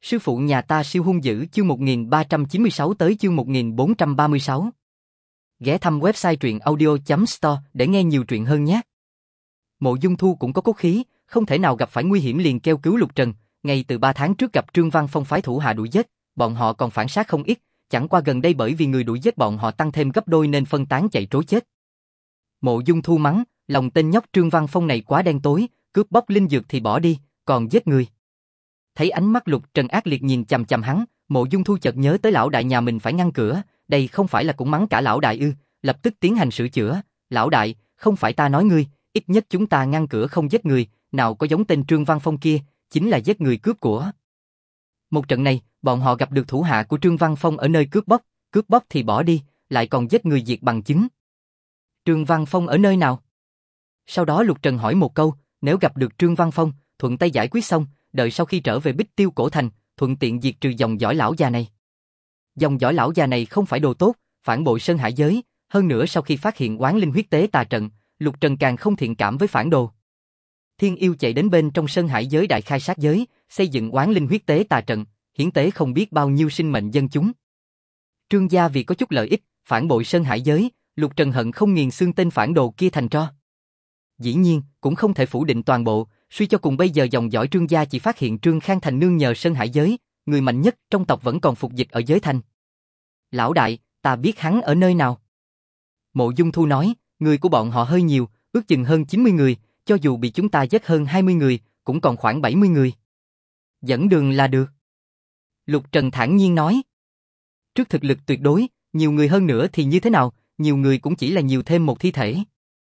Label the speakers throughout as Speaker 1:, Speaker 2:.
Speaker 1: Sư phụ nhà ta siêu hung dữ chương 1396 tới chương 1436. Ghé thăm website truyện audio.store để nghe nhiều truyện hơn nhé. Mộ Dung Thu cũng có cốt khí, không thể nào gặp phải nguy hiểm liền kêu cứu Lục Trần, ngay từ 3 tháng trước gặp Trương Văn Phong phái thủ hạ đuổi giết, bọn họ còn phản sát không ít, chẳng qua gần đây bởi vì người đuổi giết bọn họ tăng thêm gấp đôi nên phân tán chạy trối chết. Mộ Dung Thu mắng, lòng tên nhóc Trương Văn Phong này quá đen tối, cướp bóc linh dược thì bỏ đi, còn giết người. Thấy ánh mắt Lục Trần ác liệt nhìn chằm chằm hắn, Mộ Dung Thu chợt nhớ tới lão đại nhà mình phải ngăn cửa, đây không phải là cũng mắng cả lão đại ư? Lập tức tiến hành sửa chữa. Lão đại, không phải ta nói ngươi, ít nhất chúng ta ngăn cửa không giết người, nào có giống tên Trương Văn Phong kia, chính là giết người cướp của. Một trận này, bọn họ gặp được thủ hạ của Trương Văn Phong ở nơi cướp bóc thì bỏ đi, lại còn giết người diệt bằng chứng. Trương Văn Phong ở nơi nào? Sau đó Lục Trần hỏi một câu, nếu gặp được Trương Văn Phong, thuận tay giải quyết xong, đợi sau khi trở về Bích Tiêu Cổ Thành, thuận tiện diệt trừ dòng dõi lão già này. Dòng dõi lão già này không phải đồ tốt, phản bội Sơn Hải giới, hơn nữa sau khi phát hiện oán linh huyết tế tà trận, Lục Trần càng không thiện cảm với phản đồ. Thiên yêu chạy đến bên trong Sơn Hải giới đại khai sát giới, xây dựng oán linh huyết tế tà trận, hiến tế không biết bao nhiêu sinh mệnh dân chúng. Trương gia vì có chút lợi ích, phản bội Sơn Hải giới, Lục Trần hận không nghiền xương tên phản đồ kia thành tro. Dĩ nhiên, cũng không thể phủ định toàn bộ, suy cho cùng bây giờ dòng dõi Trương gia chỉ phát hiện Trương Khang Thành nương nhờ Sơn Hải giới, người mạnh nhất trong tộc vẫn còn phục dịch ở giới thành. Lão đại, ta biết hắn ở nơi nào. Mộ Dung Thu nói, người của bọn họ hơi nhiều, ước chừng hơn 90 người, cho dù bị chúng ta giết hơn 20 người, cũng còn khoảng 70 người. Dẫn đường là được. Lục Trần thản nhiên nói. Trước thực lực tuyệt đối, nhiều người hơn nữa thì như thế nào, nhiều người cũng chỉ là nhiều thêm một thi thể.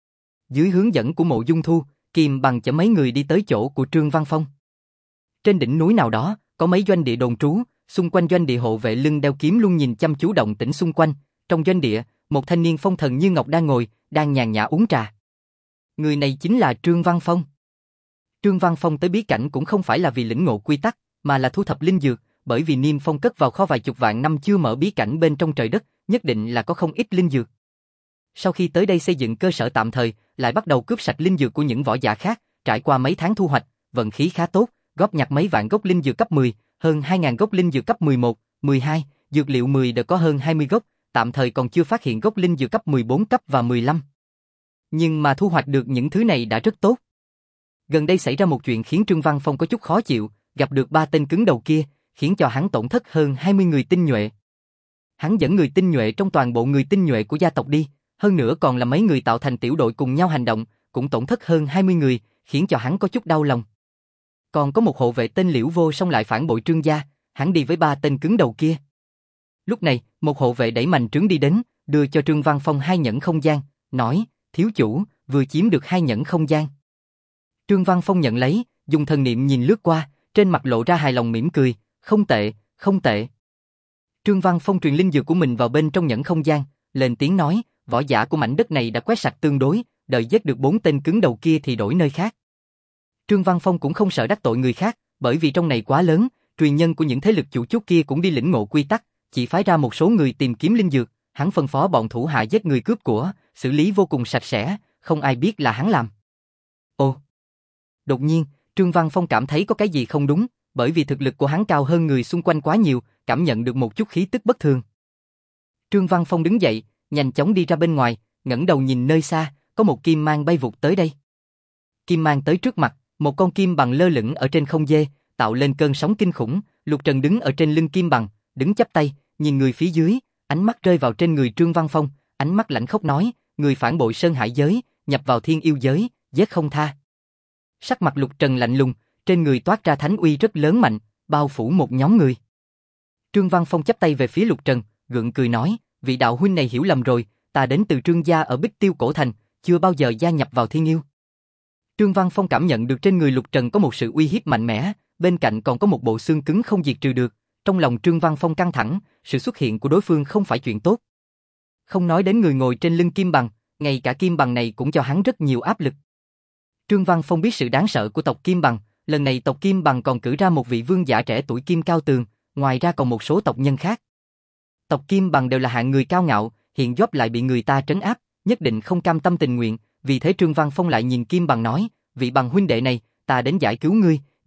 Speaker 1: Dưới hướng dẫn của Mộ Dung Thu, Kim Bằng chở mấy người đi tới chỗ của Trương Văn Phong. Trên đỉnh núi nào đó, có mấy doanh địa đồn trú, xung quanh doanh địa hộ vệ lưng đeo kiếm luôn nhìn chăm chú động tĩnh xung quanh. Trong doanh địa, một thanh niên phong thần như ngọc đang ngồi, đang nhàn nhã uống trà. Người này chính là Trương Văn Phong. Trương Văn Phong tới bí cảnh cũng không phải là vì lĩnh ngộ quy tắc, mà là thu thập linh dược, bởi vì Niêm Phong cất vào kho vài chục vạn năm chưa mở bí cảnh bên trong trời đất, nhất định là có không ít linh dược. Sau khi tới đây xây dựng cơ sở tạm thời, lại bắt đầu cướp sạch linh dược của những võ giả khác, trải qua mấy tháng thu hoạch, vận khí khá tốt, góp nhặt mấy vạn gốc linh dược cấp 10, hơn 2.000 gốc linh dược cấp 11, 12, dược liệu 10 đã có hơn 20 gốc, tạm thời còn chưa phát hiện gốc linh dược cấp 14 cấp và 15. Nhưng mà thu hoạch được những thứ này đã rất tốt. Gần đây xảy ra một chuyện khiến Trương Văn Phong có chút khó chịu, gặp được 3 tên cứng đầu kia, khiến cho hắn tổn thất hơn 20 người tinh nhuệ. Hắn dẫn người tinh nhuệ trong toàn bộ người tinh nhuệ của gia tộc đi, hơn nữa còn là mấy người tạo thành tiểu đội cùng nhau hành động, cũng tổn thất hơn 20 người, khiến cho hắn có chút đau lòng. Còn có một hộ vệ tên Liễu Vô Song lại phản bội Trương gia, hắn đi với 3 tên cứng đầu kia. Lúc này, một hộ vệ đẩy mành trướng đi đến, đưa cho Trương Văn Phong 2 nhẫn không gian, nói, thiếu chủ, vừa chiếm được 2 nhẫn không gian. Trương Văn Phong nhận lấy, dùng thần niệm nhìn lướt qua, trên mặt lộ ra hài lòng mỉm cười, không tệ, không tệ. Trương Văn Phong truyền linh dược của mình vào bên trong nhẫn không gian, lên tiếng nói, võ giả của mảnh đất này đã quét sạch tương đối, đợi giết được 4 tên cứng đầu kia thì đổi nơi khác. Trương Văn Phong cũng không sợ đắc tội người khác, bởi vì trong này quá lớn, truyền nhân của những thế lực chủ chốt kia cũng đi lĩnh ngộ quy tắc, chỉ phái ra một số người tìm kiếm linh dược, hắn phân phó bọn thủ hạ giết người cướp của, xử lý vô cùng sạch sẽ, không ai biết là hắn làm. Ồ! Đột nhiên, Trương Văn Phong cảm thấy có cái gì không đúng, bởi vì thực lực của hắn cao hơn người xung quanh quá nhiều, cảm nhận được một chút khí tức bất thường. Trương Văn Phong đứng dậy, nhanh chóng đi ra bên ngoài, ngẩng đầu nhìn nơi xa, có một kim mang bay vụt tới đây. Kim mang tới trước mặt, một con kim bằng lơ lửng ở trên không dê, tạo lên cơn sóng kinh khủng. Lục Trần đứng ở trên lưng kim bằng, đứng chắp tay, nhìn người phía dưới, ánh mắt rơi vào trên người Trương Văn Phong, ánh mắt lạnh khốc nói, người phản bội Sơn Hải giới, nhập vào Thiên Yêu giới, giết không tha. Sắc mặt Lục Trần lạnh lùng, trên người toát ra thánh uy rất lớn mạnh, bao phủ một nhóm người. Trương Văn Phong chắp tay về phía Lục Trần, gượng cười nói, vị đạo huynh này hiểu lầm rồi, ta đến từ Trương gia ở Bích Tiêu Cổ Thành, chưa bao giờ gia nhập vào Thiên Yêu. Trương Văn Phong cảm nhận được trên người Lục Trần có một sự uy hiếp mạnh mẽ, bên cạnh còn có một bộ xương cứng không diệt trừ được, trong lòng Trương Văn Phong căng thẳng, sự xuất hiện của đối phương không phải chuyện tốt. Không nói đến người ngồi trên lưng kim bằng, ngay cả kim bằng này cũng cho hắn rất nhiều áp lực. Trương Văn Phong biết sự đáng sợ của tộc Kim Bằng, lần này tộc Kim Bằng còn cử ra một vị vương giả trẻ tuổi Kim Cao Tường, ngoài ra còn một số tộc nhân khác. Tộc Kim Bằng đều là hạng người cao ngạo, hiện gióp lại bị người ta trấn áp, nhất định không cam tâm tình nguyện, vì thế Trương Văn Phong lại nhìn Kim Bằng nói, vị Bằng huynh đệ này, ta đến giải cứu ngươi,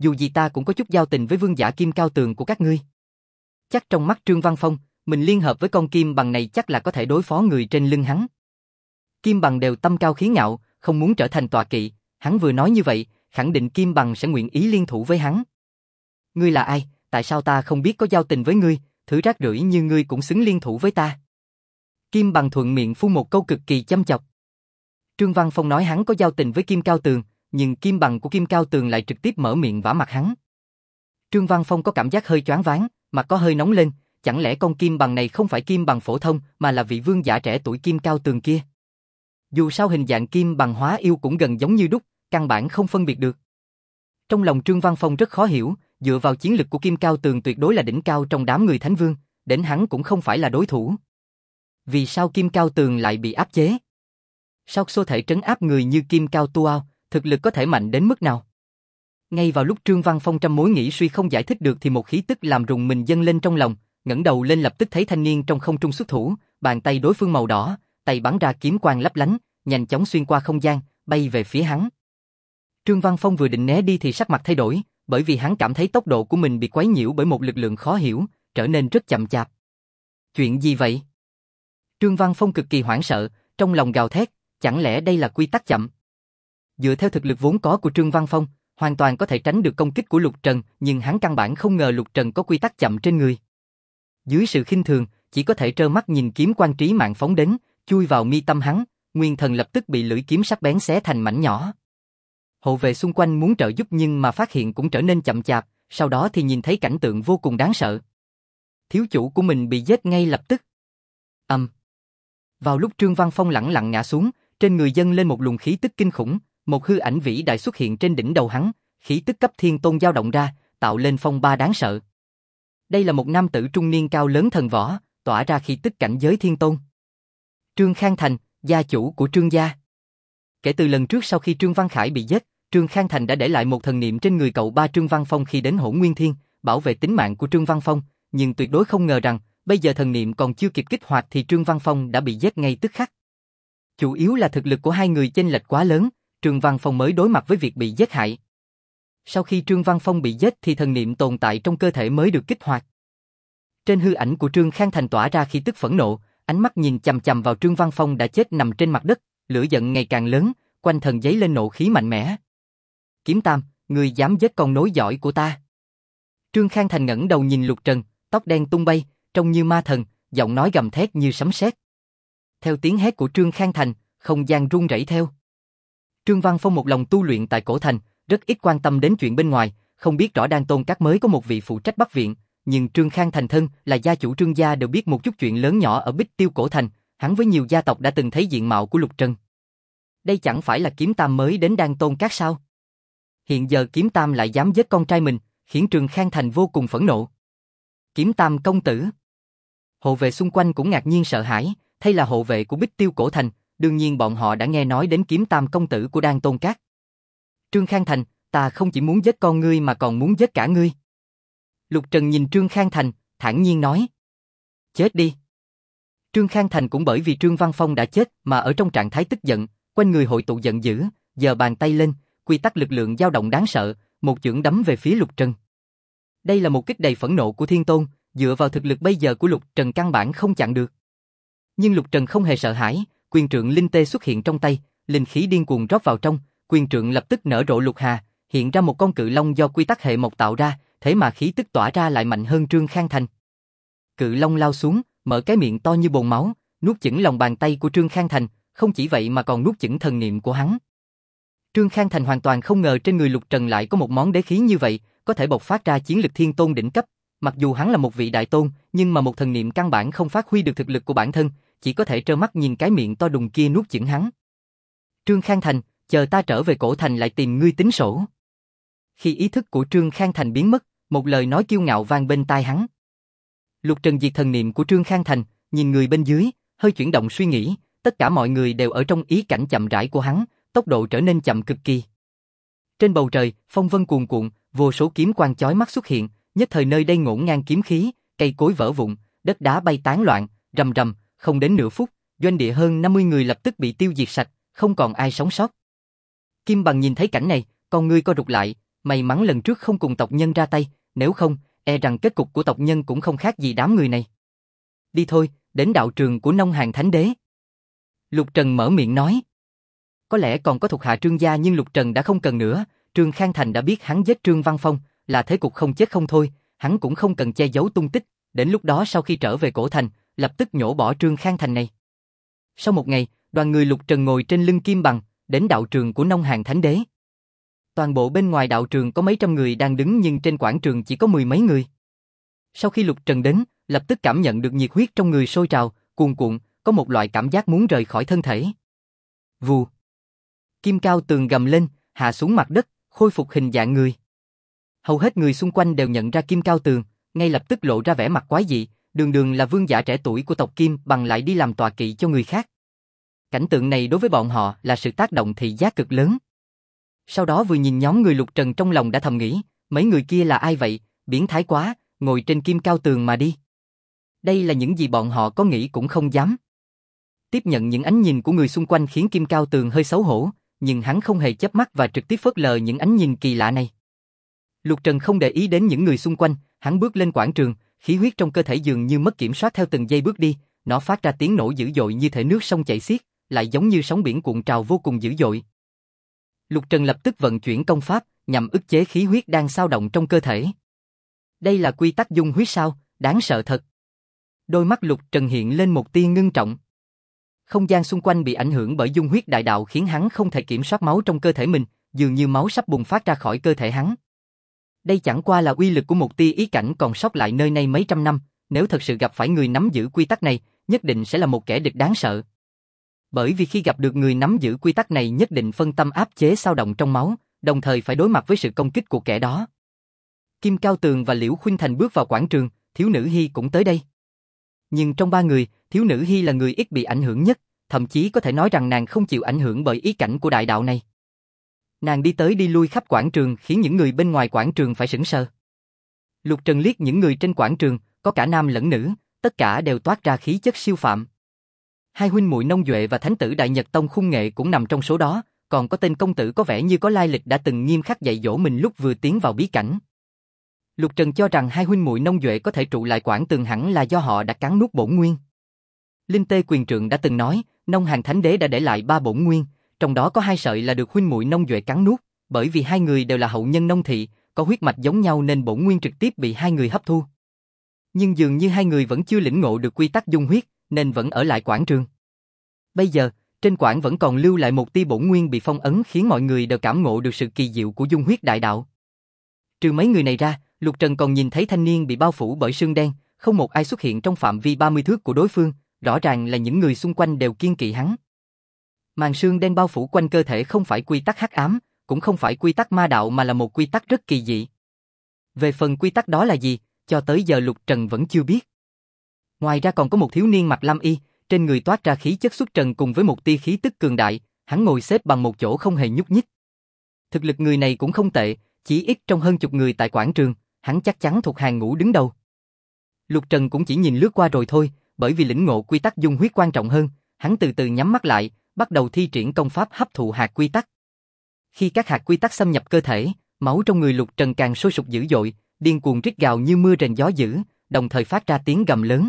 Speaker 1: dù gì ta cũng có chút giao tình với vương giả Kim Cao Tường của các ngươi. Chắc trong mắt Trương Văn Phong, mình liên hợp với con kim bằng này chắc là có thể đối phó người trên lưng hắn. Kim bằng đều tâm cao khí ngạo, không muốn trở thành tọa kỵ, hắn vừa nói như vậy, khẳng định kim bằng sẽ nguyện ý liên thủ với hắn. Ngươi là ai, tại sao ta không biết có giao tình với ngươi, thứ rác rưởi như ngươi cũng xứng liên thủ với ta. Kim bằng thuận miệng phun một câu cực kỳ châm chọc. Trương Văn Phong nói hắn có giao tình với Kim Cao Tường, nhưng kim bằng của Kim Cao Tường lại trực tiếp mở miệng vả mặt hắn. Trương Văn Phong có cảm giác hơi choáng váng, mặt có hơi nóng lên, chẳng lẽ con kim bằng này không phải kim bằng phổ thông mà là vị vương giả trẻ tuổi Kim Cao Tường kia? Dù sao hình dạng kim bằng hóa yêu cũng gần giống như đúc, căn bản không phân biệt được. Trong lòng Trương Văn Phong rất khó hiểu, dựa vào chiến lực của Kim Cao Tường tuyệt đối là đỉnh cao trong đám người Thánh Vương, đến hắn cũng không phải là đối thủ. Vì sao Kim Cao Tường lại bị áp chế? Sao Xô thể trấn áp người như Kim Cao Tuao, thực lực có thể mạnh đến mức nào? Ngay vào lúc Trương Văn Phong trăm mối nghĩ suy không giải thích được thì một khí tức làm rùng mình dâng lên trong lòng, ngẩng đầu lên lập tức thấy thanh niên trong không trung xuất thủ, bàn tay đối phương màu đỏ, tay bắn ra kiếm quang lấp lánh, nhanh chóng xuyên qua không gian, bay về phía hắn. Trương Văn Phong vừa định né đi thì sắc mặt thay đổi, bởi vì hắn cảm thấy tốc độ của mình bị quấy nhiễu bởi một lực lượng khó hiểu, trở nên rất chậm chạp. Chuyện gì vậy? Trương Văn Phong cực kỳ hoảng sợ, trong lòng gào thét, chẳng lẽ đây là quy tắc chậm? Dựa theo thực lực vốn có của Trương Văn Phong, hoàn toàn có thể tránh được công kích của Lục Trần, nhưng hắn căn bản không ngờ Lục Trần có quy tắc chậm trên người. Dưới sự khinh thường, chỉ có thể trơ mắt nhìn kiếm quang trí mạng phóng đến, chui vào mi tâm hắn, nguyên thần lập tức bị lưỡi kiếm sắc bén xé thành mảnh nhỏ. Hộ vệ xung quanh muốn trợ giúp nhưng mà phát hiện cũng trở nên chậm chạp, sau đó thì nhìn thấy cảnh tượng vô cùng đáng sợ. Thiếu chủ của mình bị giết ngay lập tức. Vào lúc Trương Văn Phong lẳng lặng ngã xuống, trên người dâng lên một luồng khí tức kinh khủng, một hư ảnh vĩ đại xuất hiện trên đỉnh đầu hắn, khí tức cấp thiên tôn dao động ra, tạo lên phong ba đáng sợ. Đây là một nam tử trung niên cao lớn thần võ, tỏa ra khí tức cảnh giới thiên tôn. Trương Khang Thành, gia chủ của Trương gia. Kể từ lần trước sau khi Trương Văn Khải bị giết, Trương Khang Thành đã để lại một thần niệm trên người cậu ba Trương Văn Phong khi đến Hỗn Nguyên Thiên, bảo vệ tính mạng của Trương Văn Phong, nhưng tuyệt đối không ngờ rằng, bây giờ thần niệm còn chưa kịp kích hoạt thì Trương Văn Phong đã bị giết ngay tức khắc. Chủ yếu là thực lực của hai người chênh lệch quá lớn, Trương Văn Phong mới đối mặt với việc bị giết hại. Sau khi Trương Văn Phong bị giết thì thần niệm tồn tại trong cơ thể mới được kích hoạt. Trên hư ảnh của Trương Khang Thành tỏa ra khí tức phẫn nộ, ánh mắt nhìn chằm chằm vào Trương Văn Phong đã chết nằm trên mặt đất, lửa giận ngày càng lớn, quanh thân dấy lên nộ khí mạnh mẽ. Kiếm Tam, người dám giết con nối dõi của ta? Trương Khang Thành ngẩng đầu nhìn Lục Trần, tóc đen tung bay, trông như ma thần, giọng nói gầm thét như sấm sét. Theo tiếng hét của Trương Khang Thành, không gian rung rẩy theo. Trương Văn Phong một lòng tu luyện tại cổ thành, rất ít quan tâm đến chuyện bên ngoài, không biết rõ Đan Tôn Các mới có một vị phụ trách Bắc viện, nhưng Trương Khang Thành thân là gia chủ Trương gia đều biết một chút chuyện lớn nhỏ ở Bích Tiêu cổ thành, hắn với nhiều gia tộc đã từng thấy diện mạo của Lục Trần. Đây chẳng phải là Kiếm Tam mới đến Đan Tôn Các sao? Hiện giờ Kiếm Tam lại dám giết con trai mình, khiến Trương Khang Thành vô cùng phẫn nộ. Kiếm Tam công tử. Hộ vệ xung quanh cũng ngạc nhiên sợ hãi, thay là hộ vệ của Bích Tiêu cổ thành, đương nhiên bọn họ đã nghe nói đến Kiếm Tam công tử của Đan Tôn Các. Trương Khang Thành, ta không chỉ muốn giết con ngươi mà còn muốn giết cả ngươi. Lục Trần nhìn Trương Khang Thành, thản nhiên nói. Chết đi. Trương Khang Thành cũng bởi vì Trương Văn Phong đã chết mà ở trong trạng thái tức giận, quanh người hội tụ giận dữ, giơ bàn tay lên, quy tắc lực lượng dao động đáng sợ, một chưởng đấm về phía Lục Trần. Đây là một kích đầy phẫn nộ của Thiên Tôn, dựa vào thực lực bây giờ của Lục Trần căn bản không chặn được. Nhưng Lục Trần không hề sợ hãi, quyền trượng linh tê xuất hiện trong tay, linh khí điên cuồng rót vào trong, quyền trượng lập tức nở rộ lục hà, hiện ra một con cự long do quy tắc hệ mộc tạo ra, thế mà khí tức tỏa ra lại mạnh hơn Trương Khang Thành. Cự long lao xuống, mở cái miệng to như bồn máu, nuốt chửng lòng bàn tay của Trương Khang Thành, không chỉ vậy mà còn nuốt chửng thần niệm của hắn. Trương Khang Thành hoàn toàn không ngờ trên người Lục Trần lại có một món đế khí như vậy, có thể bộc phát ra chiến lực thiên tôn đỉnh cấp. Mặc dù hắn là một vị đại tôn, nhưng mà một thần niệm căn bản không phát huy được thực lực của bản thân, chỉ có thể trơ mắt nhìn cái miệng to đùng kia nuốt chửng hắn. Trương Khang Thành, chờ ta trở về cổ thành lại tìm ngươi tính sổ. Khi ý thức của Trương Khang Thành biến mất, một lời nói kiêu ngạo vang bên tai hắn. Lục Trần diệt thần niệm của Trương Khang Thành, nhìn người bên dưới, hơi chuyển động suy nghĩ, tất cả mọi người đều ở trong ý cảnh chậm rãi của hắn, tốc độ trở nên chậm cực kỳ. Trên bầu trời, phong vân cuồn cuộn, vô số kiếm quang chói mắt xuất hiện, nhất thời nơi đây ngổn ngang kiếm khí, cây cối vỡ vụn, đất đá bay tán loạn, rầm rầm, không đến nửa phút, doanh địa hơn 50 người lập tức bị tiêu diệt sạch, không còn ai sống sót. Kim Bằng nhìn thấy cảnh này, con ngươi co rụt lại, May mắn lần trước không cùng tộc nhân ra tay, nếu không, e rằng kết cục của tộc nhân cũng không khác gì đám người này. Đi thôi, đến đạo trường của Nông Hàn Thánh Đế. Lục Trần mở miệng nói. Có lẽ còn có thuộc hạ Trương gia nhưng Lục Trần đã không cần nữa, Trương Khang Thành đã biết hắn giết Trương Văn Phong, là thế cục không chết không thôi, hắn cũng không cần che giấu tung tích, đến lúc đó sau khi trở về cổ thành, lập tức nhổ bỏ Trương Khang Thành này. Sau một ngày, đoàn người Lục Trần ngồi trên lưng kim bằng, đến đạo trường của Nông Hàn Thánh Đế. Toàn bộ bên ngoài đạo trường có mấy trăm người đang đứng nhưng trên quảng trường chỉ có mười mấy người. Sau khi Lục Trần đến, lập tức cảm nhận được nhiệt huyết trong người sôi trào, cuồn cuộn, có một loại cảm giác muốn rời khỏi thân thể. Vù. Kim Cao Tường gầm lên, hạ xuống mặt đất, khôi phục hình dạng người. Hầu hết người xung quanh đều nhận ra Kim Cao Tường, ngay lập tức lộ ra vẻ mặt quái dị, đường đường là vương giả trẻ tuổi của tộc Kim bằng lại đi làm tọa kỵ cho người khác. Cảnh tượng này đối với bọn họ là sự tác động thị giác cực lớn. Sau đó vừa nhìn nhóm người Lục Trần trong lòng đã thầm nghĩ, mấy người kia là ai vậy, biến thái quá, ngồi trên Kim Cao Tường mà đi. Đây là những gì bọn họ có nghĩ cũng không dám. Tiếp nhận những ánh nhìn của người xung quanh khiến Kim Cao Tường hơi xấu hổ, nhưng hắn không hề chớp mắt và trực tiếp phớt lờ những ánh nhìn kỳ lạ này. Lục Trần không để ý đến những người xung quanh, hắn bước lên quảng trường, khí huyết trong cơ thể dường như mất kiểm soát theo từng giây bước đi, nó phát ra tiếng nổ dữ dội như thể nước sông chảy xiết, lại giống như sóng biển cuộn trào vô cùng dữ dội. Lục Trần lập tức vận chuyển công pháp, nhằm ức chế khí huyết đang xao động trong cơ thể. Đây là quy tắc dung huyết sao, đáng sợ thật. Đôi mắt Lục Trần hiện lên một tia ngưng trọng. Không gian xung quanh bị ảnh hưởng bởi dung huyết đại đạo khiến hắn không thể kiểm soát máu trong cơ thể mình, dường như máu sắp bùng phát ra khỏi cơ thể hắn. Đây chẳng qua là uy lực của một tia ý cảnh còn sót lại nơi này mấy trăm năm, nếu thật sự gặp phải người nắm giữ quy tắc này, nhất định sẽ là một kẻ địch đáng sợ. Bởi vì khi gặp được người nắm giữ quy tắc này nhất định phân tâm áp chế xao động trong máu, đồng thời phải đối mặt với sự công kích của kẻ đó. Kim Cao Tường và Liễu Khuynh Thành bước vào quảng trường, Thiếu Nữ Hi cũng tới đây. Nhưng trong ba người, Thiếu Nữ Hi là người ít bị ảnh hưởng nhất, thậm chí có thể nói rằng nàng không chịu ảnh hưởng bởi ý cảnh của đại đạo này. Nàng đi tới đi lui khắp quảng trường khiến những người bên ngoài quảng trường phải sững sờ. Lục Trần liếc những người trên quảng trường, có cả nam lẫn nữ, tất cả đều toát ra khí chất siêu phàm. Hai huynh muội Nông Duệ và Thánh tử Đại Nhật Tông Khung Nghệ cũng nằm trong số đó, còn có tên công tử có vẻ như có lai lịch đã từng nghiêm khắc dạy dỗ mình lúc vừa tiến vào bí cảnh. Lục Trần cho rằng hai huynh muội Nông Duệ có thể trụ lại quảng tường hẳn là do họ đã cắn nuốt bổn nguyên. Linh Tê Quyền Trượng đã từng nói, Nông Hàn Thánh Đế đã để lại 3 bổn nguyên, trong đó có 2 sợi là được huynh muội Nông Duệ cắn nuốt, bởi vì hai người đều là hậu nhân Nông thị, có huyết mạch giống nhau nên bổn nguyên trực tiếp bị hai người hấp thu. Nhưng dường như hai người vẫn chưa lĩnh ngộ được quy tắc dung huyết, nên vẫn ở lại quảng trường. Bây giờ, trên quảng vẫn còn lưu lại một tia bổn nguyên bị phong ấn khiến mọi người đều cảm ngộ được sự kỳ diệu của dung huyết đại đạo. Trừ mấy người này ra, Lục Trần còn nhìn thấy thanh niên bị bao phủ bởi sương đen, không một ai xuất hiện trong phạm vi 30 thước của đối phương, rõ ràng là những người xung quanh đều kiêng kỵ hắn. Màn sương đen bao phủ quanh cơ thể không phải quy tắc hắc ám, cũng không phải quy tắc ma đạo mà là một quy tắc rất kỳ dị. Về phần quy tắc đó là gì, cho tới giờ Lục Trần vẫn chưa biết. Ngoài ra còn có một thiếu niên mặc lam y, trên người toát ra khí chất xuất trần cùng với một tia khí tức cường đại, hắn ngồi xếp bằng một chỗ không hề nhúc nhích. Thực lực người này cũng không tệ, chỉ ít trong hơn chục người tại quảng trường, hắn chắc chắn thuộc hàng ngũ đứng đầu. Lục Trần cũng chỉ nhìn lướt qua rồi thôi, bởi vì lĩnh ngộ quy tắc dung huyết quan trọng hơn, hắn từ từ nhắm mắt lại, bắt đầu thi triển công pháp hấp thụ hạt quy tắc. Khi các hạt quy tắc xâm nhập cơ thể, máu trong người Lục Trần càng sôi sục dữ dội, điên cuồng rít gào như mưa rền gió dữ, đồng thời phát ra tiếng gầm lớn.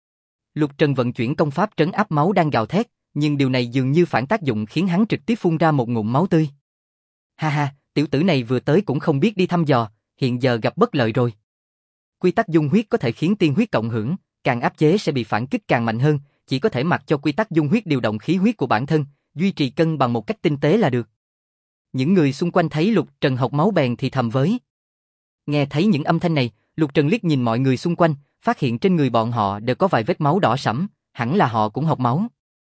Speaker 1: Lục Trần vận chuyển công pháp trấn áp máu đang gào thét, nhưng điều này dường như phản tác dụng khiến hắn trực tiếp phun ra một ngụm máu tươi. Ha ha, tiểu tử này vừa tới cũng không biết đi thăm dò, hiện giờ gặp bất lợi rồi. Quy tắc dung huyết có thể khiến tiên huyết cộng hưởng, càng áp chế sẽ bị phản kích càng mạnh hơn, chỉ có thể mặc cho quy tắc dung huyết điều động khí huyết của bản thân, duy trì cân bằng một cách tinh tế là được. Những người xung quanh thấy Lục Trần hộc máu bèn thì thầm với. Nghe thấy những âm thanh này, Lục Trần liếc nhìn mọi người xung quanh, phát hiện trên người bọn họ đều có vài vết máu đỏ sẫm, hẳn là họ cũng hộc máu.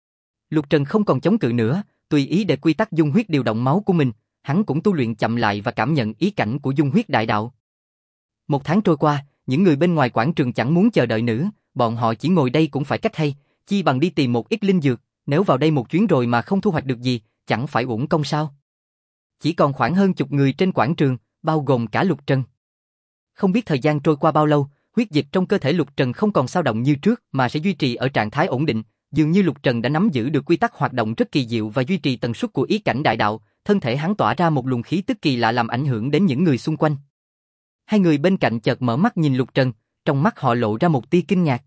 Speaker 1: Lục Trần không còn chống cự nữa, tùy ý để quy tắc dung huyết điều động máu của mình, hắn cũng tu luyện chậm lại và cảm nhận ý cảnh của dung huyết đại đạo. Một tháng trôi qua, những người bên ngoài quảng trường chẳng muốn chờ đợi nữa, bọn họ chỉ ngồi đây cũng phải cách hay, chi bằng đi tìm một ít linh dược, nếu vào đây một chuyến rồi mà không thu hoạch được gì, chẳng phải uổng công sao. Chỉ còn khoảng hơn chục người trên quảng trường, bao gồm cả Lục Trần. Không biết thời gian trôi qua bao lâu, huyết dịch trong cơ thể Lục Trần không còn xao động như trước mà sẽ duy trì ở trạng thái ổn định, Dường như Lục Trần đã nắm giữ được quy tắc hoạt động rất kỳ diệu và duy trì tần suất của ý cảnh đại đạo, thân thể hắn tỏa ra một luồng khí tức kỳ lạ làm ảnh hưởng đến những người xung quanh. Hai người bên cạnh chợt mở mắt nhìn Lục Trần, trong mắt họ lộ ra một tia kinh ngạc.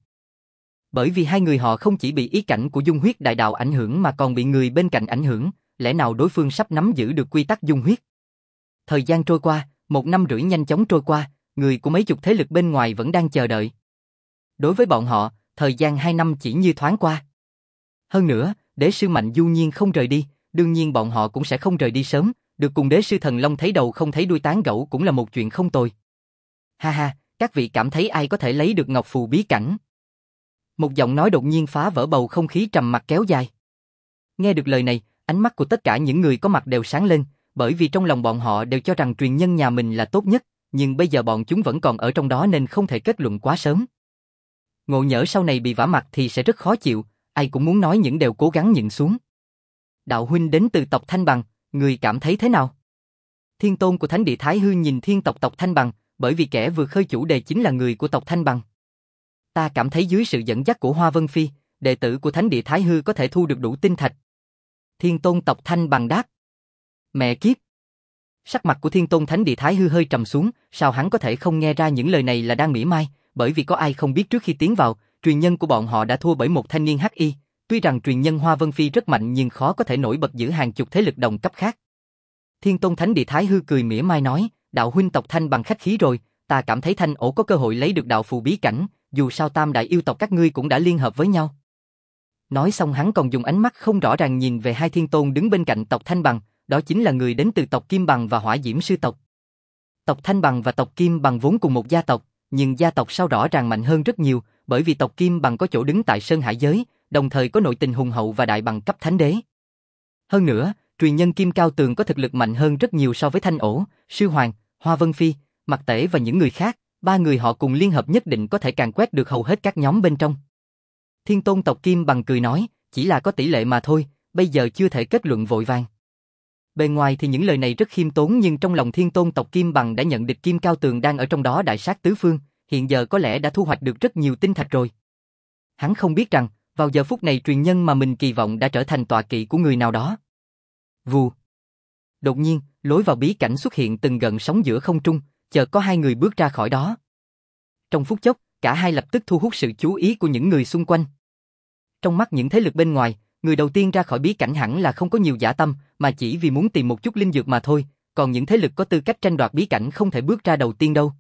Speaker 1: Bởi vì hai người họ không chỉ bị ý cảnh của dung huyết đại đạo ảnh hưởng mà còn bị người bên cạnh ảnh hưởng, lẽ nào đối phương sắp nắm giữ được quy tắc dung huyết? Thời gian trôi qua, 1 năm rưỡi nhanh chóng trôi qua, người của mấy chục thế lực bên ngoài vẫn đang chờ đợi. Đối với bọn họ, thời gian 2 năm chỉ như thoáng qua. Hơn nữa, đế sư Mạnh Du Nhiên không rời đi, đương nhiên bọn họ cũng sẽ không rời đi sớm, được cùng đế sư Thần Long thấy đầu không thấy đuôi tán gẫu cũng là một chuyện không tồi. Ha ha, các vị cảm thấy ai có thể lấy được ngọc phù bí cảnh? Một giọng nói đột nhiên phá vỡ bầu không khí trầm mặc kéo dài. Nghe được lời này, ánh mắt của tất cả những người có mặt đều sáng lên, bởi vì trong lòng bọn họ đều cho rằng truyền nhân nhà mình là tốt nhất, nhưng bây giờ bọn chúng vẫn còn ở trong đó nên không thể kết luận quá sớm. Ngộ nhỡ sau này bị vả mặt thì sẽ rất khó chịu, ai cũng muốn nói những đều cố gắng nhịn xuống. Đạo huynh đến từ tộc Thanh Bằng, người cảm thấy thế nào? Thiên tôn của Thánh địa Thái Hư nhìn thiên tộc tộc Thanh Bằng, bởi vì kẻ vừa khơi chủ đề chính là người của tộc Thanh Bằng. Ta cảm thấy dưới sự dẫn dắt của Hoa Vân Phi, đệ tử của Thánh địa Thái Hư có thể thu được đủ tinh thạch. Thiên tôn tộc Thanh Bằng đáp. Mẹ kiếp! Sắc mặt của Thiên tôn Thánh địa Thái Hư hơi trầm xuống, sao hắn có thể không nghe ra những lời này là đang mỉa mai, bởi vì có ai không biết trước khi tiến vào, truyền nhân của bọn họ đã thua bởi một thanh niên hắc y, tuy rằng truyền nhân Hoa Vân Phi rất mạnh nhưng khó có thể nổi bật giữa hàng chục thế lực đồng cấp khác. Thiên tôn Thánh địa Thái Hư cười mỉa mai nói, đạo huynh tộc Thanh Bằng khách khí rồi, ta cảm thấy Thanh ổ có cơ hội lấy được đạo phù bí cảnh, dù sao tam đại yêu tộc các ngươi cũng đã liên hợp với nhau. Nói xong hắn còn dùng ánh mắt không rõ ràng nhìn về hai thiên tôn đứng bên cạnh tộc Thanh Bằng, đó chính là người đến từ tộc Kim Bằng và Hỏa Diễm sư tộc. Tộc Thanh Bằng và tộc Kim Bằng vốn cùng một gia tộc, nhưng gia tộc sau rõ ràng mạnh hơn rất nhiều, bởi vì tộc Kim Bằng có chỗ đứng tại Sơn Hải giới, đồng thời có nội tình hùng hậu và đại bằng cấp thánh đế. Hơn nữa, truyền nhân Kim Cao Tường có thực lực mạnh hơn rất nhiều so với Thanh ổ, Sư Hoàng, Hoa Vân Phi, Mặc Tể và những người khác, ba người họ cùng liên hợp nhất định có thể càn quét được hầu hết các nhóm bên trong. Thiên tôn tộc Kim Bằng cười nói, chỉ là có tỷ lệ mà thôi, bây giờ chưa thể kết luận vội vàng. Bề ngoài thì những lời này rất khiêm tốn nhưng trong lòng thiên tôn tộc Kim Bằng đã nhận địch Kim Cao Tường đang ở trong đó đại sát tứ phương, hiện giờ có lẽ đã thu hoạch được rất nhiều tinh thạch rồi. Hắn không biết rằng, vào giờ phút này truyền nhân mà mình kỳ vọng đã trở thành tọa kỵ của người nào đó. Vù. Đột nhiên, lối vào bí cảnh xuất hiện từng gợn sóng giữa không trung, chợt có hai người bước ra khỏi đó. Trong phút chốc, cả hai lập tức thu hút sự chú ý của những người xung quanh. Trong mắt những thế lực bên ngoài, người đầu tiên ra khỏi bí cảnh hẳn là không có nhiều dã tâm, mà chỉ vì muốn tìm một chút linh dược mà thôi, còn những thế lực có tư cách tranh đoạt bí cảnh không thể bước ra đầu tiên đâu.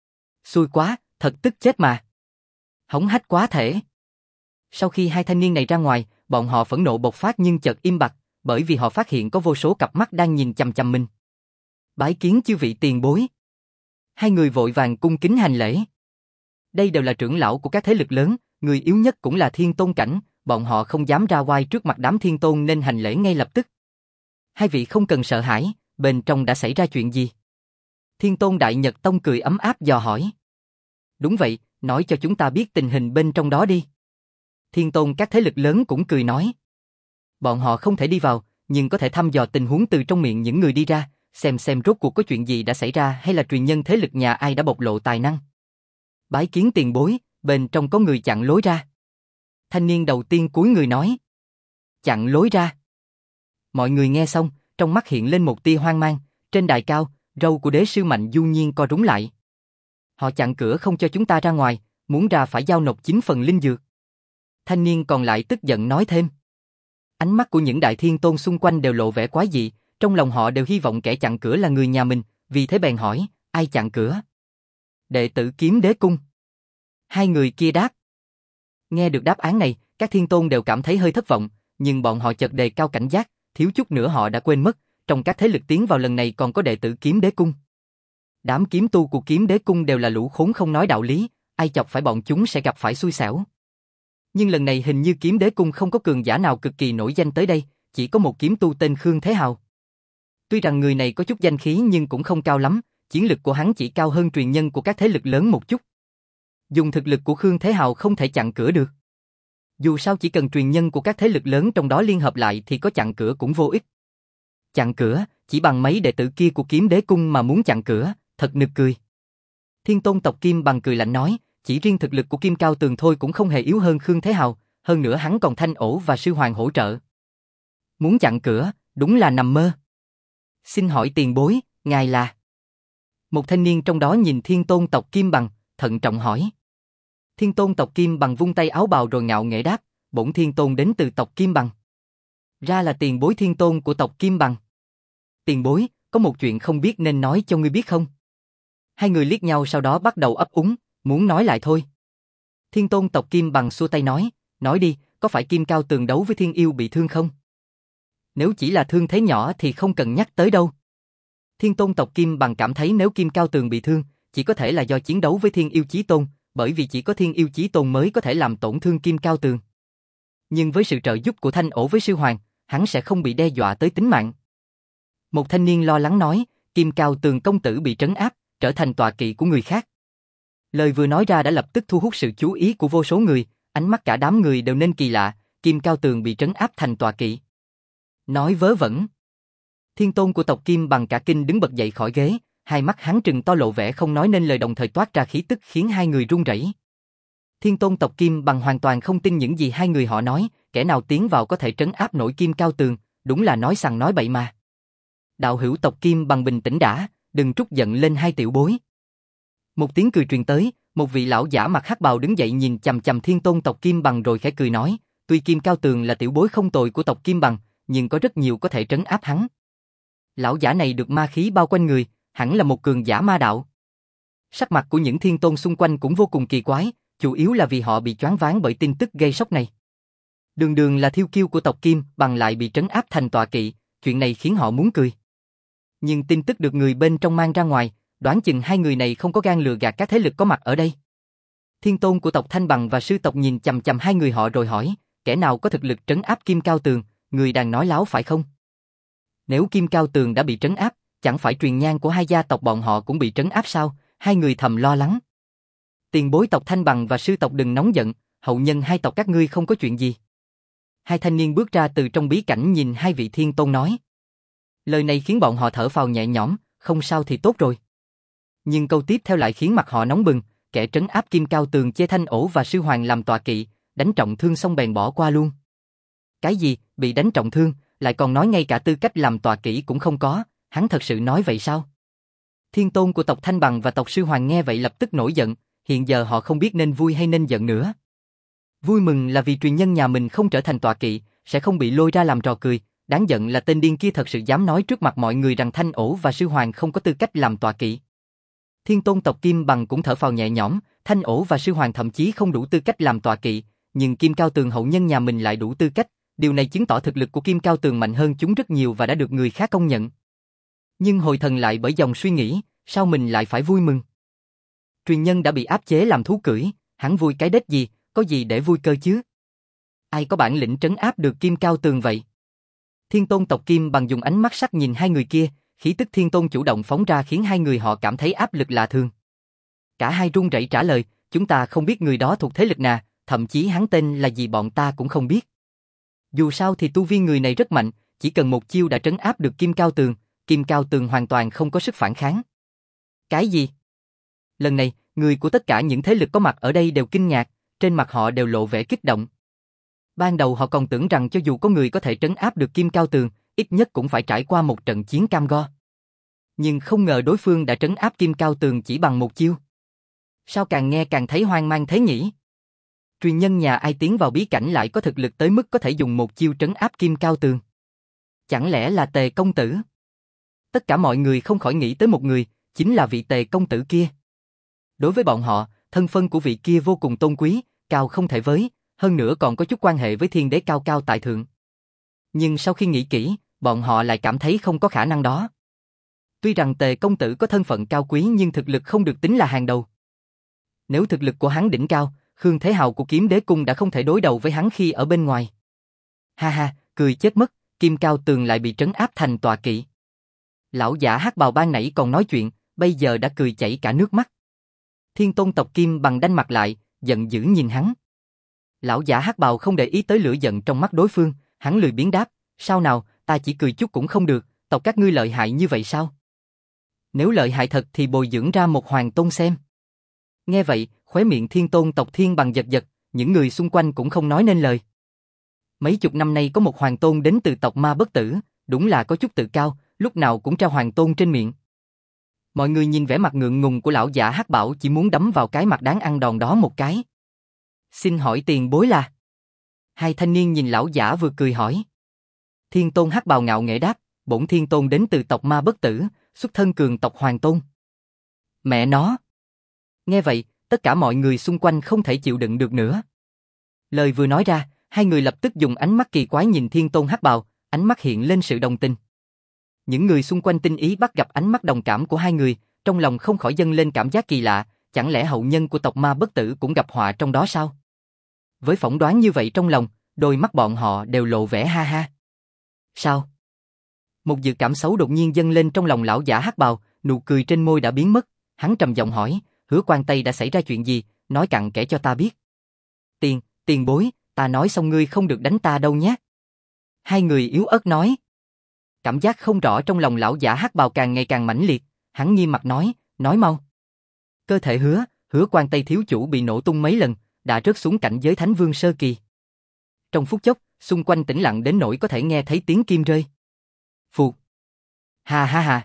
Speaker 1: Xui quá, thật tức chết mà. Hống hách quá thể. Sau khi hai thanh niên này ra ngoài, bọn họ phẫn nộ bộc phát nhưng chợt im bặt, bởi vì họ phát hiện có vô số cặp mắt đang nhìn chằm chằm mình. Bái kiến chư vị tiền bối. Hai người vội vàng cung kính hành lễ. Đây đều là trưởng lão của các thế lực lớn, người yếu nhất cũng là thiên tôn cảnh, bọn họ không dám ra oai trước mặt đám thiên tôn nên hành lễ ngay lập tức. Hai vị không cần sợ hãi, bên trong đã xảy ra chuyện gì? Thiên tôn Đại Nhật Tông cười ấm áp dò hỏi. Đúng vậy, nói cho chúng ta biết tình hình bên trong đó đi. Thiên tôn các thế lực lớn cũng cười nói. Bọn họ không thể đi vào, nhưng có thể thăm dò tình huống từ trong miệng những người đi ra, xem rốt cuộc có chuyện gì đã xảy ra hay là truyền nhân thế lực nhà ai đã bộc lộ tài năng. Bái kiến tiền bối, bên trong có người chặn lối ra. Thanh niên đầu tiên cúi người nói. Chặn lối ra. Mọi người nghe xong, trong mắt hiện lên một tia hoang mang, trên đài cao, râu của đế sư Mạnh Du Nhiên co rúm lại. Họ chặn cửa không cho chúng ta ra ngoài, muốn ra phải giao nộp 9 phần linh dược. Thanh niên còn lại tức giận nói thêm. Ánh mắt của những đại thiên tôn xung quanh đều lộ vẻ quái dị, trong lòng họ đều hy vọng kẻ chặn cửa là người nhà mình, vì thế bèn hỏi, ai chặn cửa? Đệ tử Kiếm Đế Cung. Hai người kia đáp. Nghe được đáp án này, các thiên tôn đều cảm thấy hơi thất vọng, nhưng bọn họ chợt đề cao cảnh giác, thiếu chút nữa họ đã quên mất, trong các thế lực tiến vào lần này còn có đệ tử Kiếm Đế Cung. Đám kiếm tu của Kiếm Đế Cung đều là lũ khốn không nói đạo lý, ai chọc phải bọn chúng sẽ gặp phải xui xẻo. Nhưng lần này hình như Kiếm Đế Cung không có cường giả nào cực kỳ nổi danh tới đây, chỉ có một kiếm tu tên Khương Thế Hào. Tuy rằng người này có chút danh khí nhưng cũng không cao lắm, chiến lực của hắn chỉ cao hơn truyền nhân của các thế lực lớn một chút. Dùng thực lực của Khương Thế Hào không thể chặn cửa được. Dù sao chỉ cần truyền nhân của các thế lực lớn trong đó liên hợp lại thì có chặn cửa cũng vô ích. Chặn cửa, chỉ bằng mấy đệ tử kia của Kiếm Đế Cung mà muốn chặn cửa, thật nực cười. Thiên tôn tộc Kim Bằng cười lạnh nói, chỉ riêng thực lực của Kim Cao Tường thôi cũng không hề yếu hơn Khương Thế Hào, hơn nữa hắn còn Thanh Ổ và Sư Hoàng hỗ trợ. Muốn chặn cửa, đúng là nằm mơ. Xin hỏi tiền bối, ngài là? Một thanh niên trong đó nhìn Thiên Tôn tộc Kim Bằng, thận trọng hỏi. Thiên Tôn tộc Kim Bằng vung tay áo bào rồi ngạo nghễ đáp, bổn Thiên Tôn đến từ tộc Kim Bằng. Ra là tiền bối Thiên Tôn của tộc Kim Bằng. Tiền bối, có một chuyện không biết nên nói cho ngươi biết không? Hai người liếc nhau sau đó bắt đầu ấp úng, muốn nói lại thôi. Thiên Tôn tộc Kim Bằng xua tay nói đi, có phải Kim Cao Tường đấu với Thiên Yêu bị thương không? Nếu chỉ là thương thế nhỏ thì không cần nhắc tới đâu. Thiên Tôn tộc Kim Bằng cảm thấy nếu Kim Cao Tường bị thương, chỉ có thể là do chiến đấu với Thiên Yêu Chí Tôn, bởi vì chỉ có Thiên Yêu Chí Tôn mới có thể làm tổn thương Kim Cao Tường. Nhưng với sự trợ giúp của Thanh Ổ với Sư Hoàng, hắn sẽ không bị đe dọa tới tính mạng. Một thanh niên lo lắng nói, Kim Cao Tường công tử bị trấn áp, trở thành tọa kỵ của người khác. Lời vừa nói ra đã lập tức thu hút sự chú ý của vô số người, ánh mắt cả đám người đều nên kỳ lạ, Kim Cao Tường bị trấn áp thành tọa kỵ. Nói vớ vẩn. Thiên Tôn của tộc Kim Bằng cả kinh đứng bật dậy khỏi ghế, hai mắt hắn trừng to lộ vẻ không nói nên lời đồng thời toát ra khí tức khiến hai người run rẩy. Thiên Tôn tộc Kim Bằng hoàn toàn không tin những gì hai người họ nói, kẻ nào tiến vào có thể trấn áp nổi Kim Cao Tường, đúng là nói sằng nói bậy mà. Đạo hữu tộc Kim Bằng bình tĩnh đã, đừng trút giận lên hai tiểu bối. Một tiếng cười truyền tới, một vị lão giả mặc hắc bào đứng dậy nhìn chằm chằm Thiên Tôn tộc Kim Bằng rồi khẽ cười nói, tuy Kim Cao Tường là tiểu bối không tồi của tộc Kim Bằng, nhưng có rất nhiều có thể trấn áp hắn. Lão giả này được ma khí bao quanh người, hẳn là một cường giả ma đạo. Sắc mặt của những thiên tôn xung quanh cũng vô cùng kỳ quái, chủ yếu là vì họ bị choáng váng bởi tin tức gây sốc này. Đường đường là thiêu kiêu của tộc Kim Bằng lại bị trấn áp thành tọa kỵ, chuyện này khiến họ muốn cười. Nhưng tin tức được người bên trong mang ra ngoài, đoán chừng hai người này không có gan lừa gạt các thế lực có mặt ở đây. Thiên Tôn của tộc Thanh Bằng và sư tộc nhìn chằm chằm hai người họ rồi hỏi, kẻ nào có thực lực trấn áp Kim Cao Tường, người đang nói láo phải không? Nếu Kim Cao Tường đã bị trấn áp, chẳng phải truyền nhan của hai gia tộc bọn họ cũng bị trấn áp sao? Hai người thầm lo lắng. Tiền bối tộc Thanh Bằng và sư tộc đừng nóng giận, hậu nhân hai tộc các ngươi không có chuyện gì. Hai thanh niên bước ra từ trong bí cảnh nhìn hai vị thiên tôn nói. Lời này khiến bọn họ thở phào nhẹ nhõm, không sao thì tốt rồi. Nhưng câu tiếp theo lại khiến mặt họ nóng bừng, kẻ trấn áp Kim Cao Tường chê Thanh Ổ và Sư Hoàng làm tọa kỵ, đánh trọng thương xong bèn bỏ qua luôn. Cái gì, bị đánh trọng thương, lại còn nói ngay cả tư cách làm tọa kỵ cũng không có, hắn thật sự nói vậy sao? Thiên Tôn của tộc Thanh Bằng và tộc Sư Hoàng nghe vậy lập tức nổi giận, hiện giờ họ không biết nên vui hay nên giận nữa. Vui mừng là vì truyền nhân nhà mình không trở thành tọa kỵ, sẽ không bị lôi ra làm trò cười, đáng giận là tên điên kia thật sự dám nói trước mặt mọi người rằng Thanh Ổ và Sư Hoàng không có tư cách làm tọa kỵ. Thiên Tôn tộc Kim Bằng cũng thở phào nhẹ nhõm, Thanh Ổ và Sư Hoàng thậm chí không đủ tư cách làm tọa kỵ, nhưng Kim Cao Tường hậu nhân nhà mình lại đủ tư cách, điều này chứng tỏ thực lực của Kim Cao Tường mạnh hơn chúng rất nhiều và đã được người khác công nhận. Nhưng hồi thần lại bởi dòng suy nghĩ, sao mình lại phải vui mừng? Truyền nhân đã bị áp chế làm thú cưỡi, hắn vui cái đết gì, có gì để vui cơ chứ? Ai có bản lĩnh trấn áp được Kim Cao Tường vậy? Thiên Tôn tộc Kim Bằng dùng ánh mắt sắc nhìn hai người kia, khí tức Thiên Tôn chủ động phóng ra khiến hai người họ cảm thấy áp lực lạ thường. Cả hai run rẩy trả lời, chúng ta không biết người đó thuộc thế lực nào, thậm chí hắn tên là gì bọn ta cũng không biết. Dù sao thì tu vi người này rất mạnh, chỉ cần một chiêu đã trấn áp được Kim Cao Tường hoàn toàn không có sức phản kháng. Cái gì? Lần này, người của tất cả những thế lực có mặt ở đây đều kinh ngạc, trên mặt họ đều lộ vẻ kích động. Ban đầu họ còn tưởng rằng cho dù có người có thể trấn áp được Kim Cao Tường, ít nhất cũng phải trải qua một trận chiến cam go. Nhưng không ngờ đối phương đã trấn áp Kim Cao Tường chỉ bằng một chiêu. Sao càng nghe càng thấy hoang mang thế nhỉ? Truyền nhân nhà ai tiến vào bí cảnh lại có thực lực tới mức có thể dùng một chiêu trấn áp Kim Cao Tường? Chẳng lẽ là Tề công tử? Tất cả mọi người không khỏi nghĩ tới một người, chính là vị Tề công tử kia. Đối với bọn họ, thân phận của vị kia vô cùng tôn quý, cao không thể với, hơn nữa còn có chút quan hệ với thiên đế cao cao tại thượng. Nhưng sau khi nghĩ kỹ, bọn họ lại cảm thấy không có khả năng đó. Tuy rằng Tề công tử có thân phận cao quý nhưng thực lực không được tính là hàng đầu. Nếu thực lực của hắn đỉnh cao, Khương Thế Hào của Kiếm Đế Cung đã không thể đối đầu với hắn khi ở bên ngoài. Ha ha, cười chết mất, Kim Cao Tường lại bị trấn áp thành tọa kỵ. Lão giả hắc bào ban nãy còn nói chuyện, bây giờ đã cười chảy cả nước mắt. Thiên Tôn tộc Kim Bằng đanh mặt lại, giận dữ nhìn hắn. Lão giả hắc bào không để ý tới lửa giận trong mắt đối phương, hắn lười biếng đáp, sao nào, ta chỉ cười chút cũng không được, tộc các ngươi lợi hại như vậy sao? Nếu lợi hại thật thì bồi dưỡng ra một hoàng tôn xem. Nghe vậy, khóe miệng Thiên Tôn tộc Thiên Bằng giật giật, những người xung quanh cũng không nói nên lời. Mấy chục năm nay có một hoàng tôn đến từ tộc Ma Bất Tử, đúng là có chút tự cao, lúc nào cũng treo hoàng tôn trên miệng. Mọi người nhìn vẻ mặt ngượng ngùng của lão giả Hắc Bảo chỉ muốn đấm vào cái mặt đáng ăn đòn đó một cái. Xin hỏi tiền bối là? Hai thanh niên nhìn lão giả vừa cười hỏi. Thiên Tôn Hắc Bào ngạo nghễ đáp, bổn Thiên Tôn đến từ tộc Ma Bất Tử, xuất thân cường tộc hoàng tôn. Mẹ nó! Nghe vậy, tất cả mọi người xung quanh không thể chịu đựng được nữa. Lời vừa nói ra, hai người lập tức dùng ánh mắt kỳ quái nhìn Thiên Tôn Hắc Bào, ánh mắt hiện lên sự đồng tình. Những người xung quanh tinh ý bắt gặp ánh mắt đồng cảm của hai người, trong lòng không khỏi dâng lên cảm giác kỳ lạ, chẳng lẽ hậu nhân của tộc Ma Bất Tử cũng gặp họa trong đó sao? Với phỏng đoán như vậy trong lòng, đôi mắt bọn họ đều lộ vẻ ha ha. Sao? Một dự cảm xấu đột nhiên dâng lên trong lòng lão giả Hắc Bào, nụ cười trên môi đã biến mất, hắn trầm giọng hỏi, Hứa Quan Tây đã xảy ra chuyện gì, nói cặn kẽ cho ta biết. Tiền bối, ta nói xong ngươi không được đánh ta đâu nhé. Hai người yếu ớt nói. Cảm giác không rõ trong lòng lão giả Hắc Bào càng ngày càng mãnh liệt, hắn nghiêm mặt nói mau. Cơ thể Hứa Quan Tây thiếu chủ bị nổ tung mấy lần, đã rớt xuống cảnh giới Thánh Vương sơ kỳ. Trong phút chốc, xung quanh tĩnh lặng đến nỗi có thể nghe thấy tiếng kim rơi. Phụt. Ha ha ha.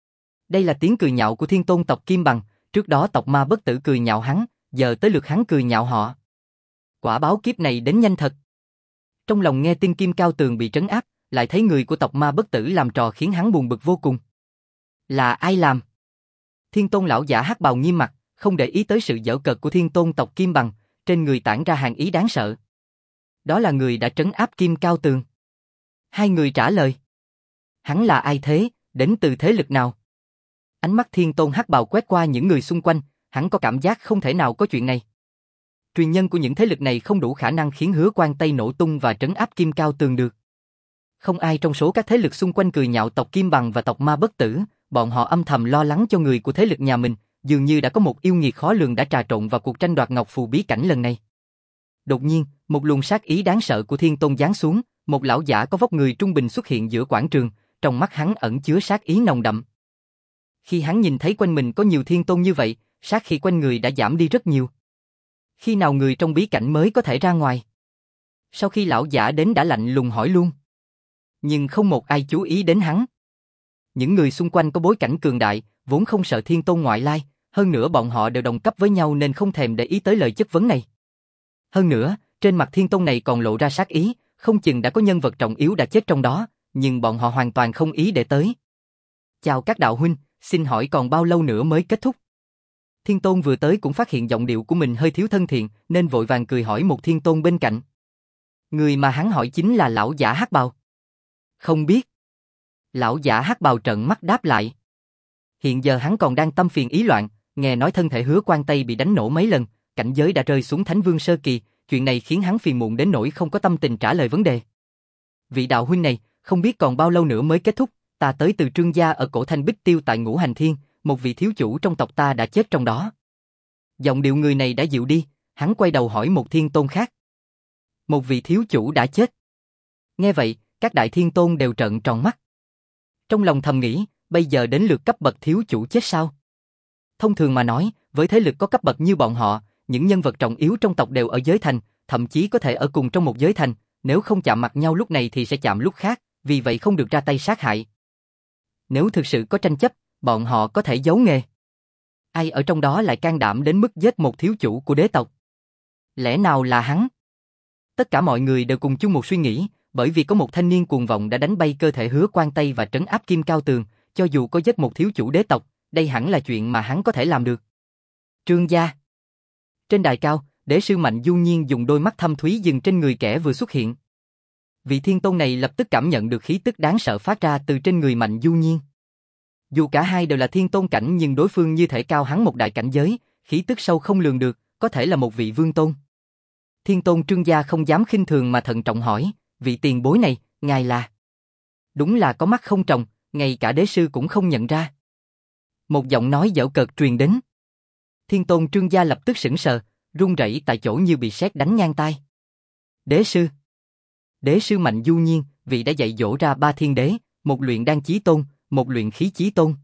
Speaker 1: Đây là tiếng cười nhạo của Thiên Tôn tộc Kim Bằng, trước đó tộc Ma Bất Tử cười nhạo hắn, giờ tới lượt hắn cười nhạo họ. Quả báo kiếp này đến nhanh thật. Trong lòng nghe tin Kim Cao Tường bị trấn áp, lại thấy người của tộc Ma Bất Tử làm trò khiến hắn buồn bực vô cùng. Là ai làm? Thiên Tôn lão giả Hắc Bào nghiêm mặt, không để ý tới sự giễu cợt của Thiên Tôn tộc Kim Bằng, trên người tản ra hàn ý đáng sợ. Đó là người đã trấn áp Kim Cao Tường. Hai người trả lời. Hắn là ai thế, đến từ thế lực nào? Ánh mắt Thiên Tôn Hắc Bào quét qua những người xung quanh, hắn có cảm giác không thể nào có chuyện này. Truyền nhân của những thế lực này không đủ khả năng khiến Hứa Quan Tây nổ tung và trấn áp Kim Cao Tường được. Không ai trong số các thế lực xung quanh cười nhạo tộc Kim Bằng và tộc Ma Bất Tử, bọn họ âm thầm lo lắng cho người của thế lực nhà mình, dường như đã có một yêu nghiệt khó lường đã trà trộn vào cuộc tranh đoạt ngọc phù bí cảnh lần này. Đột nhiên, một luồng sát ý đáng sợ của Thiên Tôn giáng xuống, một lão giả có vóc người trung bình xuất hiện giữa quảng trường, trong mắt hắn ẩn chứa sát ý nồng đậm. Khi hắn nhìn thấy quanh mình có nhiều Thiên Tôn như vậy, sát khí quanh người đã giảm đi rất nhiều. Khi nào người trong bí cảnh mới có thể ra ngoài? Sau khi lão giả đến đã lạnh lùng hỏi luôn. Nhưng không một ai chú ý đến hắn. Những người xung quanh có bối cảnh cường đại, vốn không sợ Thiên Tôn ngoại lai, hơn nữa bọn họ đều đồng cấp với nhau nên không thèm để ý tới lời chất vấn này. Hơn nữa, trên mặt Thiên Tôn này còn lộ ra sát ý, không chừng đã có nhân vật trọng yếu đã chết trong đó, nhưng bọn họ hoàn toàn không ý để tới. Chào các đạo huynh, xin hỏi còn bao lâu nữa mới kết thúc? Thiên Tôn vừa tới cũng phát hiện giọng điệu của mình hơi thiếu thân thiện, nên vội vàng cười hỏi một Thiên Tôn bên cạnh. Người mà hắn hỏi chính là lão giả Hắc Bào. Không biết. Lão giả Hắc Bào trợn mắt đáp lại. Hiện giờ hắn còn đang tâm phiền ý loạn, nghe nói thân thể Hứa Quan Tây bị đánh nổ mấy lần, cảnh giới đã rơi xuống Thánh Vương sơ kỳ, chuyện này khiến hắn phiền muộn đến nỗi không có tâm tình trả lời vấn đề. Vị đạo huynh này, không biết còn bao lâu nữa mới kết thúc, ta tới từ Trương gia ở cổ Thanh Bích Tiêu tại Ngũ Hành Thiên, một vị thiếu chủ trong tộc ta đã chết trong đó. Giọng điệu người này đã dịu đi, hắn quay đầu hỏi một Thiên Tôn khác. Một vị thiếu chủ đã chết. Nghe vậy, các đại Thiên Tôn đều trợn tròn mắt. Trong lòng thầm nghĩ, bây giờ đến lượt cấp bậc thiếu chủ chết sao? Thông thường mà nói, với thế lực có cấp bậc như bọn họ, những nhân vật trọng yếu trong tộc đều ở giới thành, thậm chí có thể ở cùng trong một giới thành, nếu không chạm mặt nhau lúc này thì sẽ chạm lúc khác, vì vậy không được ra tay sát hại. Nếu thực sự có tranh chấp, bọn họ có thể giấu nghề. Ai ở trong đó lại can đảm đến mức giết một thiếu chủ của đế tộc? Lẽ nào là hắn? Tất cả mọi người đều cùng chung một suy nghĩ, bởi vì có một thanh niên cuồng vọng đã đánh bay cơ thể Hứa Quan Tây và trấn áp Kim Cao Tường, cho dù có giết một thiếu chủ đế tộc, đây hẳn là chuyện mà hắn có thể làm được. Trương gia. Trên đài cao, đế sư Mạnh Du Nhiên dùng đôi mắt thâm thúy dừng trên người kẻ vừa xuất hiện. Vị Thiên Tôn này lập tức cảm nhận được khí tức đáng sợ phát ra từ trên người Mạnh Du Nhiên. Dù cả hai đều là Thiên Tôn cảnh nhưng đối phương như thể cao hắn một đại cảnh giới, khí tức sâu không lường được, có thể là một vị vương tôn. Thiên Tôn Trương gia không dám khinh thường mà thận trọng hỏi, vị tiền bối này, ngài là? Đúng là có mắt không tròng, ngay cả đế sư cũng không nhận ra. Một giọng nói giễu cợt truyền đến. Thiên Tôn Trương gia lập tức sững sờ, run rẩy tại chỗ như bị sét đánh ngang tai. Đế sư. Đế sư Mạnh Du Nhiên, vị đã dạy dỗ ra 3 thiên đế, một luyện đan chí tôn, một luyện khí chí tôn.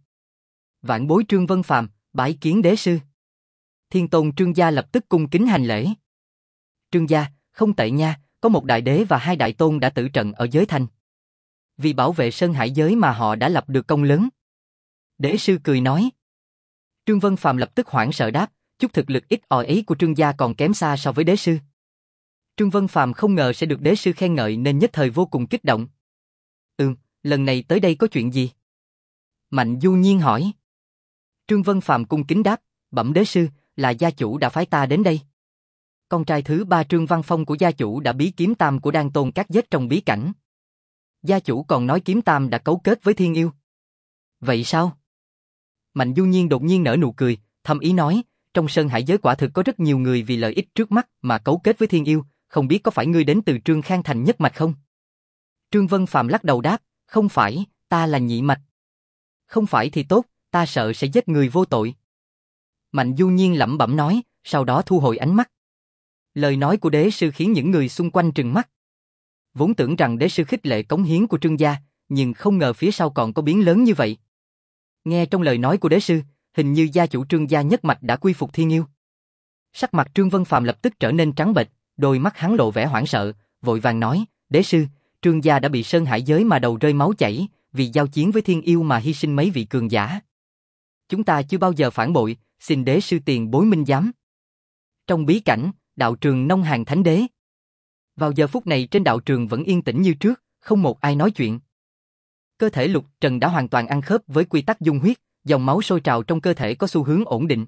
Speaker 1: Vạn bối Trương Vân Phàm, bái kiến đế sư. Thiên Tôn Trương gia lập tức cung kính hành lễ. Trương gia, không tệ nha, có một đại đế và hai đại tôn đã tử trận ở giới thành. Vì bảo vệ Sơn Hải giới mà họ đã lập được công lớn. Đế sư cười nói. Trương Vân Phàm lập tức hoảng sợ đáp, chút thực lực ít ỏi ấy của Trương gia còn kém xa so với đế sư. Trương Vân Phàm không ngờ sẽ được đế sư khen ngợi nên nhất thời vô cùng kích động. Lần này tới đây có chuyện gì? Mạnh Du Nhiên hỏi. Trương Vân Phàm cung kính đáp, bẩm đế sư, là gia chủ đã phái ta đến đây. Con trai thứ ba Trương Văn Phong của gia chủ đã bí kiếm tam của Đan Tôn Các giết trong bí cảnh. Gia chủ còn nói kiếm tam đã cấu kết với thiên yêu. Vậy sao? Mạnh Du Nhiên đột nhiên nở nụ cười, thầm ý nói, trong Sơn Hải giới quả thực có rất nhiều người vì lợi ích trước mắt mà cấu kết với thiên yêu, không biết có phải ngươi đến từ Trương Khang Thành nhất mạch không? Trương Vân Phàm lắc đầu đáp, không phải, ta là nhị mạch. Không phải thì tốt, ta sợ sẽ giết người vô tội. Mạnh Du Nhiên lẩm bẩm nói, sau đó thu hồi ánh mắt. Lời nói của đế sư khiến những người xung quanh trừng mắt. Vốn tưởng rằng đế sư khích lệ cống hiến của Trương gia, nhưng không ngờ phía sau còn có biến lớn như vậy. Nghe trong lời nói của đế sư, hình như gia chủ Trương gia nhất mạch đã quy phục thiên yêu. Sắc mặt Trương Vân Phàm lập tức trở nên trắng bệch, đôi mắt hắn lộ vẻ hoảng sợ, vội vàng nói, đế sư, Trương gia đã bị Sơn Hải giới mà đầu rơi máu chảy, vì giao chiến với thiên yêu mà hy sinh mấy vị cường giả. Chúng ta chưa bao giờ phản bội, xin đế sư tiền bối minh giám. Trong bí cảnh, đạo trường Nông Hàn Thánh Đế. Vào giờ phút này trên đạo trường vẫn yên tĩnh như trước, không một ai nói chuyện. Cơ thể Lục Trần đã hoàn toàn ăn khớp với quy tắc dung huyết, dòng máu sôi trào trong cơ thể có xu hướng ổn định.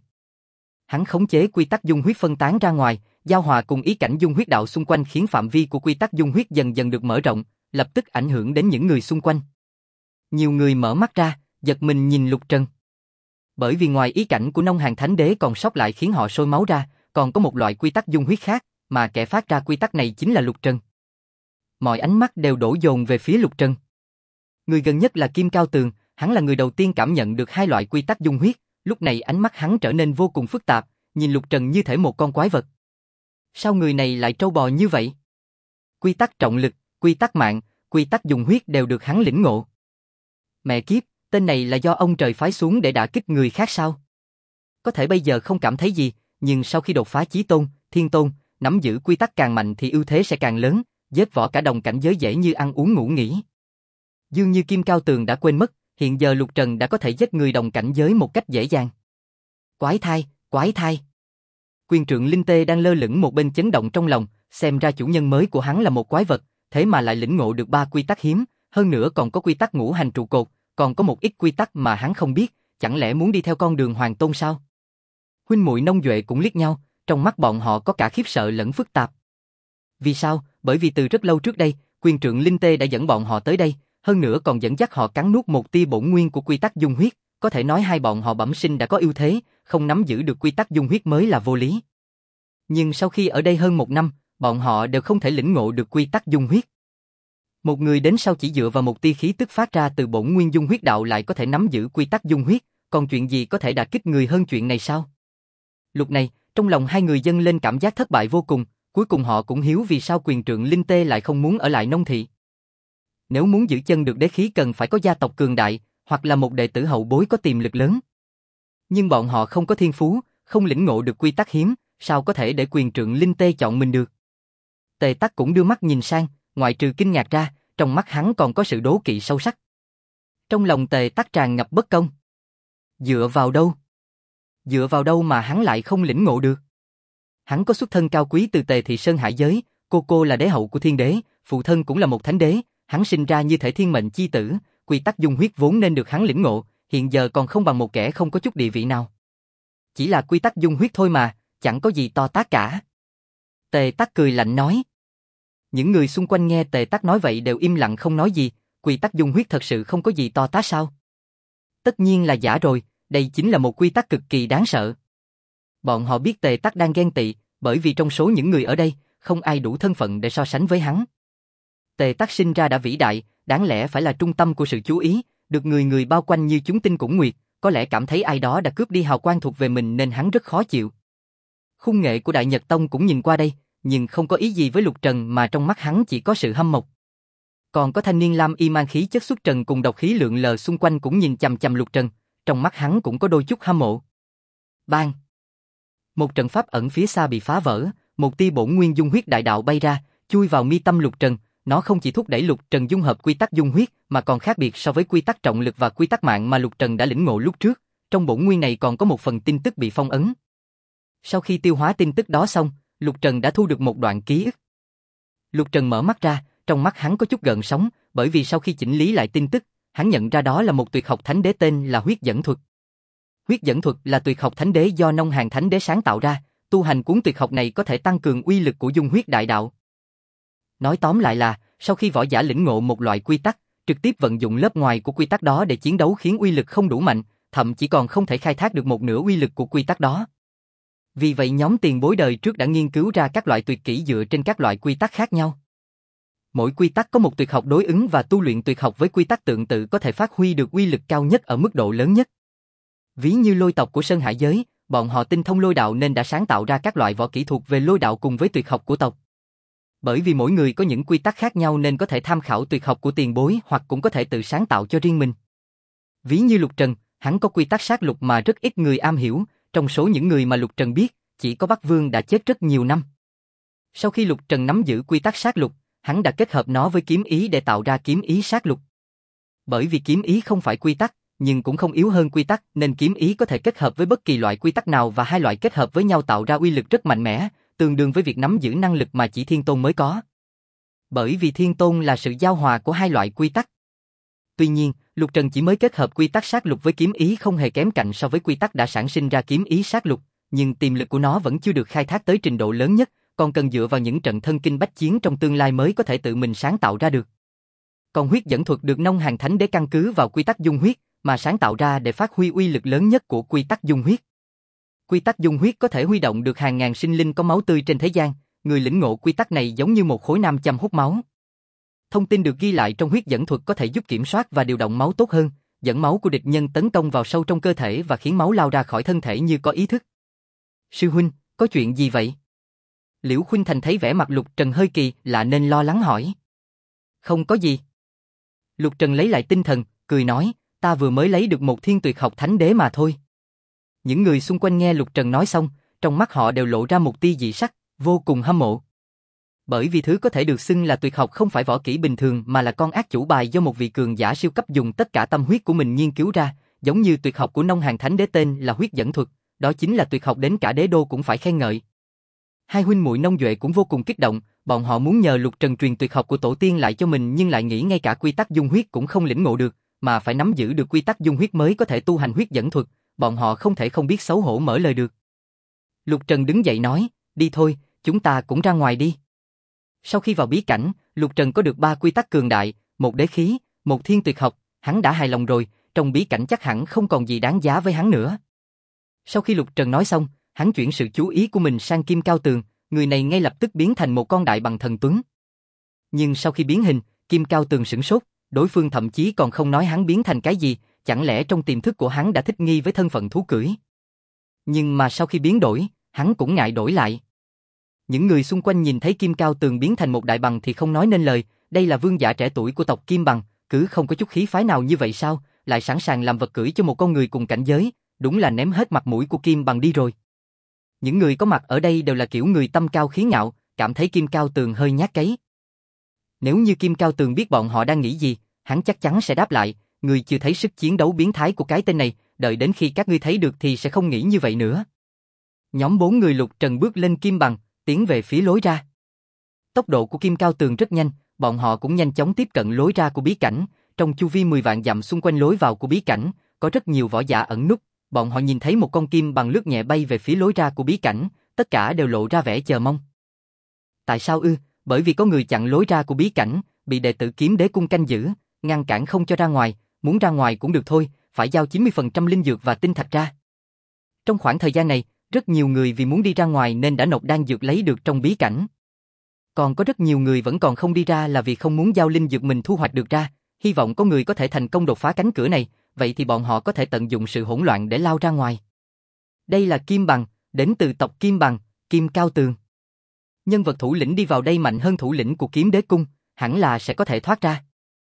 Speaker 1: Hắn khống chế quy tắc dung huyết phân tán ra ngoài, giao hòa cùng ý cảnh dung huyết đạo xung quanh khiến phạm vi của quy tắc dung huyết dần dần được mở rộng, lập tức ảnh hưởng đến những người xung quanh. Nhiều người mở mắt ra, giật mình nhìn Lục Trần. Bởi vì ngoài ý cảnh của Nông Hàn Thánh Đế còn sót lại khiến họ sôi máu ra, còn có một loại quy tắc dung huyết khác, mà kẻ phát ra quy tắc này chính là Lục Trần. Mọi ánh mắt đều đổ dồn về phía Lục Trần. Người gần nhất là Kim Cao Tường, hắn là người đầu tiên cảm nhận được hai loại quy tắc dung huyết, lúc này ánh mắt hắn trở nên vô cùng phức tạp, nhìn Lục Trần như thể một con quái vật. Sao người này lại trâu bò như vậy? Quy tắc trọng lực, quy tắc mạng, quy tắc dùng huyết đều được hắn lĩnh ngộ. Mẹ kiếp, tên này là do ông trời phái xuống để đả kích người khác sao? Có thể bây giờ không cảm thấy gì, nhưng sau khi đột phá chí tôn, thiên tôn, nắm giữ quy tắc càng mạnh thì ưu thế sẽ càng lớn, giết võ cả đồng cảnh giới dễ như ăn uống ngủ nghỉ. Dường như Kim Cao Tường đã quên mất, hiện giờ Lục Trần đã có thể giết người đồng cảnh giới một cách dễ dàng. Quái thai, quái thai. Quyền trượng Linh Tê đang lơ lửng một bên chấn động trong lòng, xem ra chủ nhân mới của hắn là một quái vật, thế mà lại lĩnh ngộ được 3 quy tắc hiếm, hơn nữa còn có quy tắc ngũ hành trụ cột, còn có một ít quy tắc mà hắn không biết, chẳng lẽ muốn đi theo con đường hoàng tôn sao? Huynh muội Nông Duệ cũng liếc nhau, trong mắt bọn họ có cả khiếp sợ lẫn phức tạp. Vì sao? Bởi vì từ rất lâu trước đây, quyền trượng Linh Tê đã dẫn bọn họ tới đây, hơn nữa còn dẫn dắt họ cắn nuốt một tia bổn nguyên của quy tắc dung huyết, có thể nói hai bọn họ bẩm sinh đã có ưu thế, không nắm giữ được quy tắc dung huyết mới là vô lý. Nhưng sau khi ở đây hơn 1 năm, bọn họ đều không thể lĩnh ngộ được quy tắc dung huyết. Một người đến sau chỉ dựa vào một tia khí tức phát ra từ bổn nguyên dung huyết đạo lại có thể nắm giữ quy tắc dung huyết, còn chuyện gì có thể đả kích người hơn chuyện này sao? Lúc này, trong lòng hai người dâng lên cảm giác thất bại vô cùng, cuối cùng họ cũng hiểu vì sao quyền trượng Linh Tê lại không muốn ở lại nông thị. Nếu muốn giữ chân được đế khí cần phải có gia tộc cường đại, hoặc là một đệ tử hậu bối có tiềm lực lớn. Nhưng bọn họ không có thiên phú, không lĩnh ngộ được quy tắc hiếm, sao có thể để quyền trượng Linh Tê chọn mình được? Tề Tắc cũng đưa mắt nhìn sang, ngoại trừ kinh ngạc ra, trong mắt hắn còn có sự đố kỵ sâu sắc. Trong lòng Tề Tắc tràn ngập bất công. Dựa vào đâu? Dựa vào đâu mà hắn lại không lĩnh ngộ được? Hắn có xuất thân cao quý từ Tề thị Sơn Hải giới, cô là đế hậu của thiên đế, phụ thân cũng là một thánh đế, hắn sinh ra như thể thiên mệnh chi tử, quy tắc dung huyết vốn nên được hắn lĩnh ngộ, hiện giờ còn không bằng một kẻ không có chút địa vị nào. Chỉ là quy tắc dung huyết thôi mà, chẳng có gì to tát cả. Tề Tắc cười lạnh nói. Những người xung quanh nghe Tề Tắc nói vậy đều im lặng không nói gì, quy tắc dung huyết thật sự không có gì to tát sao? Tất nhiên là giả rồi, đây chính là một quy tắc cực kỳ đáng sợ. Bọn họ biết Tề Tắc đang ghen tị, bởi vì trong số những người ở đây, không ai đủ thân phận để so sánh với hắn. Tề Tắc sinh ra đã vĩ đại, đáng lẽ phải là trung tâm của sự chú ý, được người người bao quanh như chúng tinh cũng nguyệt, có lẽ cảm thấy ai đó đã cướp đi hào quang thuộc về mình nên hắn rất khó chịu. Khung nghệ của Đại Nhật Tông cũng nhìn qua đây, nhưng không có ý gì với Lục Trần mà trong mắt hắn chỉ có sự hâm mộ. Còn có thanh niên Lam Y mang khí chất xuất trần cùng độc khí lượn lờ xung quanh cũng nhìn chằm chằm Lục Trần, trong mắt hắn cũng có đôi chút hâm mộ. Bang! Một trận pháp ẩn phía xa bị phá vỡ, một tia bổn nguyên dung huyết đại đạo bay ra, chui vào mi tâm Lục Trần, nó không chỉ thúc đẩy Lục Trần dung hợp quy tắc dung huyết, mà còn khác biệt so với quy tắc trọng lực và quy tắc mạng mà Lục Trần đã lĩnh ngộ lúc trước, trong bổn nguyên này còn có một phần tin tức bị phong ấn. Sau khi tiêu hóa tin tức đó xong, Lục Trần đã thu được một đoạn ký ức. Lục Trần mở mắt ra, trong mắt hắn có chút gợn sóng, bởi vì sau khi chỉnh lý lại tin tức, hắn nhận ra đó là một tuyệt học thánh đế tên là huyết dẫn thuật. Huyết dẫn thuật là tuyệt học thánh đế do Nông Hàn Thánh Đế sáng tạo ra, tu hành cuốn tuyệt học này có thể tăng cường uy lực của dung huyết đại đạo. Nói tóm lại là, sau khi võ giả lĩnh ngộ một loại quy tắc, trực tiếp vận dụng lớp ngoài của quy tắc đó để chiến đấu khiến uy lực không đủ mạnh, thậm chí còn không thể khai thác được một nửa uy lực của quy tắc đó. Vì vậy nhóm tiền bối đời trước đã nghiên cứu ra các loại tuyệt kỹ dựa trên các loại quy tắc khác nhau. Mỗi quy tắc có một tuyệt học đối ứng và tu luyện tuyệt học với quy tắc tương tự có thể phát huy được uy lực cao nhất ở mức độ lớn nhất. Ví như lôi tộc của Sơn Hải giới, bọn họ tinh thông lôi đạo nên đã sáng tạo ra các loại võ kỹ thuộc về lôi đạo cùng với tuyệt học của tộc. Bởi vì mỗi người có những quy tắc khác nhau nên có thể tham khảo tuyệt học của tiền bối hoặc cũng có thể tự sáng tạo cho riêng mình. Ví như Lục Trần, hắn có quy tắc sát lục mà rất ít người am hiểu, trong số những người mà Lục Trần biết, chỉ có Bắc Vương đã chết rất nhiều năm. Sau khi Lục Trần nắm giữ quy tắc sát lục, hắn đã kết hợp nó với kiếm ý để tạo ra kiếm ý sát lục. Bởi vì kiếm ý không phải quy tắc, nhưng cũng không yếu hơn quy tắc nên kiếm ý có thể kết hợp với bất kỳ loại quy tắc nào và hai loại kết hợp với nhau tạo ra uy lực rất mạnh mẽ, tương đương với việc nắm giữ năng lực mà chỉ Thiên Tôn mới có. Bởi vì Thiên Tôn là sự giao hòa của hai loại quy tắc. Tuy nhiên, Lục Trần chỉ mới kết hợp quy tắc sát lục với kiếm ý không hề kém cạnh so với quy tắc đã sản sinh ra kiếm ý sát lục, nhưng tiềm lực của nó vẫn chưa được khai thác tới trình độ lớn nhất, còn cần dựa vào những trận thân kinh bách chiến trong tương lai mới có thể tự mình sáng tạo ra được. Còn huyết dẫn thuật được Nông Hàn Thánh Đế căn cứ vào quy tắc dung huyết mà sáng tạo ra để phát huy uy lực lớn nhất của quy tắc dung huyết. Quy tắc dung huyết có thể huy động được hàng ngàn sinh linh có máu tươi trên thế gian, người lĩnh ngộ quy tắc này giống như một khối nam châm hút máu. Thông tin được ghi lại trong huyết dẫn thuật có thể giúp kiểm soát và điều động máu tốt hơn, dẫn máu của địch nhân tấn công vào sâu trong cơ thể và khiến máu lao ra khỏi thân thể như có ý thức. Sư huynh, có chuyện gì vậy? Liễu Khuynh Thành thấy vẻ mặt Lục Trần hơi kỳ lạ nên lo lắng hỏi. Không có gì. Lục Trần lấy lại tinh thần, cười nói, ta vừa mới lấy được một thiên tuyệt học thánh đế mà thôi. Những người xung quanh nghe Lục Trần nói xong, trong mắt họ đều lộ ra một tia dị sắc, vô cùng hâm mộ. Bởi vì thứ có thể được xưng là tuyệt học không phải võ kỹ bình thường mà là con ác chủ bài do một vị cường giả siêu cấp dùng tất cả tâm huyết của mình nghiên cứu ra, giống như tuyệt học của Nông Hàn Thánh Đế tên là huyết dẫn thuật, đó chính là tuyệt học đến cả đế đô cũng phải khen ngợi. Hai huynh muội Nông Duệ cũng vô cùng kích động, bọn họ muốn nhờ Lục Trần truyền tuyệt học của tổ tiên lại cho mình nhưng lại nghĩ ngay cả quy tắc dung huyết cũng không lĩnh ngộ được, mà phải nắm giữ được quy tắc dung huyết mới có thể tu hành huyết dẫn thuật, bọn họ không thể không biết xấu hổ mở lời được. Lục Trần đứng dậy nói, đi thôi, chúng ta cũng ra ngoài đi. Sau khi vào bí cảnh, Lục Trần có được 3 quy tắc cường đại, một đế khí, một thiên tuyệt học, hắn đã hài lòng rồi, trong bí cảnh chắc hẳn không còn gì đáng giá với hắn nữa. Sau khi Lục Trần nói xong, hắn chuyển sự chú ý của mình sang Kim Cao Tường, người này ngay lập tức biến thành một con đại bằng thần tuấn. Nhưng sau khi biến hình, Kim Cao Tường sửng sốt, đối phương thậm chí còn không nói hắn biến thành cái gì, chẳng lẽ trong tiềm thức của hắn đã thích nghi với thân phận thú cưỡi. Nhưng mà sau khi biến đổi, hắn cũng ngại đổi lại. Những người xung quanh nhìn thấy Kim Cao Tường biến thành một đại bằng thì không nói nên lời, đây là vương giả trẻ tuổi của tộc Kim Bằng, cứ không có chút khí phái nào như vậy sao, lại sẵn sàng làm vật cưỡi cho một con người cùng cảnh giới, đúng là ném hết mặt mũi của Kim Bằng đi rồi. Những người có mặt ở đây đều là kiểu người tâm cao khí ngạo, cảm thấy Kim Cao Tường hơi nhát cấy. Nếu như Kim Cao Tường biết bọn họ đang nghĩ gì, hắn chắc chắn sẽ đáp lại, người chưa thấy sức chiến đấu biến thái của cái tên này, đợi đến khi các ngươi thấy được thì sẽ không nghĩ như vậy nữa. Nhóm 4 người Lục Trần bước lên Kim Bằng, tiến về phía lối ra. Tốc độ của Kim Cao Tường rất nhanh, bọn họ cũng nhanh chóng tiếp cận lối ra của bí cảnh, trong chu vi 10 vạn dặm xung quanh lối vào của bí cảnh, có rất nhiều võ giả ẩn núp, bọn họ nhìn thấy một con kim bằng lướt nhẹ bay về phía lối ra của bí cảnh, tất cả đều lộ ra vẻ chờ mong. Tại sao ư? Bởi vì có người chặn lối ra của bí cảnh, bị đệ tử Kiếm Đế cung canh giữ, ngăn cản không cho ra ngoài, muốn ra ngoài cũng được thôi, phải giao 90% linh dược và tinh thạch ra. Trong khoảng thời gian này, rất nhiều người vì muốn đi ra ngoài nên đã nộp đan dược lấy được trong bí cảnh. Còn có rất nhiều người vẫn còn không đi ra là vì không muốn giao linh dược mình thu hoạch được ra, hy vọng có người có thể thành công đột phá cánh cửa này, vậy thì bọn họ có thể tận dụng sự hỗn loạn để lao ra ngoài. Đây là Kim Bằng, đến từ tộc Kim Bằng, Kim Cao Tường. Nhân vật thủ lĩnh đi vào đây mạnh hơn thủ lĩnh của Kiếm Đế cung, hẳn là sẽ có thể thoát ra.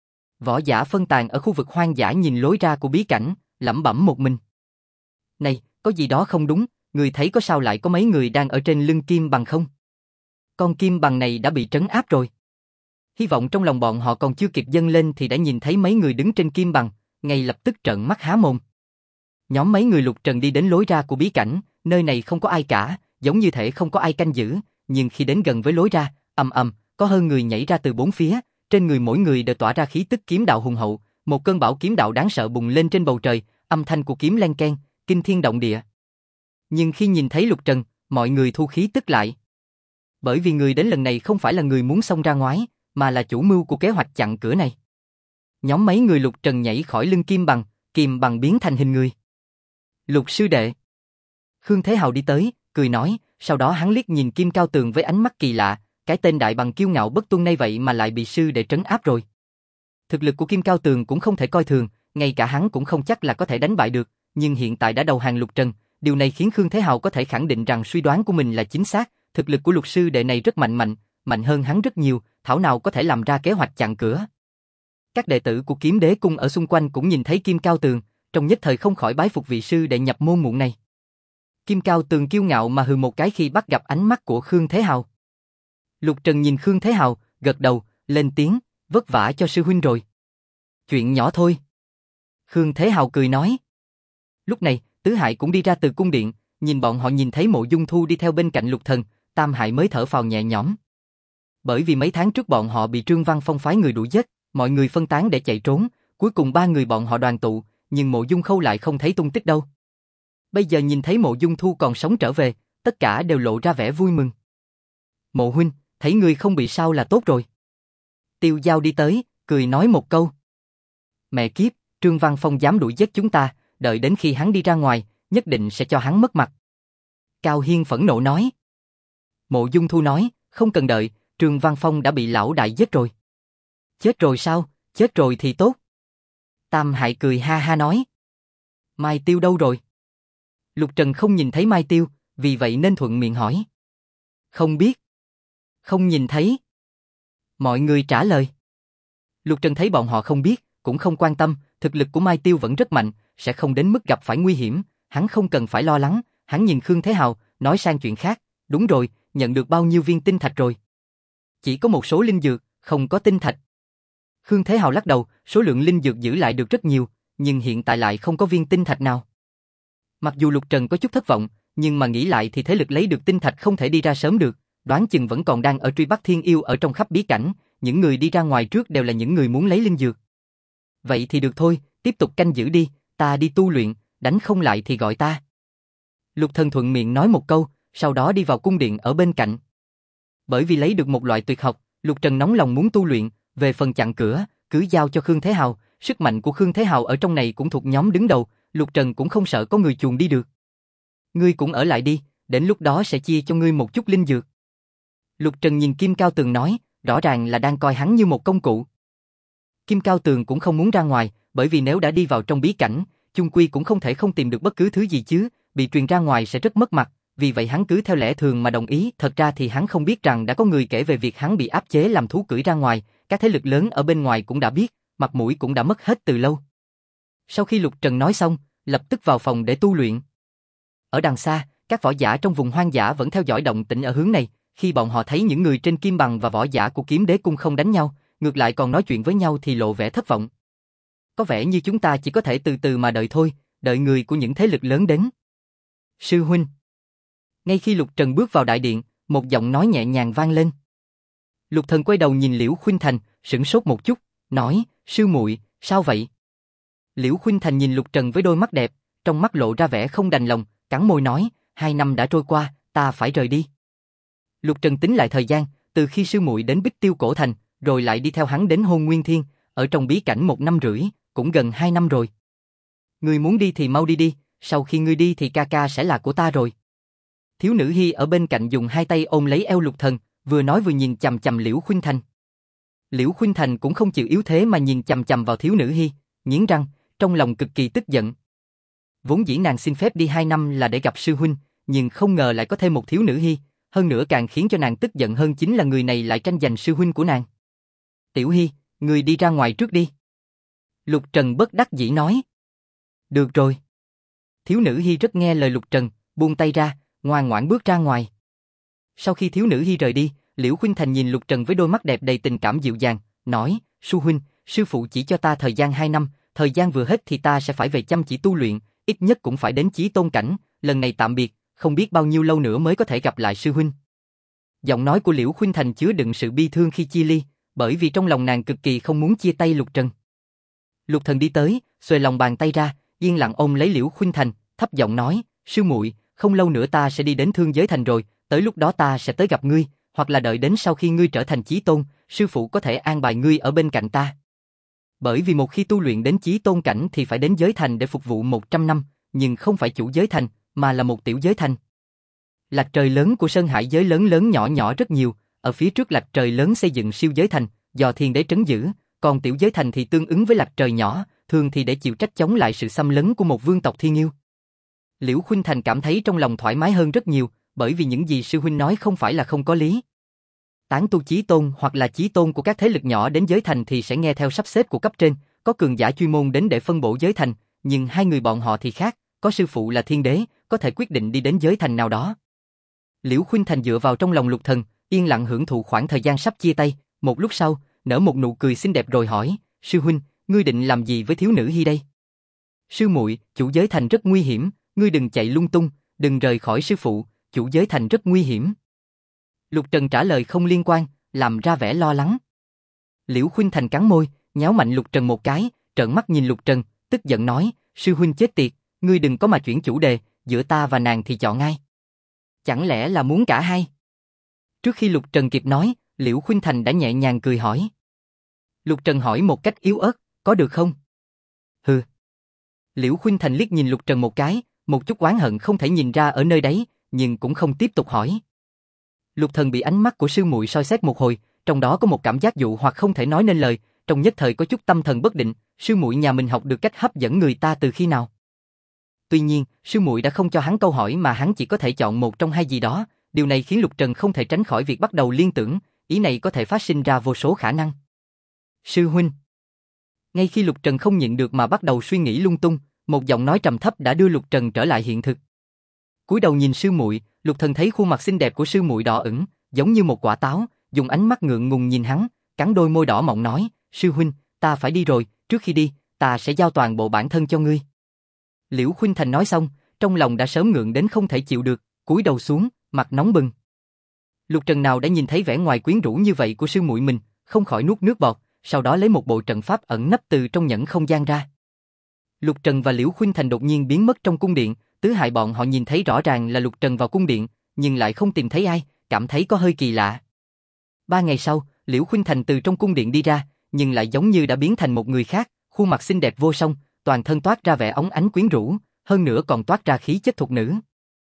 Speaker 1: Võ giả phân tàn ở khu vực hoang dã nhìn lối ra của bí cảnh, lẩm bẩm một mình. Này, có gì đó không đúng, người thấy có sao lại có mấy người đang ở trên lưng Kim Bằng không? Con kim bằng này đã bị trấn áp rồi. Hy vọng trong lòng bọn họ còn chưa kịp dâng lên thì đã nhìn thấy mấy người đứng trên kim bằng, ngay lập tức trợn mắt há mồm. Nhóm mấy người Lục Trần đi đến lối ra của bí cảnh, nơi này không có ai cả, giống như thể không có ai canh giữ, nhưng khi đến gần với lối ra, ầm ầm, có hơn người nhảy ra từ bốn phía, trên người mỗi người đều tỏa ra khí tức kiếm đạo hùng hậu, một cơn bão kiếm đạo đáng sợ bùng lên trên bầu trời, âm thanh của kiếm len keng, kinh thiên động địa. Nhưng khi nhìn thấy Lục Trần, mọi người thu khí tức lại. Bởi vì người đến lần này không phải là người muốn xông ra ngoài, mà là chủ mưu của kế hoạch chặn cửa này. Nhóm mấy người Lục Trần nhảy khỏi lưng kim bằng biến thành hình người. Lục sư đệ. Khương Thế Hào đi tới, cười nói, sau đó hắn liếc nhìn Kim Cao Tường với ánh mắt kỳ lạ, cái tên đại bằng kiêu ngạo bất tuân này vậy mà lại bị sư đệ trấn áp rồi. Thực lực của Kim Cao Tường cũng không thể coi thường, ngay cả hắn cũng không chắc là có thể đánh bại được, nhưng hiện tại đã đầu hàng Lục Trần, điều này khiến Khương Thế Hào có thể khẳng định rằng suy đoán của mình là chính xác, thực lực của Lục sư đệ này rất mạnh hơn hắn rất nhiều, thảo nào có thể làm ra kế hoạch chặn cửa. Các đệ tử của Kiếm Đế cung ở xung quanh cũng nhìn thấy Kim Cao Tường, trong nhất thời không khỏi bái phục vị sư đệ nhập môn muộn này. Kim Cao Tường kiêu ngạo mà hừ một cái khi bắt gặp ánh mắt của Khương Thế Hào. Lục Trần nhìn Khương Thế Hào, gật đầu, lên tiếng, vất vả cho sư huynh rồi. Chuyện nhỏ thôi. Khương Thế Hào cười nói. Lúc này, Tứ Hải cũng đi ra từ cung điện, nhìn bọn họ nhìn thấy Mộ Dung Thu đi theo bên cạnh Lục Thần, Tam Hải mới thở phào nhẹ nhõm. Bởi vì mấy tháng trước bọn họ bị Trương Văn Phong phái người đuổi giết, mọi người phân tán để chạy trốn, cuối cùng ba người bọn họ đoàn tụ, nhưng Mộ Dung Khâu lại không thấy tung tích đâu. Bây giờ nhìn thấy Mộ Dung Thu còn sống trở về, tất cả đều lộ ra vẻ vui mừng. Mộ huynh, thấy ngươi không bị sao là tốt rồi. Tiêu Giao đi tới, cười nói một câu. Mẹ kiếp, Trương Văn Phong dám đuổi giết chúng ta, đợi đến khi hắn đi ra ngoài, nhất định sẽ cho hắn mất mặt. Cao Hiên phẫn nộ nói. Mộ Dung Thu nói, không cần đợi, Trương Văn Phong đã bị lão đại giết rồi. Chết rồi sao, chết rồi thì tốt. Tam Hải cười ha ha nói. Mai Tiêu đâu rồi? Lục Trần không nhìn thấy Mai Tiêu, vì vậy nên thuận miệng hỏi. Không biết. Không nhìn thấy. Mọi người trả lời. Lục Trần thấy bọn họ không biết, cũng không quan tâm, thực lực của Mai Tiêu vẫn rất mạnh, sẽ không đến mức gặp phải nguy hiểm, hắn không cần phải lo lắng, hắn nhìn Khương Thế Hào, nói sang chuyện khác, đúng rồi, nhận được bao nhiêu viên tinh thạch rồi? Chỉ có một số linh dược, không có tinh thạch. Khương Thế Hào lắc đầu, số lượng linh dược giữ lại được rất nhiều, nhưng hiện tại lại không có viên tinh thạch nào. Mặc dù Lục Trần có chút thất vọng, nhưng mà nghĩ lại thì thế lực lấy được tinh thạch không thể đi ra sớm được, đoán chừng vẫn còn đang ở truy bắt thiên yêu ở trong khắp bí cảnh, những người đi ra ngoài trước đều là những người muốn lấy linh dược. Vậy thì được thôi, tiếp tục canh giữ đi, ta đi tu luyện, đánh không lại thì gọi ta. Lục Thần thuận miệng nói một câu, sau đó đi vào cung điện ở bên cạnh. Bởi vì lấy được một loại tuyệt học, Lục Trần nóng lòng muốn tu luyện, về phần chặn cửa, cứ giao cho Khương Thế Hào, sức mạnh của Khương Thế Hào ở trong này cũng thuộc nhóm đứng đầu, Lục Trần cũng không sợ có người chuồn đi được. Ngươi cũng ở lại đi, đến lúc đó sẽ chia cho ngươi một chút linh dược. Lục Trần nhìn Kim Cao Tường nói, rõ ràng là đang coi hắn như một công cụ. Kim Cao Tường cũng không muốn ra ngoài, bởi vì nếu đã đi vào trong bí cảnh, chung quy cũng không thể không tìm được bất cứ thứ gì chứ, bị truyền ra ngoài sẽ rất mất mặt, vì vậy hắn cứ theo lẽ thường mà đồng ý, thật ra thì hắn không biết rằng đã có người kể về việc hắn bị áp chế làm thú cưỡi ra ngoài, các thế lực lớn ở bên ngoài cũng đã biết, mặt mũi cũng đã mất hết từ lâu. Sau khi Lục Trần nói xong, lập tức vào phòng để tu luyện. Ở đằng xa, các võ giả trong vùng hoang dã vẫn theo dõi động tĩnh ở hướng này, khi bọn họ thấy những người trên kim bằng và võ giả của Kiếm Đế cung không đánh nhau, ngược lại còn nói chuyện với nhau thì lộ vẻ thất vọng. Có vẻ như chúng ta chỉ có thể từ từ mà đợi thôi, đợi người của những thế lực lớn đến. Sư huynh. Ngay khi Lục Trần bước vào đại điện, một giọng nói nhẹ nhàng vang lên. Lục Thần quay đầu nhìn Liễu Khuynh Thành, sững sốt một chút, nói, sư muội, sao vậy? Liễu Khuynh Thành nhìn Lục Trần với đôi mắt đẹp, trong mắt lộ ra vẻ không đành lòng, cắn môi nói, 2 năm đã trôi qua, ta phải rời đi. Lục Trần tính lại thời gian, từ khi sư muội đến Bích Tiêu Cổ Thành, rồi lại đi theo hắn đến Hôn Nguyên Thiên, ở trong bí cảnh 1 năm rưỡi, cũng gần 2 năm rồi. Ngươi muốn đi thì mau đi đi, sau khi ngươi đi thì ca ca sẽ là của ta rồi. Thiếu nữ Hi ở bên cạnh dùng 2 tay ôm lấy eo Lục Thần, vừa nói vừa nhìn chằm chằm Liễu Khuynh Thành. Liễu Khuynh Thành cũng không chịu yếu thế mà nhìn chằm chằm vào thiếu nữ Hi, nghiến răng, trong lòng cực kỳ tức giận. Vốn dĩ nàng xin phép đi 2 năm là để gặp sư huynh, nhưng không ngờ lại có thêm một thiếu nữ Hi, hơn nữa càng khiến cho nàng tức giận hơn chính là người này lại tranh giành sư huynh của nàng. Tiểu Hi, ngươi đi ra ngoài trước đi. Lục Trần bất đắc dĩ nói. Được rồi. Thiếu nữ Hi rất nghe lời Lục Trần, buông tay ra, ngoan ngoãn bước ra ngoài. Sau khi thiếu nữ Hi rời đi, Liễu Khuynh Thành nhìn Lục Trần với đôi mắt đẹp đầy tình cảm dịu dàng, nói, Sư huynh, sư phụ chỉ cho ta thời gian 2 năm, thời gian vừa hết thì ta sẽ phải về chăm chỉ tu luyện, ít nhất cũng phải đến chí tôn cảnh, lần này tạm biệt, không biết bao nhiêu lâu nữa mới có thể gặp lại sư huynh. Giọng nói của Liễu Khuynh Thành chứa đựng sự bi thương khi chia ly, bởi vì trong lòng nàng cực kỳ không muốn chia tay Lục Trần. Lục Thần đi tới, xuề lòng bàn tay ra, yên lặng ôm lấy Liễu Khuynh Thành, thấp giọng nói, sư muội, không lâu nữa ta sẽ đi đến Thương Giới Thành rồi, tới lúc đó ta sẽ tới gặp ngươi, hoặc là đợi đến sau khi ngươi trở thành chí tôn, sư phụ có thể an bài ngươi ở bên cạnh ta. Bởi vì một khi tu luyện đến chí tôn cảnh thì phải đến giới thành để phục vụ 100 năm, nhưng không phải chủ giới thành, mà là một tiểu giới thành. Lạch trời lớn của Sơn Hải giới lớn lớn nhỏ nhỏ rất nhiều, ở phía trước lạch trời lớn xây dựng siêu giới thành, do thiên đế trấn giữ, còn tiểu giới thành thì tương ứng với lạch trời nhỏ, thường thì để chịu trách chống lại sự xâm lấn của một vương tộc thiên yêu. Liễu Khuynh Thành cảm thấy trong lòng thoải mái hơn rất nhiều, bởi vì những gì sư huynh nói không phải là không có lý. Tán tu chí tôn hoặc là chí tôn của các thế lực nhỏ đến giới thành thì sẽ nghe theo sắp xếp của cấp trên, có cường giả chuyên môn đến để phân bổ giới thành, nhưng hai người bọn họ thì khác, có sư phụ là thiên đế, có thể quyết định đi đến giới thành nào đó. Liễu Khuynh Thành dựa vào trong lòng Lục Thần, yên lặng hưởng thụ khoảng thời gian sắp chia tay, một lúc sau, nở một nụ cười xinh đẹp rồi hỏi, sư huynh, ngươi định làm gì với thiếu nữ Hi đây? Sư muội, chủ giới thành rất nguy hiểm, ngươi đừng chạy lung tung, đừng rời khỏi sư phụ, chủ giới thành rất nguy hiểm. Lục Trần trả lời không liên quan, làm ra vẻ lo lắng. Liễu Khuynh Thành cắn môi, nhéo mạnh Lục Trần một cái, trợn mắt nhìn Lục Trần, tức giận nói, sư huynh chết tiệt, ngươi đừng có mà chuyển chủ đề, giữa ta và nàng thì chọn ai? Chẳng lẽ là muốn cả hai? Trước khi Lục Trần kịp nói, Liễu Khuynh Thành đã nhẹ nhàng cười hỏi. Lục Trần hỏi một cách yếu ớt, có được không? Hừ. Liễu Khuynh Thành liếc nhìn Lục Trần một cái, một chút oán hận không thể nhìn ra ở nơi đấy, nhưng cũng không tiếp tục hỏi. Lục Thần bị ánh mắt của sư muội soi xét một hồi, trong đó có một cảm giác dụ hoặc không thể nói nên lời, trong nhất thời có chút tâm thần bất định, sư muội nhà mình học được cách hấp dẫn người ta từ khi nào? Tuy nhiên, sư muội đã không cho hắn câu hỏi mà hắn chỉ có thể chọn một trong hai gì đó, điều này khiến Lục Trần không thể tránh khỏi việc bắt đầu liên tưởng, ý này có thể phát sinh ra vô số khả năng. Sư huynh. Ngay khi Lục Trần không nhịn được mà bắt đầu suy nghĩ lung tung, một giọng nói trầm thấp đã đưa Lục Trần trở lại hiện thực. Cúi đầu nhìn sư muội, Lục Thần thấy khuôn mặt xinh đẹp của sư muội đỏ ửng, giống như một quả táo, dùng ánh mắt ngượng ngùng nhìn hắn, cắn đôi môi đỏ mọng nói, sư huynh, ta phải đi rồi, trước khi đi, ta sẽ giao toàn bộ bản thân cho ngươi. Liễu Khuynh Thành nói xong, trong lòng đã sớm ngượng đến không thể chịu được, cúi đầu xuống, mặt nóng bừng. Lục Trần nào đã nhìn thấy vẻ ngoài quyến rũ như vậy của sư muội mình, không khỏi nuốt nước bọt, sau đó lấy một bộ trận pháp ẩn nấp từ trong nhẫn không gian ra. Lục Trần và Liễu Khuynh Thành đột nhiên biến mất trong cung điện, tứ hại bọn họ nhìn thấy rõ ràng là Lục Trần vào cung điện, nhưng lại không tìm thấy ai, cảm thấy có hơi kỳ lạ. 3 ngày sau, Liễu Khuynh Thành từ trong cung điện đi ra, nhưng lại giống như đã biến thành một người khác, khuôn mặt xinh đẹp vô song, toàn thân toát ra vẻ óng ánh quyến rũ, hơn nữa còn toát ra khí chất thục nữ.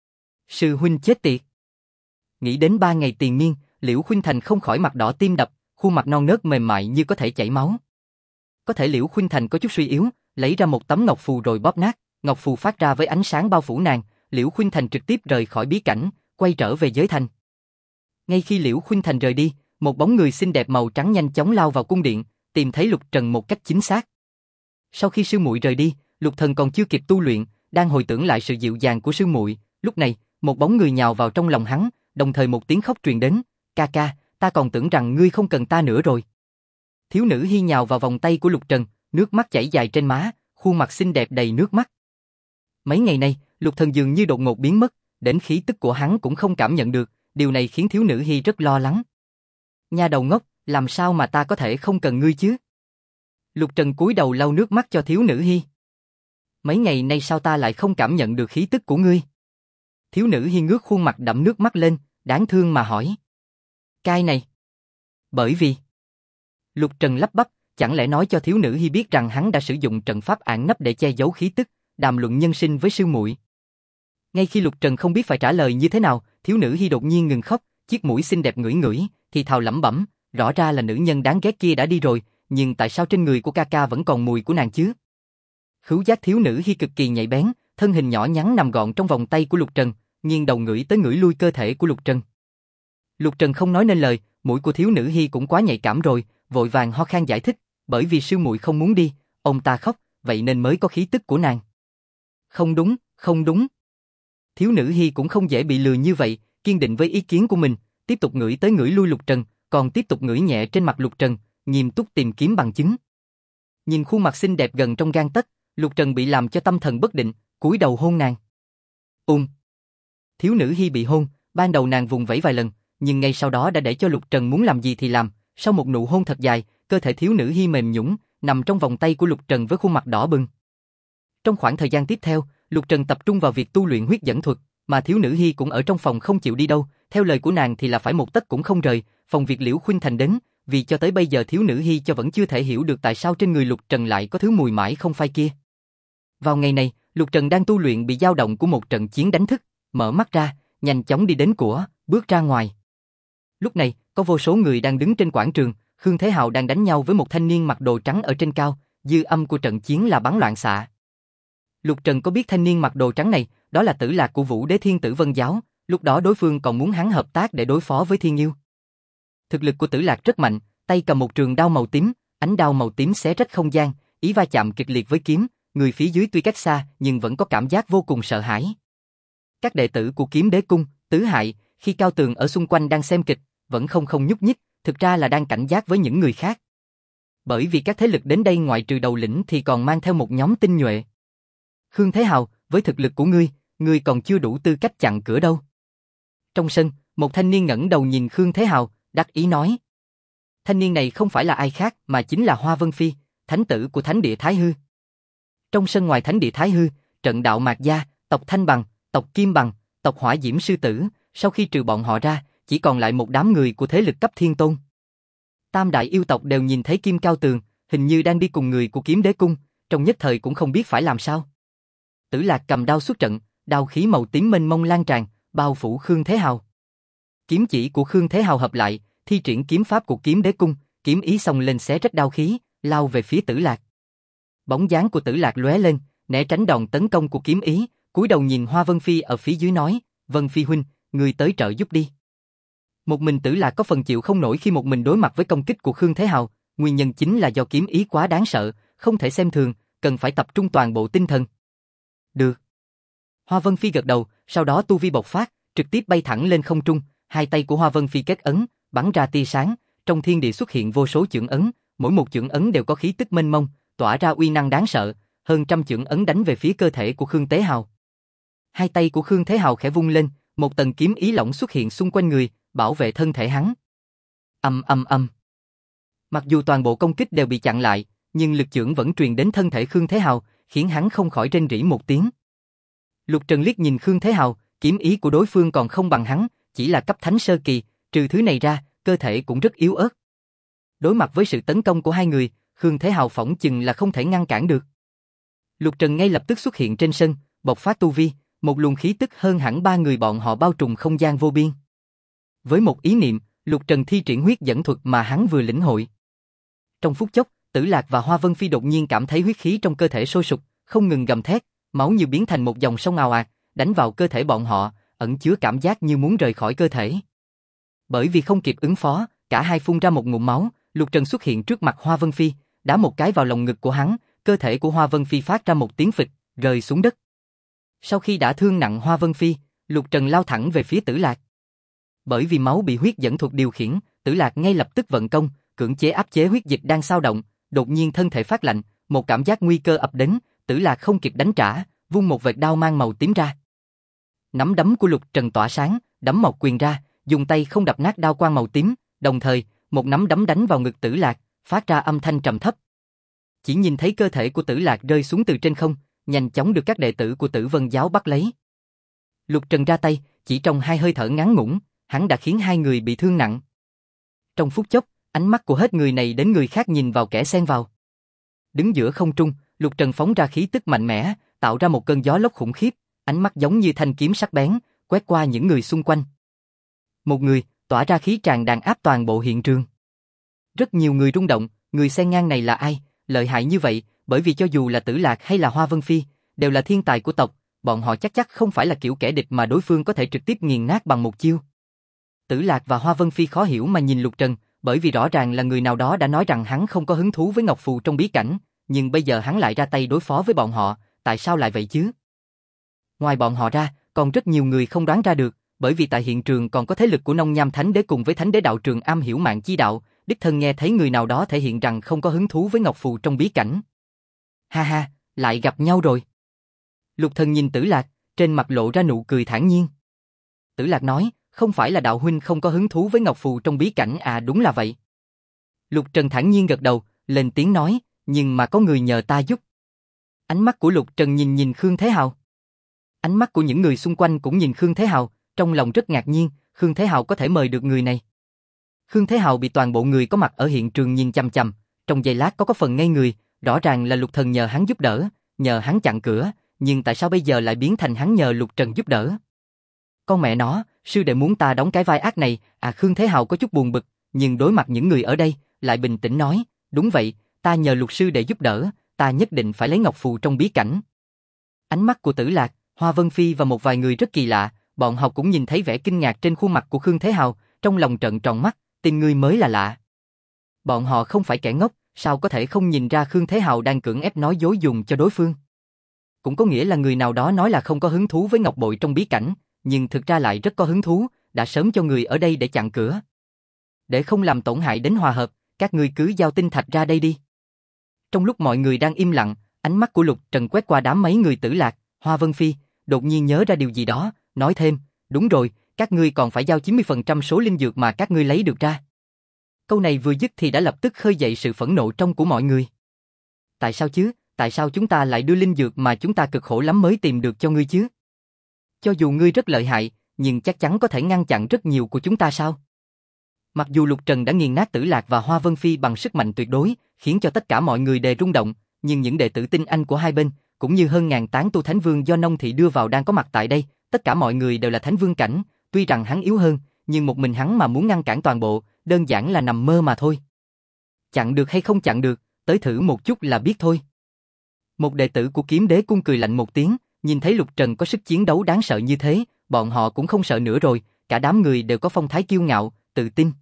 Speaker 1: Sư huynh chết tiệt. Nghĩ đến 3 ngày triền miên, Liễu Khuynh Thành không khỏi mặt đỏ tim đập, khuôn mặt non nớt mềm mại như có thể chảy máu. Có thể Liễu Khuynh Thành có chút suy yếu, lấy ra một tấm ngọc phù rồi bóp nát, ngọc phù phát ra với ánh sáng bao phủ nàng, Liễu Khuynh Thành trực tiếp rời khỏi bí cảnh, quay trở về giới thành. Ngay khi Liễu Khuynh Thành rời đi, một bóng người xinh đẹp màu trắng nhanh chóng lao vào cung điện, tìm thấy Lục Trần một cách chính xác. Sau khi sư muội rời đi, Lục Thần còn chưa kịp tu luyện, đang hồi tưởng lại sự dịu dàng của sư muội, lúc này, một bóng người nhào vào trong lòng hắn, đồng thời một tiếng khóc truyền đến, "Ca ca, ta còn tưởng rằng ngươi không cần ta nữa rồi." Thiếu nữ Hi nhào vào vòng tay của Lục Trần, nước mắt chảy dài trên má, khuôn mặt xinh đẹp đầy nước mắt. Mấy ngày nay, Lục Thần dường như đột ngột biến mất, đến khí tức của hắn cũng không cảm nhận được, điều này khiến thiếu nữ Hi rất lo lắng. Nha đầu ngốc, làm sao mà ta có thể không cần ngươi chứ? Lục Trần cúi đầu lau nước mắt cho thiếu nữ Hi. Mấy ngày nay sao ta lại không cảm nhận được khí tức của ngươi? Thiếu nữ Hi ngước khuôn mặt đẫm nước mắt lên, đáng thương mà hỏi. Cái này. Bởi vì. Lục Trần lắp bắp, chẳng lẽ nói cho thiếu nữ Hi biết rằng hắn đã sử dụng trận pháp ẩn nấp để che giấu khí tức, đàm luận nhân sinh với sư muội. Ngay khi Lục Trần không biết phải trả lời như thế nào, thiếu nữ Hi đột nhiên ngừng khóc, chiếc mũi xinh đẹp ngửi ngửi, thì thào lẩm bẩm, rõ ra là nữ nhân đáng ghét kia đã đi rồi, nhưng tại sao trên người của ca ca vẫn còn mùi của nàng chứ? Khứu giác thiếu nữ Hi cực kỳ nhạy bén, thân hình nhỏ nhắn nằm gọn trong vòng tay của Lục Trần, nghiêng đầu ngửi tới ngửi lui cơ thể của Lục Trần. Lục Trần không nói nên lời, mũi của thiếu nữ Hi cũng quá nhạy cảm rồi, vội vàng ho khan giải thích, bởi vì sư muội không muốn đi, ông ta khóc, vậy nên mới có khí tức của nàng. Không đúng, không đúng. Thiếu nữ Hi cũng không dễ bị lừa như vậy, kiên định với ý kiến của mình, tiếp tục ngửi tới ngửi lui Lục Trần, còn tiếp tục ngửi nhẹ trên mặt Lục Trần, nghiêm túc tìm kiếm bằng chứng. Nhìn khuôn mặt xinh đẹp gần trong gang tấc, Lục Trần bị làm cho tâm thần bất định, cúi đầu hôn nàng. Thiếu nữ Hi bị hôn, ban đầu nàng vùng vẫy vài lần, nhưng ngay sau đó đã để cho Lục Trần muốn làm gì thì làm, sau một nụ hôn thật dài, cơ thể thiếu nữ Hi mềm nhũn, nằm trong vòng tay của Lục Trần với khuôn mặt đỏ bừng. Trong khoảng thời gian tiếp theo, Lục Trần tập trung vào việc tu luyện huyết dẫn thuật, mà thiếu nữ Hi cũng ở trong phòng không chịu đi đâu, theo lời của nàng thì là phải một tấc cũng không rời, phòng việc Liễu Khuynh Thành đến, vì cho tới bây giờ thiếu nữ Hi cho vẫn chưa thể hiểu được tại sao trên người Lục Trần lại có thứ mùi mãi không phai kia. Vào ngày này, Lục Trần đang tu luyện bị dao động của một trận chiến đánh thức, mở mắt ra, nhanh chóng đi đến bước ra ngoài. Lúc này, có vô số người đang đứng trên quảng trường, Khương Thế Hào đang đánh nhau với một thanh niên mặc đồ trắng ở trên cao, dư âm của trận chiến là bắn loạn xạ. Lục Trần có biết thanh niên mặc đồ trắng này, đó là Tử Lạc của Vũ Đế Thiên Tử Vân Giáo, lúc đó đối phương còn muốn hắn hợp tác để đối phó với Thiên Yêu. Thực lực của Tử Lạc rất mạnh, tay cầm một trường đao màu tím, ánh đao màu tím xé rách không gian, ý va chạm kịch liệt với kiếm, người phía dưới tuy cách xa nhưng vẫn có cảm giác vô cùng sợ hãi. Các đệ tử của Kiếm Đế Cung, Tứ Hại, khi Cao Tường ở xung quanh đang xem kịch, vẫn không nhúc nhích, thực ra là đang cảnh giác với những người khác. Bởi vì các thế lực đến đây ngoại trừ đầu lĩnh thì còn mang theo một nhóm tinh nhuệ. Khương Thế Hào, với thực lực của ngươi còn chưa đủ tư cách chặn cửa đâu. Trong sân, một thanh niên ngẩng đầu nhìn Khương Thế Hào, đắc ý nói. Thanh niên này không phải là ai khác mà chính là Hoa Vân Phi, thánh tử của Thánh Địa Thái Hư. Trong sân ngoài Thánh Địa Thái Hư, trận đạo Mạc Gia, tộc Thanh Bằng, tộc Kim Bằng, tộc Hỏa Diễm Sư Tử, sau khi trừ bọn họ ra, chỉ còn lại một đám người của thế lực cấp thiên tôn. Tam đại yêu tộc đều nhìn thấy Kim Cao Tường, hình như đang đi cùng người của Kiếm Đế Cung, trong nhất thời cũng không biết phải làm sao. Tử Lạc cầm đao xuất trận, đao khí màu tím mênh mông lan tràn, bao phủ Khương Thế Hào. Kiếm chỉ của Khương Thế Hào hợp lại, thi triển kiếm pháp của Kiếm Đế Cung, kiếm ý xông lên xé rách đao khí, lao về phía Tử Lạc. Bóng dáng của Tử Lạc lóe lên, né tránh đòn tấn công của kiếm ý, cúi đầu nhìn Hoa Vân Phi ở phía dưới nói, Vân Phi huynh, người tới trợ giúp đi. Một mình Tử Lạc có phần chịu không nổi khi một mình đối mặt với công kích của Khương Thế Hào, nguyên nhân chính là do kiếm ý quá đáng sợ, không thể xem thường, cần phải tập trung toàn bộ tinh thần. Được. Hoa Vân Phi gật đầu, sau đó tu vi bộc phát, trực tiếp bay thẳng lên không trung, hai tay của Hoa Vân Phi kết ấn, bắn ra tia sáng, trong thiên địa xuất hiện vô số chưởng ấn, mỗi một chưởng ấn đều có khí tức mênh mông, tỏa ra uy năng đáng sợ, hơn trăm chưởng ấn đánh về phía cơ thể của Khương Thế Hào. Hai tay của Khương Thế Hào khẽ vung lên, một tầng kiếm ý lỏng xuất hiện xung quanh người, bảo vệ thân thể hắn. Âm. Mặc dù toàn bộ công kích đều bị chặn lại, nhưng lực chưởng vẫn truyền đến thân thể Khương Thế Hào, khiến hắn không khỏi rên rỉ một tiếng. Lục Trần liếc nhìn Khương Thế Hào, kiếm ý của đối phương còn không bằng hắn, chỉ là cấp thánh sơ kỳ, trừ thứ này ra, cơ thể cũng rất yếu ớt. Đối mặt với sự tấn công của hai người, Khương Thế Hào phỏng chừng là không thể ngăn cản được. Lục Trần ngay lập tức xuất hiện trên sân, bộc phát tu vi, một luồng khí tức hơn hẳn ba người bọn họ bao trùm không gian vô biên. Với một ý niệm, Lục Trần thi triển huyết dẫn thuật mà hắn vừa lĩnh hội. Trong phút chốc, Tử Lạc và Hoa Vân Phi đột nhiên cảm thấy huyết khí trong cơ thể sôi sục, không ngừng gầm thét, máu như biến thành một dòng sông ào ạt, đánh vào cơ thể bọn họ, ẩn chứa cảm giác như muốn rời khỏi cơ thể. Bởi vì không kịp ứng phó, cả hai phun ra một ngụm máu, Lục Trần xuất hiện trước mặt Hoa Vân Phi, đá một cái vào lồng ngực của hắn, cơ thể của Hoa Vân Phi phát ra một tiếng phịch, rơi xuống đất. Sau khi đã thương nặng Hoa Vân Phi, Lục Trần lao thẳng về phía Tử Lạc. Bởi vì máu bị huyết dẫn thuật điều khiển, Tử Lạc ngay lập tức vận công, cưỡng chế áp chế huyết dịch đang xao động, đột nhiên thân thể phát lạnh, một cảm giác nguy cơ ập đến, Tử Lạc không kịp đánh trả, vung một vệt đao mang màu tím ra. Nắm đấm của Lục Trần tỏa sáng, đấm một quyền ra, dùng tay không đập nát đao quang màu tím, đồng thời, một nắm đấm đánh vào ngực Tử Lạc, phát ra âm thanh trầm thấp. Chỉ nhìn thấy cơ thể của Tử Lạc rơi xuống từ trên không, nhanh chóng được các đệ tử của Tử Vân Giáo bắt lấy. Lục Trần ra tay, chỉ trong hai hơi thở ngắn ngủn, hắn đã khiến hai người bị thương nặng. Trong phút chốc, ánh mắt của hết người này đến người khác nhìn vào kẻ xen vào. Đứng giữa không trung, Lục Trần phóng ra khí tức mạnh mẽ, tạo ra một cơn gió lốc khủng khiếp, ánh mắt giống như thanh kiếm sắc bén, quét qua những người xung quanh. Một người, tỏa ra khí tràn đàn áp toàn bộ hiện trường. Rất nhiều người rung động, người xen ngang này là ai, lợi hại như vậy, bởi vì cho dù là Tử Lạc hay là Hoa Vân Phi, đều là thiên tài của tộc, bọn họ chắc không phải là kiểu kẻ địch mà đối phương có thể trực tiếp nghiền nát bằng một chiêu. Tử Lạc và Hoa Vân Phi khó hiểu mà nhìn Lục Trần, bởi vì rõ ràng là người nào đó đã nói rằng hắn không có hứng thú với Ngọc Phù trong bí cảnh, nhưng bây giờ hắn lại ra tay đối phó với bọn họ, tại sao lại vậy chứ? Ngoài bọn họ ra, còn rất nhiều người không đoán ra được, bởi vì tại hiện trường còn có thế lực của Nông Nham Thánh Đế cùng với Thánh Đế đạo trường am hiểu mạng chi đạo, đích thân nghe thấy người nào đó thể hiện rằng không có hứng thú với ngọc phù trong bí cảnh. Ha ha, lại gặp nhau rồi. Lục Thần nhìn Tử Lạc, trên mặt lộ ra nụ cười thản nhiên. Tử Lạc nói, không phải là đạo huynh không có hứng thú với ngọc phù trong bí cảnh à? Đúng là vậy. Lục Trần thản nhiên gật đầu, lên tiếng nói, nhưng mà có người nhờ ta giúp. Ánh mắt của Lục Trần nhìn Khương Thế Hào. Ánh mắt của những người xung quanh cũng nhìn Khương Thế Hào, trong lòng rất ngạc nhiên, Khương Thế Hào có thể mời được người này. Khương Thế Hào bị toàn bộ người có mặt ở hiện trường nhìn chằm chằm, trong giây lát có phần ngây người, rõ ràng là Lục Thần nhờ hắn giúp đỡ, nhờ hắn chặn cửa, nhưng tại sao bây giờ lại biến thành hắn nhờ Lục Trần giúp đỡ? Con mẹ nó, sư đệ muốn ta đóng cái vai ác này, à? Khương Thế Hào có chút buồn bực, nhưng đối mặt những người ở đây, lại bình tĩnh nói, đúng vậy, ta nhờ Lục sư đệ giúp đỡ, ta nhất định phải lấy ngọc phù trong bí cảnh. Ánh mắt của Tử Lạc, Hoa Vân Phi và một vài người rất kỳ lạ, bọn họ cũng nhìn thấy vẻ kinh ngạc trên khuôn mặt của Khương Thế Hào, trong lòng trợn tròn mắt, tin ngươi mới là lạ. Bọn họ không phải kẻ ngốc, sao có thể không nhìn ra Khương Thế Hào đang cưỡng ép nói dối dùng cho đối phương. Cũng có nghĩa là người nào đó nói là không có hứng thú với ngọc bội trong bí cảnh, nhưng thực ra lại rất có hứng thú, đã sớm cho người ở đây để chặn cửa. Để không làm tổn hại đến hòa hợp, các ngươi cứ giao tinh thạch ra đây đi. Trong lúc mọi người đang im lặng, ánh mắt của Lục Trần quét qua đám mấy người Tử Lạc, Hoa Vân Phi, đột nhiên nhớ ra điều gì đó, nói thêm, đúng rồi, các ngươi còn phải giao 90% số linh dược mà các ngươi lấy được ra. Câu này vừa dứt thì đã lập tức khơi dậy sự phẫn nộ trong của mọi người. Tại sao chứ, tại sao chúng ta lại đưa linh dược mà chúng ta cực khổ lắm mới tìm được cho ngươi chứ? Cho dù ngươi rất lợi hại, nhưng chắc chắn có thể ngăn chặn rất nhiều của chúng ta sao? Mặc dù Lục Trần đã nghiền nát Tử Lạc và Hoa Vân Phi bằng sức mạnh tuyệt đối, khiến cho tất cả mọi người đều rung động, nhưng những đệ tử tinh anh của hai bên, cũng như hơn ngàn tán tu thánh vương do Nông Thị đưa vào đang có mặt tại đây, tất cả mọi người đều là thánh vương cảnh, tuy rằng hắn yếu hơn, nhưng một mình hắn mà muốn ngăn cản toàn bộ, đơn giản là nằm mơ mà thôi. Chặn được hay không chặn được, tới thử một chút là biết thôi. Một đệ tử của Kiếm Đế Cung cười lạnh một tiếng, nhìn thấy Lục Trần có sức chiến đấu đáng sợ như thế, bọn họ cũng không sợ nữa rồi, cả đám người đều có phong thái kiêu ngạo, tự tin.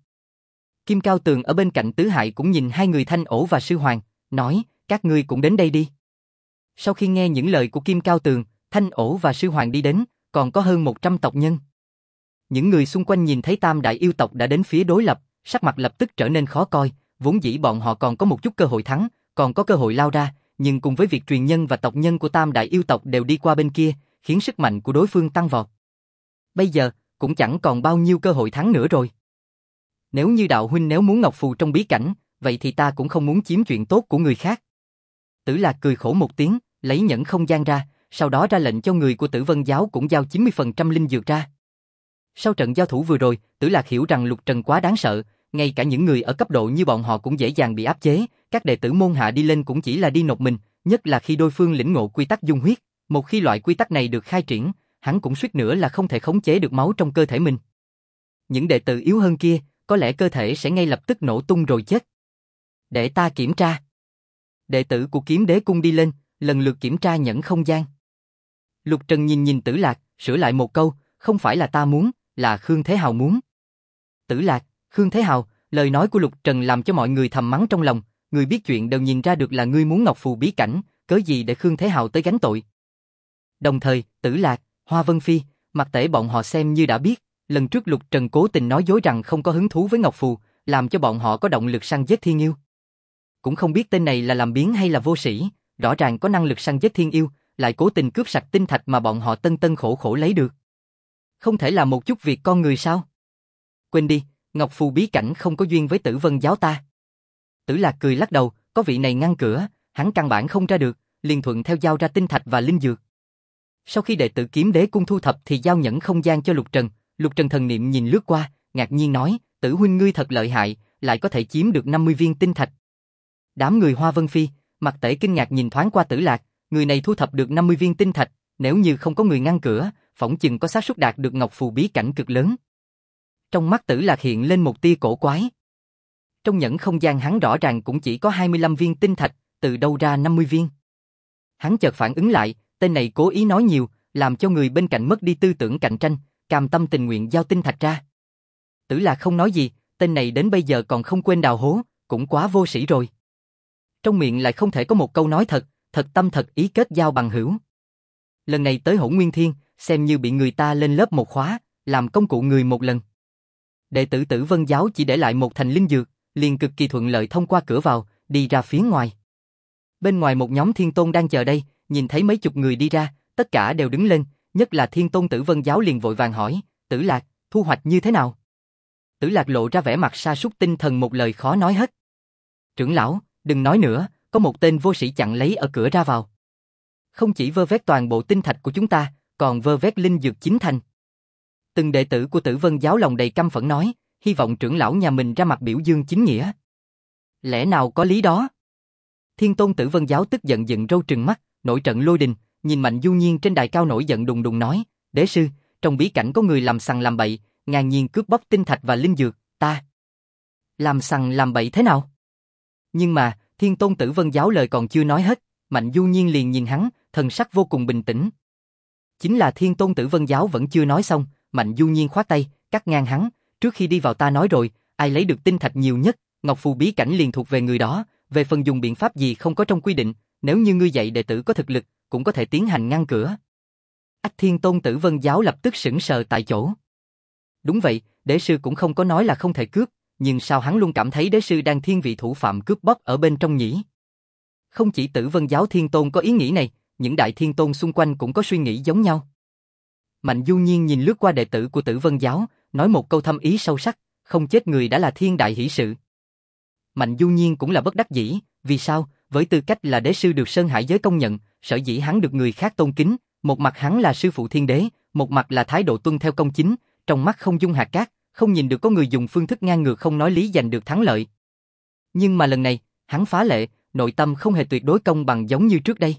Speaker 1: Kim Cao Tường ở bên cạnh Tứ Hại cũng nhìn hai người Thanh Ổ và Sư Hoàng, nói, các ngươi cũng đến đây đi. Sau khi nghe những lời của Kim Cao Tường, Thanh Ổ và Sư Hoàng đi đến, còn có hơn 100 tộc nhân. Những người xung quanh nhìn thấy Tam Đại yêu tộc đã đến phía đối lập, sắc mặt lập tức trở nên khó coi, vốn dĩ bọn họ còn có một chút cơ hội thắng, còn có cơ hội lao ra, nhưng cùng với việc truyền nhân và tộc nhân của Tam Đại yêu tộc đều đi qua bên kia, khiến sức mạnh của đối phương tăng vọt. Bây giờ, cũng chẳng còn bao nhiêu cơ hội thắng nữa rồi. Nếu như đạo huynh nếu muốn ngọc phù trong bí cảnh, vậy thì ta cũng không muốn chiếm chuyện tốt của người khác. Tử Lạc cười khổ một tiếng, lấy nhẫn không gian ra, sau đó ra lệnh cho người của Tử Vân giáo cũng giao 90% linh dược ra. Sau trận giao thủ vừa rồi, Tử Lạc hiểu rằng Lục Trần quá đáng sợ, ngay cả những người ở cấp độ như bọn họ cũng dễ dàng bị áp chế, các đệ tử môn hạ đi lên cũng chỉ là đi nộp mình, nhất là khi đối phương lĩnh ngộ quy tắc dung huyết, một khi loại quy tắc này được khai triển, hắn cũng suýt nữa là không thể khống chế được máu trong cơ thể mình. Những đệ tử yếu hơn kia, có lẽ cơ thể sẽ ngay lập tức nổ tung rồi chết. Để ta kiểm tra. Đệ tử của Kiếm Đế Cung đi lên, lần lượt kiểm tra nhẫn không gian. Lục Trần nhìn Tử Lạc, sửa lại một câu, không phải là ta muốn, là Khương Thế Hào muốn. Tử Lạc, Khương Thế Hào, lời nói của Lục Trần làm cho mọi người thầm mắng trong lòng, người biết chuyện đều nhìn ra được là ngươi muốn ngọc phù bí cảnh, cớ gì để Khương Thế Hào tới gánh tội. Đồng thời, Tử Lạc, Hoa Vân Phi, Mặc Tể bọn họ xem như đã biết, lần trước Lục Trần cố tình nói dối rằng không có hứng thú với ngọc phù, làm cho bọn họ có động lực săn giết thiên yêu. Cũng không biết tên này là làm biếng hay là vô sĩ, rõ ràng có năng lực săn giết thiên yêu, lại cố tình cướp sạch tinh thạch mà bọn họ tân tân khổ khổ lấy được. Không thể là một chút việc con người sao? Quên đi, ngọc phù bí cảnh không có duyên với Tử Vân giáo ta. Tử Lạc cười lắc đầu, có vị này ngăn cửa, hắn căn bản không ra được, liền thuận theo giao ra tinh thạch và linh dược. Sau khi đệ tử Kiếm Đế Cung thu thập thì giao nhẫn không gian cho Lục Trần, Lục Trần thần niệm nhìn lướt qua, ngạc nhiên nói, Tử huynh ngươi thật lợi hại, lại có thể chiếm được 50 viên tinh thạch. Đám người Hoa Vân Phi, Mặc Tể kinh ngạc nhìn thoáng qua Tử Lạc, người này thu thập được 50 viên tinh thạch, nếu như không có người ngăn cửa, phỏng chừng có xác suất đạt được ngọc phù bí cảnh cực lớn. Trong mắt Tử Lạc hiện lên một tia cổ quái. Trong nhẫn không gian hắn rõ ràng cũng chỉ có 25 viên tinh thạch, từ đâu ra 50 viên. Hắn chợt phản ứng lại, tên này cố ý nói nhiều, làm cho người bên cạnh mất đi tư tưởng cạnh tranh, cam tâm tình nguyện giao tinh thạch ra. Tử Lạc không nói gì, tên này đến bây giờ còn không quên đào hố, cũng quá vô sĩ rồi. Trong miệng lại không thể có một câu nói thật, thật tâm thật ý kết giao bằng hữu. Lần này tới Hỗn Nguyên Thiên, xem như bị người ta lên lớp một khóa, làm công cụ người một lần. Đệ tử Tử Vân giáo chỉ để lại một thành linh dược, liền cực kỳ thuận lợi thông qua cửa vào, đi ra phía ngoài. Bên ngoài một nhóm thiên tôn đang chờ đây, nhìn thấy mấy chục người đi ra, tất cả đều đứng lên, nhất là thiên tôn Tử Vân giáo liền vội vàng hỏi, Tử Lạc, thu hoạch như thế nào? Tử Lạc lộ ra vẻ mặt sa sút tinh thần một lời khó nói hết. Trưởng lão, đừng nói nữa, có một tên vô sĩ chặn lấy ở cửa ra vào. Không chỉ vơ vét toàn bộ tinh thạch của chúng ta, còn vơ vét linh dược chính thành. Từng đệ tử của Tử Vân giáo lòng đầy căm phẫn nói, hy vọng trưởng lão nhà mình ra mặt biểu dương chính nghĩa. Lẽ nào có lý đó? Thiên tôn Tử Vân giáo tức giận dựng râu trừng mắt, nổi trận lôi đình, nhìn Mạnh Du Nhiên trên đài cao nổi giận đùng đùng nói, đế sư, trong bí cảnh có người làm sằng làm bậy, ngang nhiên cướp bóc tinh thạch và linh dược, ta. Làm sằng làm bậy thế nào? Nhưng mà, thiên tôn Tử Vân giáo lời còn chưa nói hết, Mạnh Du Nhiên liền nhìn hắn, thần sắc vô cùng bình tĩnh. Chính là thiên tôn Tử Vân giáo vẫn chưa nói xong, Mạnh Du Nhiên khoát tay, cắt ngang hắn, trước khi đi vào ta nói rồi, ai lấy được tinh thạch nhiều nhất, ngọc phù bí cảnh liền thuộc về người đó, về phần dùng biện pháp gì không có trong quy định, nếu như ngươi dạy đệ tử có thực lực, cũng có thể tiến hành ngăn cửa. Ách thiên tôn Tử Vân giáo lập tức sững sờ tại chỗ. Đúng vậy, đế sư cũng không có nói là không thể cướp, nhưng sao hắn luôn cảm thấy đế sư đang thiên vị thủ phạm cướp bóc ở bên trong nhỉ? Không chỉ Tử Vân giáo thiên tôn có ý nghĩ này, những đại thiên tôn xung quanh cũng có suy nghĩ giống nhau. Mạnh Du Nhiên nhìn lướt qua đệ tử của Tử Vân giáo, nói một câu thâm ý sâu sắc, không chết người đã là thiên đại hỷ sự. Mạnh Du Nhiên cũng là bất đắc dĩ, vì sao? Với tư cách là đế sư được Sơn Hải giới công nhận, sở dĩ hắn được người khác tôn kính, một mặt hắn là sư phụ thiên đế, một mặt là thái độ tuân theo công chính, trong mắt không dung hạt cát, không nhìn được có người dùng phương thức ngang ngược không nói lý giành được thắng lợi. Nhưng mà lần này, hắn phá lệ, nội tâm không hề tuyệt đối công bằng giống như trước đây.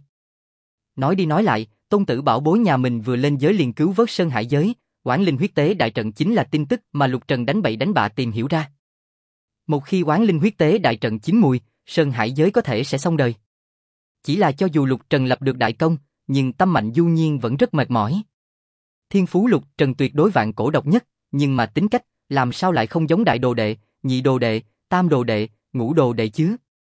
Speaker 1: Nói đi nói lại, tôn tử bảo bối nhà mình vừa lên giới liền cứu vớt Sơn Hải giới, Oán Linh huyết tế đại trận chính là tin tức mà Lục Trần đánh bậy đánh bạ tìm hiểu ra. Một khi Oán Linh huyết tế đại trận chín mùi, Sơn Hải giới có thể sẽ xong đời. Chỉ là cho dù Lục Trần lập được đại công, nhưng tâm Mạnh Du Nhiên vẫn rất mệt mỏi. Thiên phú Lục Trần tuyệt đối vạn cổ độc nhất, nhưng mà tính cách, làm sao lại không giống đại đồ đệ, nhị đồ đệ, tam đồ đệ, ngũ đồ đệ chứ?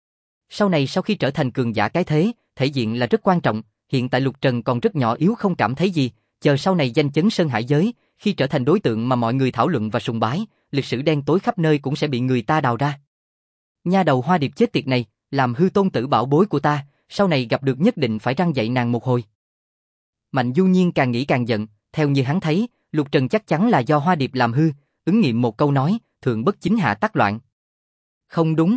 Speaker 1: Sau này sau khi trở thành cường giả cái thế, thể diện là rất quan trọng, hiện tại Lục Trần còn rất nhỏ yếu không cảm thấy gì, chờ sau này danh chấn Sơn Hải giới, khi trở thành đối tượng mà mọi người thảo luận và sùng bái, lịch sử đen tối khắp nơi cũng sẽ bị người ta đào ra. Nha đầu Hoa Điệp chết tiệt này, làm hư tôn tử bảo bối của ta, sau này gặp được nhất định phải răng dạy nàng một hồi. Mạnh Du Nhiên càng nghĩ càng giận, theo như hắn thấy, Lục Trần chắc chắn là do Hoa Điệp làm hư, ứng nghiệm một câu nói, thượng bất chính hạ tắc loạn. Không đúng.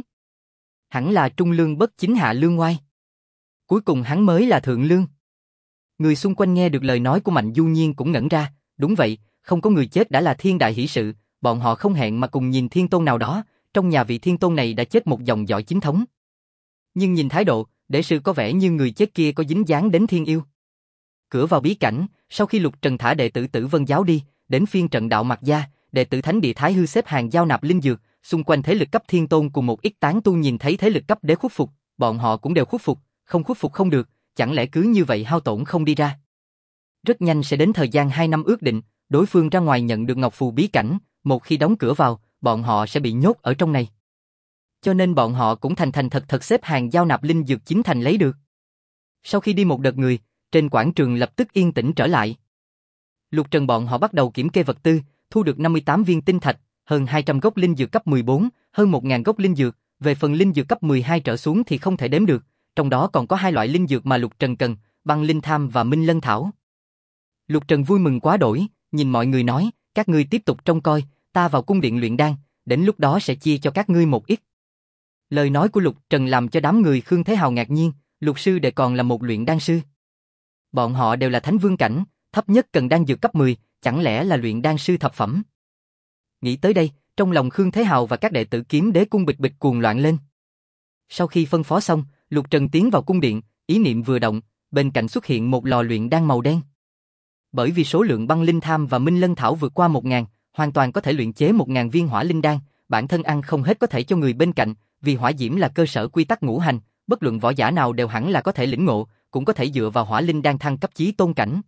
Speaker 1: Hẳn là trung lương bất chính hạ lương ngoai. Cuối cùng hắn mới là thượng lương. Người xung quanh nghe được lời nói của Mạnh Du Nhiên cũng ngẩn ra, đúng vậy, không có người chết đã là thiên đại hỷ sự, bọn họ không hẹn mà cùng nhìn thiên tôn nào đó, trong nhà vị thiên tôn này đã chết một dòng dõi chính thống. Nhưng nhìn thái độ, đế sư có vẻ như người chết kia có dính dáng đến thiên yêu. Cửa vào bí cảnh, sau khi Lục Trần thả đệ tử Tử Vân giáo đi, đến phiên trận đạo Mạc Gia, đệ tử Thánh Địa Thái Hư xếp hàng giao nạp linh dược, xung quanh thế lực cấp thiên tôn cùng một ít tán tu nhìn thấy thế lực cấp đế khuất phục, bọn họ cũng đều khuất phục, không khuất phục không được, chẳng lẽ cứ như vậy hao tổn không đi ra. Rất nhanh sẽ đến thời gian 2 năm ước định, đối phương ra ngoài nhận được ngọc phù bí cảnh, một khi đóng cửa vào, bọn họ sẽ bị nhốt ở trong này. Cho nên bọn họ cũng thành thành thật thật xếp hàng giao nạp linh dược chính thành lấy được. Sau khi đi một đợt người, trên quảng trường lập tức yên tĩnh trở lại. Lục Trần bọn họ bắt đầu kiểm kê vật tư, thu được 58 viên tinh thạch, hơn 200 gốc linh dược cấp 14, hơn 1000 gốc linh dược, về phần linh dược cấp 12 trở xuống thì không thể đếm được, trong đó còn có 2 loại linh dược mà Lục Trần cần, băng linh tham và minh lân thảo. Lục Trần vui mừng quá đổi, nhìn mọi người nói, các ngươi tiếp tục trông coi, ta vào cung điện luyện đan, đến lúc đó sẽ chia cho các ngươi một ít. Lời nói của Lục Trần làm cho đám người Khương Thế Hào ngạc nhiên, Lục sư đệ còn là một luyện đan sư. Bọn họ đều là thánh vương cảnh, thấp nhất cần đan dược cấp 10, chẳng lẽ là luyện đan sư thập phẩm. Nghĩ tới đây, trong lòng Khương Thế Hào và các đệ tử Kiếm Đế cung bịch bịch cuồng loạn lên. Sau khi phân phó xong, Lục Trần tiến vào cung điện, ý niệm vừa động, bên cạnh xuất hiện một lò luyện đan màu đen. Bởi vì số lượng băng linh tham và minh lân thảo vượt qua 1000, hoàn toàn có thể luyện chế 1000 viên hỏa linh đan, bản thân ăn không hết có thể cho người bên cạnh, vì hỏa diễm là cơ sở quy tắc ngũ hành, bất luận võ giả nào đều hẳn là có thể lĩnh ngộ, cũng có thể dựa vào hỏa linh đan thăng cấp chí tôn cảnh.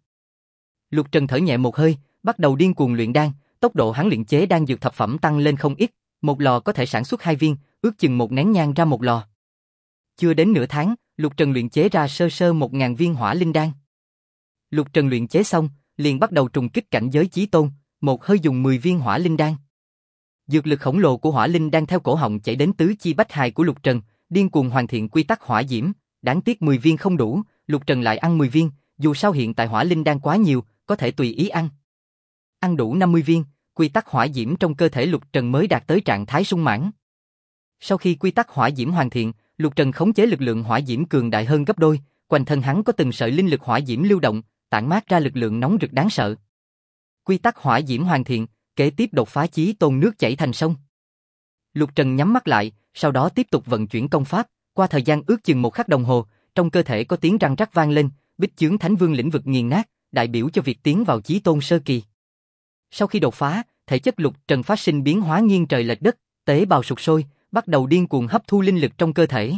Speaker 1: Lục Trần thở nhẹ một hơi, bắt đầu điên cuồng luyện đan, tốc độ hắn luyện chế đan dược thập phẩm tăng lên không ít, một lò có thể sản xuất 2 viên, ước chừng một nén nhang ra một lò. Chưa đến nửa tháng, Lục Trần luyện chế ra sơ sơ 1000 viên hỏa linh đan. Lục Trần luyện chế xong, liền bắt đầu trùng kích cảnh giới chí tôn, Một hơi dùng 10 viên hỏa linh đan. Dược lực khổng lồ của hỏa linh đan theo cổ họng chảy đến tứ chi bách hài của Lục Trần, điên cuồng hoàn thiện quy tắc hỏa diễm, đáng tiếc 10 viên không đủ, Lục Trần lại ăn 10 viên, dù sao hiện tại hỏa linh đan quá nhiều, có thể tùy ý ăn. Ăn đủ 50 viên, quy tắc hỏa diễm trong cơ thể Lục Trần mới đạt tới trạng thái sung mãn. Sau khi quy tắc hỏa diễm hoàn thiện, Lục Trần khống chế lực lượng hỏa diễm cường đại hơn gấp đôi, quanh thân hắn có từng sợi linh lực hỏa diễm lưu động, tản mát ra lực lượng nóng rực đáng sợ. Quy tắc hỏa diễm hoàn thiện, kế tiếp đột phá chí tôn nước chảy thành sông. Lục Trần nhắm mắt lại, sau đó tiếp tục vận chuyển công pháp, qua thời gian ước chừng 1 khắc đồng hồ, trong cơ thể có tiếng răng rắc vang lên, bích chướng thánh vương lĩnh vực nghiền nát, đại biểu cho việc tiến vào chí tôn sơ kỳ. Sau khi đột phá, thể chất Lục Trần phát sinh biến hóa nghiêng trời lệch đất, tế bào sụt sôi, bắt đầu điên cuồng hấp thu linh lực trong cơ thể.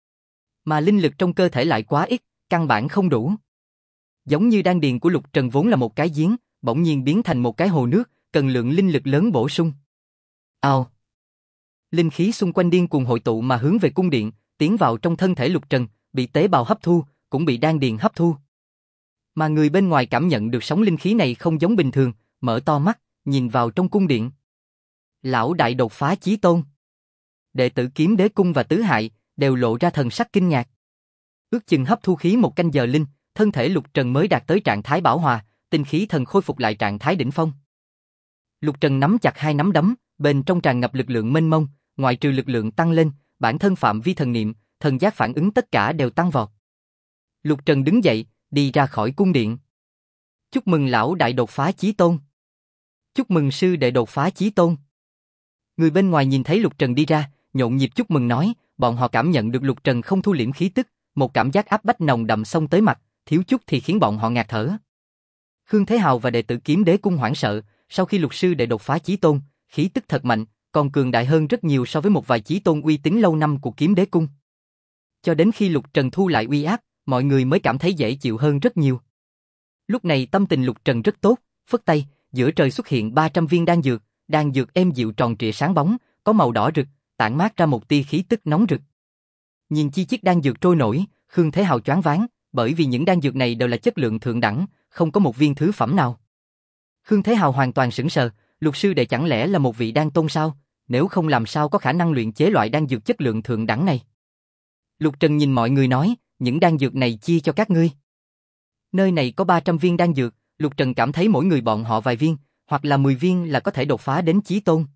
Speaker 1: Mà linh lực trong cơ thể lại quá ít, căn bản không đủ. Giống như đan điền của Lục Trần vốn là một cái giếng, bỗng nhiên biến thành một cái hồ nước, cần lượng linh lực lớn bổ sung. Ao. Linh khí xung quanh điên cuồng hội tụ mà hướng về cung điện, tiến vào trong thân thể Lục Trần, bị tế bào hấp thu, cũng bị đan điền hấp thu. Mà người bên ngoài cảm nhận được sóng linh khí này không giống bình thường, mở to mắt, nhìn vào trong cung điện. Lão đại đột phá chí tôn. Đệ tử Kiếm Đế Cung và Tứ Hại đều lộ ra thần sắc kinh ngạc. Ước chừng hấp thu khí 1 canh giờ linh, thân thể Lục Trần mới đạt tới trạng thái bảo hòa, tinh khí thần khôi phục lại trạng thái đỉnh phong. Lục Trần nắm chặt 2 nắm đấm, bên trong tràn ngập lực lượng mênh mông, ngoại trừ lực lượng tăng lên, bản thân phạm vi thần niệm, thần giác phản ứng tất cả đều tăng vọt. Lục Trần đứng dậy, đi ra khỏi cung điện. Chúc mừng lão đại đột phá chí tôn. Chúc mừng sư đệ đột phá chí tôn. Người bên ngoài nhìn thấy Lục Trần đi ra, nhộn nhịp chúc mừng nói, bọn họ cảm nhận được Lục Trần không thu liễm khí tức, một cảm giác áp bách nồng đậm xông tới mặt, thiếu chút thì khiến bọn họ ngạt thở. Khương Thế Hào và đệ tử Kiếm Đế Cung hoảng sợ, sau khi Lục sư đệ đột phá chí tôn, khí tức thật mạnh, còn cường đại hơn rất nhiều so với một vài chí tôn uy tín lâu năm của Kiếm Đế Cung. Cho đến khi Lục Trần thu lại uy áp, mọi người mới cảm thấy dễ chịu hơn rất nhiều. Lúc này tâm tình Lục Trần rất tốt, phất tay, giữa trời xuất hiện 300 viên đan dược êm dịu tròn trịa sáng bóng, có màu đỏ rực, tản mát ra một tia khí tức nóng rực. Nhìn chi chiết đan dược trôi nổi, Khương Thế Hào choáng váng, bởi vì những đan dược này đều là chất lượng thượng đẳng, không có một viên thứ phẩm nào. Khương Thế Hào hoàn toàn sững sờ, Lục sư đệ chẳng lẽ là một vị đan tôn sao? Nếu không làm sao có khả năng luyện chế loại đan dược chất lượng thượng đẳng này? Lục Trần nhìn mọi người nói, những đan dược này chia cho các ngươi. Nơi này có 300 viên đan dược, Lục Trần cảm thấy mỗi người bọn họ vài viên, hoặc là 10 viên là có thể đột phá đến chí tôn.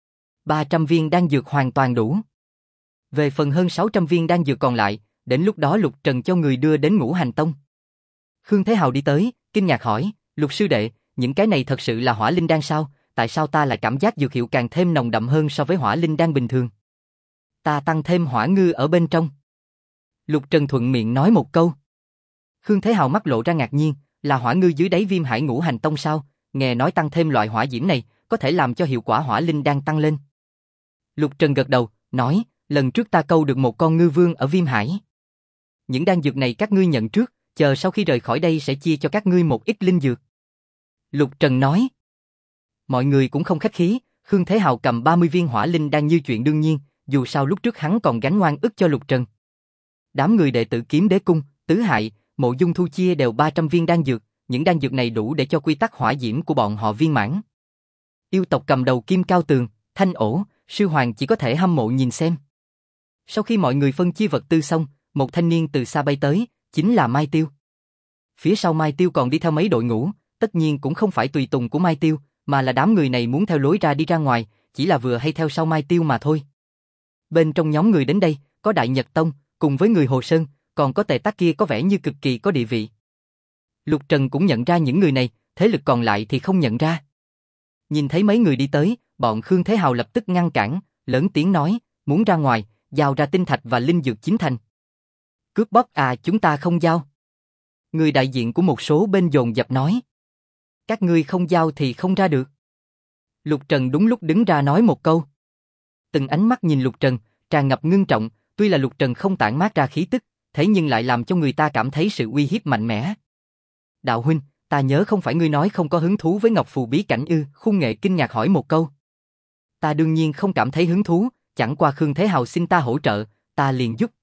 Speaker 1: 300 viên đan dược hoàn toàn đủ. Về phần hơn 600 viên đan dược còn lại, đến lúc đó Lục Trần cho người đưa đến Ngũ Hành Tông. Khương Thế Hào đi tới, kinh ngạc hỏi, Lục sư đệ, những cái này thật sự là hỏa linh đan sao? Tại sao ta lại cảm giác dược hiệu càng thêm nồng đậm hơn so với hỏa linh đan bình thường? Ta tăng thêm hỏa ngư ở bên trong. Lục Trần thuận miệng nói một câu. Khương Thế Hào mắt lộ ra ngạc nhiên, là hỏa ngư dưới đáy Viêm Hải Ngũ Hành Tông sao? Nghe nói tăng thêm loại hỏa diễm này, có thể làm cho hiệu quả hỏa linh đan tăng lên. Lục Trần gật đầu, nói, lần trước ta câu được một con ngư vương ở Viêm Hải. Những đan dược này các ngươi nhận trước, chờ sau khi rời khỏi đây sẽ chia cho các ngươi một ít linh dược. Lục Trần nói. Mọi người cũng không khách khí, Khương Thế Hào cầm 30 viên hỏa linh đan như chuyện đương nhiên, dù sao lúc trước hắn còn gánh oan ức cho Lục Trần. Đám người đệ tử Kiếm Đế Cung, Tứ Hại, Mộ Dung Thu chia đều 300 viên đan dược, những đan dược này đủ để cho quy tắc hỏa diễm của bọn họ viên mãn. Yêu tộc cầm đầu Kim Cao Tường, Thanh Ổ, Sư Hoàng chỉ có thể hâm mộ nhìn xem. Sau khi mọi người phân chia vật tư xong, một thanh niên từ xa bay tới, chính là Mai Tiêu. Phía sau Mai Tiêu còn đi theo mấy đội ngũ, tất nhiên cũng không phải tùy tùng của Mai Tiêu, mà là đám người này muốn theo lối ra đi ra ngoài, chỉ là vừa hay theo sau Mai Tiêu mà thôi. Bên trong nhóm người đến đây, có Đại Nhật Tông, cùng với người Hồ Sơn, còn có Tề Tắc kia có vẻ như cực kỳ có địa vị. Lục Trần cũng nhận ra những người này, thế lực còn lại thì không nhận ra. Nhìn thấy mấy người đi tới, bọn Khương Thế Hào lập tức ngăn cản, lớn tiếng nói, muốn ra ngoài, giao ra tinh thạch và linh dược chính thành. Cướp bóc à, chúng ta không giao. Người đại diện của một số bên dồn dập nói. Các ngươi không giao thì không ra được. Lục Trần đúng lúc đứng ra nói một câu. Từng ánh mắt nhìn Lục Trần, tràn ngập ngưng trọng, tuy là Lục Trần không tản mát ra khí tức, thế nhưng lại làm cho người ta cảm thấy sự uy hiếp mạnh mẽ. Đạo huynh, ta nhớ không phải ngươi nói không có hứng thú với Ngọc Phù bí cảnh ư? Khung Nghệ kinh ngạc hỏi một câu. Ta đương nhiên không cảm thấy hứng thú, chẳng qua Khương Thế Hào xin ta hỗ trợ, ta liền giúp.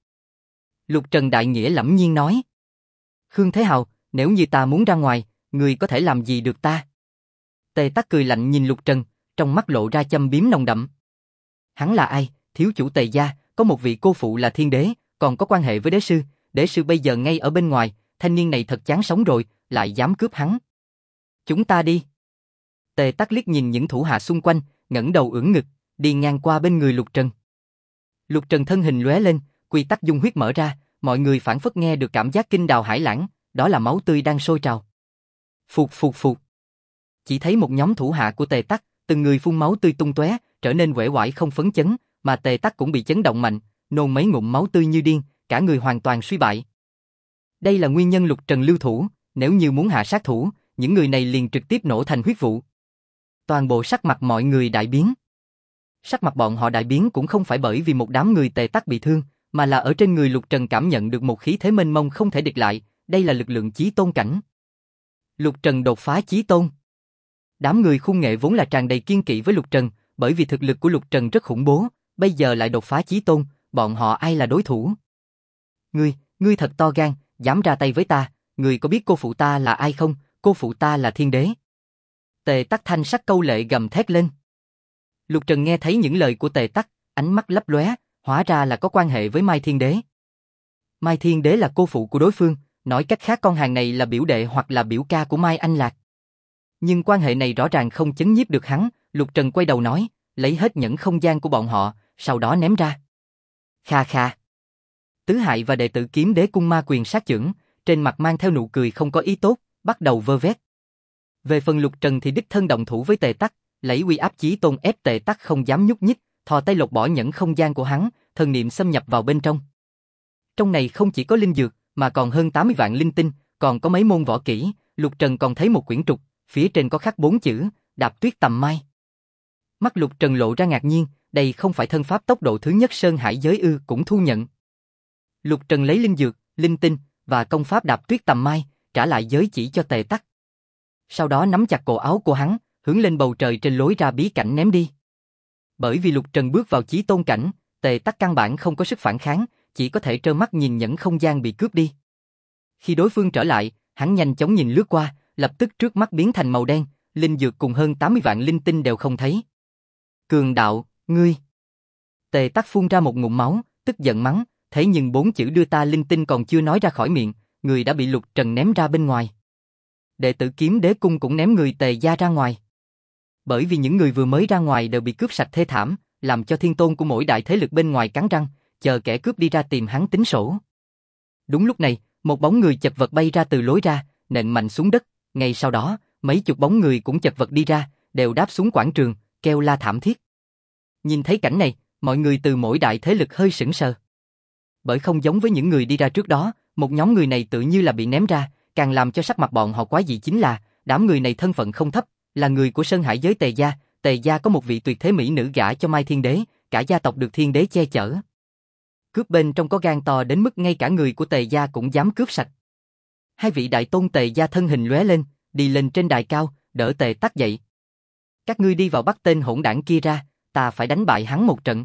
Speaker 1: Lục Trần đại nghĩa lẫm nhiên nói. Khương Thế Hào, nếu như ta muốn ra ngoài, ngươi có thể làm gì được ta? Tề Tắc cười lạnh nhìn Lục Trần, trong mắt lộ ra châm biếm nồng đậm. Hắn là ai? Thiếu chủ Tề gia, có một vị cô phụ là thiên đế, còn có quan hệ với đế sư bây giờ ngay ở bên ngoài, thanh niên này thật chán sống rồi, lại dám cướp hắn. Chúng ta đi. Tề Tắc liếc nhìn những thủ hạ xung quanh, ngẩng đầu ưỡn ngực, đi ngang qua bên người Lục Trần. Lục Trần thân hình lóe lên, quy tắc dung huyết mở ra, mọi người phảng phất nghe được cảm giác kinh đào hải lãng, đó là máu tươi đang sôi trào. Phụt phụt phụt. Chỉ thấy một nhóm thủ hạ của Tề Tắc, từng người phun máu tươi tung tóe, trở nên uể oải không phấn chấn, mà Tề Tắc cũng bị chấn động mạnh, nôn mấy ngụm máu tươi như điên, cả người hoàn toàn suy bại. Đây là nguyên nhân Lục Trần lưu thủ, nếu như muốn hạ sát thủ, những người này liền trực tiếp nổ thành huyết vụ. Toàn bộ sắc mặt mọi người đại biến. Sắc mặt bọn họ đại biến cũng không phải bởi vì một đám người Tề Tắc bị thương, mà là ở trên người Lục Trần cảm nhận được một khí thế mênh mông không thể địch lại, đây là lực lượng chí tôn cảnh. Lục Trần đột phá chí tôn. Đám người khung nghệ vốn là tràn đầy kiên kỵ với Lục Trần, bởi vì thực lực của Lục Trần rất khủng bố, bây giờ lại đột phá chí tôn, bọn họ ai là đối thủ? Ngươi thật to gan, dám ra tay với ta, ngươi có biết cô phụ ta là ai không? Cô phụ ta là thiên đế. Tề Tắc thanh sắc câu lệ gầm thét lên. Lục Trần nghe thấy những lời của Tề Tắc, ánh mắt lấp lóe, hóa ra là có quan hệ với Mai Thiên Đế. Mai Thiên Đế là cô phụ của đối phương, nói cách khác con hàng này là biểu đệ hoặc là biểu ca của Mai Anh Lạc. Nhưng quan hệ này rõ ràng không chấn nhiếp được hắn, Lục Trần quay đầu nói, lấy hết nhẫn không gian của bọn họ, sau đó ném ra. Kha kha. Tứ Hại và đệ tử Kiếm Đế cung ma quyền sát chưởng, trên mặt mang theo nụ cười không có ý tốt, bắt đầu vơ vét. Về phần Lục Trần thì đích thân động thủ với Tề Tắc, lấy uy áp chí tôn ép Tề Tắc không dám nhúc nhích, thò tay lột bỏ nhẫn không gian của hắn, thần niệm xâm nhập vào bên trong. Trong này không chỉ có linh dược, mà còn hơn 80 vạn linh tinh, còn có mấy môn võ kỹ, Lục Trần còn thấy một quyển trục, phía trên có khắc 4 chữ, Đạp Tuyết Tầm Mai. Mắt Lục Trần lộ ra ngạc nhiên, đây không phải thân pháp tốc độ thứ nhất Sơn Hải giới ư? Cũng thu nhận. Lục Trần lấy linh dược, linh tinh và công pháp Đạp Tuyết Tầm Mai, trả lại giới chỉ cho Tề Tắc. Sau đó nắm chặt cổ áo của hắn, hướng lên bầu trời trên lối ra bí cảnh ném đi. Bởi vì Lục Trần bước vào chí tôn cảnh, Tề Tắc căn bản không có sức phản kháng, chỉ có thể trơ mắt nhìn nhẫn không gian bị cướp đi. Khi đối phương trở lại, hắn nhanh chóng nhìn lướt qua, lập tức trước mắt biến thành màu đen, linh dược cùng hơn 80 vạn linh tinh đều không thấy. Cường đạo, ngươi! Tề Tắc phun ra một ngụm máu, tức giận mắng, thế nhưng 4 chữ đưa ta linh tinh còn chưa nói ra khỏi miệng, người đã bị Lục Trần ném ra bên ngoài. Đệ tử Kiếm Đế cung cũng ném người Tề gia ra ngoài. Bởi vì những người vừa mới ra ngoài đều bị cướp sạch thê thảm, làm cho thiên tôn của mỗi đại thế lực bên ngoài cắn răng, chờ kẻ cướp đi ra tìm hắn tính sổ. Đúng lúc này, một bóng người chật vật bay ra từ lối ra, nện mạnh xuống đất, ngay sau đó, mấy chục bóng người cũng chật vật đi ra, đều đáp xuống quảng trường, kêu la thảm thiết. Nhìn thấy cảnh này, mọi người từ mỗi đại thế lực hơi sững sờ. Bởi không giống với những người đi ra trước đó, một nhóm người này tự như là bị ném ra, càng làm cho sắc mặt bọn họ quái dị chính là, đám người này thân phận không thấp, là người của Sơn Hải giới Tề gia có một vị tuyệt thế mỹ nữ gả cho Mai Thiên Đế, cả gia tộc được Thiên Đế che chở. Cướp bên trong có gan to đến mức ngay cả người của Tề gia cũng dám cướp sạch. Hai vị đại tôn Tề gia thân hình lóe lên, đi lên trên đài cao, đỡ Tề Tắc dậy. Các ngươi đi vào bắt tên hỗn đảng kia ra, ta phải đánh bại hắn một trận.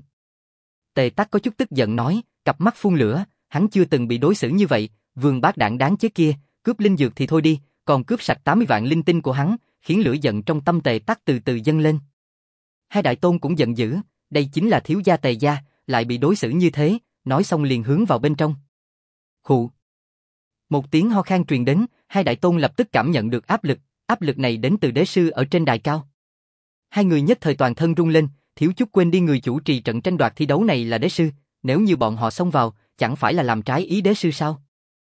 Speaker 1: Tề Tắc có chút tức giận nói, cặp mắt phun lửa, hắn chưa từng bị đối xử như vậy, vương bát đảng đáng chết kia, cướp linh dược thì thôi đi, còn cướp sạch 80 vạn linh tinh của hắn, khiến lửa giận trong tâm Tề Tắc từ từ dâng lên. Hai đại tôn cũng giận dữ, đây chính là thiếu gia Tề gia, lại bị đối xử như thế, nói xong liền hướng vào bên trong. Khụ. Một tiếng ho khan truyền đến, hai đại tôn lập tức cảm nhận được áp lực này đến từ đế sư ở trên đài cao. Hai người nhất thời toàn thân rung lên, thiếu chút quên đi người chủ trì trận tranh đoạt thi đấu này là đế sư, nếu như bọn họ xông vào, chẳng phải là làm trái ý đế sư sao?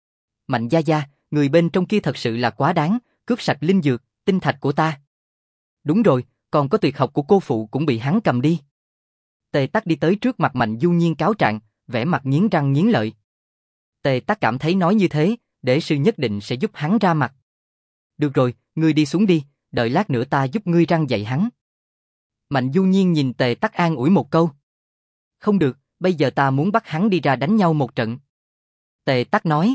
Speaker 1: Mạnh gia gia, người bên trong kia thật sự là quá đáng, cướp sạch linh dược, tinh thạch của ta. Đúng rồi, còn có tuyệt học của cô phụ cũng bị hắn cầm đi. Tề Tắc đi tới trước mặt Mạnh Du Nhiên cáo trạng, vẻ mặt nghiến răng nghiến lợi. Tề Tắc cảm thấy nói như thế, đế sư nhất định sẽ giúp hắn ra mặt. Được rồi, ngươi đi xuống đi, đợi lát nữa ta giúp ngươi răng dạy hắn. Mạnh Du Nhiên nhìn Tề Tắc an ủi một câu. Không được, bây giờ ta muốn bắt hắn đi ra đánh nhau một trận. Tề Tắc nói.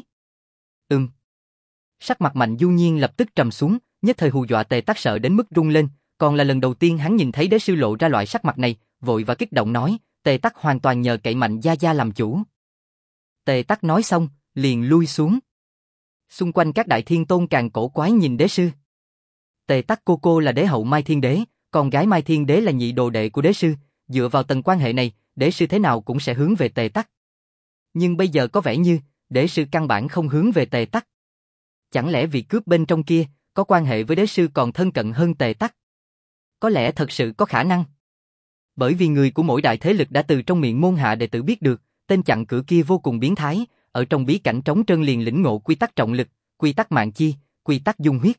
Speaker 1: Sắc mặt Mạnh Du Nhiên lập tức trầm xuống, nhất thời hù dọa Tề Tắc sợ đến mức run lên, còn là lần đầu tiên hắn nhìn thấy đế sư lộ ra loại sắc mặt này, vội và kích động nói, Tề Tắc hoàn toàn nhờ cậy Mạnh gia gia làm chủ. Tề Tắc nói xong, liền lui xuống. Xung quanh các đại thiên tôn càng cổ quái nhìn đế sư. Tề Tắc cô là đế hậu Mai Thiên Đế, con gái Mai Thiên Đế là nhị đồ đệ của đế sư, dựa vào tầng quan hệ này, đế sư thế nào cũng sẽ hướng về Tề Tắc. Nhưng bây giờ có vẻ như, đế sư căn bản không hướng về Tề Tắc. Chẳng lẽ vị cướp bên trong kia, có quan hệ với đế sư còn thân cận hơn Tề Tắc? Có lẽ thật sự có khả năng. Bởi vì người của mỗi đại thế lực đã từ trong miệng môn hạ đệ tử biết được, tên chặn cửa kia vô cùng biến thái, ở trong bí cảnh trống trơn liền lĩnh ngộ quy tắc trọng lực, quy tắc mạng chi, quy tắc dung huyết.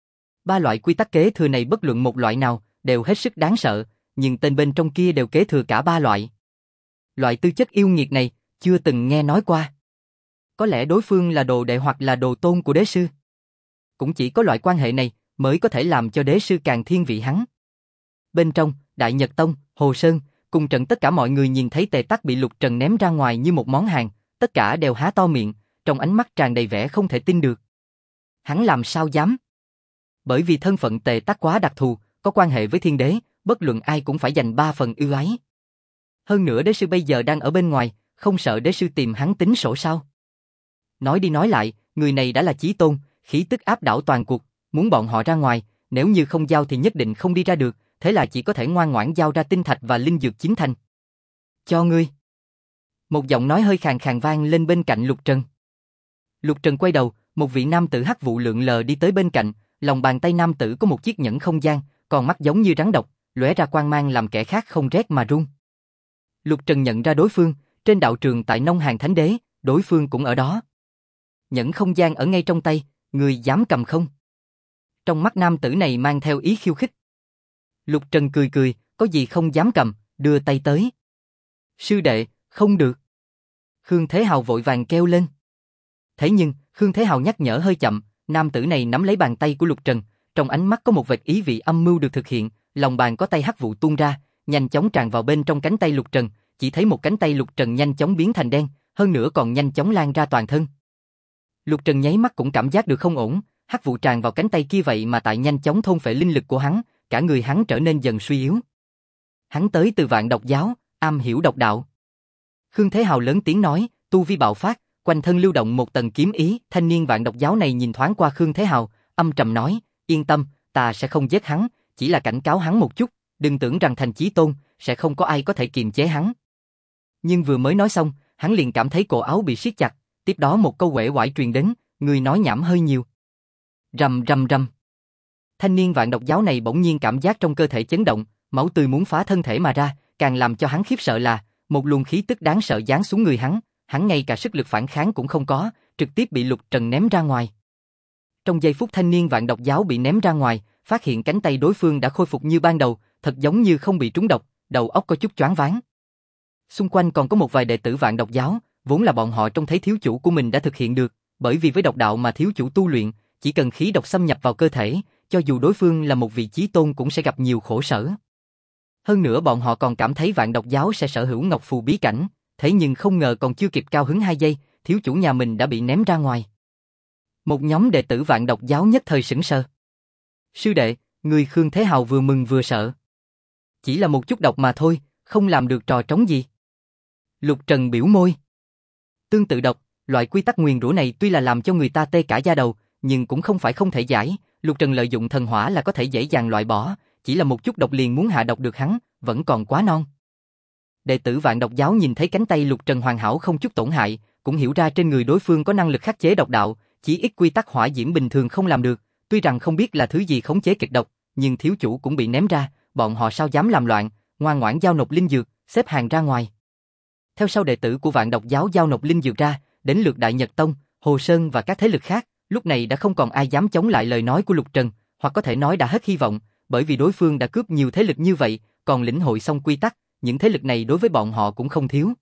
Speaker 1: Ba loại quy tắc kế thừa này bất luận một loại nào, đều hết sức đáng sợ, nhưng tên bên trong kia đều kế thừa cả ba loại. Loại tư chất yêu nghiệt này, chưa từng nghe nói qua. Có lẽ đối phương là đồ đệ hoặc là đồ tôn của đế sư. Cũng chỉ có loại quan hệ này, mới có thể làm cho đế sư càng thiên vị hắn. Bên trong, Đại Nhật Tông, Hồ Sơn, cùng trận tất cả mọi người nhìn thấy Tề Tắc bị Lục Trần ném ra ngoài như một món hàng, tất cả đều há to miệng, trong ánh mắt tràn đầy vẻ không thể tin được. Hắn làm sao dám? Bởi vì thân phận Tề Tắc quá đặc thù, có quan hệ với thiên đế, bất luận ai cũng phải dành 3 phần ưu ái. Hơn nữa đế sư bây giờ đang ở bên ngoài, không sợ đế sư tìm hắn tính sổ sao? Nói đi nói lại, người này đã là chí tôn, khí tức áp đảo toàn cuộc, muốn bọn họ ra ngoài, nếu như không giao thì nhất định không đi ra được, thế là chỉ có thể ngoan ngoãn giao ra tinh thạch và linh dược chín thành. Cho ngươi. Một giọng nói hơi khàn khàn vang lên bên cạnh Lục Trần. Lục Trần quay đầu, một vị nam tử hắc vụ lượn lờ đi tới bên cạnh, lòng bàn tay nam tử có một chiếc nhẫn không gian, còn mắt giống như rắn độc, lóe ra quang mang làm kẻ khác không rét mà run. Lục Trần nhận ra đối phương, trên đạo trường tại Nông Hàng Thánh Đế, đối phương cũng ở đó. Nhẫn không gian ở ngay trong tay, người dám cầm không? Trong mắt nam tử này mang theo ý khiêu khích. Lục Trần cười cười, có gì không dám cầm, đưa tay tới. Sư đệ, không được. Khương Thế Hào vội vàng kêu lên. Thế nhưng, Khương Thế Hào nhắc nhở hơi chậm, nam tử này nắm lấy bàn tay của Lục Trần, trong ánh mắt có một vệt ý vị âm mưu được thực hiện, lòng bàn có tay hắc vụ tuôn ra, nhanh chóng tràn vào bên trong cánh tay Lục Trần, chỉ thấy một cánh tay Lục Trần nhanh chóng biến thành đen, hơn nữa còn nhanh chóng lan ra toàn thân. Lục Trần nháy mắt cũng cảm giác được không ổn, hắc vụ tràn vào cánh tay kia vậy mà tại nhanh chóng thôn phệ linh lực của hắn, cả người hắn trở nên dần suy yếu. Hắn tới từ Vạn Độc Giáo, am hiểu độc đạo. Khương Thế Hào lớn tiếng nói, tu vi bạo phát, quanh thân lưu động một tầng kiếm ý, thanh niên Vạn Độc Giáo này nhìn thoáng qua Khương Thế Hào, âm trầm nói, yên tâm, ta sẽ không giết hắn, chỉ là cảnh cáo hắn một chút, đừng tưởng rằng thành chí tôn, sẽ không có ai có thể kiềm chế hắn. Nhưng vừa mới nói xong, hắn liền cảm thấy cổ áo bị siết chặt, tiếp đó một câu uể oải truyền đến, người nói nhảm hơi nhiều. Rầm rầm rầm. Thanh niên Vạn Độc Giáo này bỗng nhiên cảm giác trong cơ thể chấn động, máu tươi muốn phá thân thể mà ra, càng làm cho hắn khiếp sợ là, một luồng khí tức đáng sợ giáng xuống người hắn ngay cả sức lực phản kháng cũng không có, trực tiếp bị Lục Trần ném ra ngoài. Trong giây phút thanh niên Vạn Độc Giáo bị ném ra ngoài, phát hiện cánh tay đối phương đã khôi phục như ban đầu, thật giống như không bị trúng độc, đầu óc có chút choáng váng. Xung quanh còn có một vài đệ tử Vạn Độc Giáo, vốn là bọn họ trông thấy thiếu chủ của mình đã thực hiện được, bởi vì với độc đạo mà thiếu chủ tu luyện, chỉ cần khí độc xâm nhập vào cơ thể, cho dù đối phương là một vị chí tôn cũng sẽ gặp nhiều khổ sở. Hơn nữa bọn họ còn cảm thấy Vạn Độc Giáo sẽ sở hữu Ngọc Phù bí cảnh, thế nhưng không ngờ còn chưa kịp cao hứng 2 giây, thiếu chủ nhà mình đã bị ném ra ngoài. Một nhóm đệ tử Vạn Độc Giáo nhất thời sững sờ. Sư đệ, người Khương Thế Hào vừa mừng vừa sợ. Chỉ là một chút độc mà thôi, không làm được trò trống gì. Lục Trần biểu môi. Tương tự độc, loại quy tắc nguyền rủa này tuy là làm cho người ta tê cả da đầu, nhưng cũng không phải không thể giải, Lục Trần lợi dụng thần hỏa là có thể dễ dàng loại bỏ, chỉ là một chút độc liền muốn hạ độc được hắn, vẫn còn quá non. Đệ tử Vạn Độc Giáo nhìn thấy cánh tay Lục Trần hoàn hảo không chút tổn hại, cũng hiểu ra trên người đối phương có năng lực khắc chế độc đạo, chỉ ít quy tắc hỏa diễm bình thường không làm được, tuy rằng không biết là thứ gì khống chế kịch độc, nhưng thiếu chủ cũng bị ném ra, bọn họ sao dám làm loạn, ngoan ngoãn giao nộp linh dược, xếp hàng ra ngoài. Theo sau đệ tử của Vạn Độc Giáo giao nộp linh dược ra, đến lượt Đại Nhật Tông, Hồ Sơn và các thế lực khác, lúc này đã không còn ai dám chống lại lời nói của Lục Trần, hoặc có thể nói đã hết hy vọng, bởi vì đối phương đã cướp nhiều thế lực như vậy, còn lĩnh hội xong quy tắc, những thế lực này đối với bọn họ cũng không thiếu.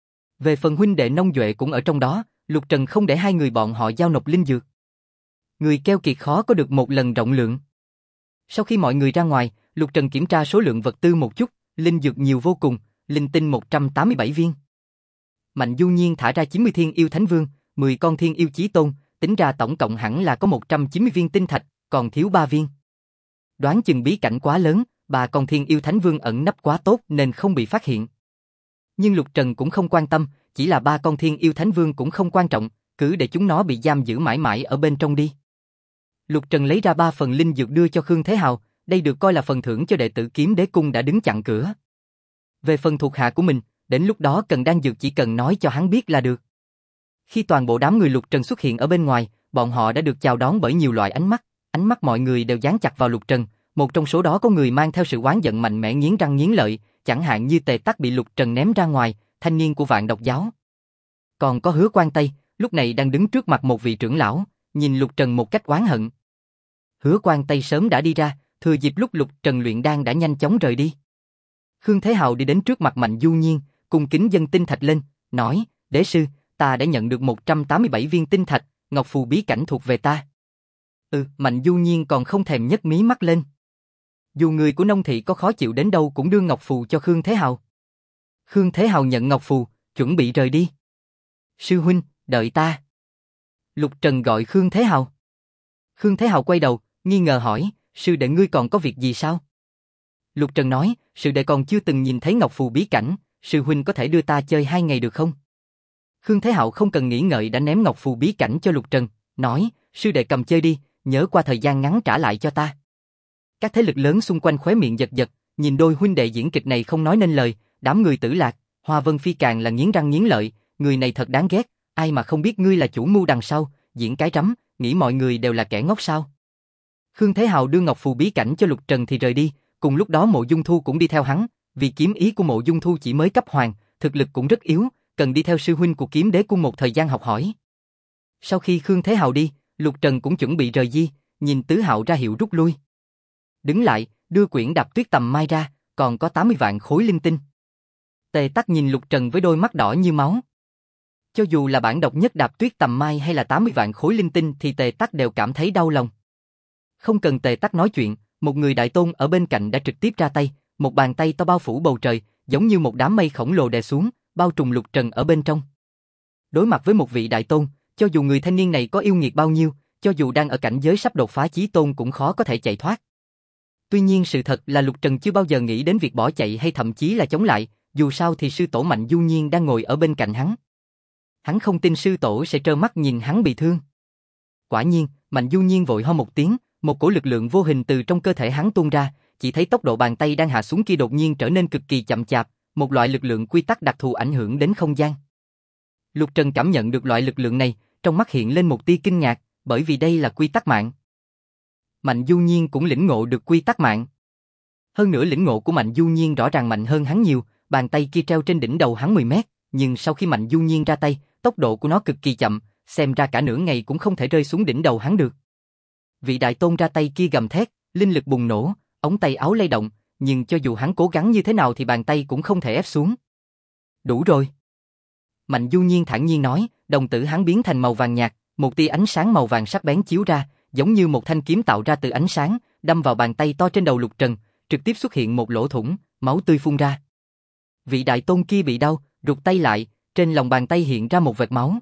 Speaker 1: Về phần huynh đệ Nông Duệ cũng ở trong đó, Lục Trần không để hai người bọn họ giao nộp linh dược. Người keo kiệt khó có được một lần rộng lượng. Sau khi mọi người ra ngoài, Lục Trần kiểm tra số lượng vật tư một chút, linh dược nhiều vô cùng, linh tinh 187 viên. Mạnh Du Nhiên thả ra 90 thiên yêu thánh vương, 10 con thiên yêu chí tôn, tính ra tổng cộng hẳn là có 190 viên tinh thạch, còn thiếu 3 viên. Đoán chừng bí cảnh quá lớn, 3 con thiên yêu thánh vương ẩn nấp quá tốt nên không bị phát hiện. Nhưng Lục Trần cũng không quan tâm, chỉ là 3 con thiên yêu thánh vương cũng không quan trọng, cứ để chúng nó bị giam giữ mãi mãi ở bên trong đi. Lục Trần lấy ra 3 phần linh dược đưa cho Khương Thế Hào, đây được coi là phần thưởng cho đệ tử Kiếm Đế Cung đã đứng chặn cửa. Về phần thuộc hạ của mình, đến lúc đó cần đan dược chỉ cần nói cho hắn biết là được. Khi toàn bộ đám người Lục Trần xuất hiện ở bên ngoài, bọn họ đã được chào đón bởi nhiều loại ánh mắt mọi người đều dán chặt vào Lục Trần, một trong số đó có người mang theo sự oán giận mạnh mẽ nghiến răng nghiến lợi, chẳng hạn như Tề Tắc bị Lục Trần ném ra ngoài, thanh niên của Vạn Độc giáo. Còn có Hứa Quan Tây, lúc này đang đứng trước mặt một vị trưởng lão, nhìn Lục Trần một cách oán hận. Hứa Quan Tây sớm đã đi ra, thừa dịp lúc Lục Trần luyện đan đã nhanh chóng rời đi. Khương Thế Hào đi đến trước mặt Mạnh Du Nhiên, cung kính dâng tinh thạch lên, nói, đế sư, ta đã nhận được 187 viên tinh thạch, ngọc phù bí cảnh thuộc về ta. Mạnh Du Nhiên còn không thèm nhấc mí mắt lên. Dù người của nông thị có khó chịu đến đâu cũng đưa ngọc phù cho Khương Thế Hào. Khương Thế Hào nhận ngọc phù, chuẩn bị rời đi. Sư huynh, đợi ta. Lục Trần gọi Khương Thế Hào. Khương Thế Hào quay đầu, nghi ngờ hỏi, sư đệ ngươi còn có việc gì sao? Lục Trần nói, sư đệ còn chưa từng nhìn thấy ngọc phù bí cảnh, sư huynh có thể đưa ta chơi 2 ngày được không? Khương Thế Hạo không cần nghĩ ngợi đã ném ngọc phù bí cảnh cho Lục Trần, nói, sư đệ cầm chơi đi, nhớ qua thời gian ngắn trả lại cho ta. Các thế lực lớn xung quanh khóe miệng giật giật, nhìn đôi huynh đệ diễn kịch này không nói nên lời, đám người Tử Lạc, Hoa Vân Phi càng là nghiến răng nghiến lợi, người này thật đáng ghét, ai mà không biết ngươi là chủ mưu đằng sau, diễn cái rắm, nghĩ mọi người đều là kẻ ngốc sao? Khương Thế Hào đưa ngọc phù bí cảnh cho Lục Trần thì rời đi, cùng lúc đó Mộ Dung Thu cũng đi theo hắn, vì kiếm ý của Mộ Dung Thu chỉ mới cấp hoàng, thực lực cũng rất yếu, cần đi theo sư huynh của Kiếm Đế Cung một thời gian học hỏi. Sau khi Khương Thế Hào đi, Lục Trần cũng chuẩn bị rời di, nhìn Tứ Hạo ra hiệu rút lui. Đứng lại, đưa quyển Đạp Tuyết Tầm Mai ra, còn có 80 vạn khối linh tinh. Tề Tắc nhìn Lục Trần với đôi mắt đỏ như máu. Cho dù là bản độc nhất Đạp Tuyết Tầm Mai hay là 80 vạn khối linh tinh thì Tề Tắc đều cảm thấy đau lòng. Không cần Tề Tắc nói chuyện, một người đại tôn ở bên cạnh đã trực tiếp ra tay, một bàn tay to bao phủ bầu trời, giống như một đám mây khổng lồ đè xuống, bao trùm Lục Trần ở bên trong. Đối mặt với một vị đại tôn, cho dù người thanh niên này có yêu nghiệt bao nhiêu, cho dù đang ở cảnh giới sắp đột phá chí tôn cũng khó có thể chạy thoát. Tuy nhiên sự thật là Lục Trần chưa bao giờ nghĩ đến việc bỏ chạy hay thậm chí là chống lại, dù sao thì sư tổ Mạnh Du Nhiên đang ngồi ở bên cạnh hắn. Hắn không tin sư tổ sẽ trơ mắt nhìn hắn bị thương. Quả nhiên, Mạnh Du Nhiên vội ho một tiếng, một cổ lực lượng vô hình từ trong cơ thể hắn tuôn ra, chỉ thấy tốc độ bàn tay đang hạ xuống kia đột nhiên trở nên cực kỳ chậm chạp, một loại lực lượng quy tắc đặc thù ảnh hưởng đến không gian. Lục Trần cảm nhận được loại lực lượng này, trong mắt hiện lên một tia kinh ngạc, bởi vì đây là quy tắc mạng. Mạnh Du Nhiên cũng lĩnh ngộ được quy tắc mạng. Hơn nữa lĩnh ngộ của Mạnh Du Nhiên rõ ràng mạnh hơn hắn nhiều, bàn tay kia treo trên đỉnh đầu hắn 10 mét, nhưng sau khi Mạnh Du Nhiên ra tay, tốc độ của nó cực kỳ chậm, xem ra cả nửa ngày cũng không thể rơi xuống đỉnh đầu hắn được. Vị đại tôn ra tay kia gầm thét, linh lực bùng nổ, ống tay áo lay động, nhưng cho dù hắn cố gắng như thế nào thì bàn tay cũng không thể ép xuống. Đủ rồi. Mạnh Du Nhiên thản nhiên nói, đồng tử hắn biến thành màu vàng nhạt, một tia ánh sáng màu vàng sắc bén chiếu ra, giống như một thanh kiếm tạo ra từ ánh sáng, đâm vào bàn tay to trên đầu Lục Trần, trực tiếp xuất hiện một lỗ thủng, máu tươi phun ra. Vị đại tôn kia bị đau, rụt tay lại, trên lòng bàn tay hiện ra một vệt máu.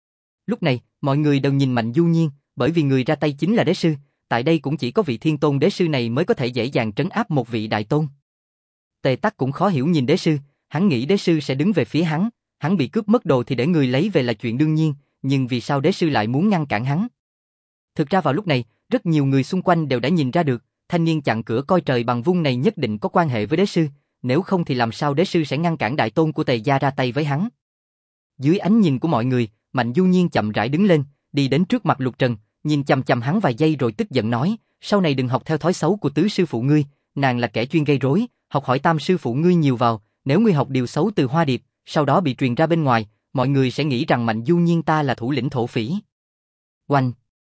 Speaker 1: Lúc này, mọi người đều nhìn Mạnh Du Nhiên, bởi vì người ra tay chính là đế sư, tại đây cũng chỉ có vị thiên tôn đế sư này mới có thể dễ dàng trấn áp một vị đại tôn. Tề Tắc cũng khó hiểu nhìn đế sư, hắn nghĩ đế sư sẽ đứng về phía hắn bị cướp mất đồ thì để người lấy về là chuyện đương nhiên, nhưng vì sao đế sư lại muốn ngăn cản hắn? Thực ra vào lúc này, rất nhiều người xung quanh đều đã nhìn ra được, thanh niên chặn cửa coi trời bằng vung này nhất định có quan hệ với đế sư, nếu không thì làm sao đế sư sẽ ngăn cản đại tôn của Tề gia ra tay với hắn? Dưới ánh nhìn của mọi người, Mạnh Du Nhiên chậm rãi đứng lên, đi đến trước mặt Lục Trần, nhìn chằm chằm hắn vài giây rồi tức giận nói, sau này đừng học theo thói xấu của tứ sư phụ ngươi, nàng là kẻ chuyên gây rối, học hỏi tam sư phụ ngươi nhiều vào, nếu ngươi học điều xấu từ Hoa Điệp, sau đó bị truyền ra bên ngoài, mọi người sẽ nghĩ rằng Mạnh Du Nhiên ta là thủ lĩnh thổ phỉ. Oanh!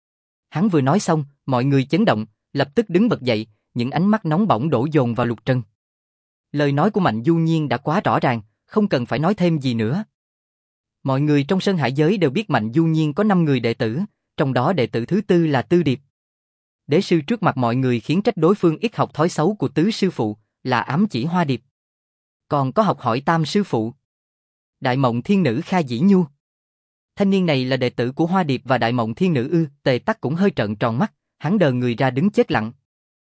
Speaker 1: Hắn vừa nói xong, mọi người chấn động, lập tức đứng bật dậy, những ánh mắt nóng bỏng đổ dồn vào Lục Trần. Lời nói của Mạnh Du Nhiên đã quá rõ ràng, không cần phải nói thêm gì nữa. Mọi người trong Sơn Hải giới đều biết Mạnh Du Nhiên có 5 người đệ tử, trong đó đệ tử thứ tư là Tư Điệp. Đế sư trước mặt mọi người khiến trách đối phương ít học thói xấu của tứ sư phụ, là ám chỉ Hoa Điệp. Còn có học hỏi tam sư phụ, Đại Mộng Thiên Nữ Kha Dĩ Nhu. Thanh niên này là đệ tử của Hoa Điệp và Đại Mộng Thiên Nữ ư? Tề Tắc cũng hơi trợn tròn mắt, hắn đờ người ra đứng chết lặng.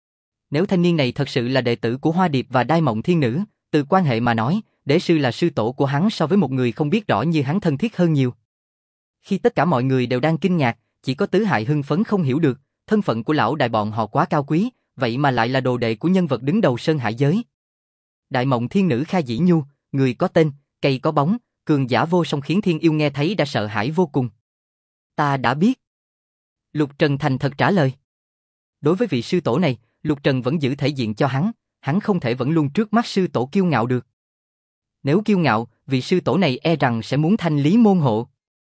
Speaker 1: Nếu thanh niên này thật sự là đệ tử của Hoa Điệp và Đại Mộng Thiên Nữ, từ quan hệ mà nói, đế sư là sư tổ của hắn so với một người không biết rõ như hắn thân thiết hơn nhiều. Khi tất cả mọi người đều đang kinh ngạc, chỉ có Tứ Hại hưng phấn không hiểu được, thân phận của lão đại bọn họ quá cao quý, vậy mà lại là đồ đệ của nhân vật đứng đầu Sơn Hải giới. Đại Mộng Thiên Nữ Kha Dĩ Nhu, người có tên, cây có bóng, cường giả vô song khiến Thiên Yêu nghe thấy đã sợ hãi vô cùng. Ta đã biết. Lục Trần thành thật trả lời. Đối với vị sư tổ này, Lục Trần vẫn giữ thể diện cho hắn không thể vẫn luôn trước mắt sư tổ kiêu ngạo được. Nếu kiêu ngạo, vị sư tổ này e rằng sẽ muốn thanh lý môn hộ.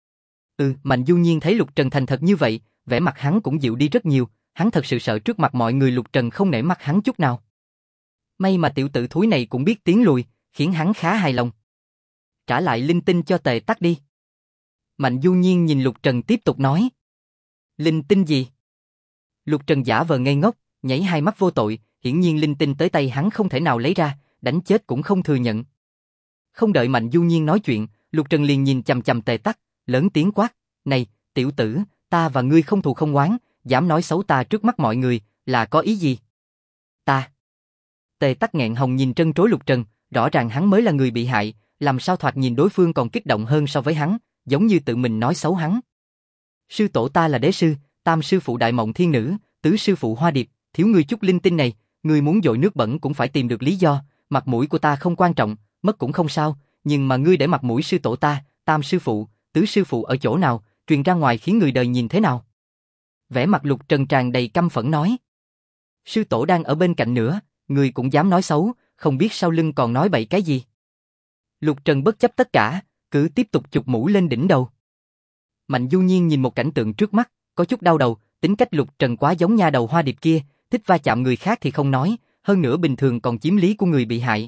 Speaker 1: Mạnh Du Nhiên thấy Lục Trần thành thật như vậy, vẻ mặt hắn cũng dịu đi rất nhiều, hắn thật sự sợ trước mặt mọi người Lục Trần không nể mặt hắn chút nào. May mà tiểu tử thúi này cũng biết tiến lùi, khiến hắn khá hài lòng. Trả lại linh tinh cho Tề Tắc đi. Mạnh Du Nhiên nhìn Lục Trần tiếp tục nói. Linh tinh gì? Lục Trần giả vờ ngây ngốc, nhảy hai mắt vô tội, hiển nhiên linh tinh tới tay hắn không thể nào lấy ra, đánh chết cũng không thừa nhận. Không đợi Mạnh Du Nhiên nói chuyện, Lục Trần liền nhìn chằm chằm Tề Tắc, lớn tiếng quát, này, tiểu tử, ta và ngươi không thù không oán, dám nói xấu ta trước mắt mọi người, là có ý gì? Ta. Tề Tắc nghẹn họng nhìn trân trối Lục Trần, rõ ràng hắn mới là người bị hại, làm sao thoạt nhìn đối phương còn kích động hơn so với hắn, giống như tự mình nói xấu hắn. Sư tổ ta là đế sư, tam sư phụ Đại Mộng Thiên Nữ, tứ sư phụ Hoa Điệp, thiếu ngươi chút linh tinh này, ngươi muốn dội nước bẩn cũng phải tìm được lý do, mặt mũi của ta không quan trọng, mất cũng không sao, nhưng mà ngươi để mặt mũi sư tổ ta, tam sư phụ, tứ sư phụ ở chỗ nào, truyền ra ngoài khiến người đời nhìn thế nào? Vẻ mặt Lục Trần tràn đầy căm phẫn nói. Sư tổ đang ở bên cạnh nữa, ngươi cũng dám nói xấu, không biết sau lưng còn nói bậy cái gì. Lục Trần bất chấp tất cả, cứ tiếp tục chụp mũ lên đỉnh đầu. Mạnh Du Nhiên nhìn một cảnh tượng trước mắt, có chút đau đầu, tính cách Lục Trần quá giống nha đầu Hoa Điệp kia, thích va chạm người khác thì không nói, hơn nữa bình thường còn chiếm lý của người bị hại.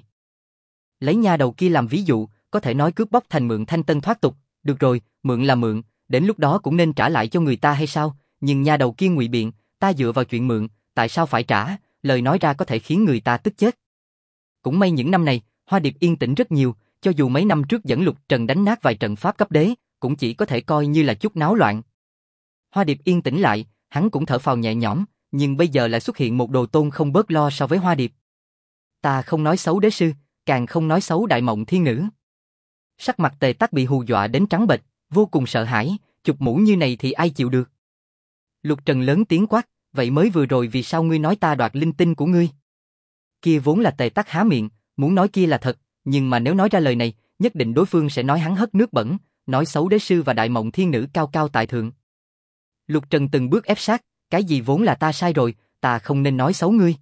Speaker 1: Lấy nha đầu kia làm ví dụ, có thể nói cướp bóc thành mượn thanh tân thoát tục, được rồi, mượn là mượn, đến lúc đó cũng nên trả lại cho người ta hay sao, nhưng nha đầu kia ngụy biện, ta dựa vào chuyện mượn, tại sao phải trả, lời nói ra có thể khiến người ta tức chết. Cũng may những năm này, Hoa Điệp yên tĩnh rất nhiều, cho dù mấy năm trước dẫn Lục Trần đánh nát vài trận pháp cấp đế, cũng chỉ có thể coi như là chút náo loạn. Hoa Điệp yên tĩnh lại, hắn cũng thở phào nhẹ nhõm, nhưng bây giờ lại xuất hiện một đồ tôn không bớt lo so với Hoa Điệp. Ta không nói xấu đế sư, càng không nói xấu Đại Mộng Thiên Nữ. Sắc mặt Tề Tắc bị hù dọa đến trắng bệch, vô cùng sợ hãi, chụp mũ như này thì ai chịu được. Lục Trần lớn tiếng quát, vậy mới vừa rồi vì sao ngươi nói ta đoạt linh tinh của ngươi? Kia vốn là Tề Tắc há miệng, muốn nói kia là thật, nhưng mà nếu nói ra lời này, nhất định đối phương sẽ nói hắn hất nước bẩn, nói xấu đế sư và Đại Mộng Thiên Nữ cao cao tại thượng. Lục Trần từng bước ép sát, cái gì vốn là ta sai rồi, ta không nên nói xấu ngươi.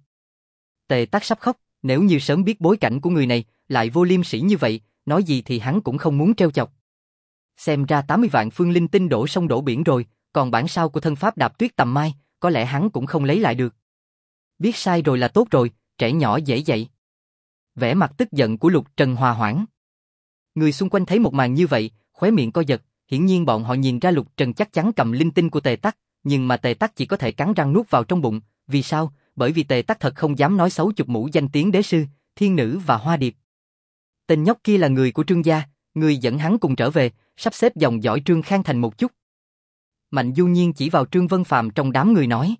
Speaker 1: Tề Tắc sắp khóc, nếu như sớm biết bối cảnh của người này, lại vô liêm sỉ như vậy, nói gì thì hắn cũng không muốn trêu chọc. Xem ra 80 vạn phương linh tinh đổ sông đổ biển rồi, còn bản sao của thân pháp Đạp Tuyết Tầm Mai, có lẽ hắn cũng không lấy lại được. Biết sai rồi là tốt rồi, trẻ nhỏ dễ dạy. Vẻ mặt tức giận của Lục Trần hòa hoãn. Người xung quanh thấy một màn như vậy, khóe miệng co giật, hiển nhiên bọn họ nhìn ra Lục Trần chắc chắn cầm linh tinh của Tề Tắc, nhưng mà Tề Tắc chỉ có thể cắn răng nuốt vào trong bụng, vì sao? Bởi vì Tề Tắc thật không dám nói xấu chụp mũ danh tiếng đế sư, thiên nữ và Hoa Điệp. Tên nhóc kia là người của Trương gia, người dẫn hắn cùng trở về, sắp xếp dòng dõi Trương Khang Thành một chút. Mạnh Du Nhiên chỉ vào Trương Vân Phàm trong đám người nói.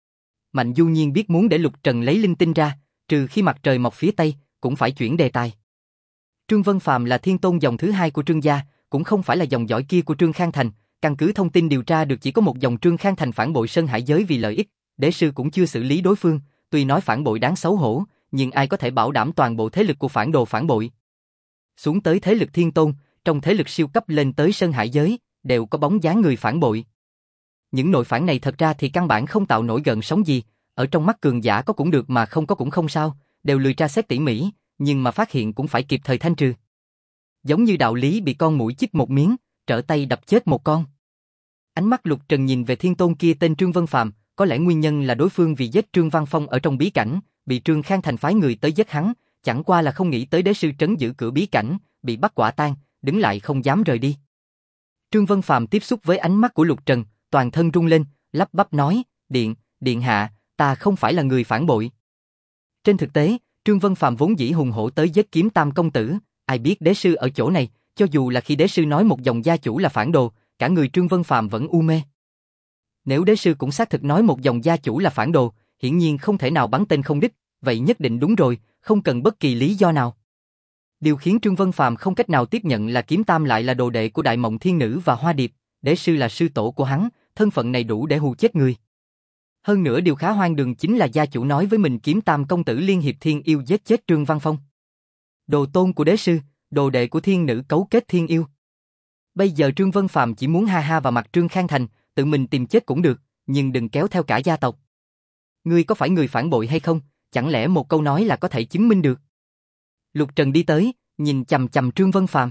Speaker 1: Mạnh Du Nhiên biết muốn để Lục Trần lấy linh tinh ra, trừ khi mặt trời mọc phía Tây, cũng phải chuyển đề tài. Trương Vân Phàm là thiên tôn dòng thứ hai của Trương gia, cũng không phải là dòng dõi kia của Trương Khang Thành, căn cứ thông tin điều tra được chỉ có một dòng Trương Khang Thành phản bội Sơn Hải giới vì lợi ích, đế sư cũng chưa xử lý đối phương, tuy nói phản bội đáng xấu hổ, nhưng ai có thể bảo đảm toàn bộ thế lực của phản đồ phản bội. Xuống tới thế lực thiên tôn, trong thế lực siêu cấp lên tới Sơn Hải giới, đều có bóng dáng người phản bội. Những nội phản này thật ra thì căn bản không tạo nổi gợn sóng gì, ở trong mắt cường giả có cũng được mà không có cũng không sao, đều lười tra xét tỉ mỉ, nhưng mà phát hiện cũng phải kịp thời thanh trừ. Giống như đạo lý bị con muỗi chích một miếng, trở tay đập chết một con. Ánh mắt Lục Trần nhìn về thiên tôn kia tên Trương Vân Phàm, có lẽ nguyên nhân là đối phương vì giết Trương Văn Phong ở trong bí cảnh, bị Trương Khang Thành phái người tới giết hắn, chẳng qua là không nghĩ tới đế sư trấn giữ cửa bí cảnh, bị bắt quả tang, đứng lại không dám rời đi. Trương Vân Phàm tiếp xúc với ánh mắt của Lục Trần, toàn thân rung lên, lắp bắp nói, điện hạ, ta không phải là người phản bội. Trên thực tế, Trương Vân Phàm vốn dĩ hùng hổ tới giết Kiếm Tam công tử, ai biết đế sư ở chỗ này, cho dù là khi đế sư nói một dòng gia chủ là phản đồ, cả người Trương Vân Phàm vẫn u mê. Nếu đế sư cũng xác thực nói một dòng gia chủ là phản đồ, hiển nhiên không thể nào bắn tên không đích, vậy nhất định đúng rồi, không cần bất kỳ lý do nào. Điều khiến Trương Vân Phàm không cách nào tiếp nhận là Kiếm Tam lại là đồ đệ của Đại Mộng Thiên Nữ và Hoa Điệp, đế sư là sư tổ của hắn, thân phận này đủ để hù chết người. Hơn nữa điều khá hoang đường chính là gia chủ nói với mình Kiếm Tam công tử liên hiệp thiên yêu giết chết Trương Văn Phong. Đồ tôn của đế sư, đồ đệ của thiên nữ cấu kết thiên yêu. Bây giờ Trương Vân Phàm chỉ muốn ha ha vào mặt Trương Khang Thành, tự mình tìm chết cũng được, nhưng đừng kéo theo cả gia tộc. Ngươi có phải người phản bội hay không, chẳng lẽ một câu nói là có thể chứng minh được? Lục Trần đi tới, nhìn chằm chằm Trương Vân Phàm.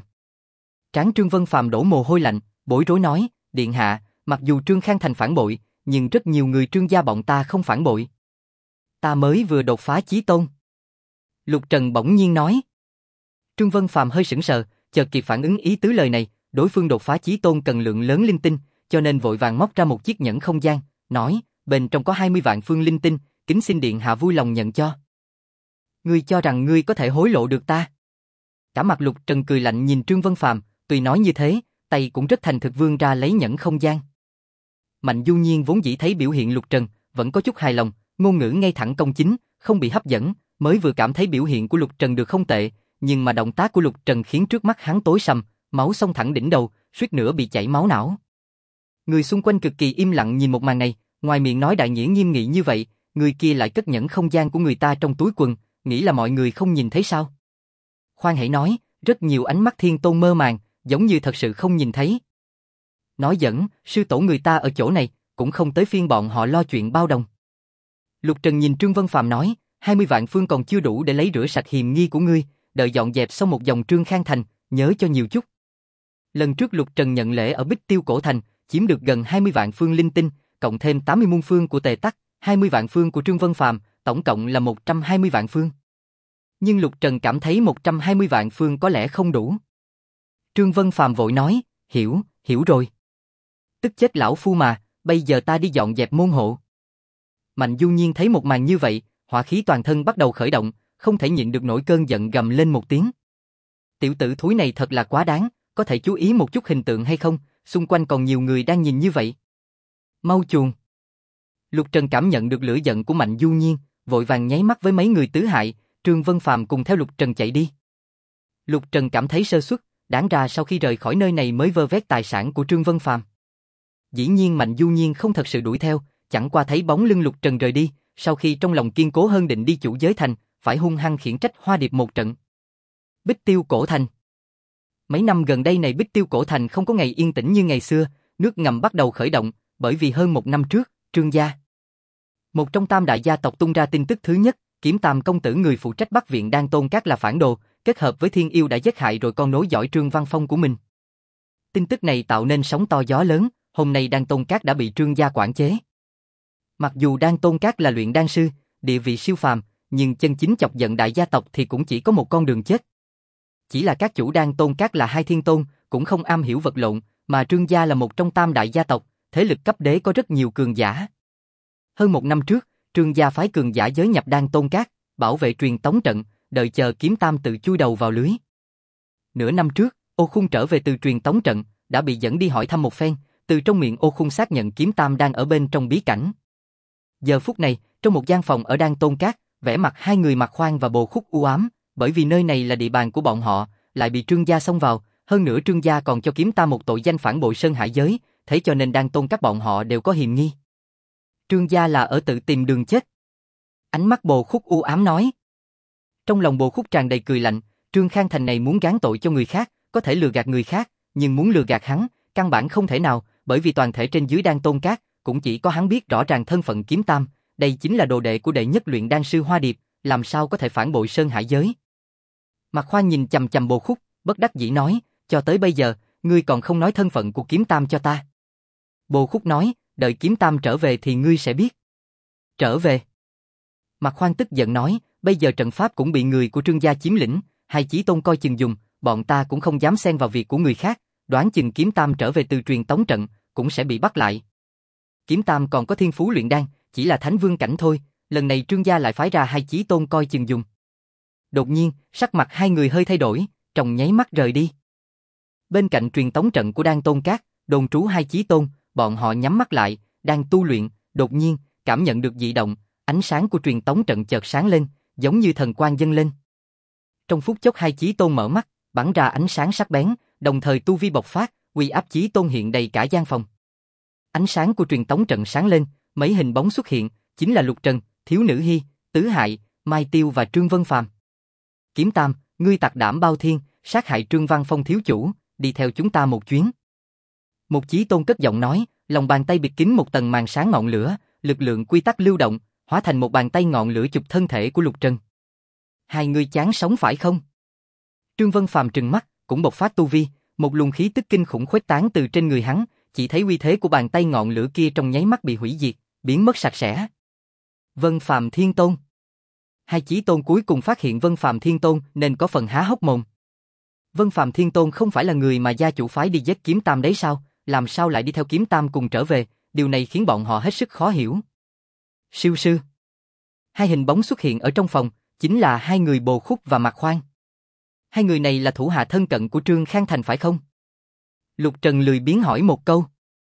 Speaker 1: Trán Trương Vân Phàm đổ mồ hôi lạnh, bối rối nói, điện hạ, mặc dù Trương Khang Thành phản bội, nhưng rất nhiều người Trương gia bọn ta không phản bội. Ta mới vừa đột phá chí tôn. Lục Trần bỗng nhiên nói. Trương Vân Phàm hơi sững sờ, chợt kịp phản ứng ý tứ lời này, đối phương đột phá chí tôn cần lượng lớn linh tinh, cho nên vội vàng móc ra một chiếc nhẫn không gian, nói, bên trong có 20 vạn phương linh tinh, kính xin điện hạ vui lòng nhận cho. Ngươi cho rằng ngươi có thể hối lộ được ta? Cả mặt Lục Trần cười lạnh nhìn Trương Vân Phàm, tuy nói như thế, tay cũng rất thành thực vươn ra lấy nhẫn không gian. Mạnh Du Nhiên vốn dĩ thấy biểu hiện Lục Trần, vẫn có chút hài lòng, ngôn ngữ ngay thẳng công chính, không bị hấp dẫn, mới vừa cảm thấy biểu hiện của Lục Trần được không tệ, nhưng mà động tác của Lục Trần khiến trước mắt hắn tối sầm, máu xông thẳng đỉnh đầu, suýt nữa bị chảy máu não. Người xung quanh cực kỳ im lặng nhìn một màn này, ngoài miệng nói đại nghĩa nghiêm nghị như vậy, người kia lại cất nhẫn không gian của người ta trong túi quần, nghĩ là mọi người không nhìn thấy sao? Khoan hãy nói, rất nhiều ánh mắt thiên tôn mơ màng, giống như thật sự không nhìn thấy. Nói giỡn, sư tổ người ta ở chỗ này, cũng không tới phiên bọn họ lo chuyện bao đồng. Lục Trần nhìn Trương Vân Phàm nói, 20 vạn phương còn chưa đủ để lấy rửa sạch hiềm nghi của ngươi, đợi dọn dẹp xong một dòng Trương Khang Thành, nhớ cho nhiều chút. Lần trước Lục Trần nhận lễ ở Bích Tiêu Cổ Thành, chiếm được gần 20 vạn phương linh tinh, cộng thêm 80 muôn phương của Tề Tắc, 20 vạn phương của Trương Vân Phàm, tổng cộng là 120 vạn phương. Nhưng Lục Trần cảm thấy 120 vạn phương có lẽ không đủ. Trương Vân Phàm vội nói, hiểu rồi. Tức chết lão phu mà, bây giờ ta đi dọn dẹp môn hộ. Mạnh Du Nhiên thấy một màn như vậy, hỏa khí toàn thân bắt đầu khởi động, không thể nhịn được nổi cơn giận gầm lên một tiếng. Tiểu tử thúi này thật là quá đáng, có thể chú ý một chút hình tượng hay không, xung quanh còn nhiều người đang nhìn như vậy. Mau chuồn. Lục Trần cảm nhận được lửa giận của Mạnh Du Nhiên, vội vàng nháy mắt với mấy người tứ hại, Trương Vân Phàm cùng theo Lục Trần chạy đi. Lục Trần cảm thấy sơ suất, đáng ra sau khi rời khỏi nơi này mới vơ vét tài sản của Trương Vân Phàm. Dĩ nhiên Mạnh Du Nhiên không thật sự đuổi theo, chẳng qua thấy bóng lưng Lục Trần rời đi, sau khi trong lòng kiên cố hơn định đi Chủ Giới Thành, phải hung hăng khiển trách Hoa Điệp một trận. Bích Tiêu Cổ Thành. Mấy năm gần đây này Bích Tiêu Cổ Thành không có ngày yên tĩnh như ngày xưa, nước ngầm bắt đầu khởi động, bởi vì hơn một năm trước, Trương gia, một trong tam đại gia tộc tung ra tin tức thứ nhất, Kiếm Tam công tử người phụ trách Bắc Viện Đan Tôn Các là phản đồ, kết hợp với thiên yêu đã giết hại rồi con nối dõi Trương Văn Phong của mình. Tin tức này tạo nên sóng to gió lớn, hôm nay Đan Tôn Các đã bị Trương gia quản chế. Mặc dù Đan Tôn Các là luyện đan sư, địa vị siêu phàm, nhưng chân chính chọc giận đại gia tộc thì cũng chỉ có một con đường chết. Chỉ là các chủ Đan Tôn Các là hai thiên tôn, cũng không am hiểu vật lộn, mà Trương gia là một trong tam đại gia tộc, thế lực cấp đế có rất nhiều cường giả. Hơn một năm trước, Trương gia phái cường giả giới nhập Đan Tôn Các, bảo vệ truyền tống trận, đợi chờ Kiếm Tam tự chui đầu vào lưới. Nửa năm trước, Ô Khung trở về từ truyền tống trận, đã bị dẫn đi hỏi thăm một phen, từ trong miệng Ô Khung xác nhận Kiếm Tam đang ở bên trong bí cảnh. Giờ phút này, trong một gian phòng ở Đan Tôn Các, vẻ mặt hai người Mạc Khoan và Bồ Khúc u ám, bởi vì nơi này là địa bàn của bọn họ, lại bị Trương gia xông vào, hơn nữa Trương gia còn cho Kiếm Tam một tội danh phản bội Sơn Hải giới, thế cho nên Đan Tôn Các bọn họ đều có hiềm nghi. Trương gia là ở tự tìm đường chết. Ánh mắt Bồ Khúc u ám nói. Trong lòng Bồ Khúc tràn đầy cười lạnh, Trương Khang Thành này muốn gán tội cho người khác, có thể lừa gạt người khác, nhưng muốn lừa gạt hắn, căn bản không thể nào, bởi vì toàn thể trên dưới Đan Tôn Các, cũng chỉ có hắn biết rõ ràng thân phận Kiếm Tam, đây chính là đồ đệ của đệ nhất luyện đan sư Hoa Điệp, làm sao có thể phản bội Sơn Hải giới. Mạc Khoan nhìn chằm chằm Bồ Khúc, bất đắc dĩ nói, cho tới bây giờ, ngươi còn không nói thân phận của Kiếm Tam cho ta. Bồ Khúc nói, đợi Kiếm Tam trở về thì ngươi sẽ biết. Trở về? Mạc Khoan tức giận nói, bây giờ trận pháp cũng bị người của Trương gia chiếm lĩnh, hai chí tôn coi chừng dùng, bọn ta cũng không dám xen vào việc của người khác, đoán chừng Kiếm Tam trở về từ truyền tống trận, cũng sẽ bị bắt lại. Kiếm Tam còn có thiên phú luyện đan, chỉ là thánh vương cảnh thôi, lần này Trương gia lại phái ra hai chí tôn coi chừng dùng. Đột nhiên, sắc mặt hai người hơi thay đổi, trong nháy mắt rời đi. Bên cạnh truyền tống trận của Đan Tôn Các, đồn trú hai chí tôn, bọn họ nhắm mắt lại, đang tu luyện, đột nhiên, cảm nhận được dị động, ánh sáng của truyền tống trận chợt sáng lên, giống như thần quang dâng lên. Trong phút chốc hai chí tôn mở mắt, bắn ra ánh sáng sắc bén, đồng thời tu vi bộc phát, uy áp chí tôn hiện đầy cả gian phòng. Ánh sáng của truyền tống trận sáng lên, mấy hình bóng xuất hiện, chính là Lục Trần, Thiếu Nữ Hi, Tứ Hại, Mai Tiêu và Trương Vân Phàm. Kiếm Tam, ngươi tặc đảm bao thiên, sát hại Trương Văn Phong thiếu chủ, đi theo chúng ta một chuyến. Một Chí Tôn cất giọng nói, lòng bàn tay bịt kín một tầng màn sáng ngọn lửa, lực lượng quy tắc lưu động, hóa thành một bàn tay ngọn lửa chụp thân thể của Lục Trần. Hai người chán sống phải không? Trương Vân Phàm trừng mắt, cũng bộc phát tu vi, một luồng khí tức kinh khủng khuếch tán từ trên người hắn, chỉ thấy uy thế của bàn tay ngọn lửa kia trong nháy mắt bị hủy diệt, biến mất sạch sẽ. Vân Phàm Thiên Tôn. Hai Chí Tôn cuối cùng phát hiện Vân Phàm Thiên Tôn nên có phần há hốc mồm. Vân Phàm Thiên Tôn không phải là người mà gia chủ phái đi giết Kiếm Tam đấy sao, làm sao lại đi theo Kiếm Tam cùng trở về, điều này khiến bọn họ hết sức khó hiểu. Siêu sư. Hai hình bóng xuất hiện ở trong phòng, chính là hai người Bồ Khúc và Mạc Khoan. Hai người này là thủ hạ thân cận của Trương Khang Thành phải không? Lục Trần lười biếng hỏi một câu.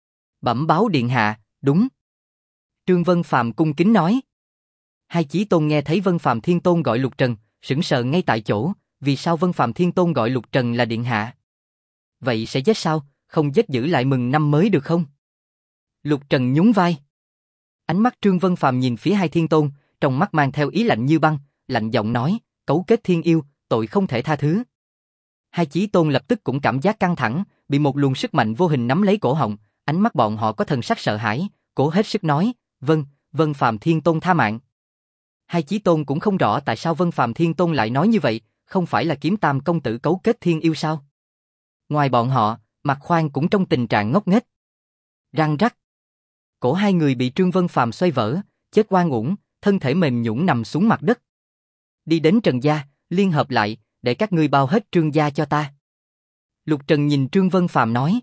Speaker 1: Bẩm báo điện hạ, đúng. Trương Vân Phàm cung kính nói. Hai Chí Tôn nghe thấy Vân Phàm Thiên Tôn gọi Lục Trần, sững sờ ngay tại chỗ, vì sao Vân Phàm Thiên Tôn gọi Lục Trần là điện hạ? Vậy sẽ giết sao, không giết giữ lại mừng năm mới được không? Lục Trần nhún vai. Ánh mắt Trương Vân Phàm nhìn phía hai Thiên Tôn, trong mắt mang theo ý lạnh như băng, lạnh giọng nói, cấu kết thiên yêu, tội không thể tha thứ. Hai Chí Tôn lập tức cũng cảm giác căng thẳng, bị một luồng sức mạnh vô hình nắm lấy cổ họng, ánh mắt bọn họ có thần sắc sợ hãi, cố hết sức nói, vâng, Vân Phàm Thiên Tôn tha mạng. Hai Chí Tôn cũng không rõ tại sao Vân Phàm Thiên Tôn lại nói như vậy, không phải là Kiếm Tam công tử cấu kết thiên yêu sao? Ngoài bọn họ, Mạc Khoan cũng trong tình trạng ngốc nghếch. Răng rắc. Cổ hai người bị Trương Vân Phàm xoay vỡ, chết oan uổng, thân thể mềm nhũn nằm xuống mặt đất. Đi đến Trần gia, liên hợp lại, để các ngươi bao hết Trương gia cho ta. Lục Trần nhìn Trương Vân Phàm nói.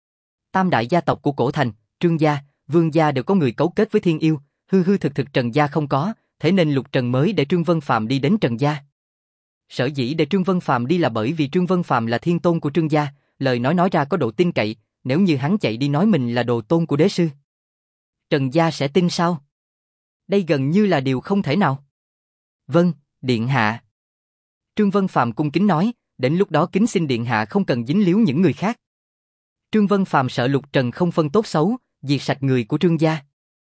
Speaker 1: Tam đại gia tộc của cổ thành, Trương gia, Vương gia đều có người cấu kết với thiên yêu, hư hư thực thực Trần gia không có, thế nên Lục Trần mới để Trương Vân Phàm đi đến Trần gia. Sở dĩ để Trương Vân Phàm đi là bởi vì Trương Vân Phàm là thiên tôn của Trương gia, lời nói ra có độ tin cậy, nếu như hắn chạy đi nói mình là đồ tôn của đế sư, Trần gia sẽ tin sao? Đây gần như là điều không thể nào. Vâng, điện hạ. Trương Vân Phàm cung kính nói, đến lúc đó kính xin điện hạ không cần dính líu những người khác. Trương Vân Phàm sợ Lục Trần không phân tốt xấu, diệt sạch người của Trương gia.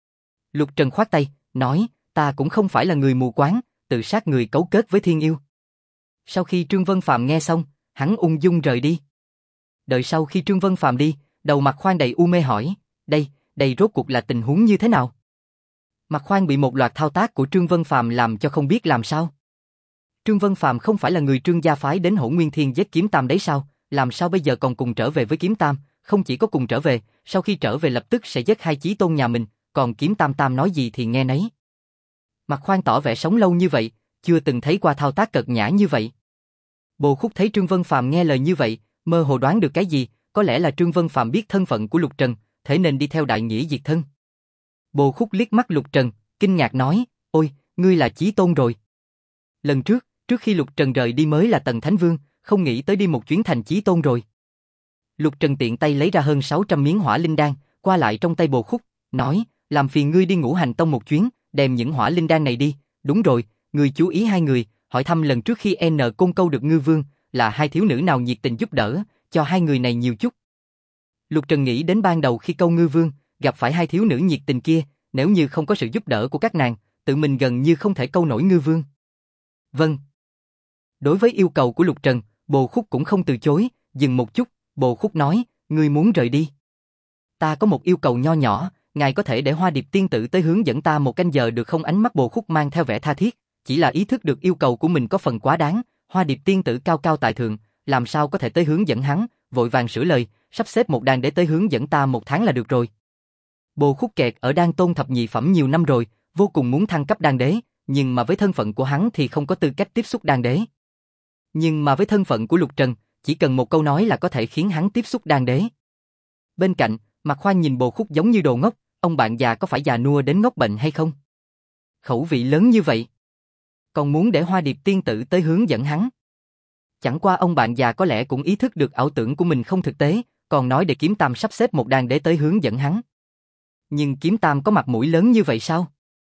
Speaker 1: Lục Trần khoát tay, nói, ta cũng không phải là người mù quáng, tự sát người cấu kết với thiên yêu. Sau khi Trương Vân Phàm nghe xong, hắn ung dung rời đi. Đợi sau khi Trương Vân Phàm đi, đầu Mạc Khoan đầy u mê hỏi, đây rốt cuộc là tình huống như thế nào? Mạc Khoan bị một loạt thao tác của Trương Vân Phàm làm cho không biết làm sao. Trương Vân Phàm không phải là người Trương gia phái đến Hỗn Nguyên Thiên giết Kiếm Tam đấy sao? Làm sao bây giờ còn cùng trở về với Kiếm Tam? Không chỉ có cùng trở về, sau khi trở về lập tức sẽ giết hai Chí Tôn nhà mình, còn Kiếm Tam Tam nói gì thì nghe nấy. Mạc Khoan tỏ vẻ sống lâu như vậy, chưa từng thấy qua thao tác cợt nhã như vậy. Bồ Khúc thấy Trương Vân Phàm nghe lời như vậy, mơ hồ đoán được cái gì, có lẽ là Trương Vân Phàm biết thân phận của Lục Trần, thế nên đi theo đại nghĩa diệt thân. Bồ Khúc liếc mắt Lục Trần, kinh ngạc nói, ôi, ngươi là Chí Tôn rồi. Lần trước khi Lục Trần rời đi mới là Tần Thánh Vương, không nghĩ tới đi một chuyến thành Chí Tôn rồi. Lục Trần tiện tay lấy ra hơn 600 miếng hỏa linh đan, qua lại trong tay Bồ Khúc, nói, làm phiền ngươi đi Ngũ Hành Tông một chuyến, đem những hỏa linh đan này đi, đúng rồi, ngươi chú ý hai người, hỏi thăm lần trước khi N Côn câu được Ngư Vương, là hai thiếu nữ nào nhiệt tình giúp đỡ, cho hai người này nhiều chút. Lục Trần nghĩ đến ban đầu khi câu Ngư Vương, gặp phải hai thiếu nữ nhiệt tình kia, nếu như không có sự giúp đỡ của các nàng, tự mình gần như không thể câu nổi Ngư Vương. Vâng. Đối với yêu cầu của Lục Trần, Bồ Khúc cũng không từ chối, dừng một chút, Bồ Khúc nói, ngươi muốn rời đi. Ta có một yêu cầu nho nhỏ, ngài có thể để Hoa Điệp tiên tử tới hướng dẫn ta một canh giờ được không? Ánh mắt Bồ Khúc mang theo vẻ tha thiết, chỉ là ý thức được yêu cầu của mình có phần quá đáng, Hoa Điệp tiên tử cao cao tại thượng, làm sao có thể tới hướng dẫn hắn, vội vàng sửa lời, sắp xếp một đàn để tới hướng dẫn ta 1 tháng là được rồi. Bồ Khúc kẹt ở đan tôn thập nhị phẩm nhiều năm rồi, vô cùng muốn thăng cấp đan đế, nhưng mà với thân phận của hắn thì không có tư cách tiếp xúc đan đế. Nhưng mà với thân phận của Lục Trần, chỉ cần một câu nói là có thể khiến hắn tiếp xúc đan đế. Bên cạnh, Mạc Khoan nhìn Bồ Khúc giống như đồ ngốc, ông bạn già có phải già nua đến ngốc bệnh hay không? Khẩu vị lớn như vậy, còn muốn để Hoa Điệp tiên tử tới hướng dẫn hắn. Chẳng qua ông bạn già có lẽ cũng ý thức được ảo tưởng của mình không thực tế, còn nói để Kiếm Tam sắp xếp một đàn để tới hướng dẫn hắn. Nhưng Kiếm Tam có mặt mũi lớn như vậy sao?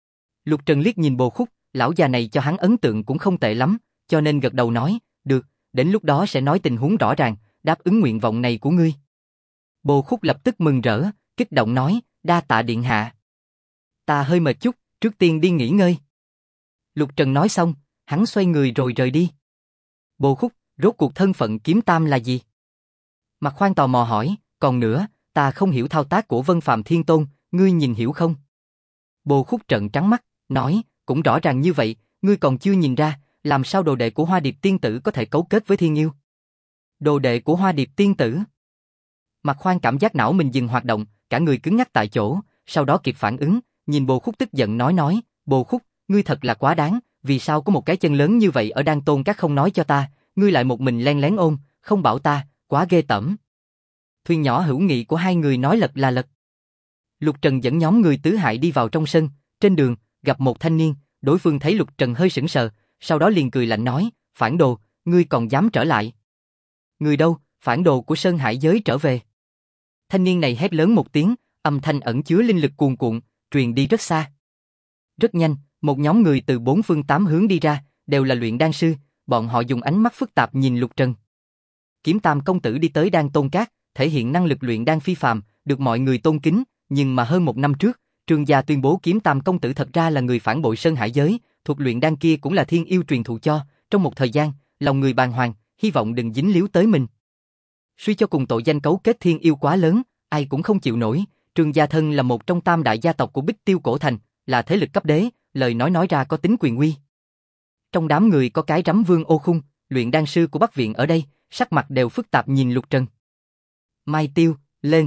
Speaker 1: Lục Trần liếc nhìn Bồ Khúc, lão già này cho hắn ấn tượng cũng không tệ lắm, cho nên gật đầu nói, được, đến lúc đó sẽ nói tình huống rõ ràng, đáp ứng nguyện vọng này của ngươi. Bồ Khúc lập tức mừng rỡ, kích động nói, đa tạ điện hạ. ta hơi mệt chút, trước tiên đi nghỉ ngơi. Lục Trần nói xong, hắn xoay người rồi rời đi. Bồ Khúc, rốt cuộc thân phận kiếm tam là gì? Mạc Khoan tò mò hỏi, còn nữa, ta không hiểu thao tác của Vân Phạm Thiên Tôn, ngươi nhìn hiểu không? Bồ Khúc trợn trắng mắt, nói, cũng rõ ràng như vậy, ngươi còn chưa nhìn ra, làm sao đồ đệ của Hoa Điệp Tiên Tử có thể cấu kết với Thiên Yêu? Đồ đệ của Hoa Điệp Tiên Tử? Mạc Khoan cảm giác não mình dừng hoạt động, cả người cứng ngắc tại chỗ, sau đó kịp phản ứng, nhìn Bồ Khúc tức giận nói, Bồ Khúc, ngươi thật là quá đáng, vì sao có một cái chân lớn như vậy ở Đan Tôn Các không nói cho ta, ngươi lại một mình len lén ôm, không bảo ta, quá ghê tởm. Thuyền nhỏ hữu nghị của hai người nói lật là lật. Lục Trần dẫn nhóm người tứ hại đi vào trong sân, trên đường, gặp một thanh niên, đối phương thấy Lục Trần hơi sững sờ, sau đó liền cười lạnh nói, phản đồ, ngươi còn dám trở lại. Người đâu, phản đồ của Sơn Hải giới trở về. Thanh niên này hét lớn một tiếng, âm thanh ẩn chứa linh lực cuồn cuộn, truyền đi rất xa. Rất nhanh, một nhóm người từ bốn phương tám hướng đi ra, đều là luyện đan sư, bọn họ dùng ánh mắt phức tạp nhìn Lục Trần. Kiếm Tam công tử đi tới Đan Tôn Các, thể hiện năng lực luyện đan phi phàm, được mọi người tôn kính, nhưng mà hơn một năm trước, Trương gia tuyên bố Kiếm Tam công tử thật ra là người phản bội Sơn Hải giới, thuật luyện đan kia cũng là Thiên Yêu truyền thụ cho, trong một thời gian, lòng người bàng hoàng, hy vọng đừng dính líu tới mình. Suy cho cùng tội danh cấu kết Thiên Yêu quá lớn, ai cũng không chịu nổi, Trương gia thân là một trong tam đại gia tộc của Bích Tiêu Cổ Thành, là thế lực cấp đế, lời nói ra có tính quyền uy. Trong đám người có cái Rắm Vương Ô Khung, luyện đan sư của Bắc viện ở đây, sắc mặt đều phức tạp nhìn Lục Trần. Mai Tiêu, lên.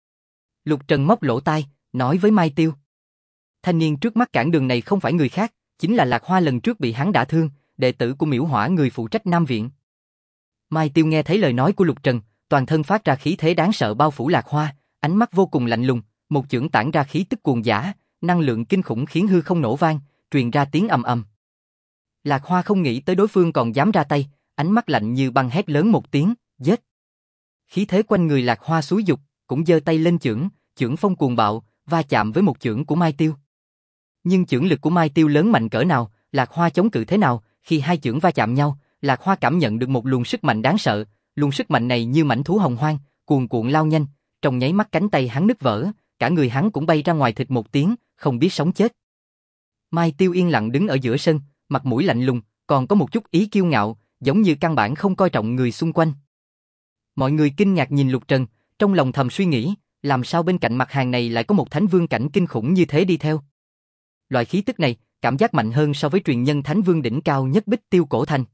Speaker 1: Lục Trần móc lỗ tai, nói với Mai Tiêu. Thanh niên trước mắt cản đường này không phải người khác, chính là Lạc Hoa lần trước bị hắn đả thương, đệ tử của Miễu Hỏa người phụ trách Nam viện. Mai Tiêu nghe thấy lời nói của Lục Trần, toàn thân phát ra khí thế đáng sợ bao phủ Lạc Hoa, ánh mắt vô cùng lạnh lùng, một chưởng tản ra khí tức cuồng dã, năng lượng kinh khủng khiến hư không nổ vang, truyền ra tiếng ầm ầm. Lạc Hoa không nghĩ tới đối phương còn dám ra tay, ánh mắt lạnh như băng hét lớn một tiếng, giết. Khí thế quanh người Lạc Hoa xúi dục, cũng giơ tay lên chưởng, chưởng phong cuồng bạo, va chạm với một chưởng của Mai Tiêu. Nhưng chưởng lực của Mai Tiêu lớn mạnh cỡ nào, Lạc Hoa chống cự thế nào, khi hai chưởng va chạm nhau, Lạc Hoa cảm nhận được một luồng sức mạnh đáng sợ, luồng sức mạnh này như mãnh thú hồng hoang, cuồn cuộn lao nhanh, trong nháy mắt cánh tay hắn nứt vỡ, cả người hắn cũng bay ra ngoài thịt một tiếng, không biết sống chết. Mai Tiêu yên lặng đứng ở giữa sân, mặt mũi lạnh lùng, còn có một chút ý kiêu ngạo, giống như căn bản không coi trọng người xung quanh. Mọi người kinh ngạc nhìn Lục Trần, trong lòng thầm suy nghĩ, làm sao bên cạnh mặt hàng này lại có một thánh vương cảnh kinh khủng như thế đi theo. Loại khí tức này, cảm giác mạnh hơn so với truyền nhân thánh vương đỉnh cao nhất Bích Tiêu Cổ Thành.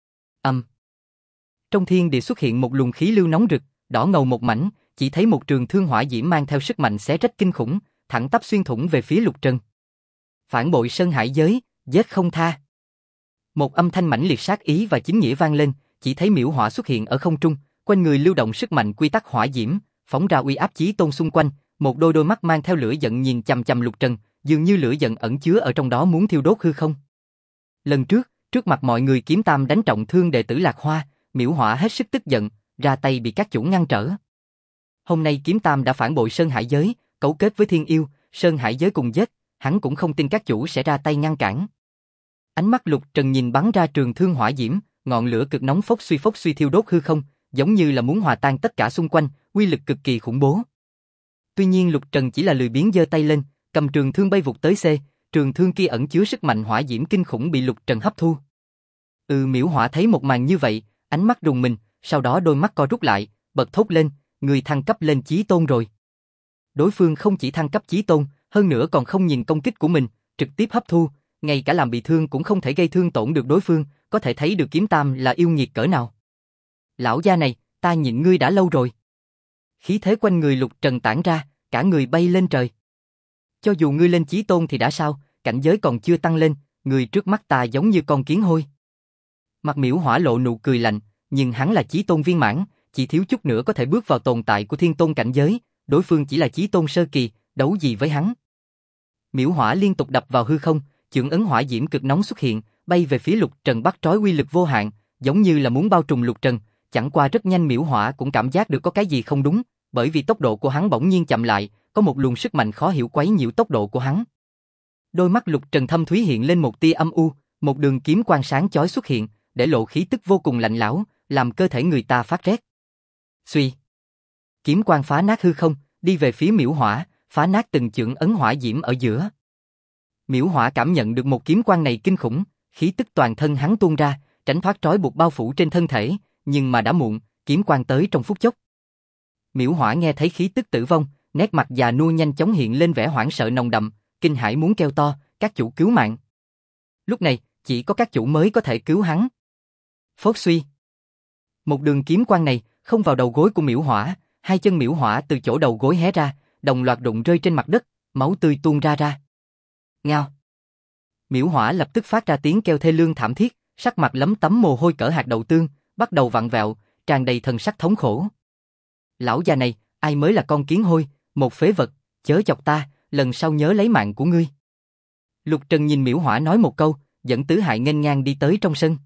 Speaker 1: Trong thiên địa xuất hiện một luồng khí lưu nóng rực, đỏ ngầu một mảnh, chỉ thấy một trường thương hỏa diễm mang theo sức mạnh xé rách kinh khủng, thẳng tắp xuyên thủng về phía Lục Trần. Phản bội Sơn Hải giới, giết không tha. Một âm thanh mãnh liệt sát ý và chính nghĩa vang lên, chỉ thấy Miễu Hỏa xuất hiện ở không trung, quanh người lưu động sức mạnh quy tắc hỏa diễm, phóng ra uy áp chí tôn xung quanh, một đôi mắt mang theo lửa giận nhìn chằm chằm Lục Trần, dường như lửa giận ẩn chứa ở trong đó muốn thiêu đốt hư không. Lần trước, trước mặt mọi người Kiếm Tam đánh trọng thương đệ tử Lạc Hoa, Miễu Hỏa hết sức tức giận, ra tay bị các chủ ngăn trở. Hôm nay Kiếm Tam đã phản bội Sơn Hải giới, cấu kết với Thiên Yêu, Sơn Hải giới cùng giết, hắn cũng không tin các chủ sẽ ra tay ngăn cản. Ánh mắt Lục Trần nhìn bắn ra trường thương hỏa diễm, ngọn lửa cực nóng phốc suy thiêu đốt hư không, giống như là muốn hòa tan tất cả xung quanh, uy lực cực kỳ khủng bố. Tuy nhiên Lục Trần chỉ là lười biếng giơ tay lên, cầm trường thương bay vụt tới trường thương kia ẩn chứa sức mạnh hỏa diễm kinh khủng bị Lục Trần hấp thu. Miễu Hỏa thấy một màn như vậy, ánh mắt rùng mình, sau đó đôi mắt co rút lại, bật thốt lên, người thăng cấp lên chí tôn rồi. Đối phương không chỉ thăng cấp chí tôn, hơn nữa còn không nhìn công kích của mình, trực tiếp hấp thu, ngay cả làm bị thương cũng không thể gây thương tổn được đối phương, có thể thấy được Kiếm Tam là yêu nghiệt cỡ nào. Lão gia này, ta nhịn ngươi đã lâu rồi. Khí thế quanh người Lục Trần tản ra, cả người bay lên trời. Cho dù ngươi lên chí tôn thì đã sao, cảnh giới còn chưa tăng lên, người trước mắt ta giống như con kiến hôi. Mặt Miễu Hỏa lộ nụ cười lạnh, nhưng hắn là chí tôn viên mãn, chỉ thiếu chút nữa có thể bước vào tồn tại của thiên tôn cảnh giới, đối phương chỉ là chí tôn sơ kỳ, đấu gì với hắn. Miễu Hỏa liên tục đập vào hư không, chưởng ấn hỏa diễm cực nóng xuất hiện, bay về phía Lục Trần bắt trói uy lực vô hạn, giống như là muốn bao trùm Lục Trần, chẳng qua rất nhanh Miễu Hỏa cũng cảm giác được có cái gì không đúng, bởi vì tốc độ của hắn bỗng nhiên chậm lại, có một luồng sức mạnh khó hiểu quấy nhiễu tốc độ của hắn. Đôi mắt Lục Trần thâm thúy hiện lên một tia âm u, một đường kiếm quang sáng chói xuất hiện, để lộ khí tức vô cùng lạnh lẽo, làm cơ thể người ta phát rét. Suy, kiếm quang phá nát hư không, đi về phía Miễu Hỏa, phá nát từng chưởng ấn hỏa diễm ở giữa. Miễu Hỏa cảm nhận được một kiếm quang này kinh khủng, khí tức toàn thân hắn tuôn ra, tránh thoát trói buộc bao phủ trên thân thể, nhưng mà đã muộn, kiếm quang tới trong phút chốc. Miễu Hỏa nghe thấy khí tức tử vong, nét mặt già nua nhanh chóng hiện lên vẻ hoảng sợ nồng đậm, kinh hãi muốn kêu to, các chủ cứu mạng. Lúc này, chỉ có các chủ mới có thể cứu hắn. Phốt suy. Một đường kiếm quang này không vào đầu gối của Miễu Hỏa, hai chân Miễu Hỏa từ chỗ đầu gối hé ra, đồng loạt đụng rơi trên mặt đất, máu tươi tuôn ra. Ngao. Miễu Hỏa lập tức phát ra tiếng kêu thê lương thảm thiết, sắc mặt lấm tấm mồ hôi cỡ hạt đậu tương, bắt đầu vặn vẹo, tràn đầy thần sắc thống khổ. Lão già này, ai mới là con kiến hôi, một phế vật, chớ chọc ta, lần sau nhớ lấy mạng của ngươi. Lục Trần nhìn Miễu Hỏa nói một câu, dẫn Tứ Hại nghênh ngang đi tới trong sân.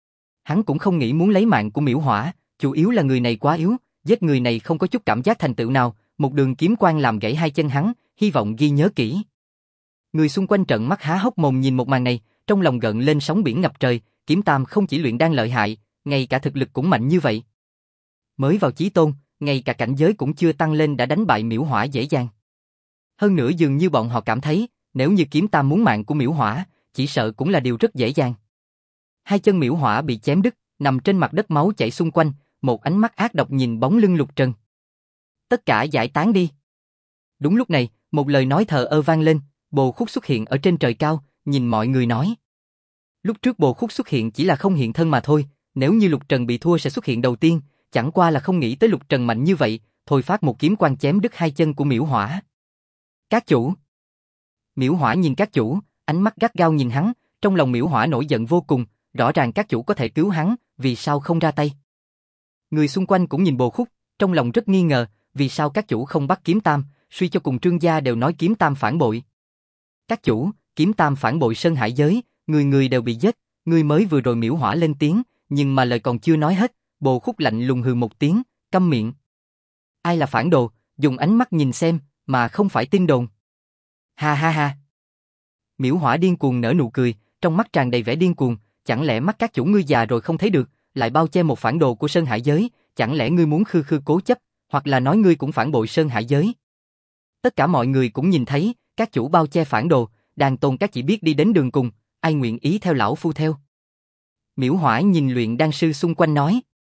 Speaker 1: Hắn cũng không nghĩ muốn lấy mạng của Miễu Hỏa, chủ yếu là người này quá yếu, giết người này không có chút cảm giác thành tựu nào, một đường kiếm quang làm gãy hai chân hắn, hy vọng ghi nhớ kỹ. Người xung quanh trợn mắt há hốc mồm nhìn một màn này, trong lòng gợn lên sóng biển ngập trời, Kiếm Tam không chỉ luyện đan lợi hại, ngay cả thực lực cũng mạnh như vậy. Mới vào chí tôn, ngay cả cảnh giới cũng chưa tăng lên đã đánh bại Miễu Hỏa dễ dàng. Hơn nữa dường như bọn họ cảm thấy, nếu như Kiếm Tam muốn mạng của Miễu Hỏa, chỉ sợ cũng là điều rất dễ dàng. Hai chân Miễu Hỏa bị chém đứt, nằm trên mặt đất máu chảy xung quanh, một ánh mắt ác độc nhìn bóng lưng Lục Trần. Tất cả giải tán đi. Đúng lúc này, một lời nói thờ ơ vang lên, Bồ Khúc xuất hiện ở trên trời cao, nhìn mọi người nói. Lúc trước Bồ Khúc xuất hiện chỉ là không hiện thân mà thôi, nếu như Lục Trần bị thua sẽ xuất hiện đầu tiên, chẳng qua là không nghĩ tới Lục Trần mạnh như vậy, thôi phát một kiếm quang chém đứt hai chân của Miễu Hỏa. Các chủ. Miễu Hỏa nhìn các chủ, ánh mắt gắt gao nhìn hắn, trong lòng Miễu Hỏa nổi giận vô cùng, rõ ràng các chủ có thể cứu hắn, vì sao không ra tay. Người xung quanh cũng nhìn Bồ Khúc, trong lòng rất nghi ngờ, vì sao các chủ không bắt Kiếm Tam, suy cho cùng Trương gia đều nói Kiếm Tam phản bội. Các chủ, Kiếm Tam phản bội Sơn Hải giới, người người đều bị giết, người mới vừa rồi Miễu Hỏa lên tiếng, nhưng mà lời còn chưa nói hết, Bồ Khúc lạnh lùng hừ một tiếng, câm miệng. Ai là phản đồ, dùng ánh mắt nhìn xem, mà không phải tin đồn. Ha ha ha. Miễu Hỏa điên cuồng nở nụ cười, trong mắt tràn đầy vẻ điên cuồng, chẳng lẽ mắt các chủ ngươi già rồi không thấy được, lại bao che một phản đồ của Sơn Hải giới, chẳng lẽ ngươi muốn khư khư cố chấp, hoặc là nói ngươi cũng phản bội Sơn Hải giới. Tất cả mọi người cũng nhìn thấy, các chủ bao che phản đồ, đàn tôn các chỉ biết đi đến đường cùng, ai nguyện ý theo lão phu theo. Miễu Hỏa nhìn luyện đan sư xung quanh nói.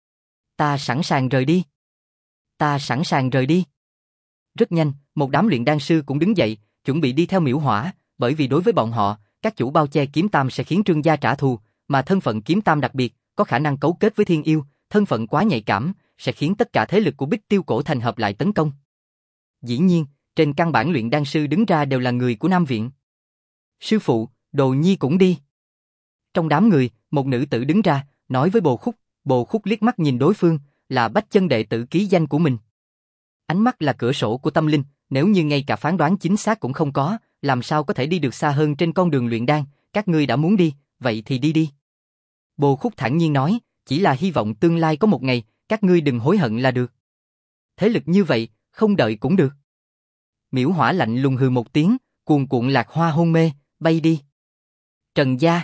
Speaker 1: Ta sẵn sàng rời đi. Ta sẵn sàng rời đi. Rất nhanh, một đám luyện đan sư cũng đứng dậy, chuẩn bị đi theo Miễu Hỏa, bởi vì đối với bọn họ, các chủ bao che Kiếm Tam sẽ khiến Trương gia trả thù, mà thân phận Kiếm Tam đặc biệt, có khả năng cấu kết với Thiên Yêu, thân phận quá nhạy cảm, sẽ khiến tất cả thế lực của Bích Tiêu Cổ Thành hợp lại tấn công. Dĩ nhiên, trên căn bản luyện đan sư đứng ra đều là người của Nam Viện. Sư phụ, Đồ Nhi cũng đi. Trong đám người, một nữ tử đứng ra, nói với Bồ Khúc liếc mắt nhìn đối phương, là bách chân đệ tử ký danh của mình. Ánh mắt là cửa sổ của tâm linh, nếu như ngay cả phán đoán chính xác cũng không có, làm sao có thể đi được xa hơn trên con đường luyện đan, các ngươi đã muốn đi, vậy thì đi đi. Bồ Khúc thản nhiên nói, chỉ là hy vọng tương lai có một ngày, các ngươi đừng hối hận là được. Thế lực như vậy, không đợi cũng được. Miễu Hỏa lạnh lùng hừ một tiếng, cuồn cuộn lạc hoa hôn mê, bay đi. Trần gia.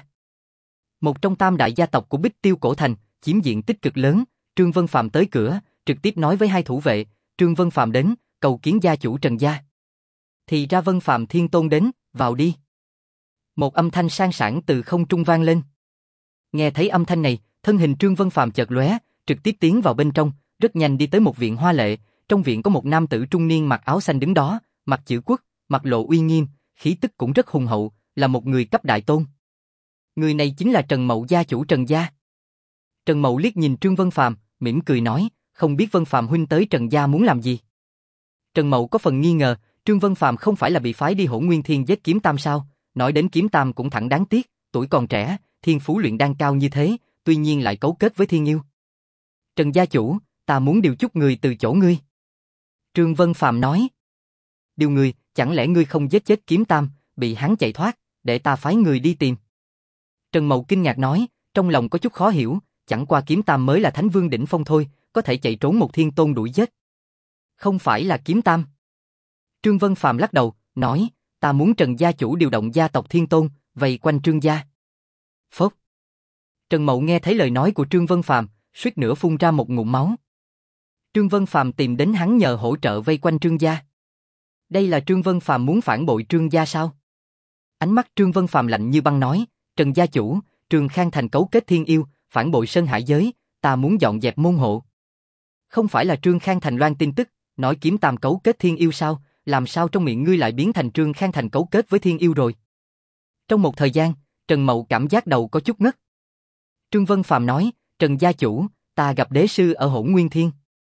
Speaker 1: Một trong tam đại gia tộc của Bích Tiêu Cổ Thành, chiếm diện tích cực lớn, Trương Vân Phàm tới cửa, trực tiếp nói với hai thủ vệ, Trương Vân Phàm đến, cầu kiến gia chủ Trần gia. Thì ra Vân Phàm Thiên Tôn đến, vào đi. Một âm thanh sang sảng từ không trung vang lên. Nghe thấy âm thanh này, thân hình Trương Vân Phàm chợt lóe, trực tiếp tiến vào bên trong, rất nhanh đi tới một viện hoa lệ, trong viện có một nam tử trung niên mặc áo xanh đứng đó, mặt chữ quốc, mặt lộ uy nghiêm, khí tức cũng rất hùng hậu, là một người cấp đại tôn. Người này chính là Trần Mậu gia chủ Trần gia. Trần Mậu liếc nhìn Trương Vân Phàm, mỉm cười nói, không biết Vân Phàm huynh tới Trần gia muốn làm gì. Trần Mậu có phần nghi ngờ, Trương Vân Phàm không phải là bị phái đi Hỗn Nguyên Thiên giết Kiếm Tam sao? Nói đến Kiếm Tam cũng thẳng đáng tiếc, tuổi còn trẻ, thiên phú luyện đan cao như thế, tuy nhiên lại cấu kết với Thiên Yêu. Trần gia chủ, ta muốn điều chút người từ chỗ ngươi. Trương Vân Phàm nói. Điều người, chẳng lẽ ngươi không giết chết Kiếm Tam, bị hắn chạy thoát, để ta phái người đi tìm. Trần Mậu kinh ngạc nói, trong lòng có chút khó hiểu, chẳng qua Kiếm Tam mới là Thánh Vương đỉnh phong thôi, có thể chạy trốn một thiên tôn đuổi giết. Không phải là Kiếm Tam. Trương Vân Phàm lắc đầu, nói, ta muốn Trần gia chủ điều động gia tộc Thiên Tôn, vây quanh Trương gia. Phốc. Trần Mậu nghe thấy lời nói của Trương Vân Phàm, suýt nữa phun ra một ngụm máu. Trương Vân Phàm tìm đến hắn nhờ hỗ trợ vây quanh Trương gia. Đây là Trương Vân Phàm muốn phản bội Trương gia sao? Ánh mắt Trương Vân Phàm lạnh như băng nói, Trần gia chủ, Trương Khang Thành cấu kết thiên yêu, phản bội Sơn Hải giới, ta muốn dọn dẹp môn hộ. Không phải là Trương Khang Thành loan tin tức, nói kiếm tam cấu kết thiên yêu sao, làm sao trong miệng ngươi lại biến thành Trương Khang Thành cấu kết với thiên yêu rồi? Trong một thời gian, Trần Mậu cảm giác đầu có chút ngất. Trương Vân Phàm nói, Trần gia chủ, ta gặp đế sư ở Hỗn Nguyên Thiên.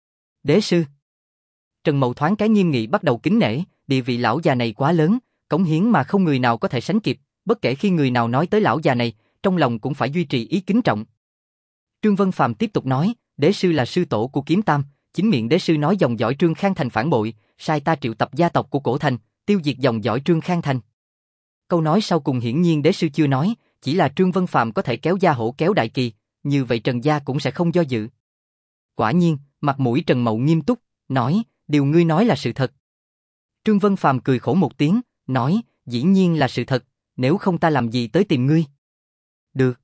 Speaker 1: Đế sư? Trần Mậu thoáng cái nghiêm nghị bắt đầu kính nể, địa vị lão già này quá lớn, cống hiến mà không người nào có thể sánh kịp, bất kể khi người nào nói tới lão già này, trong lòng cũng phải duy trì ý kính trọng. Trương Vân Phàm tiếp tục nói, đế sư là sư tổ của kiếm tam, chính miệng đế sư nói dòng dõi Trương Khang Thành phản bội, sai ta triệu tập gia tộc của cổ thành, tiêu diệt dòng dõi Trương Khang Thành. Câu nói sau cùng hiển nhiên đế sư chưa nói, chỉ là Trương Vân Phàm có thể kéo gia hổ kéo đại kỳ, như vậy Trần gia cũng sẽ không do dự. Quả nhiên, mặt mũi Trần Mậu nghiêm túc, nói, điều ngươi nói là sự thật. Trương Vân Phàm cười khổ một tiếng, nói, dĩ nhiên là sự thật, nếu không ta làm gì tới tìm ngươi. Được.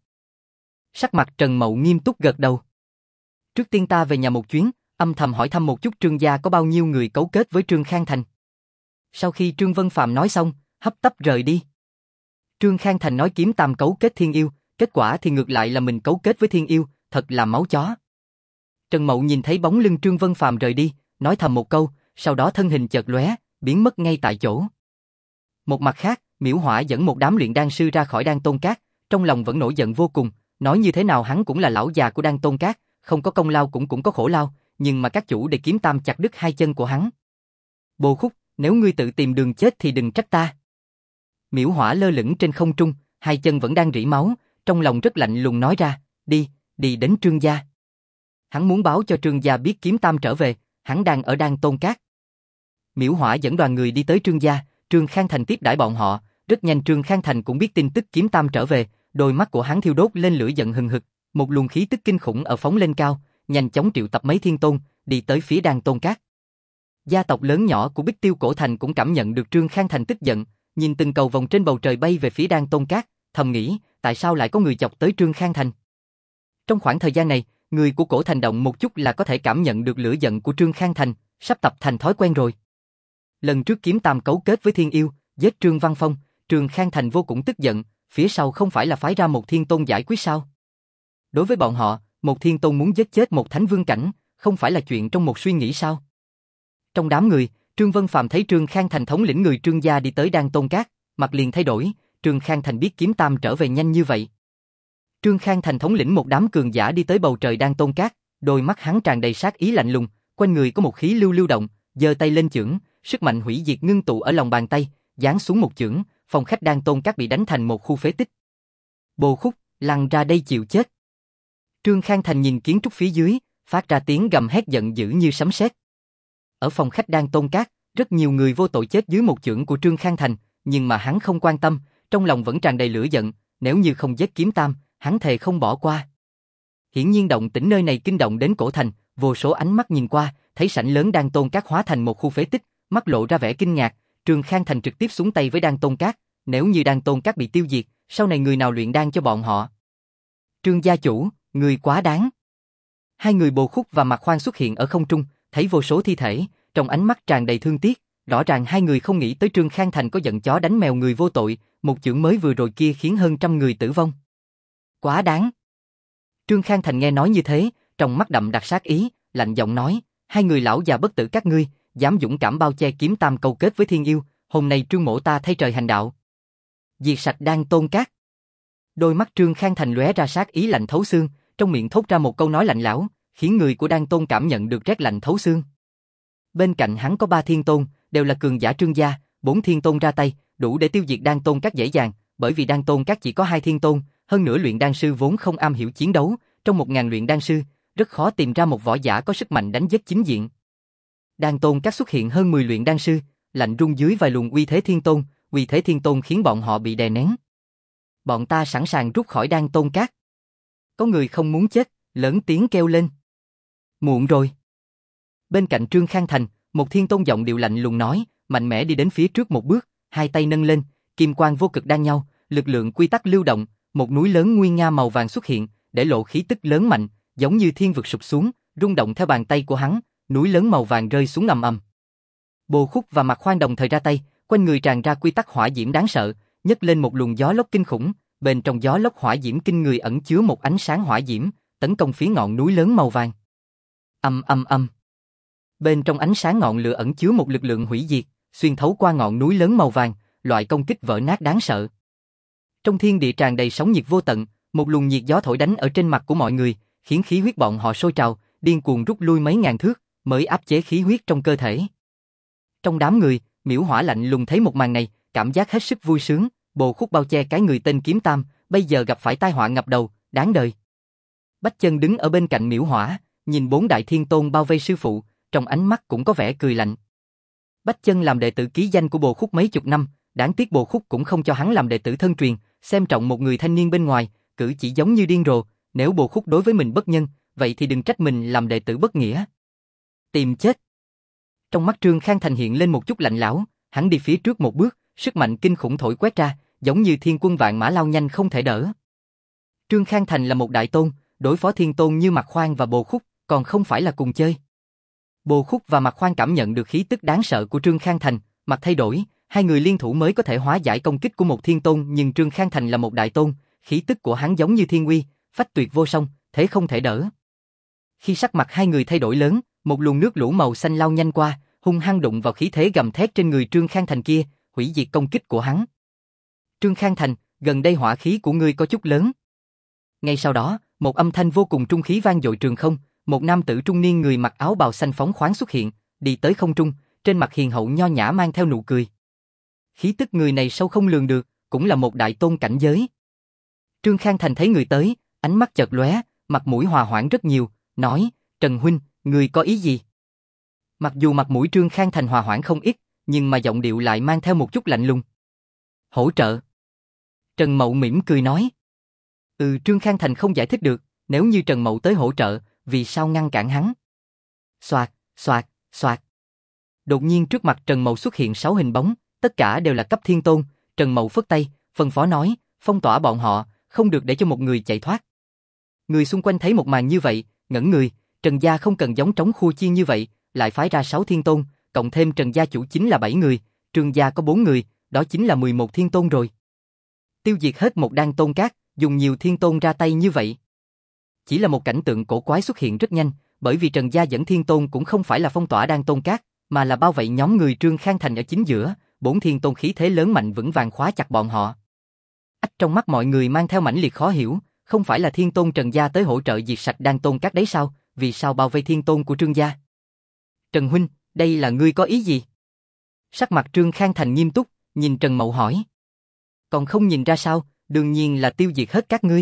Speaker 1: Sắc mặt Trần Mậu nghiêm túc gật đầu. Trước tiên ta về nhà một chuyến, âm thầm hỏi thăm một chút Trương gia có bao nhiêu người cấu kết với Trương Khang Thành. Sau khi Trương Vân Phàm nói xong, hấp tấp rời đi. Trương Khang Thành nói kiếm tam cấu kết thiên yêu, kết quả thì ngược lại là mình cấu kết với thiên yêu, thật là máu chó. Trần Mậu nhìn thấy bóng lưng Trương Vân Phàm rời đi, nói thầm một câu, sau đó thân hình chợt lóe, biến mất ngay tại chỗ. Một mặt khác, Miễu Hỏa dẫn một đám luyện đan sư ra khỏi Đan Tôn Cát, trong lòng vẫn nổi giận vô cùng, nói như thế nào hắn cũng là lão già của Đan Tôn Cát, không có công lao cũng có khổ lao, nhưng mà các chủ để kiếm tam chặt đứt hai chân của hắn. Bồ Khúc, nếu ngươi tự tìm đường chết thì đừng trách ta. Miễu Hỏa lơ lửng trên không trung, hai chân vẫn đang rỉ máu, trong lòng rất lạnh lùng nói ra, đi đến Trương gia. Hắn muốn báo cho Trương gia biết kiếm tam trở về, hắn đang ở Đan Tôn Cát. Miễu Hỏa dẫn đoàn người đi tới Trương gia, Trương Khang Thành tiếp đãi bọn họ, rất nhanh Trương Khang Thành cũng biết tin tức kiếm tam trở về, đôi mắt của hắn thiêu đốt lên lửa giận hừng hực, một luồng khí tức kinh khủng ở phóng lên cao, nhanh chóng triệu tập mấy thiên tôn, đi tới phía Đan Tôn Cát. Gia tộc lớn nhỏ của Bích Tiêu Cổ Thành cũng cảm nhận được Trương Khang Thành tức giận, nhìn từng cầu vồng trên bầu trời bay về phía Đan Tôn Cát, thầm nghĩ, tại sao lại có người chọc tới Trương Khang Thành? Trong khoảng thời gian này, người của Cổ Thành động một chút là có thể cảm nhận được lửa giận của Trương Khang Thành, sắp tập thành thói quen rồi. Lần trước kiếm tam cấu kết với thiên yêu, giết Trương Văn Phong, Trương Khang Thành vô cùng tức giận, phía sau không phải là phái ra một thiên tôn giải quyết sao? Đối với bọn họ, một thiên tôn muốn giết chết một thánh vương cảnh, không phải là chuyện trong một suy nghĩ sao? Trong đám người, Trương Vân Phàm thấy Trương Khang Thành thống lĩnh người Trương gia đi tới Đan Tôn Cát, mặt liền thay đổi, Trương Khang Thành biết kiếm tam trở về nhanh như vậy. Trương Khang Thành thống lĩnh một đám cường giả đi tới bầu trời Đan Tôn Cát, đôi mắt hắn tràn đầy sát ý lạnh lùng, quanh người có một khí lưu lưu động, giơ tay lên chưởng, sức mạnh hủy diệt ngưng tụ ở lòng bàn tay, giáng xuống một chưởng, phòng khách Đan Tôn Cát bị đánh thành một khu phế tích. Bồ Khúc, lăn ra đây chịu chết. Trương Khang Thành nhìn kiến trúc phía dưới, phát ra tiếng gầm hét giận dữ như sấm sét. Ở phòng khách Đan Tôn Cát, rất nhiều người vô tội chết dưới một chưởng của Trương Khang Thành, nhưng mà hắn không quan tâm, trong lòng vẫn tràn đầy lửa giận, nếu như không giết kiếm tam, hắn thề không bỏ qua. Hiển nhiên động tĩnh nơi này kinh động đến Cổ Thành, vô số ánh mắt nhìn qua, thấy sảnh lớn Đan Tôn Cát hóa thành một khu phế tích, mắt lộ ra vẻ kinh ngạc, Trương Khang Thành trực tiếp xuống tay với Đan Tôn Cát, nếu như Đan Tôn Cát bị tiêu diệt, sau này người nào luyện đan cho bọn họ? Trương gia chủ, người quá đáng. Hai người Bồ Khúc và Mạc Khoan xuất hiện ở không trung, thấy vô số thi thể, trong ánh mắt tràn đầy thương tiếc, rõ ràng hai người không nghĩ tới Trương Khang Thành có giận chó đánh mèo người vô tội, một chưởng mới vừa rồi kia khiến hơn trăm người tử vong. Quá đáng. Trương Khang Thành nghe nói như thế, trong mắt đậm đặc sát ý, lạnh giọng nói, hai người lão già bất tử các ngươi, dám dũng cảm bao che kiếm tam câu kết với thiên yêu, hôm nay Trương mỗ ta thay trời hành đạo. Diệt sạch Đan Tôn Cát. Đôi mắt Trương Khang Thành lóe ra sát ý lạnh thấu xương, trong miệng thốt ra một câu nói lạnh lẽo, khiến người của Đan Tôn cảm nhận được rét lạnh thấu xương. Bên cạnh hắn có 3 thiên tôn, đều là cường giả Trương gia, 4 thiên tôn ra tay, đủ để tiêu diệt Đan Tôn Cát dễ dàng, bởi vì Đan Tôn Cát chỉ có 2 thiên tôn, hơn nữa luyện đan sư vốn không am hiểu chiến đấu, trong 1000 luyện đan sư, rất khó tìm ra một võ giả có sức mạnh đánh giết chính diện. Đan Tôn Cát xuất hiện hơn 10 luyện đan sư, lạnh rung dưới vài luồng uy thế thiên tôn khiến bọn họ bị đè nén. Bọn ta sẵn sàng rút khỏi Đan Tôn Cát. Có người không muốn chết, lớn tiếng kêu lên. Muộn rồi. Bên cạnh Trương Khang Thành, một thiên tôn giọng điệu lạnh lùng nói, mạnh mẽ đi đến phía trước một bước, hai tay nâng lên, kim quang vô cực đan nhau, lực lượng quy tắc lưu động, một núi lớn nguy nga màu vàng xuất hiện, để lộ khí tức lớn mạnh, giống như thiên vực sụp xuống, rung động theo bàn tay của hắn, núi lớn màu vàng rơi xuống ầm ầm. Bồ Khúc và Mạc Khoan đồng thời ra tay, quanh người tràn ra quy tắc hỏa diễm đáng sợ, nhấc lên một luồng gió lốc kinh khủng, bên trong gió lốc hỏa diễm kinh người ẩn chứa một ánh sáng hỏa diễm, tấn công phía ngọn núi lớn màu vàng. Âm âm âm. Bên trong ánh sáng ngọn lửa ẩn chứa một lực lượng hủy diệt, xuyên thấu qua ngọn núi lớn màu vàng, loại công kích vỡ nát đáng sợ. Trong thiên địa tràn đầy sóng nhiệt vô tận, một luồng nhiệt gió thổi đánh ở trên mặt của mọi người, khiến khí huyết bọn họ sôi trào, điên cuồng rút lui mấy ngàn thước, mới áp chế khí huyết trong cơ thể. Trong đám người, Miễu Hỏa lạnh lùng thấy một màn này, cảm giác hết sức vui sướng, bồ khúc bao che cái người tên Kiếm Tam, bây giờ gặp phải tai họa ngập đầu, đáng đời. Bách Chân đứng ở bên cạnh Miễu Hỏa, nhìn 4 đại thiên tôn bao vây sư phụ, trong ánh mắt cũng có vẻ cười lạnh. Bách Chân làm đệ tử ký danh của bồ khúc mấy chục năm, đáng tiếc bồ khúc cũng không cho hắn làm đệ tử thân truyền, xem trọng một người thanh niên bên ngoài, cử chỉ giống như điên rồ, nếu bồ khúc đối với mình bất nhân, vậy thì đừng trách mình làm đệ tử bất nghĩa. Tìm chết. Trong mắt Trương Khang Thành hiện lên một chút lạnh lẽo, hắn đi phía trước một bước, sức mạnh kinh khủng thổi quét ra, giống như thiên quân vạn mã lao nhanh không thể đỡ. Trương Khang Thành là một đại tôn, đối phó thiên tôn như Mạc Khoan và Bồ Khúc, còn không phải là cùng chơi. Bồ Khúc và Mạc Khoan cảm nhận được khí tức đáng sợ của Trương Khang Thành, mặt thay đổi, hai người liên thủ mới có thể hóa giải công kích của một thiên tôn, nhưng Trương Khang Thành là một đại tôn, khí tức của hắn giống như thiên uy, phách tuyệt vô song, thế không thể đỡ. Khi sắc mặt hai người thay đổi lớn, một luồng nước lũ màu xanh lao nhanh qua, hung hăng đụng vào khí thế gầm thét trên người Trương Khang Thành kia, hủy diệt công kích của hắn. Trương Khang Thành, gần đây hỏa khí của ngươi có chút lớn. Ngay sau đó, một âm thanh vô cùng trung khí vang dội trường không, một nam tử trung niên người mặc áo bào xanh phóng khoáng xuất hiện, đi tới không trung, trên mặt hiền hậu nho nhã mang theo nụ cười. Khí tức người này sâu không lường được, cũng là một đại tôn cảnh giới. Trương Khang Thành thấy người tới, ánh mắt chợt lóe, mặt mũi hòa hoãn rất nhiều, nói: "Trần huynh, người có ý gì?" Mặc dù mặt mũi Trương Khang Thành hòa hoãn không ít, nhưng mà giọng điệu lại mang theo một chút lạnh lùng. "Hỗ trợ." Trần Mậu mỉm cười nói. Trương Khang Thành không giải thích được, nếu như Trần Mậu tới hỗ trợ, vì sao ngăn cản hắn? Xoạt, xoạt, xoạt. Đột nhiên trước mặt Trần Mậu xuất hiện 6 hình bóng, tất cả đều là cấp thiên tôn. Trần Mậu phất tay, phân phó nói: "Phong tỏa bọn họ, không được để cho một người chạy thoát." Người xung quanh thấy một màn như vậy, ngẩn người. Trần gia không cần giống trống khua chiên như vậy, lại phái ra 6 thiên tôn, cộng thêm Trần gia chủ chính là 7 người, Trương gia có 4 người, đó chính là 11 thiên tôn rồi. Tiêu diệt hết một đan tôn cát, dùng nhiều thiên tôn ra tay như vậy. Chỉ là một cảnh tượng cổ quái xuất hiện rất nhanh, bởi vì Trần gia dẫn thiên tôn cũng không phải là phong tỏa đan tôn cát, mà là bao vây nhóm người Trương Khang Thành ở chính giữa, 4 thiên tôn khí thế lớn mạnh vững vàng khóa chặt bọn họ. Trong mắt mọi người mang theo mãnh liệt khó hiểu, không phải là thiên tôn Trần gia tới hỗ trợ diệt sạch đan tôn cát đấy sao, vì sao bao vây thiên tôn của Trương gia? Trần huynh, đây là ngươi có ý gì? Sắc mặt Trương Khang Thành nghiêm túc, nhìn Trần Mậu hỏi. Còn không nhìn ra sao, đương nhiên là tiêu diệt hết các ngươi.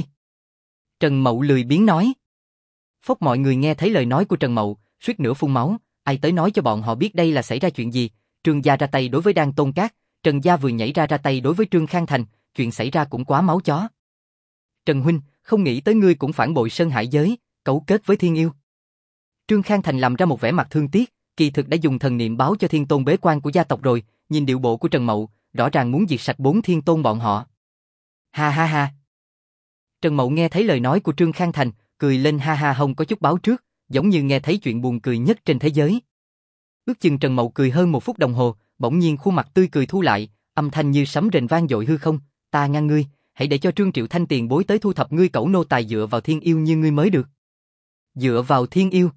Speaker 1: Trần Mậu lười biếng nói. Phốc, mọi người nghe thấy lời nói của Trần Mậu, suýt nữa phun máu, ai tới nói cho bọn họ biết đây là xảy ra chuyện gì? Trương gia ra tay đối với đan tôn cát, Trần gia vừa nhảy ra tay đối với Trương Khang Thành, chuyện xảy ra cũng quá máu chó. Trần huynh, không nghĩ tới ngươi cũng phản bội Sơn Hải giới, cấu kết với thiên yêu. Trương Khang Thành làm ra một vẻ mặt thương tiếc, kỳ thực đã dùng thần niệm báo cho thiên tôn bế quan của gia tộc rồi, nhìn điệu bộ của Trần Mậu, rõ ràng muốn diệt sạch 4 thiên tôn bọn họ. Ha ha ha. Trần Mậu nghe thấy lời nói của Trương Khang Thành, cười lên ha ha, hông có chút báo trước, giống như nghe thấy chuyện buồn cười nhất trên thế giới. Ước chừng Trần Mậu cười hơn 1 phút đồng hồ, bỗng nhiên khuôn mặt tươi cười thu lại, âm thanh như sấm rền vang dội hư không, ta ngăn ngươi, hãy để cho Trương Triệu Thanh tiền bối tới thu thập ngươi cẩu nô tài dựa vào thiên yêu như ngươi mới được. Dựa vào thiên yêu?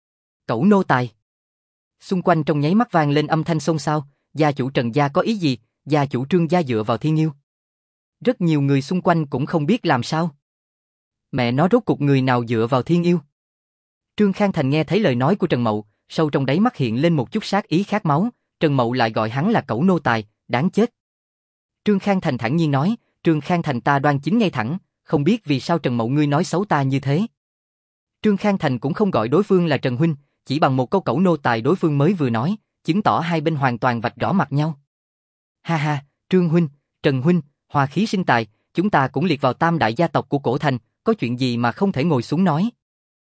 Speaker 1: Cẩu nô tài? Xung quanh trong nháy mắt vang lên âm thanh xôn xao, gia chủ Trần gia có ý gì, gia chủ Trương gia dựa vào thiên yêu? Rất nhiều người xung quanh cũng không biết làm sao. Mẹ nó, rốt cuộc người nào dựa vào thiên yêu? Trương Khang Thành nghe thấy lời nói của Trần Mậu, sâu trong đáy mắt hiện lên một chút sát ý khát máu, Trần Mậu lại gọi hắn là cẩu nô tài, đáng chết. Trương Khang Thành thản nhiên nói, Trương Khang Thành ta đoan chính ngay thẳng, không biết vì sao Trần Mậu ngươi nói xấu ta như thế. Trương Khang Thành cũng không gọi đối phương là Trần huynh, chỉ bằng một câu cẩu nô tài đối phương mới vừa nói, chứng tỏ hai bên hoàn toàn vạch rõ mặt nhau. Ha ha, Trương huynh, Trần huynh, hòa khí sinh tài, chúng ta cũng liệt vào tam đại gia tộc của cổ thành, có chuyện gì mà không thể ngồi xuống nói.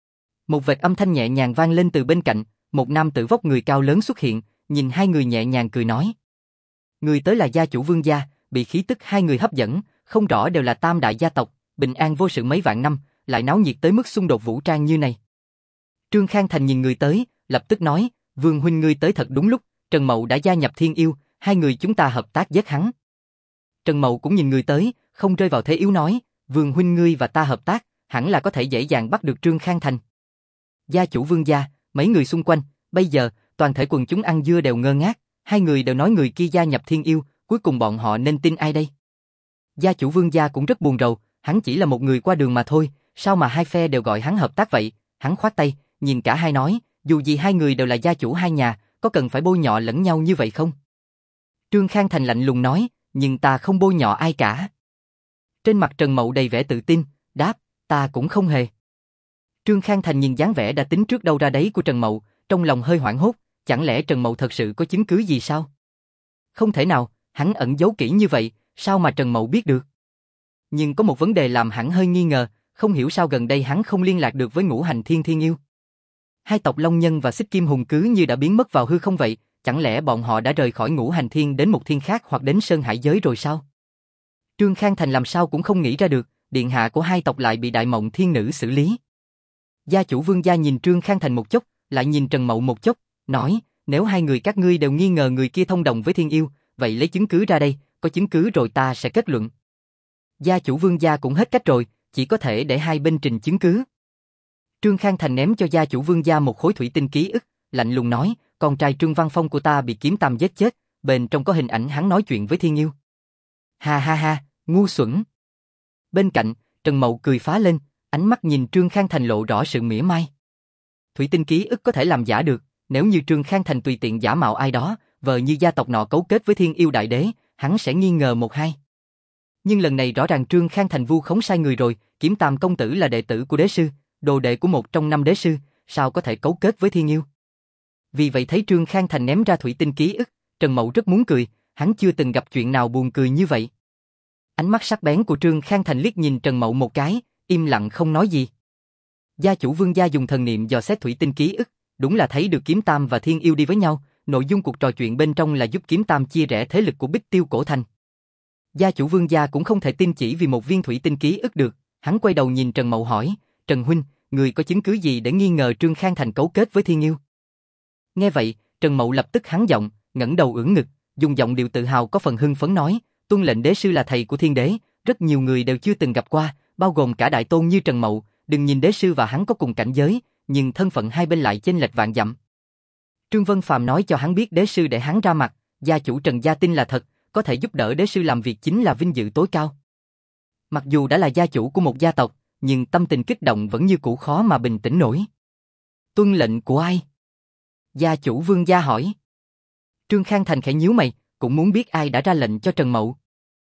Speaker 1: Một vệt âm thanh nhẹ nhàng vang lên từ bên cạnh, một nam tử vóc người cao lớn xuất hiện, nhìn hai người nhẹ nhàng cười nói. Người tới là gia chủ Vương gia, bị khí tức hai người hấp dẫn, không rõ đều là tam đại gia tộc, bình an vô sự mấy vạn năm, lại náo nhiệt tới mức xung đột vũ trang như này. Trương Khang Thành nhìn người tới, lập tức nói, Vương huynh ngươi tới thật đúng lúc, Trần Mậu đã gia nhập thiên yêu, hai người chúng ta hợp tác giết hắn. Trần Mậu cũng nhìn người tới, không rơi vào thế yếu nói, Vương huynh ngươi và ta hợp tác, hẳn là có thể dễ dàng bắt được Trương Khang Thành. Gia chủ Vương gia, mấy người xung quanh, bây giờ, toàn thể quần chúng ăn dưa đều ngơ ngác, hai người đều nói người kia gia nhập Thiên Yêu, cuối cùng bọn họ nên tin ai đây? Gia chủ Vương gia cũng rất buồn rầu, hắn chỉ là một người qua đường mà thôi, sao mà hai phe đều gọi hắn hợp tác vậy? Hắn khoát tay, nhìn cả hai nói, dù gì hai người đều là gia chủ hai nhà, có cần phải bôi nhọ lẫn nhau như vậy không? Trương Khang Thành lạnh lùng nói, nhưng ta không bôi nhọ ai cả. Trên mặt Trần Mậu đầy vẻ tự tin, đáp, ta cũng không hề. Trương Khang Thành nhìn dáng vẻ đã tính trước đâu ra đấy của Trần Mậu, trong lòng hơi hoảng hốt, chẳng lẽ Trần Mậu thật sự có chứng cứ gì sao? Không thể nào, hắn ẩn giấu kỹ như vậy, sao mà Trần Mậu biết được? Nhưng có một vấn đề làm hắn hơi nghi ngờ, không hiểu sao gần đây hắn không liên lạc được với Ngũ Hành Thiên Yêu. Hai tộc Long Nhân và Xích Kim Hùng cứ như đã biến mất vào hư không vậy, chẳng lẽ bọn họ đã rời khỏi Ngũ Hành Thiên đến một thiên khác hoặc đến Sơn Hải giới rồi sao? Trương Khang Thành làm sao cũng không nghĩ ra được, điện hạ của hai tộc lại bị Đại Mộng Thiên Nữ xử lý. Gia chủ Vương gia nhìn Trương Khang Thành một chốc, lại nhìn Trần Mậu một chốc, nói, nếu hai người các ngươi đều nghi ngờ người kia thông đồng với Thiên Yêu, vậy lấy chứng cứ ra đây, có chứng cứ rồi ta sẽ kết luận. Gia chủ Vương gia cũng hết cách rồi, chỉ có thể để hai bên trình chứng cứ. Trương Khang Thành ném cho gia chủ Vương gia một khối thủy tinh ký ức, lạnh lùng nói, con trai Trương Văn Phong của ta bị kiếm tam giết chết, bên trong có hình ảnh hắn nói chuyện với Thiên Yêu. Ha ha ha, ngu xuẩn. Bên cạnh, Trần Mậu cười phá lên, ánh mắt nhìn Trương Khang Thành lộ rõ sự mỉa mai. Thủy tinh ký ức có thể làm giả được, nếu như Trương Khang Thành tùy tiện giả mạo ai đó, vờ như gia tộc nọ cấu kết với Thiên Yêu Đại Đế, hắn sẽ nghi ngờ một hai. Nhưng lần này rõ ràng Trương Khang Thành vu khống sai người rồi, Kiếm Tam công tử là đệ tử của đế sư, đồ đệ của một trong 5 đế sư, sao có thể cấu kết với Thiên Yêu? Vì vậy thấy Trương Khang Thành ném ra thủy tinh ký ức, Trần Mậu rất muốn cười, hắn chưa từng gặp chuyện nào buồn cười như vậy. Ánh mắt sắc bén của Trương Khang Thành liếc nhìn Trần Mậu một cái, im lặng không nói gì. Gia chủ Vương gia dùng thần niệm dò xét thủy tinh ký ức, đúng là thấy được Kiếm Tam và Thiên Yêu đi với nhau, nội dung cuộc trò chuyện bên trong là giúp Kiếm Tam chia rẽ thế lực của Bích Tiêu Cổ Thành. Gia chủ Vương gia cũng không thể tin chỉ vì một viên thủy tinh ký ức được, hắn quay đầu nhìn Trần Mậu hỏi, Trần huynh, người có chứng cứ gì để nghi ngờ Trương Khang Thành cấu kết với Thiên Yêu? Nghe vậy, Trần Mậu lập tức hắng giọng, ngẩng đầu ưỡn ngực, dùng giọng điệu tự hào có phần hưng phấn nói, tuân lệnh đế sư là thầy của Thiên Đế, rất nhiều người đều chưa từng gặp qua, bao gồm cả đại tôn như Trần Mậu, đừng nhìn đế sư và hắn có cùng cảnh giới, nhưng thân phận hai bên lại chênh lệch vạn dặm. Trương Vân Phàm nói cho hắn biết đế sư để hắn ra mặt, gia chủ Trần gia tin là thật, có thể giúp đỡ đế sư làm việc chính là vinh dự tối cao. Mặc dù đã là gia chủ của một gia tộc, nhưng tâm tình kích động vẫn như cũ khó mà bình tĩnh nổi. Tuân lệnh của ai? Gia chủ Vương gia hỏi. Trương Khang Thành khẽ nhíu mày, cũng muốn biết ai đã ra lệnh cho Trần Mậu.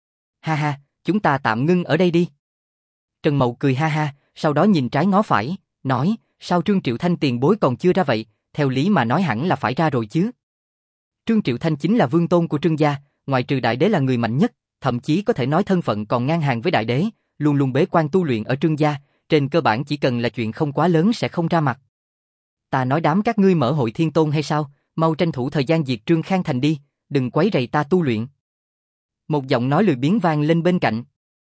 Speaker 1: Ha ha, chúng ta tạm ngưng ở đây đi. Trần Mậu cười ha ha, sau đó nhìn trái ngó phải, nói, sao Trương Triệu Thanh tiền bối còn chưa ra vậy, theo lý mà nói hẳn là phải ra rồi chứ. Trương Triệu Thanh chính là vương tôn của Trương gia, ngoại trừ đại đế là người mạnh nhất, thậm chí có thể nói thân phận còn ngang hàng với đại đế, luôn luôn bế quan tu luyện ở Trương gia, trên cơ bản chỉ cần là chuyện không quá lớn sẽ không ra mặt. Ta nói đám các ngươi mở hội thiên tôn hay sao, mau tranh thủ thời gian diệt Trương Khang Thành đi, đừng quấy rầy ta tu luyện. Một giọng nói lười biếng vang lên bên cạnh.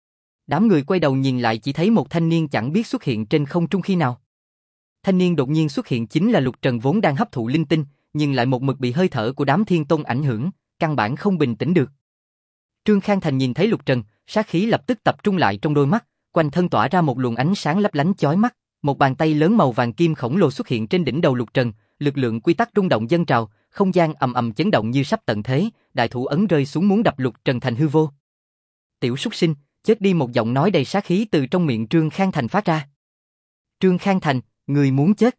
Speaker 1: Đám người quay đầu nhìn lại chỉ thấy một thanh niên chẳng biết xuất hiện trên không trung khi nào. Thanh niên đột nhiên xuất hiện chính là Lục Trần vốn đang hấp thụ linh tinh, nhưng lại một mực bị hơi thở của đám thiên tôn ảnh hưởng, căn bản không bình tĩnh được. Trương Khang Thành nhìn thấy Lục Trần, sát khí lập tức tập trung lại trong đôi mắt, quanh thân tỏa ra một luồng ánh sáng lấp lánh chói mắt, một bàn tay lớn màu vàng kim khổng lồ xuất hiện trên đỉnh đầu Lục Trần, lực lượng quy tắc rung động dâng trào, không gian ầm ầm chấn động như sắp tận thế, đại thủ ấn rơi xuống muốn đập Lục Trần thành hư vô. Tiểu súc sinh, chết đi, một giọng nói đầy sát khí từ trong miệng Trương Khang Thành phát ra. Trương Khang Thành, người muốn chết.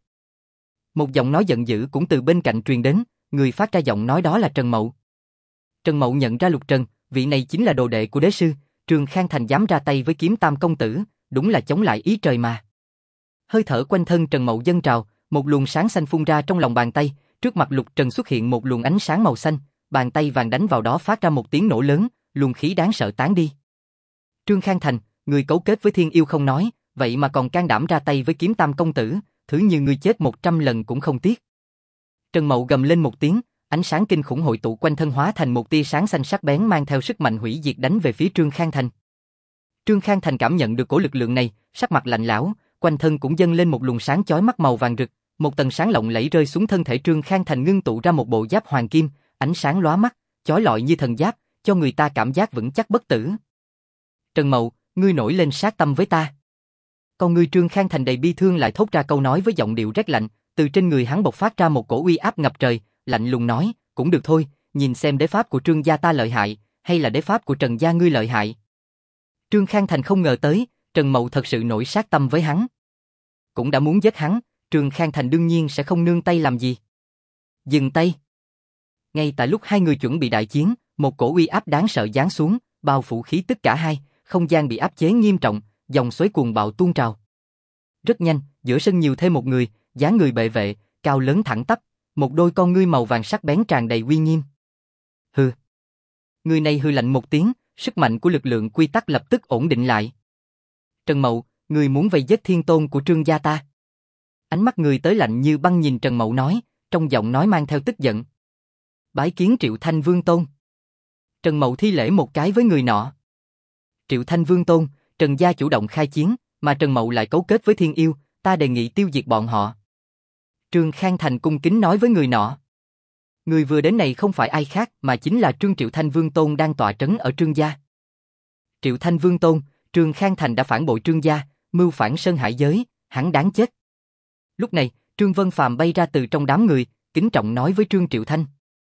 Speaker 1: Một giọng nói giận dữ cũng từ bên cạnh truyền đến, người phát ra giọng nói đó là Trần Mậu. Trần Mậu nhận ra Lục Trần, vị này chính là đồ đệ của đế sư, Trương Khang Thành dám ra tay với Kiếm Tam công tử, đúng là chống lại ý trời mà. Hơi thở quanh thân Trần Mậu dâng trào, một luồng sáng xanh phun ra trong lòng bàn tay, trước mặt Lục Trần xuất hiện một luồng ánh sáng màu xanh, bàn tay vàng đánh vào đó phát ra một tiếng nổ lớn, luồng khí đáng sợ tán đi. Trương Khang Thành, người cấu kết với Thiên Yêu không nói, vậy mà còn can đảm ra tay với Kiếm Tam công tử, thứ như ngươi chết 100 lần cũng không tiếc. Trần Mậu gầm lên một tiếng, ánh sáng kinh khủng hội tụ quanh thân hóa thành một tia sáng xanh sắc bén mang theo sức mạnh hủy diệt đánh về phía Trương Khang Thành. Trương Khang Thành cảm nhận được cổ lực lượng này, sắc mặt lạnh lẽo, quanh thân cũng dâng lên một luồng sáng chói mắt màu vàng rực, một tầng sáng lộng lẫy rơi xuống thân thể Trương Khang Thành ngưng tụ ra một bộ giáp hoàng kim, ánh sáng lóa mắt, chói lọi như thần giáp, cho người ta cảm giác vững chắc bất tử. Trần Mậu, ngươi nổi lên sát tâm với ta. Con ngươi Trương Khang Thành đầy bi thương lại thốt ra câu nói với giọng điệu rét lạnh, từ trên người hắn bộc phát ra một cổ uy áp ngập trời, lạnh lùng nói, cũng được thôi, nhìn xem đế pháp của Trương gia ta lợi hại, hay là đế pháp của Trần gia ngươi lợi hại. Trương Khang Thành không ngờ tới, Trần Mậu thật sự nổi sát tâm với hắn. Cũng đã muốn giết hắn, Trương Khang Thành đương nhiên sẽ không nương tay làm gì. Dừng tay. Ngay tại lúc hai người chuẩn bị đại chiến, một cổ uy áp đáng sợ giáng xuống, bao phủ khí tức cả hai, không gian bị áp chế nghiêm trọng, dòng xoáy cuồng bạo tuôn trào. Rất nhanh, giữa sân nhiều thêm một người, dáng người bệ vệ, cao lớn thẳng tắp, một đôi con ngươi màu vàng sắc bén tràn đầy uy nghiêm. Hừ. Người này hừ lạnh một tiếng, sức mạnh của lực lượng quy tắc lập tức ổn định lại. Trần Mậu, người muốn vây giết thiên tôn của Trương gia ta. Ánh mắt người tới lạnh như băng nhìn Trần Mậu nói, trong giọng nói mang theo tức giận. Bái kiến Triệu Thanh Vương Tôn. Trần Mậu thi lễ một cái với người nọ. Triệu Thanh Vương Tôn, Trần gia chủ động khai chiến, mà Trần Mậu lại cấu kết với Thiên Yêu, ta đề nghị tiêu diệt bọn họ. Trương Khang Thành cung kính nói với người nọ. Người vừa đến này không phải ai khác mà chính là Trương Triệu Thanh Vương Tôn đang tọa trấn ở Trương gia. Triệu Thanh Vương Tôn, Trương Khang Thành đã phản bội Trương gia, mưu phản Sơn Hải giới, hắn đáng chết. Lúc này, Trương Vân Phàm bay ra từ trong đám người, kính trọng nói với Trương Triệu Thanh.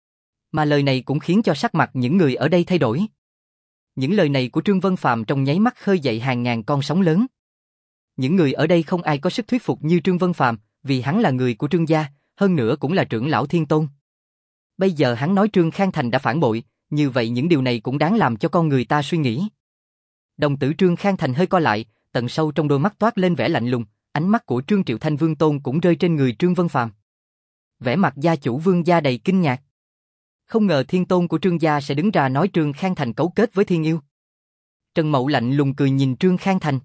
Speaker 1: Mà lời này cũng khiến cho sắc mặt những người ở đây thay đổi. Những lời này của Trương Vân Phàm trong nháy mắt khơi dậy hàng ngàn con sóng lớn. Những người ở đây không ai có sức thuyết phục như Trương Vân Phàm, vì hắn là người của Trương gia, hơn nữa cũng là trưởng lão Thiên Tôn. Bây giờ hắn nói Trương Khang Thành đã phản bội, như vậy những điều này cũng đáng làm cho con người ta suy nghĩ. Đồng tử Trương Khang Thành hơi co lại, tận sâu trong đôi mắt toát lên vẻ lạnh lùng, ánh mắt của Trương Triệu Thanh Vương Tôn cũng rơi trên người Trương Vân Phàm. Vẻ mặt gia chủ Vương gia đầy kinh ngạc. Không ngờ Thiên Tôn của Trương gia sẽ đứng ra nói Trương Khang Thành cấu kết với Thiên Yêu. Trần Mậu lạnh lùng cười nhìn Trương Khang Thành.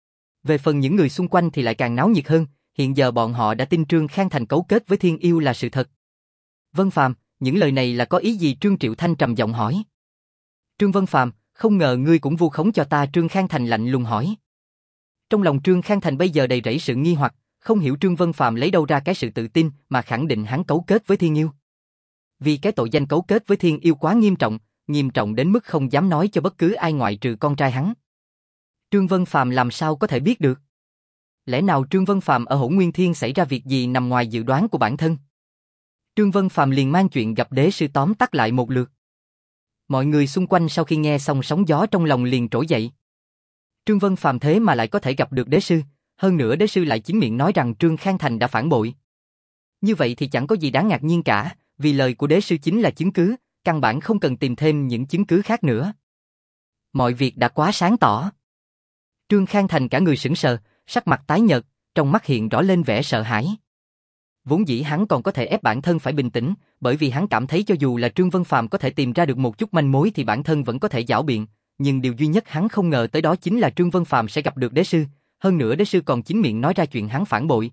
Speaker 1: Về phần những người xung quanh thì lại càng náo nhiệt hơn, hiện giờ bọn họ đã tin Trương Khang Thành cấu kết với Thiên Yêu là sự thật. Vân Phàm, những lời này là có ý gì? Trương Triệu Thanh trầm giọng hỏi. Trương Vân Phàm, không ngờ ngươi cũng vu khống cho ta. Trương Khang Thành lạnh lùng hỏi. Trong lòng Trương Khang Thành bây giờ đầy rẫy sự nghi hoặc, không hiểu Trương Vân Phàm lấy đâu ra cái sự tự tin mà khẳng định hắn cấu kết với Thiên Yêu. Vì cái tội danh cấu kết với Thiên Yêu quá nghiêm trọng đến mức không dám nói cho bất cứ ai ngoại trừ con trai hắn. Trương Vân Phàm làm sao có thể biết được? Lẽ nào Trương Vân Phàm ở Hỗn Nguyên Thiên xảy ra việc gì nằm ngoài dự đoán của bản thân? Trương Vân Phàm liền mang chuyện gặp đế sư tóm tắt lại một lượt. Mọi người xung quanh sau khi nghe xong sóng gió trong lòng liền trỗi dậy. Trương Vân Phàm thế mà lại có thể gặp được đế sư, hơn nữa đế sư lại chính miệng nói rằng Trương Khang Thành đã phản bội. Như vậy thì chẳng có gì đáng ngạc nhiên cả, vì lời của đế sư chính là chứng cứ, căn bản không cần tìm thêm những chứng cứ khác nữa. Mọi việc đã quá sáng tỏ. Trương Khang Thành cả người sững sờ, sắc mặt tái nhợt, trong mắt hiện rõ lên vẻ sợ hãi. Vốn dĩ hắn còn có thể ép bản thân phải bình tĩnh, bởi vì hắn cảm thấy cho dù là Trương Vân Phàm có thể tìm ra được một chút manh mối thì bản thân vẫn có thể giảo biện, nhưng điều duy nhất hắn không ngờ tới đó chính là Trương Vân Phàm sẽ gặp được đế sư, hơn nữa đế sư còn chính miệng nói ra chuyện hắn phản bội.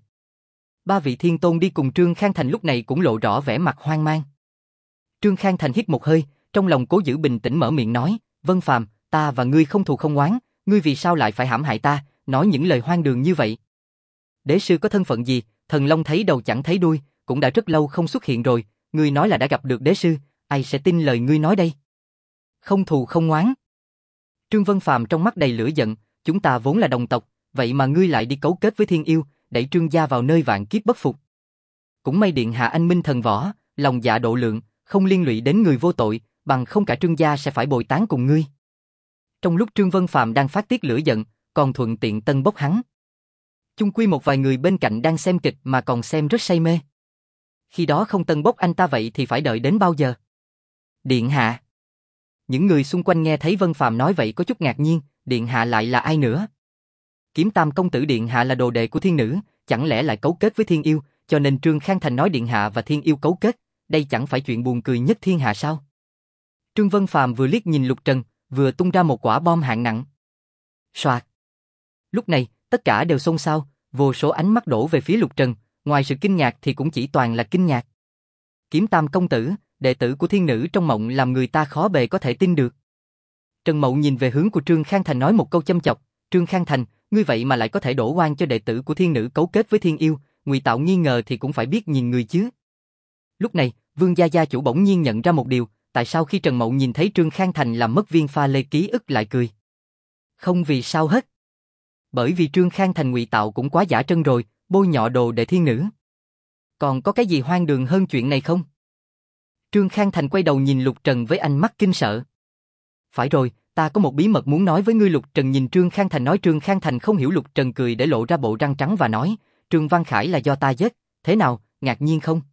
Speaker 1: Ba vị thiên tôn đi cùng Trương Khang Thành lúc này cũng lộ rõ vẻ mặt hoang mang. Trương Khang Thành hít một hơi, trong lòng cố giữ bình tĩnh mở miệng nói, Vân Phàm, ta và ngươi không thù không oán, ngươi vì sao lại phải hãm hại ta, nói những lời hoang đường như vậy? Đế sư có thân phận gì, thần long thấy đầu chẳng thấy đuôi, cũng đã rất lâu không xuất hiện rồi, ngươi nói là đã gặp được đế sư, ai sẽ tin lời ngươi nói đây? Không thù không oán. Trương Vân Phàm trong mắt đầy lửa giận, chúng ta vốn là đồng tộc, vậy mà ngươi lại đi cấu kết với Thiên Yêu, đẩy Trương gia vào nơi vạn kiếp bất phục. Cũng may điện hạ anh minh thần võ, lòng dạ độ lượng, không liên lụy đến người vô tội, bằng không cả Trương gia sẽ phải bồi tán cùng ngươi. Trong lúc Trương Vân Phàm đang phát tiết lửa giận, còn thuận tiện tân bốc hắn. Chung quy một vài người bên cạnh đang xem kịch mà còn xem rất say mê. Khi đó không tân bốc anh ta vậy thì phải đợi đến bao giờ? Điện hạ. Những người xung quanh nghe thấy Vân Phàm nói vậy có chút ngạc nhiên, điện hạ lại là ai nữa? Kiếm Tam công tử điện hạ là đồ đệ của thiên nữ, chẳng lẽ lại cấu kết với Thiên Yêu, cho nên Trương Khang Thành nói điện hạ và Thiên Yêu cấu kết, đây chẳng phải chuyện buồn cười nhất thiên hạ sao? Trương Vân Phàm vừa liếc nhìn Lục Trần, vừa tung ra một quả bom hạng nặng. Soạt. Lúc này, tất cả đều xôn xao, vô số ánh mắt đổ về phía Lục Trần, ngoài sự kinh ngạc thì cũng chỉ toàn là kinh ngạc. Kiếm Tam công tử, đệ tử của thiên nữ trong mộng làm người ta khó bề có thể tin được. Trần Mậu nhìn về hướng của Trương Khang Thành nói một câu châm chọc, Trương Khang Thành, ngươi vậy mà lại có thể đổ oan cho đệ tử của thiên nữ cấu kết với Thiên Yêu, ngụy tạo nghi ngờ thì cũng phải biết nhìn người chứ. Lúc này, Vương gia gia chủ bỗng nhiên nhận ra một điều, tại sao khi Trần Mậu nhìn thấy Trương Khang Thành làm mất viên pha lê ký ức lại cười? Không vì sao hết. Bởi vì Trương Khang Thành ngụy tạo cũng quá giả trân rồi, bôi nhọ đồ đệ thiên nữ. Còn có cái gì hoang đường hơn chuyện này không? Trương Khang Thành quay đầu nhìn Lục Trần với ánh mắt kinh sợ. Phải rồi, ta có một bí mật muốn nói với ngươi. Lục Trần nhìn Trương Khang Thành nói. Trương Khang Thành không hiểu. Lục Trần cười để lộ ra bộ răng trắng và nói, Trương Văn Khải là do ta giết, thế nào, ngạc nhiên không?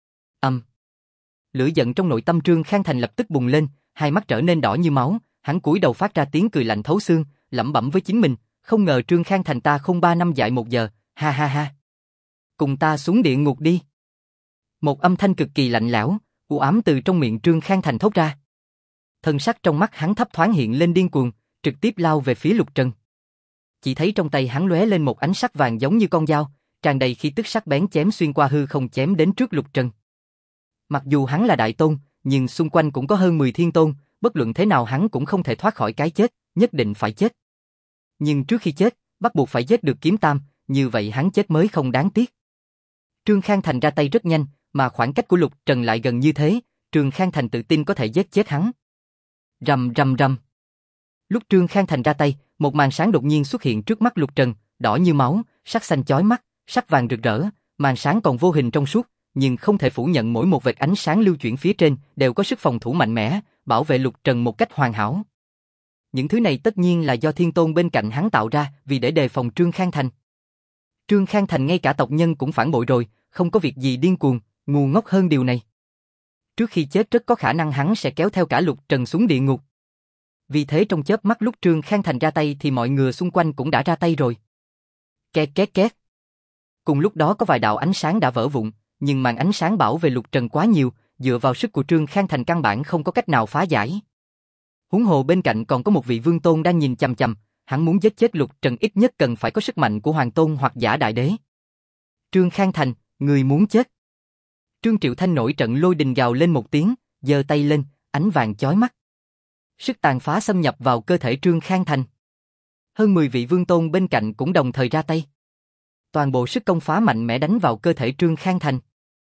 Speaker 1: Lửa giận trong nội tâm Trương Khang Thành lập tức bùng lên, hai mắt trở nên đỏ như máu, hắn cúi đầu phát ra tiếng cười lạnh thấu xương, lẩm bẩm với chính mình, không ngờ Trương Khang Thành ta không 3 năm dạy 1 giờ, ha ha ha. Cùng ta xuống địa ngục đi. Một âm thanh cực kỳ lạnh lẽo, u ám từ trong miệng Trương Khang Thành thốt ra. Thân sắc trong mắt hắn thấp thoáng hiện lên điên cuồng, trực tiếp lao về phía Lục Trần. Chỉ thấy trong tay hắn lóe lên một ánh sắc vàng giống như con dao, tràn đầy khí tức sắc bén chém xuyên qua hư không chém đến trước Lục Trần. Mặc dù hắn là đại tôn, nhưng xung quanh cũng có hơn 10 thiên tôn, bất luận thế nào hắn cũng không thể thoát khỏi cái chết, nhất định phải chết. Nhưng trước khi chết, bắt buộc phải giết được Kiếm Tam, như vậy hắn chết mới không đáng tiếc. Trương Khang Thành ra tay rất nhanh, mà khoảng cách của Lục Trần lại gần như thế, Trương Khang Thành tự tin có thể giết chết hắn. Rầm rầm rầm. Lúc Trương Khang Thành ra tay, một màn sáng đột nhiên xuất hiện trước mắt Lục Trần, đỏ như máu, sắc xanh chói mắt, sắc vàng rực rỡ, màn sáng còn vô hình trong suốt, nhưng không thể phủ nhận mỗi một vệt ánh sáng lưu chuyển phía trên đều có sức phòng thủ mạnh mẽ, bảo vệ Lục Trần một cách hoàn hảo. Những thứ này tất nhiên là do Thiên Tôn bên cạnh hắn tạo ra, vì để đề phòng Trương Khang Thành. Trương Khang Thành ngay cả tộc nhân cũng phản bội rồi, không có việc gì điên cuồng, ngu ngốc hơn điều này. Trước khi chết rất có khả năng hắn sẽ kéo theo cả Lục Trần xuống địa ngục. Vì thế trong chớp mắt lúc Trương Khang Thành ra tay thì mọi người xung quanh cũng đã ra tay rồi. Két két két. Cùng lúc đó có vài đạo ánh sáng đã vỡ vụn, nhưng màn ánh sáng bảo vệ Lục Trần quá nhiều, dựa vào sức của Trương Khang Thành căn bản không có cách nào phá giải. Huống hồ bên cạnh còn có một vị vương tôn đang nhìn chằm chằm, hắn muốn giết chết Lục Trần ít nhất cần phải có sức mạnh của hoàng tôn hoặc giả đại đế. Trương Khang Thành, người muốn chết. Trương Triệu Thanh nổi trận lôi đình gào lên một tiếng, giơ tay lên, ánh vàng chói mắt. Sức tàn phá xâm nhập vào cơ thể Trương Khang Thành. Hơn 10 vị vương tôn bên cạnh cũng đồng thời ra tay. Toàn bộ sức công phá mạnh mẽ đánh vào cơ thể Trương Khang Thành.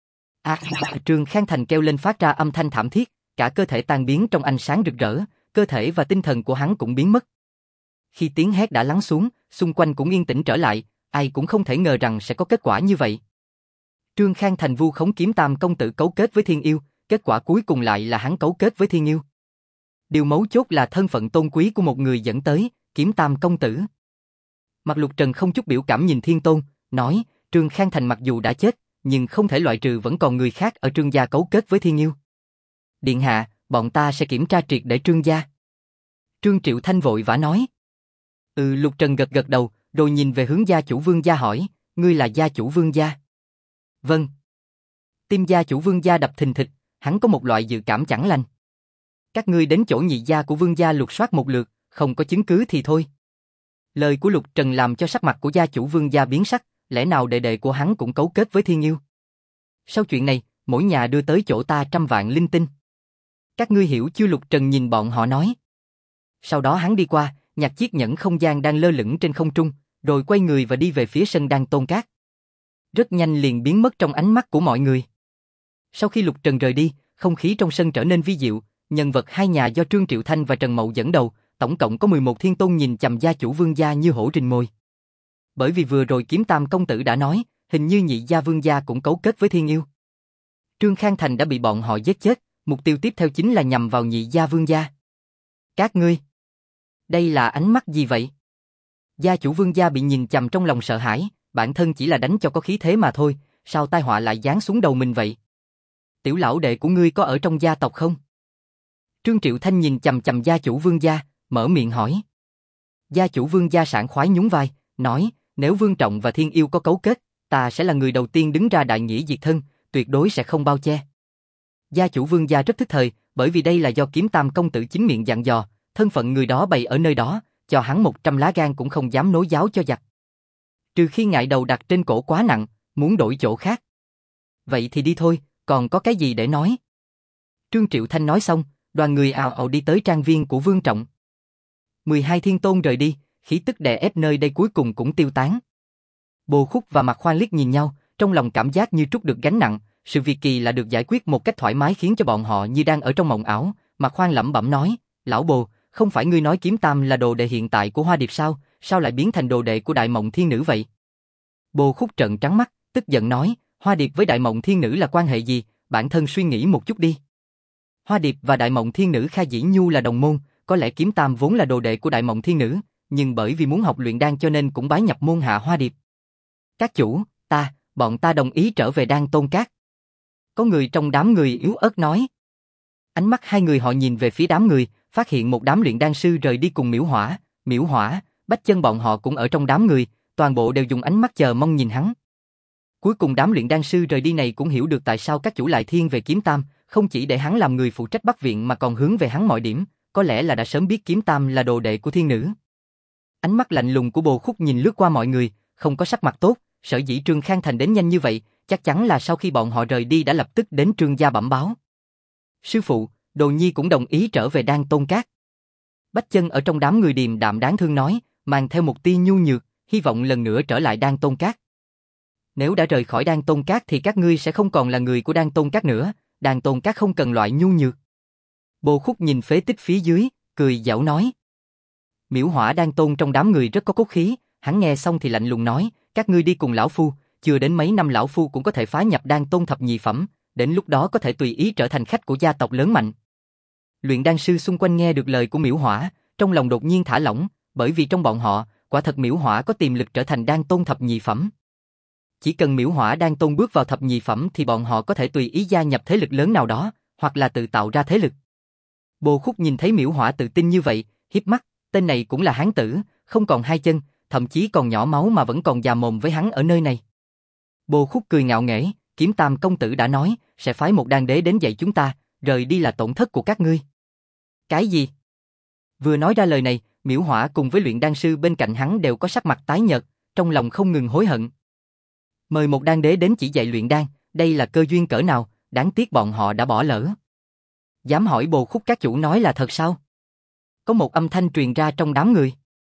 Speaker 1: Trương Khang Thành kêu lên phát ra âm thanh thảm thiết, cả cơ thể tan biến trong ánh sáng rực rỡ, cơ thể và tinh thần của hắn cũng biến mất. Khi tiếng hét đã lắng xuống, xung quanh cũng yên tĩnh trở lại, ai cũng không thể ngờ rằng sẽ có kết quả như vậy. Trương Khang Thành vu khống Kiếm Tam công tử cấu kết với Thiên Yêu, kết quả cuối cùng lại là hắn cấu kết với Thiên Yêu. Điều mấu chốt là thân phận tôn quý của một người dẫn tới, Kiếm Tam công tử. Mặt Lục Trần không chút biểu cảm nhìn Thiên Tôn, nói, Trương Khang Thành mặc dù đã chết, nhưng không thể loại trừ vẫn còn người khác ở Trương gia cấu kết với Thiên Yêu. Điện hạ, bọn ta sẽ kiểm tra triệt để Trương gia. Trương Triệu Thanh vội vã nói. Lục Trần gật gật đầu, rồi nhìn về hướng gia chủ Vương gia hỏi, ngươi là gia chủ Vương gia? Vâng. Tim gia chủ Vương gia đập thình thịch, hắn có một loại dự cảm chẳng lành. Các ngươi đến chỗ nhị gia của Vương gia lục soát một lượt, không có chứng cứ thì thôi. Lời của Lục Trần làm cho sắc mặt của gia chủ Vương gia biến sắc, lẽ nào đệ đệ của hắn cũng cấu kết với Thiên Yêu? Sau chuyện này, mỗi nhà đưa tới chỗ ta 100 vạn linh tinh. Các ngươi hiểu chưa? Lục Trần nhìn bọn họ nói. Sau đó hắn đi qua, nhặt chiếc nhẫn không gian đang lơ lửng trên không trung, rồi quay người và đi về phía sân Đan Tôn Cát. Rất nhanh liền biến mất trong ánh mắt của mọi người. Sau khi Lục Trần rời đi, không khí trong sân trở nên vi diệu, nhân vật hai nhà do Trương Triệu Thanh và Trần Mậu dẫn đầu, tổng cộng có 11 thiên tôn nhìn chằm gia chủ Vương gia như hổ rình mồi. Bởi vì vừa rồi Kiếm Tam công tử đã nói, hình như nhị gia Vương gia cũng cấu kết với Thiên Yêu. Trương Khang Thành đã bị bọn họ giết chết, mục tiêu tiếp theo chính là nhằm vào nhị gia Vương gia. Các ngươi, đây là ánh mắt gì vậy? Gia chủ Vương gia bị nhìn chằm trong lòng sợ hãi, bản thân chỉ là đánh cho có khí thế mà thôi, sao tai họa lại giáng xuống đầu mình vậy? Tiểu lão đệ của ngươi có ở trong gia tộc không? Trương Triệu Thanh nhìn chằm chằm gia chủ Vương gia, mở miệng hỏi. Gia chủ Vương gia sảng khoái nhún vai, nói, nếu Vương Trọng và Thiên Yêu có cấu kết, ta sẽ là người đầu tiên đứng ra đại nghĩa diệt thân, tuyệt đối sẽ không bao che. Gia chủ Vương gia rất thức thời, bởi vì đây là do Kiếm Tam công tử chính miệng dặn dò, thân phận người đó bày ở nơi đó, cho hắn 100 lá gan cũng không dám nối giáo cho giặc. Trừ khi ngại đầu đặt trên cổ quá nặng, muốn đổi chỗ khác. Vậy thì đi thôi, còn có cái gì để nói? Trương Triệu Thanh nói xong, đoàn người ào ào đi tới trang viên của Vương Trọng. 12 thiên tôn rời đi, khí tức đè ép nơi đây cuối cùng cũng tiêu tán. Bồ Khúc và Mạc Khoan liếc nhìn nhau, trong lòng cảm giác như trút được gánh nặng, sự việc kỳ lạ được giải quyết một cách thoải mái khiến cho bọn họ như đang ở trong mộng ảo, Mạc Khoan lẩm bẩm nói, lão bồ, không phải ngươi nói Kiếm Tam là đồ đệ hiện tại của Hoa Điệp sao, sao lại biến thành đồ đệ của Đại Mộng Thiên Nữ vậy? Bồ Khúc trợn trắng mắt, tức giận nói, Hoa Điệp với Đại Mộng Thiên Nữ là quan hệ gì, bản thân suy nghĩ một chút đi. Hoa Điệp và Đại Mộng Thiên Nữ Kha Dĩ Nhu là đồng môn, có lẽ Kiếm Tam vốn là đồ đệ của Đại Mộng Thiên Nữ, nhưng bởi vì muốn học luyện đan cho nên cũng bái nhập môn hạ Hoa Điệp. Các chủ, bọn ta đồng ý trở về Đan Tôn Cát. Có người trong đám người yếu ớt nói. Ánh mắt hai người họ nhìn về phía đám người, phát hiện một đám luyện đan sư rời đi cùng Miễu Hỏa, Bách Chân bọn họ cũng ở trong đám người, toàn bộ đều dùng ánh mắt chờ mong nhìn hắn. Cuối cùng đám luyện đan sư rời đi này cũng hiểu được tại sao các chủ lại thiên về Kiếm Tam, không chỉ để hắn làm người phụ trách Bắc Viện mà còn hướng về hắn mọi điểm, có lẽ là đã sớm biết Kiếm Tam là đồ đệ của Thiên Nữ. Ánh mắt lạnh lùng của Bồ Khúc nhìn lướt qua mọi người, không có sắc mặt tốt, sở dĩ Trương Khang Thành đến nhanh như vậy, chắc chắn là sau khi bọn họ rời đi đã lập tức đến Trương gia bẩm báo. Sư phụ, Đồ Nhi cũng đồng ý trở về Đan Tôn Cát. Bách Chân ở trong đám người điềm đạm đáng thương nói, mang theo một tia nhu nhược, hy vọng lần nữa trở lại Đan Tôn Cát. Nếu đã rời khỏi Đan Tôn Cát thì các ngươi sẽ không còn là người của Đan Tôn Cát nữa, Đan Tôn Cát không cần loại nhu nhược. Bồ Khúc nhìn phế tích phía dưới, cười giảo nói. Miễu Hỏa Đan Tôn trong đám người rất có cốt khí, hắn nghe xong thì lạnh lùng nói, các ngươi đi cùng lão phu, chưa đến mấy năm lão phu cũng có thể phá nhập Đan Tôn thập nhị phẩm, đến lúc đó có thể tùy ý trở thành khách của gia tộc lớn mạnh. Luyện đan sư xung quanh nghe được lời của Miễu Hỏa, trong lòng đột nhiên thả lỏng, bởi vì trong bọn họ, quả thật Miễu Hỏa có tiềm lực trở thành Đan Tôn thập nhị phẩm. Chỉ cần Miễu Hỏa Đan Tôn bước vào thập nhị phẩm thì bọn họ có thể tùy ý gia nhập thế lực lớn nào đó, hoặc là tự tạo ra thế lực. Bồ Khúc nhìn thấy Miễu Hỏa tự tin như vậy, hiếp mắt, tên này cũng là hán tử, không còn hai chân, thậm chí còn nhỏ máu mà vẫn còn già mồm với hắn ở nơi này. Bồ Khúc cười ngạo nghễ, Kiếm Tam công tử đã nói, sẽ phái một đan đế đến dạy chúng ta, rời đi là tổn thất của các ngươi. Cái gì? Vừa nói ra lời này, Miễu Hỏa cùng với luyện đan sư bên cạnh hắn đều có sắc mặt tái nhợt, trong lòng không ngừng hối hận. Mời một đan đế đến chỉ dạy luyện đan, đây là cơ duyên cỡ nào, đáng tiếc bọn họ đã bỏ lỡ. Dám hỏi Bồ Khúc các chủ nói là thật sao? Có một âm thanh truyền ra trong đám người.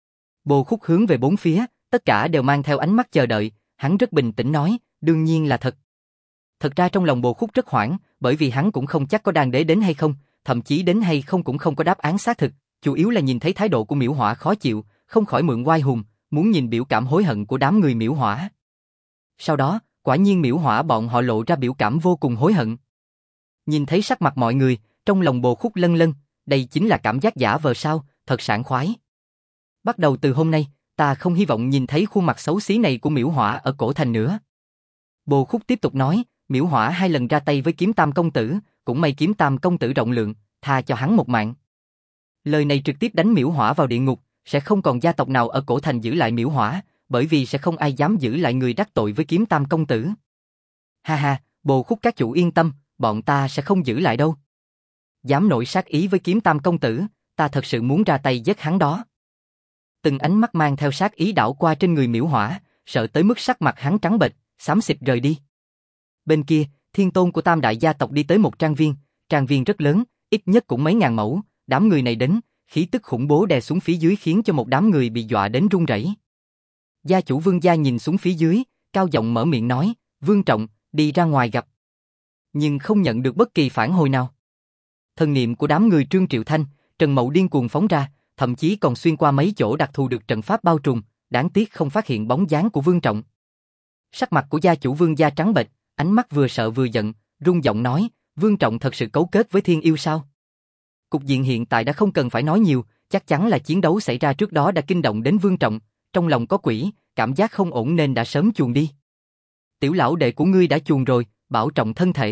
Speaker 1: Bồ Khúc hướng về bốn phía, tất cả đều mang theo ánh mắt chờ đợi, hắn rất bình tĩnh nói, đương nhiên là thật. Thật ra trong lòng Bồ Khúc rất hoảng, bởi vì hắn cũng không chắc có đan đế đến hay không, thậm chí đến hay không cũng không có đáp án xác thực, chủ yếu là nhìn thấy thái độ của Miễu Hỏa khó chịu, không khỏi mượn oai hùng, muốn nhìn biểu cảm hối hận của đám người Miễu Hỏa. Sau đó, quả nhiên Miễu Hỏa bọn họ lộ ra biểu cảm vô cùng hối hận. Nhìn thấy sắc mặt mọi người, trong lòng Bồ Khúc lân lân, đây chính là cảm giác giả vờ sao, thật sảng khoái. Bắt đầu từ hôm nay, ta không hy vọng nhìn thấy khuôn mặt xấu xí này của Miễu Hỏa ở cổ thành nữa. Bồ Khúc tiếp tục nói, Miễu Hỏa 2 lần ra tay với Kiếm Tam công tử, cũng may Kiếm Tam công tử rộng lượng, tha cho hắn một mạng. Lời này trực tiếp đánh Miễu Hỏa vào địa ngục, sẽ không còn gia tộc nào ở cổ thành giữ lại Miễu Hỏa, bởi vì sẽ không ai dám giữ lại người đắc tội với Kiếm Tam công tử. Ha ha, Bồ Khúc các chủ yên tâm, bọn ta sẽ không giữ lại đâu. Dám nổi sát ý với Kiếm Tam công tử, ta thật sự muốn ra tay giết hắn đó. Từng ánh mắt mang theo sát ý đảo qua trên người Miễu Hỏa, sợ tới mức sắc mặt hắn trắng bệch, xám xịt rời đi. Bên kia, thiên tôn của Tam đại gia tộc đi tới một trang viên rất lớn, ít nhất cũng mấy ngàn mẫu, đám người này đến, khí tức khủng bố đè xuống phía dưới khiến cho một đám người bị dọa đến run rẩy. Gia chủ Vương gia nhìn xuống phía dưới, cao giọng mở miệng nói, Vương Trọng, đi ra ngoài gặp. Nhưng không nhận được bất kỳ phản hồi nào. Thần niệm của đám người Trương Triệu Thanh, Trần Mậu điên cuồng phóng ra, thậm chí còn xuyên qua mấy chỗ đặc thù được trận pháp bao trùm, đáng tiếc không phát hiện bóng dáng của Vương Trọng. Sắc mặt của gia chủ Vương gia trắng bệch, ánh mắt vừa sợ vừa giận, run giọng nói, Vương Trọng thật sự cấu kết với Thiên Yêu sao? Cục diện hiện tại đã không cần phải nói nhiều, chắc chắn là chiến đấu xảy ra trước đó đã kinh động đến Vương Trọng, trong lòng có quỷ, cảm giác không ổn nên đã sớm chuồn đi. Tiểu lão đệ của ngươi đã chuồn rồi, bảo trọng thân thể.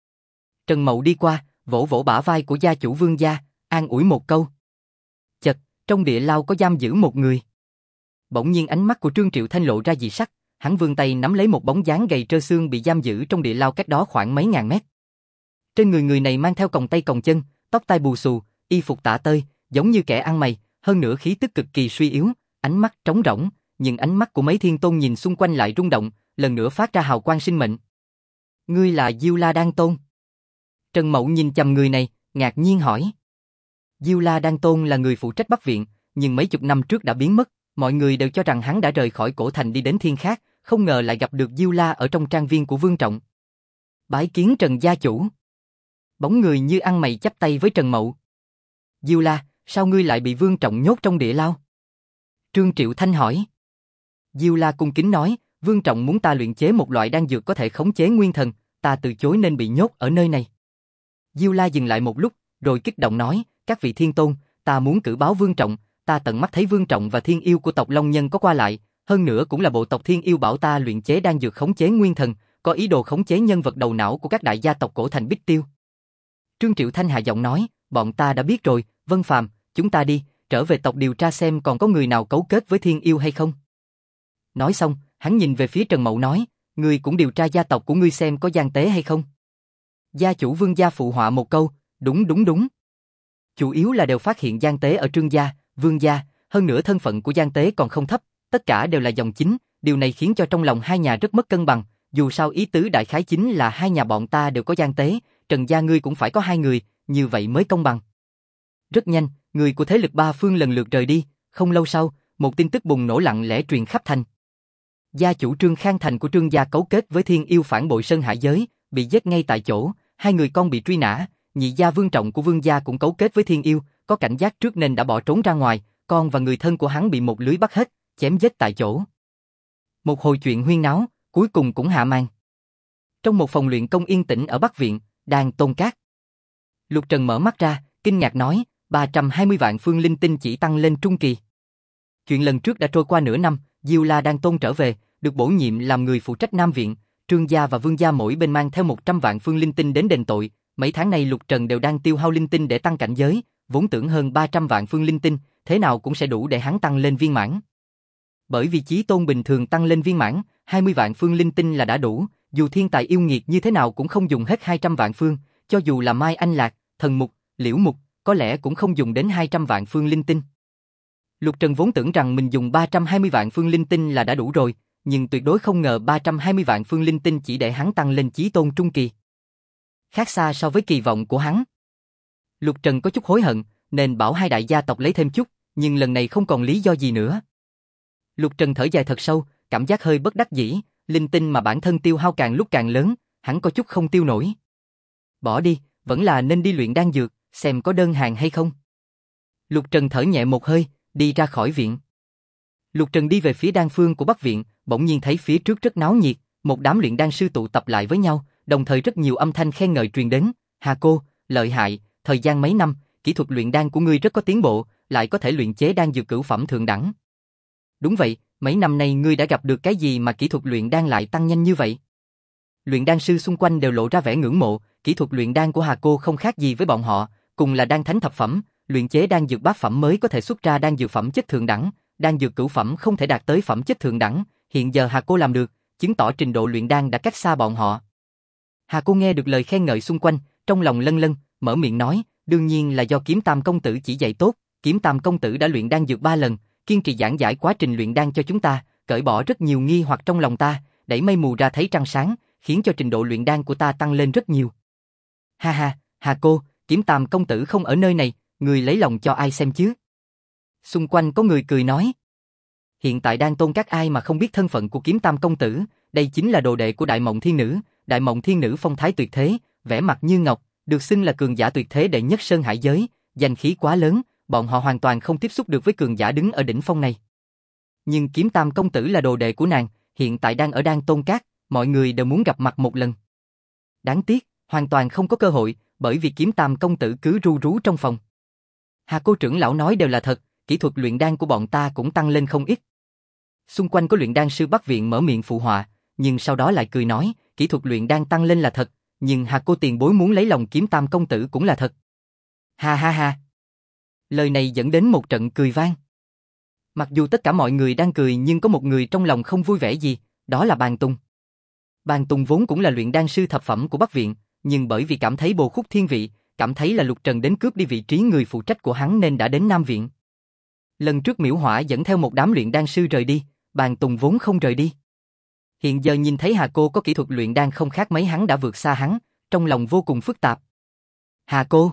Speaker 1: Trần Mậu đi qua, vỗ vỗ bả vai của gia chủ Vương gia, an ủi một câu. Chật, trong địa lao có giam giữ một người. Bỗng nhiên ánh mắt của Trương Triệu Thanh lộ ra dị sắc, hắn vươn tay nắm lấy một bóng dáng gầy trơ xương bị giam giữ trong địa lao cách đó khoảng mấy ngàn mét. Trên người này mang theo còng tay còng chân, tóc tai bù xù, y phục tả tơi, giống như kẻ ăn mày, hơn nữa khí tức cực kỳ suy yếu, ánh mắt trống rỗng, nhưng ánh mắt của mấy thiên tôn nhìn xung quanh lại rung động, lần nữa phát ra hào quang sinh mệnh. Ngươi là Diêu La Đan Tôn? Trần Mậu nhìn chằm người này, ngạc nhiên hỏi. Diêu La Đan Tôn là người phụ trách Bắc Viện, nhưng mấy chục năm trước đã biến mất, mọi người đều cho rằng hắn đã rời khỏi cổ thành đi đến thiên khác, không ngờ lại gặp được Diêu La ở trong trang viên của Vương Trọng. Bái kiến Trần gia chủ. Bóng người như ăn mày chắp tay với Trần Mậu. Diêu La, sao ngươi lại bị Vương Trọng nhốt trong địa lao? Trương Triệu Thanh hỏi. Diêu La cung kính nói, Vương Trọng muốn ta luyện chế một loại đan dược có thể khống chế nguyên thần, ta từ chối nên bị nhốt ở nơi này. Diêu La dừng lại một lúc, rồi kích động nói, các vị thiên tôn, ta muốn cử báo Vương Trọng, ta tận mắt thấy Vương Trọng và thiên yêu của tộc Long Nhân có qua lại, hơn nữa cũng là bộ tộc thiên yêu bảo ta luyện chế đan dược khống chế nguyên thần, có ý đồ khống chế nhân vật đầu não của các đại gia tộc cổ thành Bích Tiêu. Trương Triệu Thanh hạ giọng nói, bọn ta đã biết rồi, Vân Phàm, chúng ta đi, trở về tộc điều tra xem còn có người nào cấu kết với thiên yêu hay không. Nói xong, hắn nhìn về phía Trần Mậu nói, ngươi cũng điều tra gia tộc của ngươi xem có gian tế hay không. Gia chủ Vương gia phụ họa một câu, đúng. Chủ yếu là đều phát hiện gian tế ở Trương gia, Vương gia, hơn nữa thân phận của gian tế còn không thấp, tất cả đều là dòng chính, điều này khiến cho trong lòng hai nhà rất mất cân bằng, dù sao ý tứ đại khái chính là hai nhà bọn ta đều có gian tế, Trần gia ngươi cũng phải có hai người, như vậy mới công bằng. Rất nhanh, người của thế lực ba phương lần lượt rời đi, không lâu sau, một tin tức bùng nổ lặng lẽ truyền khắp thành. Gia chủ Trương Khang Thành của Trương gia cấu kết với thiên yêu phản bội Sơn Hải giới, bị giết ngay tại chỗ, hai người con bị truy nã, nhị gia Vương Trọng của Vương gia cũng cấu kết với thiên yêu, có cảnh giác trước nên đã bỏ trốn ra ngoài, con và người thân của hắn bị một lưới bắt hết, chém giết tại chỗ. Một hồi chuyện huyên náo, cuối cùng cũng hạ màn. Trong một phòng luyện công yên tĩnh ở Bắc Viện, Đan Tôn Các. Lục Trần mở mắt ra, kinh ngạc nói, 320 vạn phương linh tinh chỉ tăng lên trung kỳ. Chuyện lần trước đã trôi qua nửa năm, Diêu La Đan Tôn trở về, được bổ nhiệm làm người phụ trách Nam Viện, Trương gia và Vương gia mỗi bên mang theo 100 vạn phương linh tinh đến đền tội, mấy tháng nay Lục Trần đều đang tiêu hao linh tinh để tăng cảnh giới, vốn tưởng hơn 300 vạn phương linh tinh, thế nào cũng sẽ đủ để hắn tăng lên viên mãn. Bởi vì chí tôn bình thường tăng lên viên mãn, 20 vạn phương linh tinh là đã đủ, dù thiên tài yêu nghiệt như thế nào cũng không dùng hết 200 vạn phương, cho dù là Mai Anh Lạc, Thần Mục, Liễu Mục, có lẽ cũng không dùng đến 200 vạn phương linh tinh. Lục Trần vốn tưởng rằng mình dùng 320 vạn phương linh tinh là đã đủ rồi, nhưng tuyệt đối không ngờ 320 vạn phương linh tinh chỉ để hắn tăng lên chí tôn trung kỳ. Khác xa so với kỳ vọng của hắn. Lục Trần có chút hối hận, nên bảo hai đại gia tộc lấy thêm chút, nhưng lần này không còn lý do gì nữa. Lục Trần thở dài thật sâu, cảm giác hơi bất đắc dĩ, linh tinh mà bản thân tiêu hao càng lúc càng lớn, hắn có chút không tiêu nổi. Bỏ đi, vẫn là nên đi luyện đan dược, xem có đơn hàng hay không. Lục Trần thở nhẹ một hơi, đi ra khỏi viện. Lục Trần đi về phía đan phương của Bắc Viện, bỗng nhiên thấy phía trước rất náo nhiệt, một đám luyện đan sư tụ tập lại với nhau, đồng thời rất nhiều âm thanh khen ngợi truyền đến. Hà cô, lợi hại, thời gian mấy năm, kỹ thuật luyện đan của ngươi rất có tiến bộ, lại có thể luyện chế đan dược cửu phẩm thượng đẳng. Đúng vậy, mấy năm nay ngươi đã gặp được cái gì mà kỹ thuật luyện đan lại tăng nhanh như vậy? Luyện đan sư xung quanh đều lộ ra vẻ ngưỡng mộ, kỹ thuật luyện đan của Hà cô không khác gì với bọn họ, cùng là đan thánh thập phẩm, luyện chế đan dược bát phẩm mới có thể xuất ra đan dược phẩm chất thượng đẳng, đan dược cửu phẩm không thể đạt tới phẩm chất thượng đẳng, hiện giờ Hà cô làm được, chứng tỏ trình độ luyện đan đã cách xa bọn họ. Hà cô nghe được lời khen ngợi xung quanh, trong lòng lân lân, mở miệng nói, đương nhiên là do Kiếm Tam công tử chỉ dạy tốt, Kiếm Tam công tử đã luyện đan dược 3 lần, kiên trì giảng giải quá trình luyện đan cho chúng ta, cởi bỏ rất nhiều nghi hoặc trong lòng ta, đẩy mây mù ra thấy trăng sáng, khiến cho trình độ luyện đan của ta tăng lên rất nhiều. Ha ha, Hà cô, Kiếm Tam công tử không ở nơi này, người lấy lòng cho ai xem chứ? Xung quanh có người cười nói. Hiện tại Đan Tôn Các ai mà không biết thân phận của Kiếm Tam công tử, đây chính là đồ đệ của Đại Mộng Thiên Nữ, Đại Mộng Thiên Nữ phong thái tuyệt thế, vẻ mặt như ngọc, được xưng là cường giả tuyệt thế đệ nhất Sơn Hải giới, danh khí quá lớn, bọn họ hoàn toàn không tiếp xúc được với cường giả đứng ở đỉnh phong này. Nhưng Kiếm Tam công tử là đồ đệ của nàng, hiện tại đang ở Đan Tôn Các, mọi người đều muốn gặp mặt một lần. Đáng tiếc, hoàn toàn không có cơ hội, bởi vì Kiếm Tam công tử cứ ru rú trong phòng. Hà cô trưởng lão nói đều là thật, kỹ thuật luyện đan của bọn ta cũng tăng lên không ít. Xung quanh có luyện đan sư Bắc Viện mở miệng phụ họa, nhưng sau đó lại cười nói, kỹ thuật luyện đan tăng lên là thật, nhưng Hà cô tiền bối muốn lấy lòng Kiếm Tam công tử cũng là thật. Ha ha ha. Lời này dẫn đến một trận cười vang. Mặc dù tất cả mọi người đang cười nhưng có một người trong lòng không vui vẻ gì, đó là Bàn Tùng. Bàn Tùng vốn cũng là luyện đan sư thập phẩm của Bắc Viện, nhưng bởi vì cảm thấy bồ khúc thiên vị, cảm thấy là Lục Trần đến cướp đi vị trí người phụ trách của hắn nên đã đến Nam Viện. Lần trước Miễu Hỏa dẫn theo một đám luyện đan sư rời đi, Bàn Tùng vốn không rời đi. Hiện giờ nhìn thấy Hà cô có kỹ thuật luyện đan không khác mấy hắn đã vượt xa hắn, trong lòng vô cùng phức tạp. Hà cô.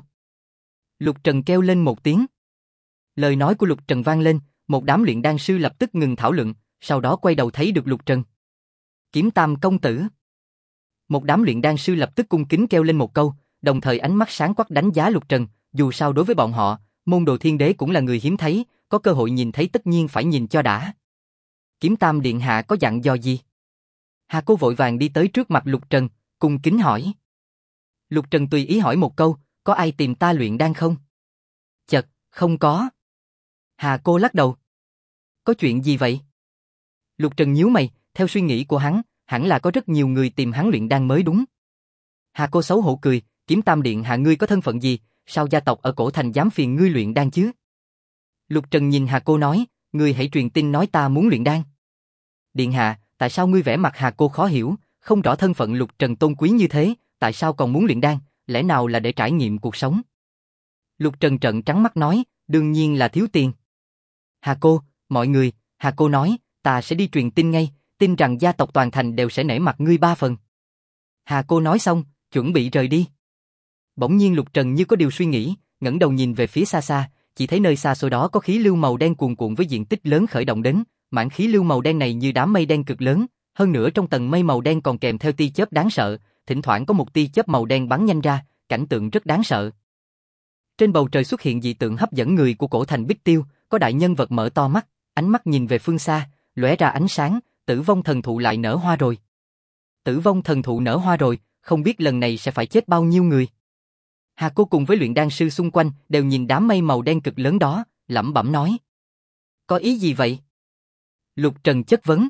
Speaker 1: Lục Trần kêu lên một tiếng. Lời nói của Lục Trần vang lên, một đám luyện đan sư lập tức ngừng thảo luận, sau đó quay đầu thấy được Lục Trần. Kiếm Tam công tử. Một đám luyện đan sư lập tức cung kính kêu lên một câu, đồng thời ánh mắt sáng quắc đánh giá Lục Trần, dù sao đối với bọn họ, môn đồ thiên đế cũng là người hiếm thấy, có cơ hội nhìn thấy tất nhiên phải nhìn cho đã. Kiếm Tam điện hạ có dặn dò gì? Hà Cô vội vàng đi tới trước mặt Lục Trần, cung kính hỏi. Lục Trần tùy ý hỏi một câu, có ai tìm ta luyện đan không? Chật, không có. Hà Cô lắc đầu. Có chuyện gì vậy? Lục Trần nhíu mày, theo suy nghĩ của hắn, hẳn là có rất nhiều người tìm hắn luyện đan mới đúng. Hà Cô xấu hổ cười, Kiếm Tam điện hạ ngươi có thân phận gì, sao gia tộc ở cổ thành dám phiền ngươi luyện đan chứ? Lục Trần nhìn Hà Cô nói, ngươi hãy truyền tin nói ta muốn luyện đan. Điện hạ, tại sao ngươi vẻ mặt Hà Cô khó hiểu, không rõ thân phận Lục Trần tôn quý như thế, tại sao còn muốn luyện đan, lẽ nào là để trải nghiệm cuộc sống? Lục Trần trợn trắng mắt nói, đương nhiên là thiếu tiền. Hà Cô, mọi người, Hà Cô nói, ta sẽ đi truyền tin ngay, tin rằng gia tộc toàn thành đều sẽ nể mặt ngươi 3 phần. Hà Cô nói xong, chuẩn bị rời đi. Bỗng nhiên Lục Trần như có điều suy nghĩ, ngẩng đầu nhìn về phía xa xa, chỉ thấy nơi xa xôi đó có khí lưu màu đen cuồn cuộn với diện tích lớn khởi động đến, mảng khí lưu màu đen này như đám mây đen cực lớn, hơn nữa trong tầng mây màu đen còn kèm theo tia chớp đáng sợ, thỉnh thoảng có một tia chớp màu đen bắn nhanh ra, cảnh tượng rất đáng sợ. Trên bầu trời xuất hiện dị tượng hấp dẫn người của cổ thành Bích Tiêu, có đại nhân vật mở to mắt, ánh mắt nhìn về phương xa, lóe ra ánh sáng, Tử Vong thần thụ lại nở hoa rồi. Tử Vong thần thụ nở hoa rồi, không biết lần này sẽ phải chết bao nhiêu người. Hà Cô cùng với luyện đan sư xung quanh đều nhìn đám mây màu đen cực lớn đó, lẩm bẩm nói. Có ý gì vậy? Lục Trần chất vấn.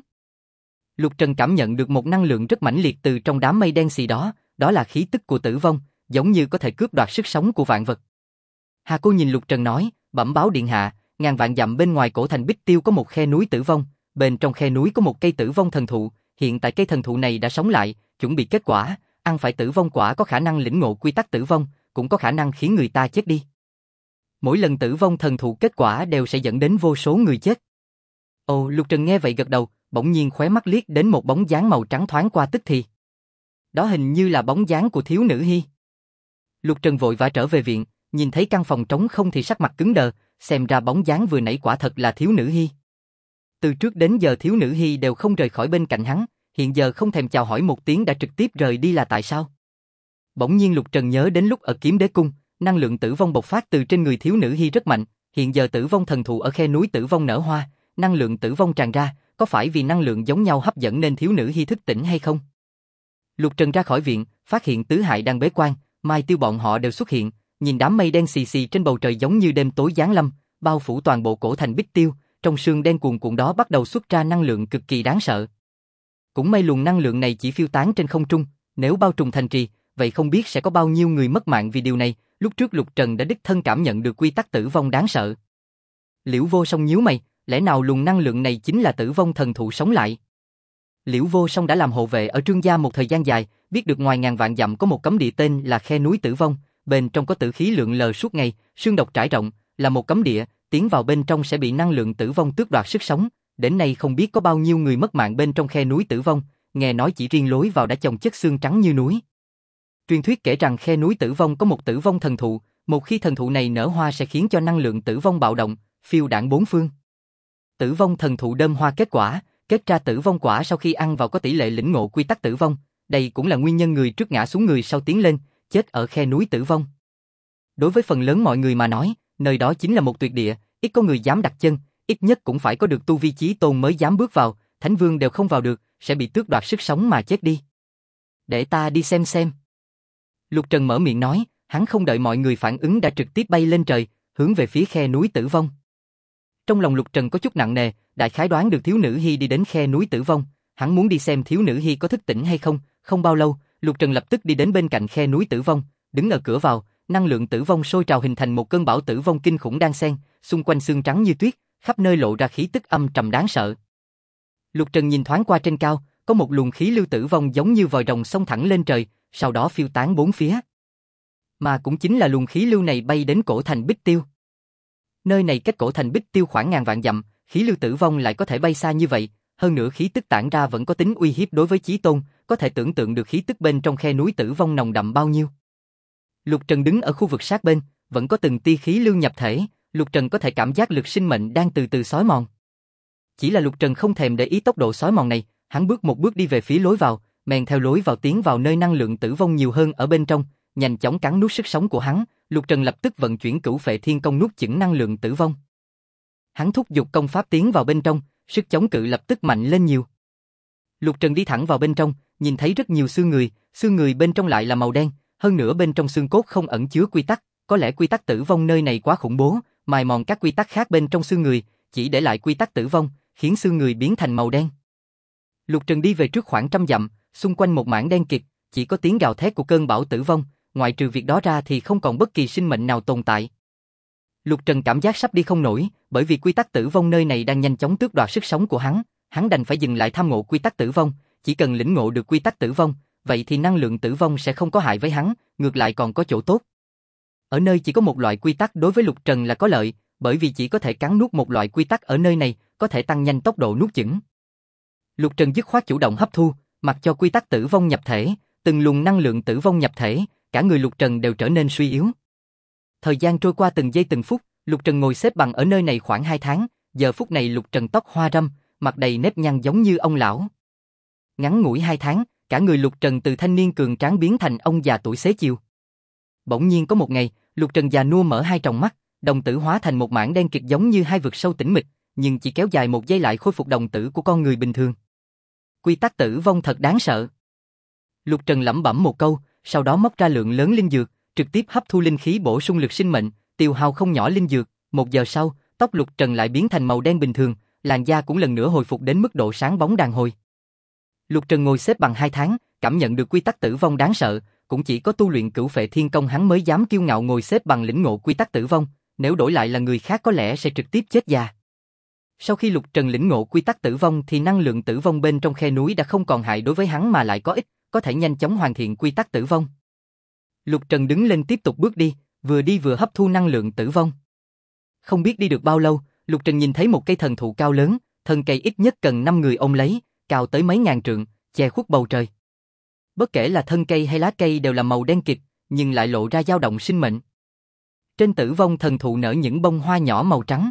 Speaker 1: Lục Trần cảm nhận được một năng lượng rất mãnh liệt từ trong đám mây đen xì đó, đó là khí tức của tử vong, giống như có thể cướp đoạt sức sống của vạn vật. Hà Cô nhìn Lục Trần nói, bẩm báo điện hạ, ngàn vạn dặm bên ngoài cổ thành Bích Tiêu có một khe núi tử vong, bên trong khe núi có một cây tử vong thần thụ, hiện tại cây thần thụ này đã sống lại, chuẩn bị kết quả, ăn phải tử vong quả có khả năng lĩnh ngộ quy tắc tử vong, cũng có khả năng khiến người ta chết đi. Mỗi lần tử vong thần thụ kết quả đều sẽ dẫn đến vô số người chết. Ồ, Lục Trần nghe vậy gật đầu, bỗng nhiên khóe mắt liếc đến một bóng dáng màu trắng thoáng qua tức thì. Đó hình như là bóng dáng của thiếu nữ Hi. Lục Trần vội vã trở về viện, nhìn thấy căn phòng trống không thì sắc mặt cứng đờ, xem ra bóng dáng vừa nãy quả thật là thiếu nữ Hi. Từ trước đến giờ thiếu nữ Hi đều không rời khỏi bên cạnh hắn, hiện giờ không thèm chào hỏi một tiếng đã trực tiếp rời đi là tại sao? Bỗng nhiên Lục Trần nhớ đến lúc ở Kiếm Đế Cung, năng lượng tử vong bộc phát từ trên người thiếu nữ Hi rất mạnh, hiện giờ tử vong thần thụ ở khe núi tử vong nở hoa, năng lượng tử vong tràn ra, có phải vì năng lượng giống nhau hấp dẫn nên thiếu nữ Hi thức tỉnh hay không? Lục Trần ra khỏi viện, phát hiện Tứ Hải đang bế quan, Mai Tiêu bọn họ đều xuất hiện, nhìn đám mây đen xì xì trên bầu trời giống như đêm tối giáng lâm, bao phủ toàn bộ cổ thành Bích Tiêu, trong sương đen cuồn cuộn đó bắt đầu xuất ra năng lượng cực kỳ đáng sợ. Cũng may luồng năng lượng này chỉ phiêu tán trên không trung, nếu bao trùm thành trì, vậy không biết sẽ có bao nhiêu người mất mạng vì điều này, lúc trước Lục Trần đã đích thân cảm nhận được quy tắc tử vong đáng sợ. Liễu Vô Song nhíu mày, lẽ nào luồng năng lượng này chính là tử vong thần thụ sống lại? Liễu Vô Song đã làm hộ vệ ở Trương gia một thời gian dài, biết được ngoài ngàn vạn dặm có một cấm địa tên là khe núi tử vong, bên trong có tử khí lượn lờ suốt ngày, sương độc trải rộng, là một cấm địa, tiến vào bên trong sẽ bị năng lượng tử vong tước đoạt sức sống. Đến nay không biết có bao nhiêu người mất mạng bên trong khe núi tử vong, nghe nói chỉ riêng lối vào đã chồng chất xương trắng như núi. Truyền thuyết kể rằng khe núi tử vong có một tử vong thần thụ, một khi thần thụ này nở hoa sẽ khiến cho năng lượng tử vong bạo động, phiêu đãng bốn phương. Tử vong thần thụ đơm hoa kết quả, kết ra tử vong quả sau khi ăn vào có tỷ lệ lĩnh ngộ quy tắc tử vong, đây cũng là nguyên nhân người trước ngã xuống người sau tiến lên, chết ở khe núi tử vong. Đối với phần lớn mọi người mà nói, nơi đó chính là một tuyệt địa, ít có người dám đặt chân, ít nhất cũng phải có được tu vi chí tôn mới dám bước vào, thánh vương đều không vào được, sẽ bị tước đoạt sức sống mà chết đi. Để ta đi xem. Lục Trần mở miệng nói, hắn không đợi mọi người phản ứng đã trực tiếp bay lên trời, hướng về phía khe núi tử vong. Trong lòng Lục Trần có chút nặng nề, đại khái đoán được thiếu nữ Hi đi đến khe núi tử vong, hắn muốn đi xem thiếu nữ Hi có thức tỉnh hay không. Không bao lâu, Lục Trần lập tức đi đến bên cạnh khe núi tử vong, đứng ở cửa vào, năng lượng tử vong sôi trào hình thành một cơn bão tử vong kinh khủng đan xen, xung quanh xương trắng như tuyết, khắp nơi lộ ra khí tức âm trầm đáng sợ. Lục Trần nhìn thoáng qua trên cao, có một luồng khí lưu tử vong giống như vòi rồng xông thẳng lên trời, sau đó phiêu tán bốn phía. Mà cũng chính là luồng khí lưu này bay đến cổ thành Bích Tiêu. Nơi này cách cổ thành Bích Tiêu khoảng ngàn vạn dặm, khí lưu tử vong lại có thể bay xa như vậy, hơn nữa khí tức tản ra vẫn có tính uy hiếp đối với chí tôn, có thể tưởng tượng được khí tức bên trong khe núi tử vong nồng đậm bao nhiêu. Lục Trần đứng ở khu vực sát bên, vẫn có từng tia khí lưu nhập thể, Lục Trần có thể cảm giác lực sinh mệnh đang từ từ xói mòn. Chỉ là Lục Trần không thèm để ý tốc độ xói mòn này, hắn bước một bước đi về phía lối vào, men theo lối vào tiến vào nơi năng lượng tử vong nhiều hơn ở bên trong, nhanh chóng cắn nuốt sức sống của hắn. Lục Trần lập tức vận chuyển Cửu Phệ Thiên Công nuốt chửng năng lượng tử vong. Hắn thúc giục công pháp tiến vào bên trong, sức chống cự lập tức mạnh lên nhiều. Lục Trần đi thẳng vào bên trong, nhìn thấy rất nhiều xương người bên trong lại là màu đen, hơn nữa bên trong xương cốt không ẩn chứa quy tắc, có lẽ quy tắc tử vong nơi này quá khủng bố, mài mòn các quy tắc khác bên trong xương người, chỉ để lại quy tắc tử vong, khiến xương người biến thành màu đen. Lục Trần đi về trước khoảng 100 dặm, xung quanh một mảng đen kịt, chỉ có tiếng gào thét của cơn bão tử vong, ngoại trừ việc đó ra thì không còn bất kỳ sinh mệnh nào tồn tại. Lục Trần cảm giác sắp đi không nổi, bởi vì quy tắc tử vong nơi này đang nhanh chóng tước đoạt sức sống của hắn đành phải dừng lại tham ngộ quy tắc tử vong, chỉ cần lĩnh ngộ được quy tắc tử vong, vậy thì năng lượng tử vong sẽ không có hại với hắn, ngược lại còn có chỗ tốt. Ở nơi chỉ có một loại quy tắc đối với Lục Trần là có lợi, bởi vì chỉ có thể cắn nuốt một loại quy tắc ở nơi này, có thể tăng nhanh tốc độ nuốt chửng. Lục Trần dứt khoát chủ động hấp thu, mặc cho quy tắc tử vong nhập thể, từng luồng năng lượng tử vong nhập thể, cả người Lục Trần đều trở nên suy yếu. Thời gian trôi qua từng giây từng phút, Lục Trần ngồi xếp bằng ở nơi này khoảng 2 tháng, giờ phút này Lục Trần tóc hoa râm, mặt đầy nếp nhăn giống như ông lão. Ngắn ngủi 2 tháng, cả người Lục Trần từ thanh niên cường tráng biến thành ông già tuổi xế chiều. Bỗng nhiên có một ngày, Lục Trần già nua mở hai tròng mắt, đồng tử hóa thành một mảng đen kịt giống như hai vực sâu tĩnh mịch, nhưng chỉ kéo dài một giây lại khôi phục đồng tử của con người bình thường. Quy tắc tử vong thật đáng sợ. Lục Trần lẩm bẩm một câu, sau đó móc ra lượng lớn linh dược, trực tiếp hấp thu linh khí bổ sung lực sinh mệnh, tiêu hao không nhỏ linh dược. 1 giờ sau, tóc Lục Trần lại biến thành màu đen bình thường, làn da cũng lần nữa hồi phục đến mức độ sáng bóng đàn hồi. Lục Trần ngồi xếp bằng 2 tháng, cảm nhận được quy tắc tử vong đáng sợ, cũng chỉ có tu luyện Cửu Phệ Thiên Công hắn mới dám kiêu ngạo ngồi xếp bằng lĩnh ngộ quy tắc tử vong, nếu đổi lại là người khác có lẽ sẽ trực tiếp chết già. Sau khi Lục Trần lĩnh ngộ quy tắc tử vong thì năng lượng tử vong bên trong khe núi đã không còn hại đối với hắn mà lại có ích, có thể nhanh chóng hoàn thiện quy tắc tử vong. Lục Trần đứng lên tiếp tục bước đi vừa hấp thu năng lượng tử vong. Không biết đi được bao lâu, Lục Trần nhìn thấy một cây thần thụ cao lớn, thân cây ít nhất cần 5 người ôm lấy, cao tới mấy ngàn trượng, che khuất bầu trời. Bất kể là thân cây hay lá cây đều là màu đen kịt, nhưng lại lộ ra dao động sinh mệnh. Trên tử vong thần thụ nở những bông hoa nhỏ màu trắng.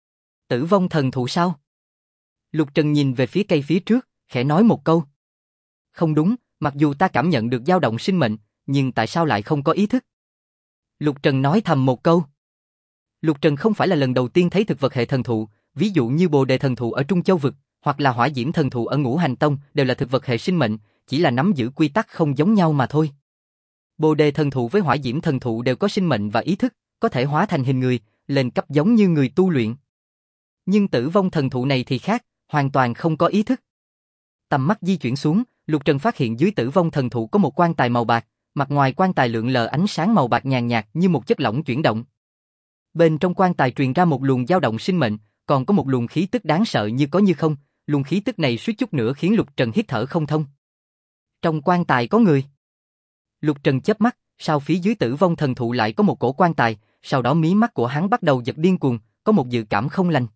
Speaker 1: Tử vong thần thụ sao? Lục Trần nhìn về phía cây phía trước, khẽ nói một câu. Không đúng, mặc dù ta cảm nhận được dao động sinh mệnh, nhưng tại sao lại không có ý thức? Lục Trần nói thầm một câu. Lục Trần không phải là lần đầu tiên thấy thực vật hệ thần thụ, ví dụ như Bồ Đề thần thụ ở Trung Châu vực, hoặc là Hỏa Diễm thần thụ ở Ngũ Hành Tông, đều là thực vật hệ sinh mệnh, chỉ là nắm giữ quy tắc không giống nhau mà thôi. Bồ Đề thần thụ với Hỏa Diễm thần thụ đều có sinh mệnh và ý thức, có thể hóa thành hình người, lên cấp giống như người tu luyện. Nhưng tử vong thần thụ này thì khác, hoàn toàn không có ý thức. Tầm mắt di chuyển xuống, Lục Trần phát hiện dưới tử vong thần thụ có một quan tài màu bạc, mặt ngoài quan tài lượn lờ ánh sáng màu bạc nhàn nhạt như một chất lỏng chuyển động. Bên trong quan tài truyền ra một luồng dao động sinh mệnh, còn có một luồng khí tức đáng sợ như có như không, luồng khí tức này suýt chút nữa khiến Lục Trần hít thở không thông. Trong quan tài có người. Lục Trần chớp mắt, sau phía dưới tử vong thần thụ lại có một cổ quan tài, sau đó mí mắt của hắn bắt đầu giật điên cuồng, có một dự cảm không lành.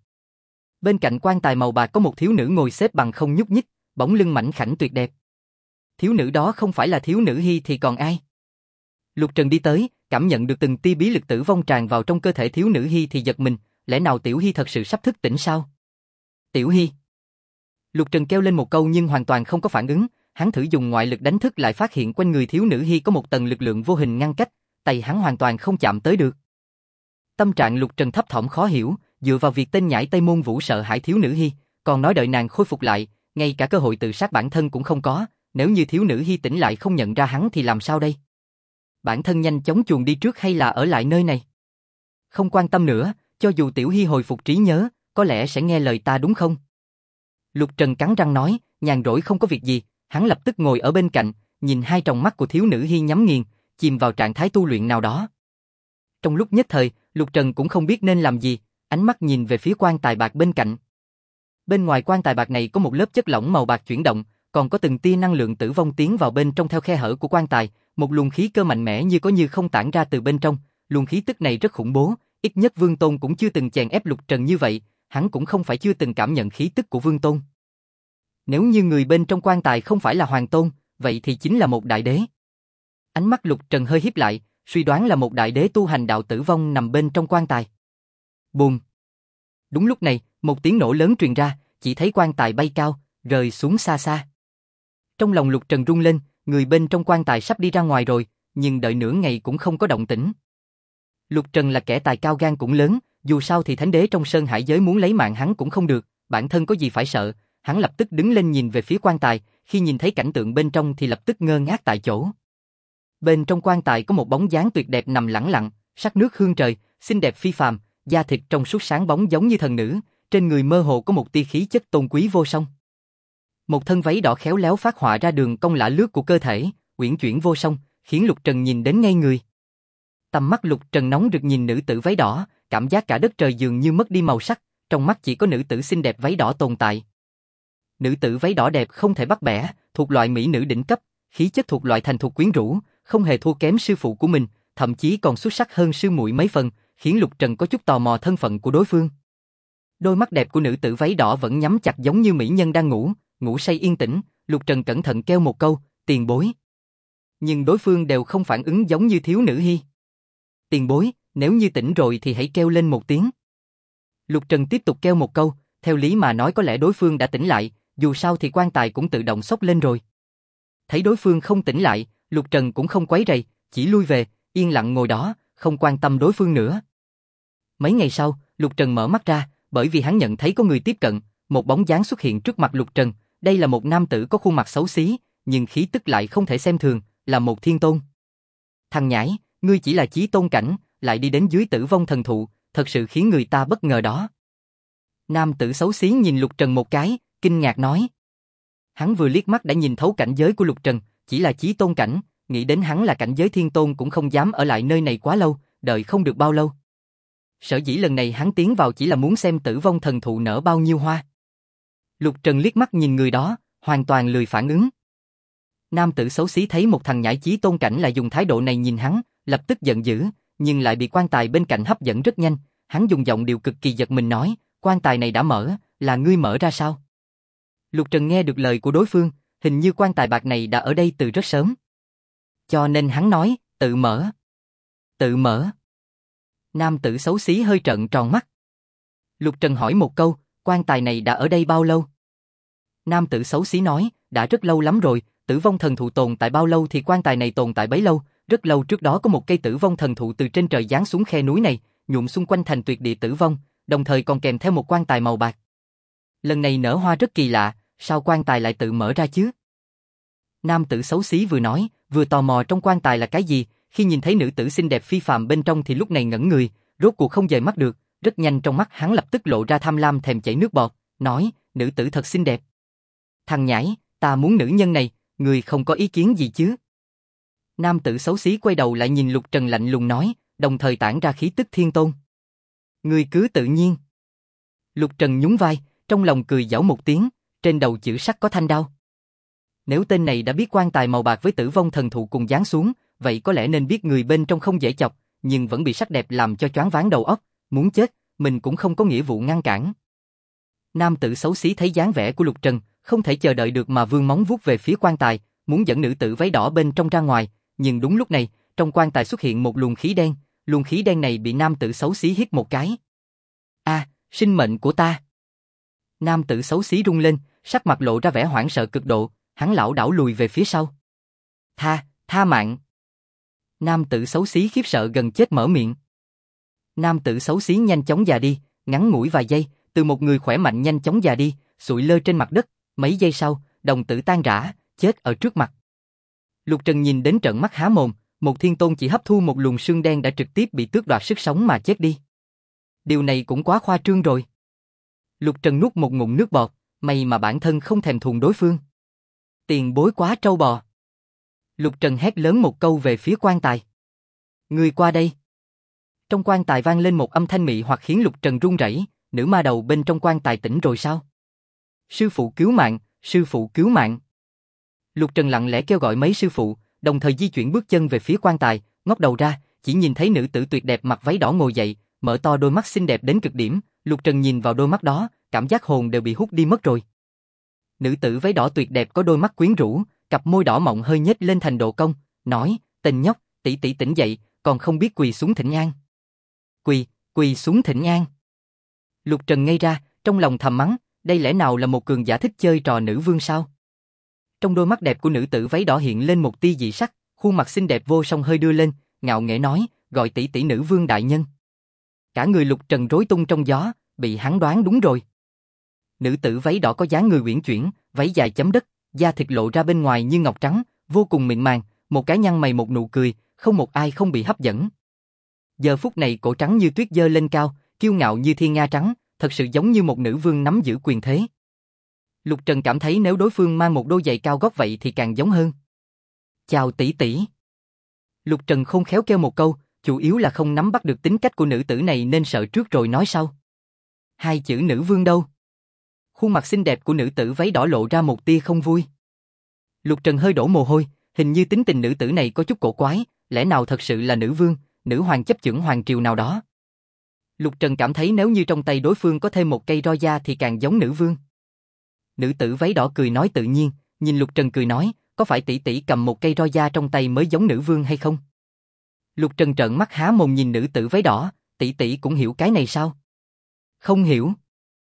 Speaker 1: Bên cạnh quan tài màu bạc có một thiếu nữ ngồi xếp bằng không nhúc nhích, bóng lưng mảnh khảnh tuyệt đẹp. Thiếu nữ đó không phải là thiếu nữ Hy thì còn ai? Lục Trần đi tới, cảm nhận được từng tia bí lực tử vong tràn vào trong cơ thể thiếu nữ Hy thì giật mình, lẽ nào Tiểu Hy thật sự sắp thức tỉnh sao? Tiểu Hy. Lục Trần kêu lên một câu nhưng hoàn toàn không có phản ứng, hắn thử dùng ngoại lực đánh thức lại phát hiện quanh người thiếu nữ Hy có một tầng lực lượng vô hình ngăn cách, tay hắn hoàn toàn không chạm tới được. Tâm trạng Lục Trần thấp thỏm khó hiểu, dựa vào việc tên nhãi Tây Môn Vũ sợ hãi thiếu nữ Hy, còn nói đợi nàng khôi phục lại, ngay cả cơ hội tự sát bản thân cũng không có, nếu như thiếu nữ Hy tỉnh lại không nhận ra hắn thì làm sao đây? Bản thân nhanh chóng chuồn đi trước hay là ở lại nơi này? Không quan tâm nữa, cho dù Tiểu Hy hồi phục trí nhớ, có lẽ sẽ nghe lời ta đúng không? Lục Trần cắn răng nói, nhàn rỗi không có việc gì, hắn lập tức ngồi ở bên cạnh, nhìn hai tròng mắt của thiếu nữ Hy nhắm nghiền, chìm vào trạng thái tu luyện nào đó. Trong lúc nhất thời, Lục Trần cũng không biết nên làm gì, ánh mắt nhìn về phía quan tài bạc bên cạnh. Bên ngoài quan tài bạc này có một lớp chất lỏng màu bạc chuyển động, còn có từng tia năng lượng tử vong tiến vào bên trong theo khe hở của quan tài, một luồng khí cơ mạnh mẽ như có như không tản ra từ bên trong, luồng khí tức này rất khủng bố, ít nhất Vương Tôn cũng chưa từng chèn ép Lục Trần như vậy, hắn cũng không phải chưa từng cảm nhận khí tức của Vương Tôn. Nếu như người bên trong quan tài không phải là Hoàng Tôn, vậy thì chính là một đại đế. Ánh mắt Lục Trần hơi híp lại, suy đoán là một đại đế tu hành đạo tử vong nằm bên trong quan tài. Bùm! Đúng lúc này, một tiếng nổ lớn truyền ra, chỉ thấy quan tài bay cao, rơi xuống xa xa. Trong lòng Lục Trần rung lên, người bên trong quan tài sắp đi ra ngoài rồi, nhưng đợi nửa ngày cũng không có động tĩnh. Lục Trần là kẻ tài cao gan cũng lớn, dù sao thì thánh đế trong sơn hải giới muốn lấy mạng hắn cũng không được, bản thân có gì phải sợ, hắn lập tức đứng lên nhìn về phía quan tài, khi nhìn thấy cảnh tượng bên trong thì lập tức ngơ ngác tại chỗ. Bên trong quan tài có một bóng dáng tuyệt đẹp nằm lẳng lặng, sắc nước hương trời, xinh đẹp phi phàm, da thịt trong suốt sáng bóng giống như thần nữ, trên người mơ hồ có một tia khí chất tôn quý vô song. Một thân váy đỏ khéo léo phát họa ra đường cong lả lướt của cơ thể, uyển chuyển vô song, khiến Lục Trần nhìn đến ngây người. Tầm mắt Lục Trần nóng rực nhìn nữ tử váy đỏ, cảm giác cả đất trời dường như mất đi màu sắc, trong mắt chỉ có nữ tử xinh đẹp váy đỏ tồn tại. Nữ tử váy đỏ đẹp không thể bắt bẻ, thuộc loại mỹ nữ đỉnh cấp, khí chất thuộc loại thành thục quyến rũ, không hề thua kém sư phụ của mình, thậm chí còn xuất sắc hơn sư muội mấy phần, khiến Lục Trần có chút tò mò thân phận của đối phương. Đôi mắt đẹp của nữ tử váy đỏ vẫn nhắm chặt giống như mỹ nhân đang ngủ, ngủ say yên tĩnh, Lục Trần cẩn thận kêu một câu, tiền bối. Nhưng đối phương đều không phản ứng giống như thiếu nữ hi. Tiền bối, nếu như tỉnh rồi thì hãy kêu lên một tiếng. Lục Trần tiếp tục kêu một câu, theo lý mà nói có lẽ đối phương đã tỉnh lại, dù sao thì quan tài cũng tự động xốc lên rồi. Thấy đối phương không tỉnh lại, Lục Trần cũng không quấy rầy, chỉ lui về, yên lặng ngồi đó, không quan tâm đối phương nữa. Mấy ngày sau, Lục Trần mở mắt ra, bởi vì hắn nhận thấy có người tiếp cận, một bóng dáng xuất hiện trước mặt Lục Trần, đây là một nam tử có khuôn mặt xấu xí, nhưng khí tức lại không thể xem thường, là một thiên tôn. Thằng nhãi, ngươi chỉ là chí tôn cảnh, lại đi đến dưới Tử Vong Thần Thụ, thật sự khiến người ta bất ngờ đó. Nam tử xấu xí nhìn Lục Trần một cái, kinh ngạc nói. Hắn vừa liếc mắt đã nhìn thấu cảnh giới của Lục Trần, chỉ là chí tôn cảnh, nghĩ đến hắn là cảnh giới thiên tôn cũng không dám ở lại nơi này quá lâu, đợi không được bao lâu. Sở dĩ lần này hắn tiến vào chỉ là muốn xem Tử Vong Thần Thụ nở bao nhiêu hoa. Lục Trần liếc mắt nhìn người đó, hoàn toàn lười phản ứng. Nam tử xấu xí thấy một thằng nhãi chí tôn cảnh lại dùng thái độ này nhìn hắn, lập tức giận dữ, nhưng lại bị quan tài bên cạnh hấp dẫn rất nhanh, hắn dùng giọng điệu cực kỳ giật mình nói, quan tài này đã mở, là ngươi mở ra sao? Lục Trần nghe được lời của đối phương, hình như quan tài bạc này đã ở đây từ rất sớm. Cho nên hắn nói, tự mở. Tự mở. Nam tử xấu xí hơi trợn tròn mắt. Lục Trần hỏi một câu, quan tài này đã ở đây bao lâu? Nam tử xấu xí nói, đã rất lâu lắm rồi, Tử Vong Thần Thụ tồn tại bao lâu thì quan tài này tồn tại bấy lâu, rất lâu trước đó có một cây Tử Vong Thần Thụ từ trên trời giáng xuống khe núi này, nhuộm xung quanh thành tuyệt địa tử vong, đồng thời còn kèm theo một quan tài màu bạc. Lần này nở hoa rất kỳ lạ, sao quan tài lại tự mở ra chứ? Nam tử xấu xí vừa nói, vừa tò mò trong quan tài là cái gì, khi nhìn thấy nữ tử xinh đẹp phi phàm bên trong thì lúc này ngẩn người, rốt cuộc không dời mắt được, rất nhanh trong mắt hắn lập tức lộ ra tham lam thèm chảy nước bọt, nói, nữ tử thật xinh đẹp. Thằng nhãi, ta muốn nữ nhân này, người không có ý kiến gì chứ? Nam tử xấu xí quay đầu lại nhìn Lục Trần lạnh lùng nói, đồng thời tản ra khí tức thiên tôn. Người cứ tự nhiên. Lục Trần nhún vai, trong lòng cười giảo một tiếng, trên đầu chữ sắc có thanh đao. Nếu tên này đã biết quan tài màu bạc với Tử Vong Thần Thụ cùng giáng xuống, vậy có lẽ nên biết người bên trong không dễ chọc, nhưng vẫn bị sắc đẹp làm cho choáng váng đầu óc, muốn chết, mình cũng không có nghĩa vụ ngăn cản. Nam tử xấu xí thấy dáng vẻ của Lục Trần, không thể chờ đợi được mà vươn móng vuốt về phía quan tài, muốn dẫn nữ tử váy đỏ bên trong ra ngoài, nhưng đúng lúc này, trong quan tài xuất hiện một luồng khí đen này bị nam tử xấu xí hít một cái. A, sinh mệnh của ta! Nam tử xấu xí rung lên, sắc mặt lộ ra vẻ hoảng sợ cực độ, hắn lảo đảo lùi về phía sau. Tha mạng! Nam tử xấu xí khiếp sợ gần chết mở miệng. Nam tử xấu xí nhanh chóng già đi, ngắn ngủi vài giây, từ một người khỏe mạnh nhanh chóng già đi, sụi lơ trên mặt đất, mấy giây sau, đồng tử tan rã, chết ở trước mặt. Lục Trần nhìn đến trợn mắt há mồm, một thiên tôn chỉ hấp thu một luồng sương đen đã trực tiếp bị tước đoạt sức sống mà chết đi. Điều này cũng quá khoa trương rồi. Lục Trần nuốt một ngụm nước bọt, may mà bản thân không thèm thuồng đối phương. Tiền bối quá trâu bò. Lục Trần hét lớn một câu về phía quan tài. Người qua đây. Trong quan tài vang lên một âm thanh mị hoặc khiến Lục Trần run rẩy, nữ ma đầu bên trong quan tài tỉnh rồi sao? Sư phụ cứu mạng, sư phụ cứu mạng. Lục Trần lặng lẽ kêu gọi mấy sư phụ, đồng thời di chuyển bước chân về phía quan tài, ngóc đầu ra, chỉ nhìn thấy nữ tử tuyệt đẹp mặc váy đỏ ngồi dậy, mở to đôi mắt xinh đẹp đến cực điểm, Lục Trần nhìn vào đôi mắt đó, cảm giác hồn đều bị hút đi mất rồi. Nữ tử váy đỏ tuyệt đẹp có đôi mắt quyến rũ, cặp môi đỏ mọng hơi nhếch lên thành độ cong, nói, tên nhóc, tỷ tỷ tỉnh dậy, còn không biết quỳ xuống thỉnh an. Quỳ xuống thỉnh an. Lục Trần ngây ra, trong lòng thầm mắng, đây lẽ nào là một cường giả thích chơi trò nữ vương sao? Trong đôi mắt đẹp của nữ tử váy đỏ hiện lên một tia dị sắc, khuôn mặt xinh đẹp vô song hơi đưa lên, ngạo nghễ nói, gọi tỷ tỷ nữ vương đại nhân. Cả người Lục Trần rối tung trong gió, bị hắn đoán đúng rồi. Nữ tử váy đỏ có dáng người uyển chuyển, váy dài chấm đất, da thịt lộ ra bên ngoài như ngọc trắng, vô cùng mịn màng, một cái nhăn mày một nụ cười, không một ai không bị hấp dẫn. Giờ phút này cổ trắng như tuyết giơ lên cao, kiêu ngạo như thiên nga trắng, thật sự giống như một nữ vương nắm giữ quyền thế. Lục Trần cảm thấy nếu đối phương mang một đôi giày cao gót vậy thì càng giống hơn. Chào tỷ tỷ. Lục Trần khôn khéo kêu một câu, chủ yếu là không nắm bắt được tính cách của nữ tử này nên sợ trước rồi nói sau. Hai chữ nữ vương đâu? Khuôn mặt xinh đẹp của nữ tử váy đỏ lộ ra một tia không vui. Lục Trần hơi đổ mồ hôi, hình như tính tình nữ tử này có chút cổ quái, lẽ nào thật sự là nữ vương, nữ hoàng chấp chưởng hoàng triều nào đó. Lục Trần cảm thấy nếu như trong tay đối phương có thêm một cây roi da thì càng giống nữ vương. Nữ tử váy đỏ cười nói tự nhiên, nhìn Lục Trần cười nói, có phải tỷ tỷ cầm một cây roi da trong tay mới giống nữ vương hay không? Lục Trần trợn mắt há mồm nhìn nữ tử váy đỏ, tỷ tỷ cũng hiểu cái này sao? Không hiểu.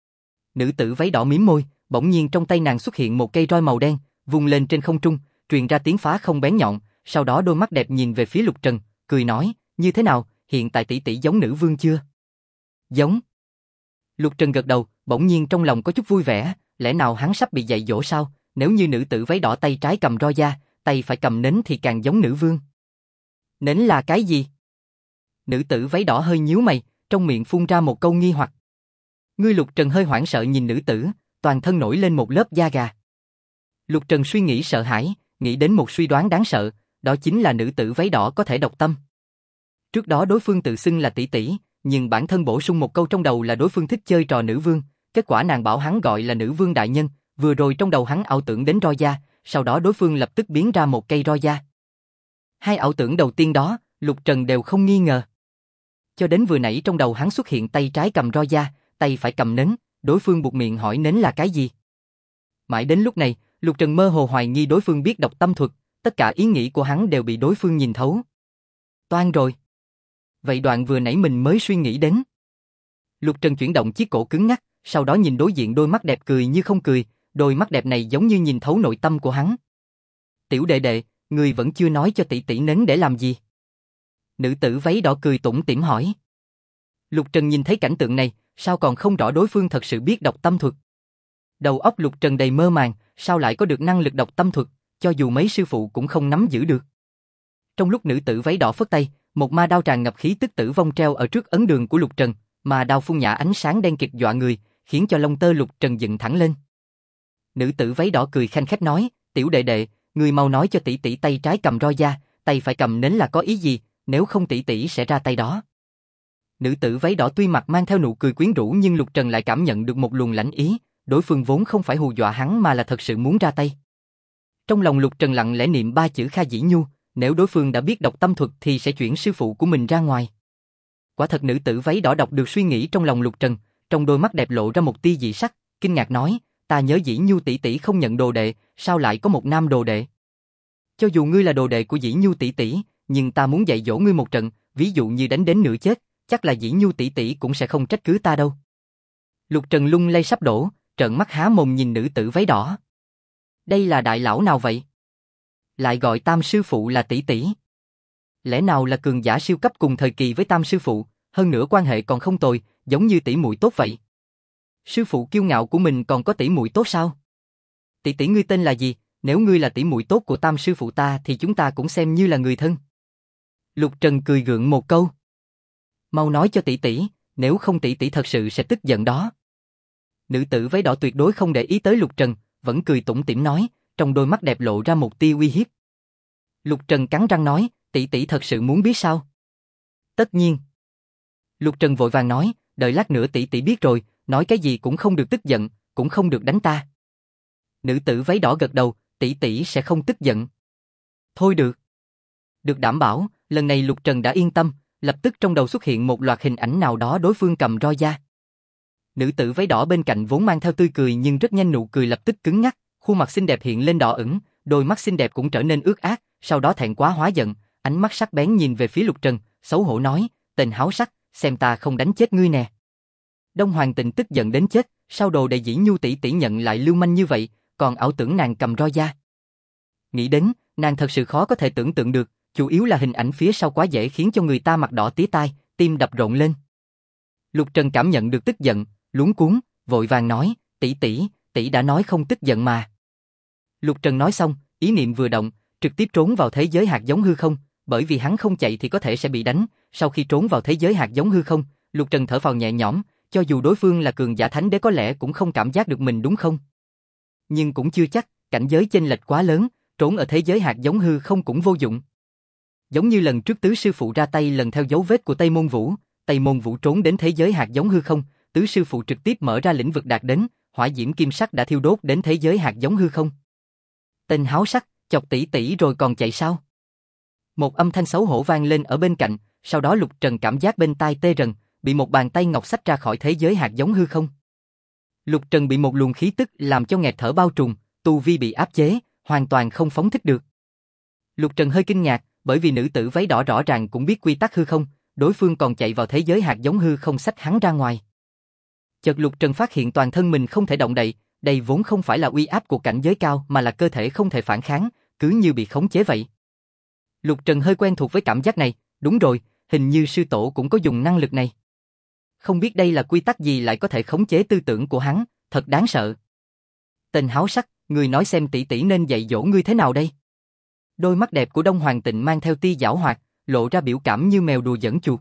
Speaker 1: Nữ tử váy đỏ mím môi, bỗng nhiên trong tay nàng xuất hiện một cây roi màu đen, vung lên trên không trung, truyền ra tiếng phá không bén nhọn, sau đó đôi mắt đẹp nhìn về phía Lục Trần, cười nói, như thế nào, hiện tại tỷ tỷ giống nữ vương chưa? Giống. Lục Trần gật đầu, bỗng nhiên trong lòng có chút vui vẻ, lẽ nào hắn sắp bị dạy dỗ sao, nếu như nữ tử váy đỏ tay trái cầm roi da, tay phải cầm nến thì càng giống nữ vương. Nến là cái gì? Nữ tử váy đỏ hơi nhíu mày, trong miệng phun ra một câu nghi hoặc. Ngươi Lục Trần hơi hoảng sợ nhìn nữ tử, toàn thân nổi lên một lớp da gà. Lục Trần suy nghĩ sợ hãi, nghĩ đến một suy đoán đáng sợ, đó chính là nữ tử váy đỏ có thể độc tâm. Trước đó đối phương tự xưng là tỷ tỷ, nhưng bản thân bổ sung một câu trong đầu là đối phương thích chơi trò nữ vương, kết quả nàng bảo hắn gọi là nữ vương đại nhân, vừa rồi trong đầu hắn ảo tưởng đến roi da, sau đó đối phương lập tức biến ra một cây roi da. Hai ảo tưởng đầu tiên đó, Lục Trần đều không nghi ngờ. Cho đến vừa nãy trong đầu hắn xuất hiện tay trái cầm roi da, tay phải cầm nến, đối phương buột miệng hỏi nến là cái gì. Mãi đến lúc này, Lục Trần mơ hồ hoài nghi đối phương biết độc tâm thuật, tất cả ý nghĩ của hắn đều bị đối phương nhìn thấu. Toan rồi. Vậy đoạn vừa nãy mình mới suy nghĩ đến. Lục Trần chuyển động chiếc cổ cứng ngắc, sau đó nhìn đối diện đôi mắt đẹp cười như không cười, đôi mắt đẹp này giống như nhìn thấu nội tâm của hắn. Tiểu đệ đệ, ngươi vẫn chưa nói cho tỷ tỷ nến để làm gì? Nữ tử váy đỏ cười tủm tỉm hỏi. Lục Trần nhìn thấy cảnh tượng này, sao còn không rõ đối phương thật sự biết độc tâm thuật. Đầu óc Lục Trần đầy mơ màng, sao lại có được năng lực độc tâm thuật, cho dù mấy sư phụ cũng không nắm giữ được. Trong lúc nữ tử váy đỏ phất tay, một ma đao tràn ngập khí tức tử vong treo ở trước ấn đường của Lục Trần, mà đao phun nhã ánh sáng đen kịt dọa người, khiến cho lông tơ Lục Trần dựng thẳng lên. Nữ tử váy đỏ cười khanh khách nói, tiểu đệ đệ, người mau nói cho tỷ tỷ tay trái cầm roi da, tay phải cầm nến là có ý gì, nếu không tỷ tỷ sẽ ra tay đó. Nữ tử váy đỏ tuy mặt mang theo nụ cười quyến rũ nhưng Lục Trần lại cảm nhận được một luồng lãnh ý, đối phương vốn không phải hù dọa hắn mà là thật sự muốn ra tay. Trong lòng Lục Trần lặng lẽ niệm ba chữ Kha Dĩ Nhu, nếu đối phương đã biết độc tâm thuật thì sẽ chuyển sư phụ của mình ra ngoài. Quả thật nữ tử váy đỏ đọc được suy nghĩ trong lòng Lục Trần, trong đôi mắt đẹp lộ ra một tia dị sắc, kinh ngạc nói, ta nhớ Dĩ Nhu tỷ tỷ không nhận đồ đệ, sao lại có một nam đồ đệ? Cho dù ngươi là đồ đệ của Dĩ Nhu tỷ tỷ, nhưng ta muốn dạy dỗ ngươi một trận, ví dụ như đánh đến nửa chết, chắc là Dĩ Nhu tỷ tỷ cũng sẽ không trách cứ ta đâu. Lục Trần lung lay sắp đổ, trợn mắt há mồm nhìn nữ tử váy đỏ. Đây là đại lão nào vậy? Lại gọi Tam sư phụ là tỷ tỷ. Lẽ nào là cường giả siêu cấp cùng thời kỳ với Tam sư phụ, hơn nữa quan hệ còn không tồi, giống như tỷ muội tốt vậy. Sư phụ kiêu ngạo của mình còn có tỷ muội tốt sao? Tỷ tỷ ngươi tên là gì? Nếu ngươi là tỷ muội tốt của Tam sư phụ ta thì chúng ta cũng xem như là người thân. Lục Trần cười gượng một câu. Mau nói cho tỷ tỷ, nếu không tỷ tỷ thật sự sẽ tức giận đó. Nữ tử váy đỏ tuyệt đối không để ý tới Lục Trần, vẫn cười tủm tỉm nói, trong đôi mắt đẹp lộ ra một tia uy hiếp. Lục Trần cắn răng nói, tỷ tỷ thật sự muốn biết sao? Tất nhiên. Lục Trần vội vàng nói, đợi lát nữa tỷ tỷ biết rồi, nói cái gì cũng không được tức giận, cũng không được đánh ta. Nữ tử váy đỏ gật đầu, tỷ tỷ sẽ không tức giận. Thôi được. Được đảm bảo, lần này Lục Trần đã yên tâm, lập tức trong đầu xuất hiện một loạt hình ảnh nào đó đối phương cầm roi da. Nữ tử váy đỏ bên cạnh vốn mang theo tươi cười nhưng rất nhanh nụ cười lập tức cứng ngắc, khuôn mặt xinh đẹp hiện lên đỏ ửng, đôi mắt xinh đẹp cũng trở nên ướt át, sau đó thẹn quá hóa giận, ánh mắt sắc bén nhìn về phía Lục Trần, xấu hổ nói, tên háo sắc, xem ta không đánh chết ngươi nè. Đông Hoàng Tịnh tức giận đến chết, sao đồ đệ Dĩ Nhu tỷ tỷ nhận lại lưu manh như vậy, còn ảo tưởng nàng cầm roi da. Nghĩ đến, nàng thật sự khó có thể tưởng tượng được, chủ yếu là hình ảnh phía sau quá dễ khiến cho người ta mặt đỏ tía tai, tim đập rộn lên. Lục Trần cảm nhận được tức giận, luống cuống, vội vàng nói, tỷ đã nói không tức giận mà. Lục Trần nói xong, ý niệm vừa động, trực tiếp trốn vào thế giới hạt giống hư không, bởi vì hắn không chạy thì có thể sẽ bị đánh. Sau khi trốn vào thế giới hạt giống hư không, Lục Trần thở phào nhẹ nhõm, cho dù đối phương là cường giả thánh đế có lẽ cũng không cảm giác được mình đúng không? Nhưng cũng chưa chắc, cảnh giới chênh lệch quá lớn, trốn ở thế giới hạt giống hư không cũng vô dụng. Giống như lần trước tứ sư phụ ra tay lần theo dấu vết của Tây Môn Vũ trốn đến thế giới hạt giống hư không, tứ sư phụ trực tiếp mở ra lĩnh vực đạt đến, hỏa diễm kim sắc đã thiêu đốt đến thế giới hạt giống hư không. Tên háo sắc, chọc tỷ rồi còn chạy sao? Một âm thanh xấu hổ vang lên ở bên cạnh, sau đó Lục Trần cảm giác bên tai tê rần, bị một bàn tay ngọc xách ra khỏi thế giới hạt giống hư không. Lục Trần bị một luồng khí tức làm cho nghẹt thở bao trùm, tu vi bị áp chế, hoàn toàn không phóng thích được. Lục Trần hơi kinh ngạc, bởi vì nữ tử váy đỏ rõ ràng cũng biết quy tắc hư không, đối phương còn chạy vào thế giới hạt giống hư không xách hắn ra ngoài. Chợt Lục Trần phát hiện toàn thân mình không thể động đậy, đây vốn không phải là uy áp của cảnh giới cao mà là cơ thể không thể phản kháng, cứ như bị khống chế vậy. Lục Trần hơi quen thuộc với cảm giác này, đúng rồi, hình như sư tổ cũng có dùng năng lực này. Không biết đây là quy tắc gì lại có thể khống chế tư tưởng của hắn, thật đáng sợ. Tên háo sắc, người nói xem tỷ nên dạy dỗ ngươi thế nào đây? Đôi mắt đẹp của Đông Hoàng Tịnh mang theo tia giảo hoạt, lộ ra biểu cảm như mèo đùa giỡn chuột.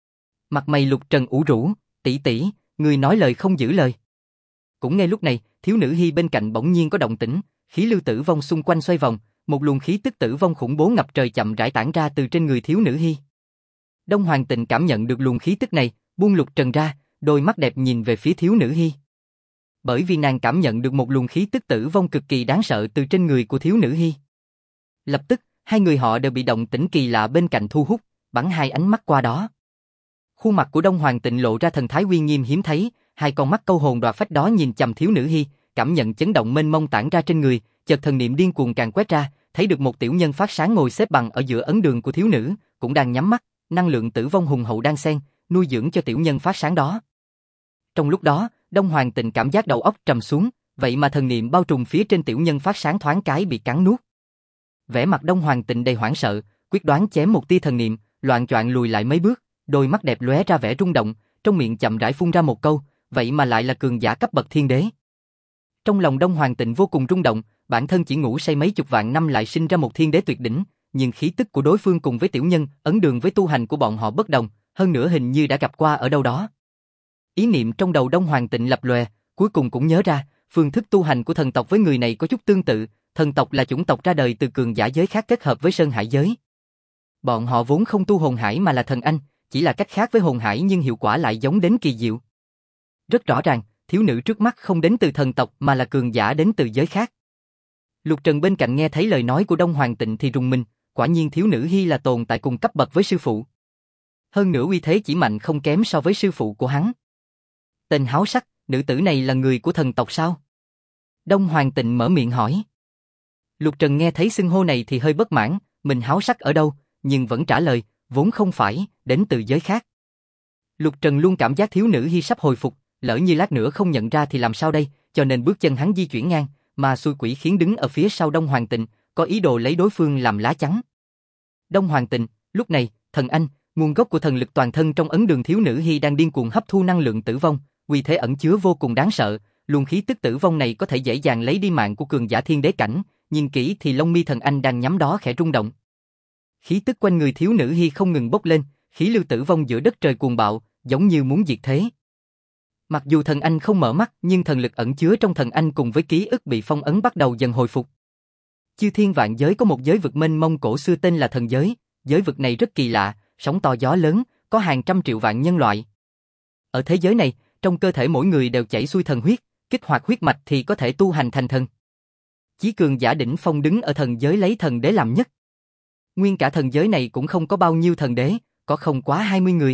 Speaker 1: Mặt mày Lục Trần ủ rũ, tỷ, người nói lời không giữ lời. Cũng ngay lúc này, thiếu nữ Hi bên cạnh bỗng nhiên có động tĩnh, khí lưu tử vong xung quanh xoay vòng, một luồng khí tức tử vong khủng bố ngập trời chậm rãi tản ra từ trên người thiếu nữ Hi. Đông Hoàng Tịnh cảm nhận được luồng khí tức này, buông Lục Trần ra, đôi mắt đẹp nhìn về phía thiếu nữ Hi. Bởi vì nàng cảm nhận được một luồng khí tức tử vong cực kỳ đáng sợ từ trên người của thiếu nữ Hi. Lập tức, hai người họ đều bị động tĩnh kỳ lạ bên cạnh thu hút, bắn hai ánh mắt qua đó. Khuôn mặt của Đông Hoàng Tịnh lộ ra thần thái uy nghiêm hiếm thấy, hai con mắt câu hồn đoạt phách đó nhìn chằm thiếu nữ Hi, cảm nhận chấn động mênh mông tản ra trên người, chợt thần niệm điên cuồng càng quét ra, thấy được một tiểu nhân phát sáng ngồi xếp bằng ở giữa ấn đường của thiếu nữ, cũng đang nhắm mắt, năng lượng tử vong hùng hậu đang xen, nuôi dưỡng cho tiểu nhân phát sáng đó. Trong lúc đó, Đông Hoàng Tịnh cảm giác đầu óc trầm xuống, vậy mà thần niệm bao trùm phía trên tiểu nhân phát sáng thoáng cái bị cắn nuốt. Vẻ mặt Đông Hoàng Tịnh đầy hoảng sợ, quyết đoán chém một tia thần niệm, loạng choạng lùi lại mấy bước, đôi mắt đẹp lóe ra vẻ rung động, trong miệng chậm rãi phun ra một câu, vậy mà lại là cường giả cấp bậc thiên đế. Trong lòng Đông Hoàng Tịnh vô cùng rung động, bản thân chỉ ngủ say mấy chục vạn năm lại sinh ra một thiên đế tuyệt đỉnh, nhưng khí tức của đối phương cùng với tiểu nhân, ấn đường với tu hành của bọn họ bất đồng, hơn nữa hình như đã gặp qua ở đâu đó. Ý niệm trong đầu Đông Hoàng Tịnh lập lòe, cuối cùng cũng nhớ ra, phương thức tu hành của thần tộc với người này có chút tương tự, thần tộc là chủng tộc ra đời từ cường giả giới khác kết hợp với sơn hải giới. Bọn họ vốn không tu hồn hải mà là thần anh, chỉ là cách khác với hồn hải nhưng hiệu quả lại giống đến kỳ diệu. Rất rõ ràng, thiếu nữ trước mắt không đến từ thần tộc mà là cường giả đến từ giới khác. Lục Trần bên cạnh nghe thấy lời nói của Đông Hoàng Tịnh thì rùng mình, quả nhiên thiếu nữ Hi là tồn tại cùng cấp bậc với sư phụ. Hơn nữa uy thế chỉ mạnh không kém so với sư phụ của hắn. Tên háo sắc, nữ tử này là người của thần tộc sao? Đông Hoàng Tịnh mở miệng hỏi. Lục Trần nghe thấy xưng hô này thì hơi bất mãn, mình háo sắc ở đâu, nhưng vẫn trả lời, vốn không phải, đến từ giới khác. Lục Trần luôn cảm giác thiếu nữ Hi sắp hồi phục, lỡ như lát nữa không nhận ra thì làm sao đây, cho nên bước chân hắn di chuyển ngang, mà xui quỷ khiến đứng ở phía sau Đông Hoàng Tịnh, có ý đồ lấy đối phương làm lá chắn. Đông Hoàng Tịnh, lúc này, thần anh, nguồn gốc của thần lực toàn thân trong ấn đường thiếu nữ Hi đang điên cuồng hấp thu năng lượng tử vong, uy thế ẩn chứa vô cùng đáng sợ, luồng khí tức tử vong này có thể dễ dàng lấy đi mạng của cường giả thiên đế cảnh, nhìn kỹ thì lông mi thần anh đang nhắm đó khẽ rung động. Khí tức quanh người thiếu nữ Hi không ngừng bốc lên, khí lưu tử vong giữa đất trời cuồng bạo, giống như muốn diệt thế. Mặc dù thần anh không mở mắt, nhưng thần lực ẩn chứa trong thần anh cùng với ký ức bị phong ấn bắt đầu dần hồi phục. Chư thiên vạn giới có một giới vực mênh mông cổ xưa tên là thần giới, giới vực này rất kỳ lạ, sóng to gió lớn, có hàng trăm triệu vạn nhân loại. Ở thế giới này, trong cơ thể mỗi người đều chảy xuôi thần huyết, kích hoạt huyết mạch thì có thể tu hành thành thần. Chí cường giả đỉnh phong đứng ở thần giới lấy thần đế làm nhất. Nguyên cả thần giới này cũng không có bao nhiêu thần đế, có không quá 20 người.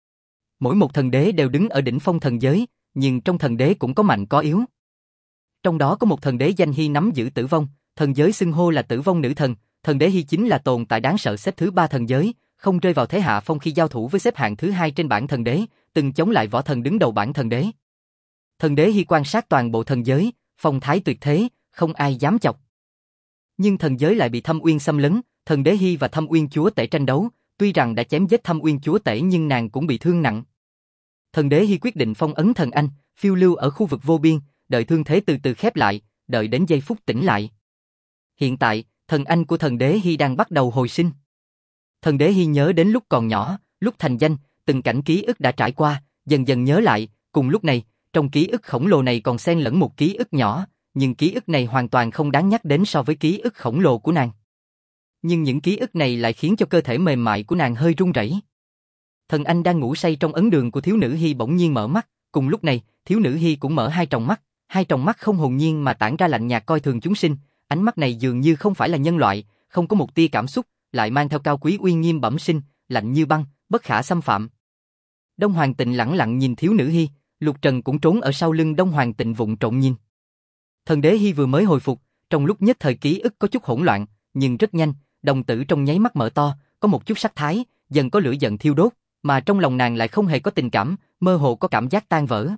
Speaker 1: Mỗi một thần đế đều đứng ở đỉnh phong thần giới, nhưng trong thần đế cũng có mạnh có yếu. Trong đó có một thần đế danh Hi nắm giữ tử vong, thần giới xưng hô là tử vong nữ thần, thần đế Hi chính là tồn tại đáng sợ xếp thứ 3 thần giới, không rơi vào thế hạ phong khi giao thủ với xếp hạng thứ 2 trên bảng thần đế, từng chống lại võ thần đứng đầu bảng thần đế. Thần đế Hi quan sát toàn bộ thần giới, phong thái tuyệt thế, không ai dám chọc. Nhưng thần giới lại bị Thâm Uyên xâm lấn, Thần Đế Hi và Thâm Uyên Chúa Tể tranh đấu, tuy rằng đã chém giết Thâm Uyên Chúa Tể nhưng nàng cũng bị thương nặng. Thần Đế Hi quyết định phong ấn thần anh, phiêu lưu ở khu vực vô biên, đợi thương thế từ từ khép lại, đợi đến giây phút tỉnh lại. Hiện tại, thần anh của Thần Đế Hi đang bắt đầu hồi sinh. Thần Đế Hi nhớ đến lúc còn nhỏ, lúc thành danh, từng cảnh ký ức đã trải qua, dần dần nhớ lại, cùng lúc này, trong ký ức khổng lồ này còn xen lẫn một ký ức nhỏ, nhưng ký ức này hoàn toàn không đáng nhắc đến so với ký ức khổng lồ của nàng. Nhưng những ký ức này lại khiến cho cơ thể mềm mại của nàng hơi run rẩy. Thần anh đang ngủ say trong ấn đường của thiếu nữ Hi bỗng nhiên mở mắt, cùng lúc này, thiếu nữ Hi cũng mở hai tròng mắt không hồn nhiên mà tản ra lạnh nhạt coi thường chúng sinh, ánh mắt này dường như không phải là nhân loại, không có một tia cảm xúc, lại mang theo cao quý uy nghiêm bẩm sinh, lạnh như băng, bất khả xâm phạm. Đông Hoàng Tịnh lẳng lặng nhìn thiếu nữ Hi, Lục Trần cũng trốn ở sau lưng Đông Hoàng Tịnh vụng trộm nhìn. Thần Đế Hi vừa mới hồi phục, trong lúc nhất thời ký ức có chút hỗn loạn, nhưng rất nhanh, đồng tử trong nháy mắt mở to, có một chút sắc thái, dần có lửa giận thiêu đốt, mà trong lòng nàng lại không hề có tình cảm, mơ hồ có cảm giác tan vỡ.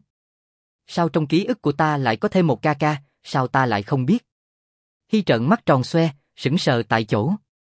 Speaker 1: Sao trong ký ức của ta lại có thêm một ca ca, sao ta lại không biết? Hi trợn mắt tròn xoe, sững sờ tại chỗ.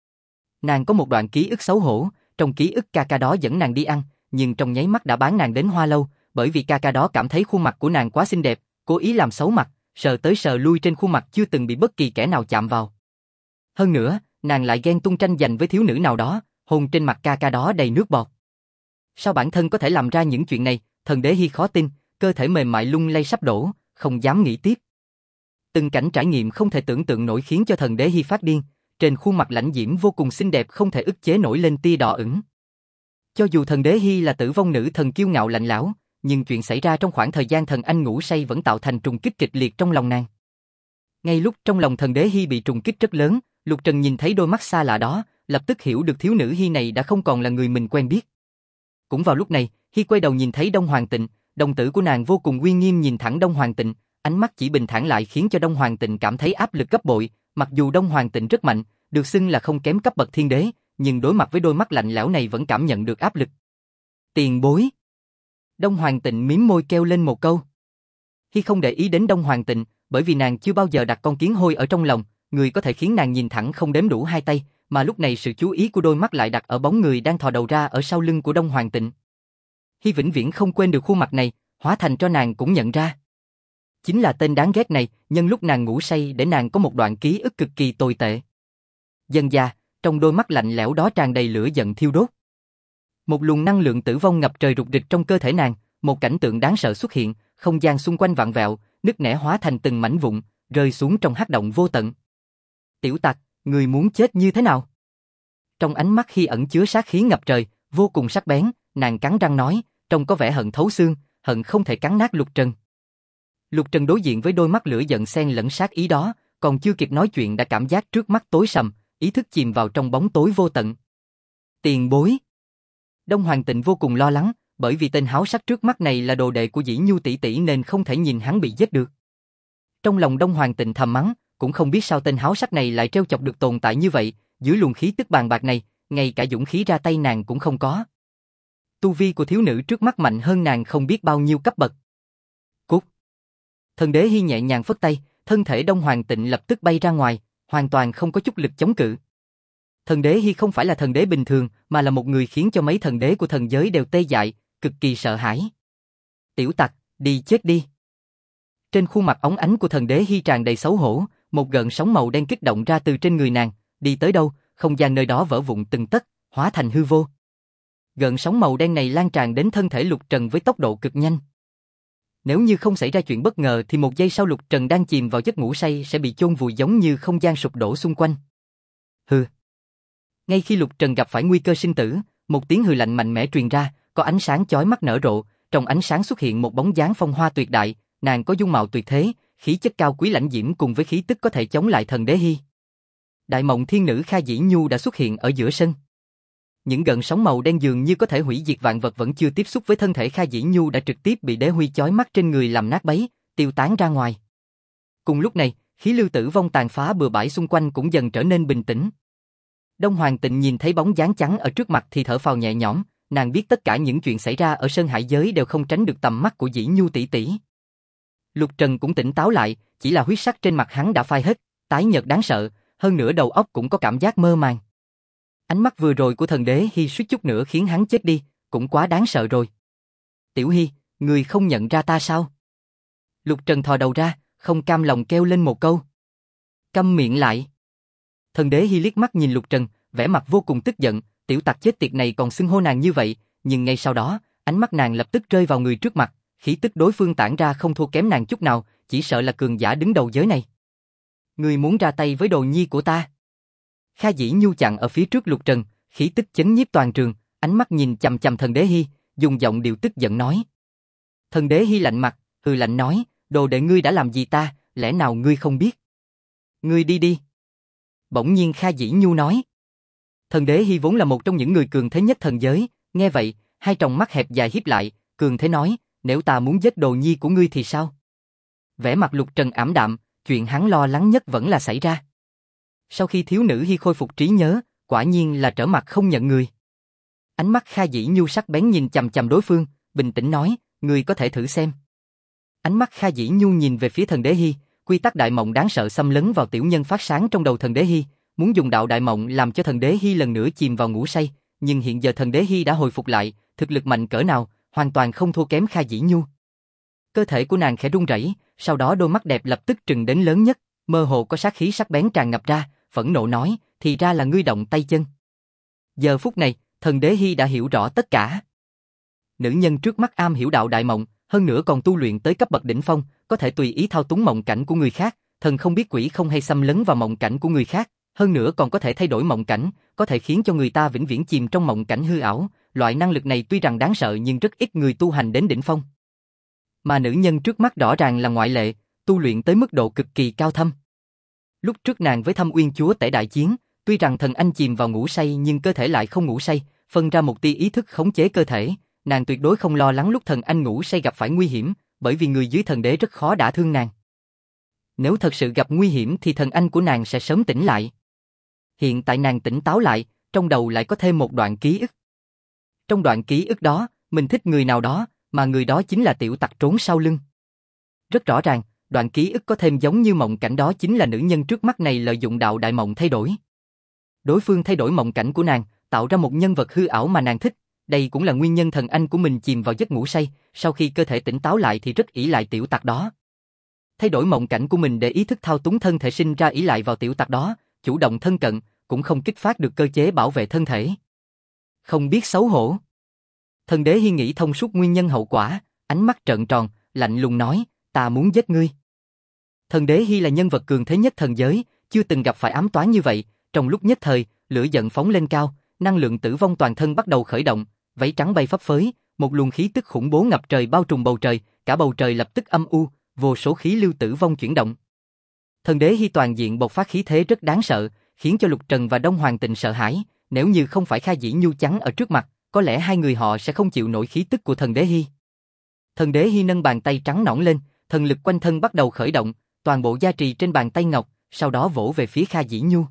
Speaker 1: Nàng có một đoạn ký ức xấu hổ, trong ký ức ca ca đó dẫn nàng đi ăn, nhưng trong nháy mắt đã bán nàng đến Hoa Lâu, bởi vì ca ca đó cảm thấy khuôn mặt của nàng quá xinh đẹp, cố ý làm xấu mặt, sờ tới sờ lui trên khuôn mặt chưa từng bị bất kỳ kẻ nào chạm vào. Hơn nữa, nàng lại ghen tung tranh giành với thiếu nữ nào đó, hôn trên mặt ca ca đó đầy nước bọt. Sao bản thân có thể làm ra những chuyện này? Thần Đế Hi khó tin, cơ thể mềm mại lung lay sắp đổ, không dám nghĩ tiếp. Từng cảnh trải nghiệm không thể tưởng tượng nổi khiến cho Thần Đế Hi phát điên, trên khuôn mặt lãnh diễm vô cùng xinh đẹp không thể ức chế nổi lên tia đỏ ửng. Cho dù Thần Đế Hi là tử vong nữ thần kiêu ngạo lạnh lẽo, nhưng chuyện xảy ra trong khoảng thời gian thần anh ngủ say vẫn tạo thành trùng kích kịch liệt trong lòng nàng. Ngay lúc trong lòng Thần Đế Hi bị trùng kích rất lớn, Lục Trần nhìn thấy đôi mắt xa lạ đó, lập tức hiểu được thiếu nữ Hi này đã không còn là người mình quen biết. Cũng vào lúc này, Hi quay đầu nhìn thấy Đông Hoàng Tịnh, đồng tử của nàng vô cùng uy nghiêm nhìn thẳng Đông Hoàng Tịnh, ánh mắt chỉ bình thản lại khiến cho Đông Hoàng Tịnh cảm thấy áp lực gấp bội, mặc dù Đông Hoàng Tịnh rất mạnh, được xưng là không kém cấp bậc thiên đế, nhưng đối mặt với đôi mắt lạnh lẽo này vẫn cảm nhận được áp lực. Tiền bối. Đông Hoàng Tịnh mím môi kêu lên một câu. Hi không để ý đến Đông Hoàng Tịnh, bởi vì nàng chưa bao giờ đặt con kiến hôi ở trong lòng, người có thể khiến nàng nhìn thẳng không đếm đủ hai tay, mà lúc này sự chú ý của đôi mắt lại đặt ở bóng người đang thò đầu ra ở sau lưng của Đông Hoàng Tịnh. Hi vĩnh viễn không quên được khuôn mặt này, hóa thành cho nàng cũng nhận ra. Chính là tên đáng ghét này, nhân lúc nàng ngủ say để nàng có một đoạn ký ức cực kỳ tồi tệ. Dần dà, trong đôi mắt lạnh lẽo đó tràn đầy lửa giận thiêu đốt. Một luồng năng lượng tử vong ngập trời rục rịch trong cơ thể nàng, một cảnh tượng đáng sợ xuất hiện, không gian xung quanh vặn vẹo, nứt nẻ hóa thành từng mảnh vụn, rơi xuống trong hắc động vô tận. Tiểu tặc, người muốn chết như thế nào? Trong ánh mắt khi ẩn chứa sát khí ngập trời, vô cùng sắc bén, nàng cắn răng nói, trông có vẻ hận thấu xương, hận không thể cắn nát Lục Trần. Lục Trần đối diện với đôi mắt lửa giận xen lẫn sát ý đó, còn chưa kịp nói chuyện đã cảm giác trước mắt tối sầm, ý thức chìm vào trong bóng tối vô tận. Tiền bối. Đông Hoàng Tịnh vô cùng lo lắng, bởi vì tên háo sắc trước mắt này là đồ đệ của Dĩ Nhu tỷ tỷ nên không thể nhìn hắn bị giết được. Trong lòng Đông Hoàng Tịnh thầm mắng, cũng không biết sao tên háo sắc này lại trêu chọc được tồn tại như vậy, dưới luồng khí tức bàn bạc này, ngay cả dũng khí ra tay nàng cũng không có. Tu vi của thiếu nữ trước mắt mạnh hơn nàng không biết bao nhiêu cấp bậc. Cút. Thần Đế Hi nhẹ nhàng phất tay, thân thể Đông Hoàng Tịnh lập tức bay ra ngoài, hoàn toàn không có chút lực chống cự. Thần Đế Hi không phải là thần đế bình thường, mà là một người khiến cho mấy thần đế của thần giới đều tê dại, cực kỳ sợ hãi. Tiểu tặc, đi chết đi. Trên khuôn mặt óng ánh của Thần Đế Hi tràn đầy xấu hổ, một gợn sóng màu đen kích động ra từ trên người nàng, đi tới đâu, không gian nơi đó vỡ vụn từng tấc, hóa thành hư vô. Gợn sóng màu đen này lan tràn đến thân thể Lục Trần với tốc độ cực nhanh. Nếu như không xảy ra chuyện bất ngờ thì một giây sau Lục Trần đang chìm vào giấc ngủ say sẽ bị chôn vùi giống như không gian sụp đổ xung quanh. Hừ. Ngay khi Lục Trần gặp phải nguy cơ sinh tử, một tiếng hừ lạnh mạnh mẽ truyền ra, có ánh sáng chói mắt nở rộ, trong ánh sáng xuất hiện một bóng dáng phong hoa tuyệt đại, nàng có dung mạo tuyệt thế, khí chất cao quý lãnh diễm cùng với khí tức có thể chống lại Thần Đế Hi. Đại Mộng Thiên Nữ Kha Dĩ Nhu đã xuất hiện ở giữa sân. Những gợn sóng màu đen dường như có thể hủy diệt vạn vật vẫn chưa tiếp xúc với thân thể Kha Dĩ Nhu đã trực tiếp bị đế huy chói mắt trên người làm nát bấy, tiêu tán ra ngoài. Cùng lúc này, khí lưu tử vong tàn phá bừa bãi xung quanh cũng dần trở nên bình tĩnh. Đông Hoàng Tịnh nhìn thấy bóng dáng trắng ở trước mặt thì thở phào nhẹ nhõm, nàng biết tất cả những chuyện xảy ra ở Sơn Hải giới đều không tránh được tầm mắt của Dĩ Nhu tỷ tỷ. Lục Trần cũng tỉnh táo lại, chỉ là huyết sắc trên mặt hắn đã phai hết, tái nhợt đáng sợ, hơn nữa đầu óc cũng có cảm giác mơ màng. Ánh mắt vừa rồi của thần đế Hy suýt chút nữa khiến hắn chết đi, cũng quá đáng sợ rồi. Tiểu Hy, người không nhận ra ta sao? Lục Trần thò đầu ra, không cam lòng kêu lên một câu. Câm miệng lại. Thần đế Hy liếc mắt nhìn Lục Trần, vẻ mặt vô cùng tức giận, tiểu tặc chết tiệt này còn xưng hô nàng như vậy, nhưng ngay sau đó, ánh mắt nàng lập tức rơi vào người trước mặt, khí tức đối phương tản ra không thua kém nàng chút nào, chỉ sợ là cường giả đứng đầu giới này. Ngươi muốn ra tay với đồ nhi của ta? Kha Dĩ Nhu chặn ở phía trước Lục Trần, khí tức chấn nhiếp toàn trường, ánh mắt nhìn chằm chằm thần đế Hy, dùng giọng điệu tức giận nói. Thần đế Hy lạnh mặt, hừ lạnh nói, đồ đệ ngươi đã làm gì ta, lẽ nào ngươi không biết? Ngươi đi đi. Bỗng nhiên Kha Dĩ Nhu nói. Thần đế Hy vốn là một trong những người cường thế nhất thần giới, nghe vậy, hai tròng mắt hẹp dài híp lại, cường thế nói, nếu ta muốn giết đồ nhi của ngươi thì sao? Vẻ mặt Lục Trần ảm đạm, chuyện hắn lo lắng nhất vẫn là xảy ra. Sau khi thiếu nữ Hy khôi phục trí nhớ, quả nhiên là trở mặt không nhận người. Ánh mắt Kha Dĩ Nhu sắc bén nhìn chằm chằm đối phương, bình tĩnh nói, ngươi có thể thử xem. Ánh mắt Kha Dĩ Nhu nhìn về phía thần đế Hy, quy tắc đại mộng đáng sợ xâm lấn vào tiểu nhân phát sáng trong đầu thần đế Hy, muốn dùng đạo đại mộng làm cho thần đế Hy lần nữa chìm vào ngủ say, nhưng hiện giờ thần đế Hy đã hồi phục lại, thực lực mạnh cỡ nào, hoàn toàn không thua kém Kha Dĩ Nhu. Cơ thể của nàng khẽ run rẩy, sau đó đôi mắt đẹp lập tức trừng đến lớn nhất, mơ hồ có sát khí sắc bén tràn ngập ra, phẫn nộ nói, thì ra là ngươi động tay chân. Giờ phút này, thần đế Hy đã hiểu rõ tất cả. Nữ nhân trước mắt am hiểu đạo đại mộng, hơn nữa còn tu luyện tới cấp bậc đỉnh phong, có thể tùy ý thao túng mộng cảnh của người khác, thần không biết quỷ không hay xâm lấn vào mộng cảnh của người khác, hơn nữa còn có thể thay đổi mộng cảnh, có thể khiến cho người ta vĩnh viễn chìm trong mộng cảnh hư ảo, loại năng lực này tuy rằng đáng sợ nhưng rất ít người tu hành đến đỉnh phong. Mà nữ nhân trước mắt rõ ràng là ngoại lệ, tu luyện tới mức độ cực kỳ cao thâm. Lúc trước nàng với Thâm Uyên Chúa Tể đại chiến, tuy rằng thần anh chìm vào ngủ say nhưng cơ thể lại không ngủ say, phân ra một tia ý thức khống chế cơ thể, nàng tuyệt đối không lo lắng lúc thần anh ngủ say gặp phải nguy hiểm, bởi vì người dưới thần đế rất khó đả thương nàng. Nếu thật sự gặp nguy hiểm thì thần anh của nàng sẽ sớm tỉnh lại. Hiện tại nàng tỉnh táo lại, trong đầu lại có thêm một đoạn ký ức. Trong đoạn ký ức đó, mình thích người nào đó, mà người đó chính là tiểu tặc trốn sau lưng. Rất rõ ràng, đoạn ký ức có thêm giống như mộng cảnh đó chính là nữ nhân trước mắt này lợi dụng đạo đại mộng thay đổi. Đối phương thay đổi mộng cảnh của nàng, tạo ra một nhân vật hư ảo mà nàng thích, đây cũng là nguyên nhân thần anh của mình chìm vào giấc ngủ say, sau khi cơ thể tỉnh táo lại thì rất ỷ lại tiểu tặc đó. Thay đổi mộng cảnh của mình để ý thức thao túng thân thể sinh ra ỷ lại vào tiểu tặc đó, chủ động thân cận, cũng không kích phát được cơ chế bảo vệ thân thể. Không biết xấu hổ. Thần đế Hy nghĩ thông suốt nguyên nhân hậu quả, ánh mắt trợn tròn, lạnh lùng nói, ta muốn giết ngươi. Thần đế Hy là nhân vật cường thế nhất thần giới, chưa từng gặp phải ám toán như vậy, trong lúc nhất thời, lửa giận phóng lên cao, năng lượng tử vong toàn thân bắt đầu khởi động, váy trắng bay phấp phới, một luồng khí tức khủng bố ngập trời bao trùm bầu trời, cả bầu trời lập tức âm u, vô số khí lưu tử vong chuyển động. Thần đế Hy toàn diện bộc phát khí thế rất đáng sợ, khiến cho Lục Trần và Đông Hoàng Tịnh sợ hãi, nếu như không phải Kha Dĩ Nhu chắn ở trước mặt, có lẽ hai người họ sẽ không chịu nổi khí tức của thần đế Hy. Thần đế Hy nâng bàn tay trắng nõn lên, thần lực quanh thân bắt đầu khởi động, toàn bộ gia trì trên bàn tay ngọc, sau đó vỗ về phía Kha Dĩ Nhu.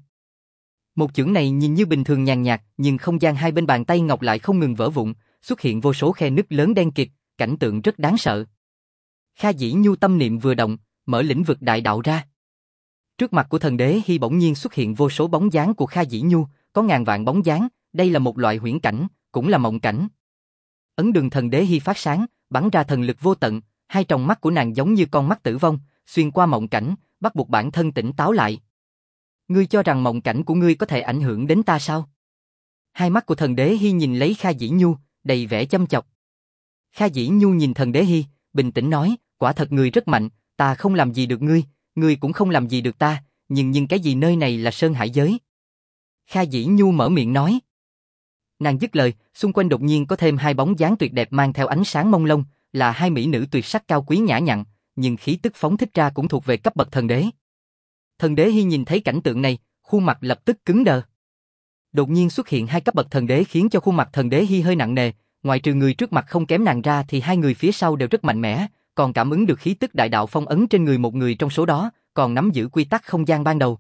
Speaker 1: Một chưởng này nhìn như bình thường nhàn nhạt, nhưng không gian hai bên bàn tay ngọc lại không ngừng vỡ vụn, xuất hiện vô số khe nứt lớn đen kịt, cảnh tượng rất đáng sợ. Kha Dĩ Nhu tâm niệm vừa động, mở lĩnh vực đại đạo ra. Trước mặt của thần đế Hy bỗng nhiên xuất hiện vô số bóng dáng của Kha Dĩ Nhu, có ngàn vạn bóng dáng, đây là một loại huyễn cảnh, cũng là mộng cảnh. Ấn đường thần đế Hy phát sáng, bắn ra thần lực vô tận, hai tròng mắt của nàng giống như con mắt tử vong, xuyên qua mộng cảnh, bắt buộc bản thân tỉnh táo lại. Ngươi cho rằng mộng cảnh của ngươi có thể ảnh hưởng đến ta sao? Hai mắt của thần đế Hy nhìn lấy Kha Dĩ Nhu, đầy vẻ châm chọc. Kha Dĩ Nhu nhìn thần đế Hy, bình tĩnh nói, quả thật ngươi rất mạnh, ta không làm gì được ngươi, ngươi cũng không làm gì được ta, nhưng cái gì nơi này là Sơn Hải giới. Kha Dĩ Nhu mở miệng nói. Nàng dứt lời, xung quanh đột nhiên có thêm hai bóng dáng tuyệt đẹp mang theo ánh sáng mông lung, là hai mỹ nữ tuyệt sắc cao quý nhã nhặn, nhưng khí tức phóng thích ra cũng thuộc về cấp bậc thần đế. Thần đế Hy nhìn thấy cảnh tượng này, khuôn mặt lập tức cứng đờ. Đột nhiên xuất hiện hai cấp bậc thần đế khiến cho khuôn mặt thần đế Hy hơi nặng nề, ngoại trừ người trước mặt không kém nàng ra thì hai người phía sau đều rất mạnh mẽ, còn cảm ứng được khí tức đại đạo phong ấn trên người một người trong số đó, còn nắm giữ quy tắc không gian ban đầu.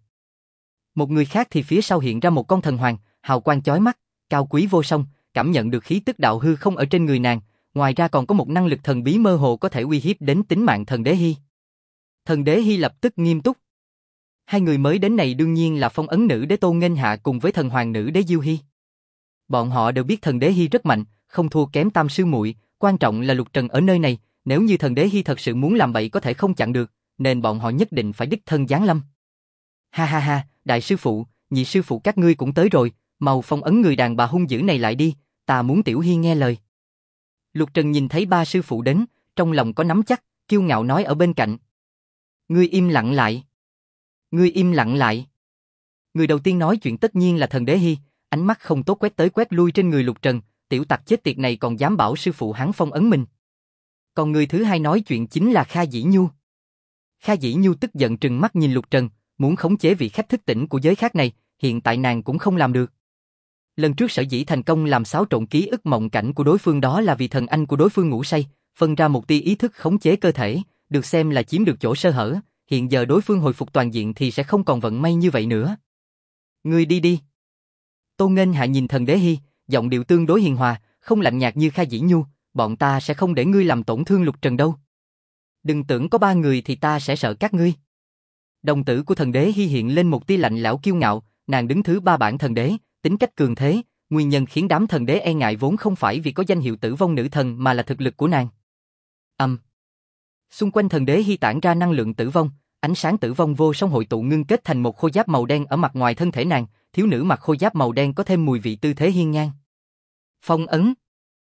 Speaker 1: Một người khác thì phía sau hiện ra một con thần hoàng, hào quang chói mắt, cao quý vô song, cảm nhận được khí tức đạo hư không ở trên người nàng, ngoài ra còn có một năng lực thần bí mơ hồ có thể uy hiếp đến tính mạng thần đế Hy. Thần đế Hy lập tức nghiêm túc. Hai người mới đến này đương nhiên là phong ấn nữ đế Tô Nghênh Hạ cùng với thần hoàng nữ đế Diêu Hy. Bọn họ đều biết thần đế Hy rất mạnh, không thua kém tam sư muội, quan trọng là Lục Trần ở nơi này, nếu như thần đế Hy thật sự muốn làm bậy có thể không chặn được, nên bọn họ nhất định phải đích thân giáng lâm. Ha ha ha, đại sư phụ, nhị sư phụ các ngươi cũng tới rồi, mau phong ấn người đàn bà hung dữ này lại đi, ta muốn Tiểu Hy nghe lời. Lục Trần nhìn thấy ba sư phụ đến, trong lòng có nắm chắc, kiêu ngạo nói ở bên cạnh. Ngươi im lặng lại. Ngươi im lặng lại. Người đầu tiên nói chuyện tất nhiên là thần đế Hy, ánh mắt không tốt quét tới quét lui trên người Lục Trần, tiểu tặc chết tiệt này còn dám bảo sư phụ hắn phong ấn mình. Còn người thứ hai nói chuyện chính là Kha Dĩ Nhu. Kha Dĩ Nhu tức giận trừng mắt nhìn Lục Trần, muốn khống chế vị khách thức tỉnh của giới khác này, hiện tại nàng cũng không làm được. Lần trước sở dĩ thành công làm xáo trộn ký ức mộng cảnh của đối phương đó là vì thần anh của đối phương ngủ say, phân ra một tia ý thức khống chế cơ thể, được xem là chiếm được chỗ sơ hở, hiện giờ đối phương hồi phục toàn diện thì sẽ không còn vận may như vậy nữa. Ngươi đi đi. Tô Nghênh Hạ nhìn thần đế Hy, giọng điệu tương đối hiền hòa, không lạnh nhạt như Kha Dĩ Nhu, bọn ta sẽ không để ngươi làm tổn thương Lục Trần đâu. Đừng tưởng có ba người thì ta sẽ sợ các ngươi. Đồng tử của thần đế Hy hiện lên một tia lạnh lẽo kiêu ngạo, nàng đứng thứ ba bảng thần đế, tính cách cường thế, nguyên nhân khiến đám thần đế e ngại vốn không phải vì có danh hiệu tử vong nữ thần mà là thực lực của nàng. Xung quanh thần đế Hy tản ra năng lượng tử vong, ánh sáng tử vong vô song hội tụ ngưng kết thành một khôi giáp màu đen ở mặt ngoài thân thể nàng, thiếu nữ mặc khôi giáp màu đen có thêm mùi vị tư thế hiên ngang. Phong ấn.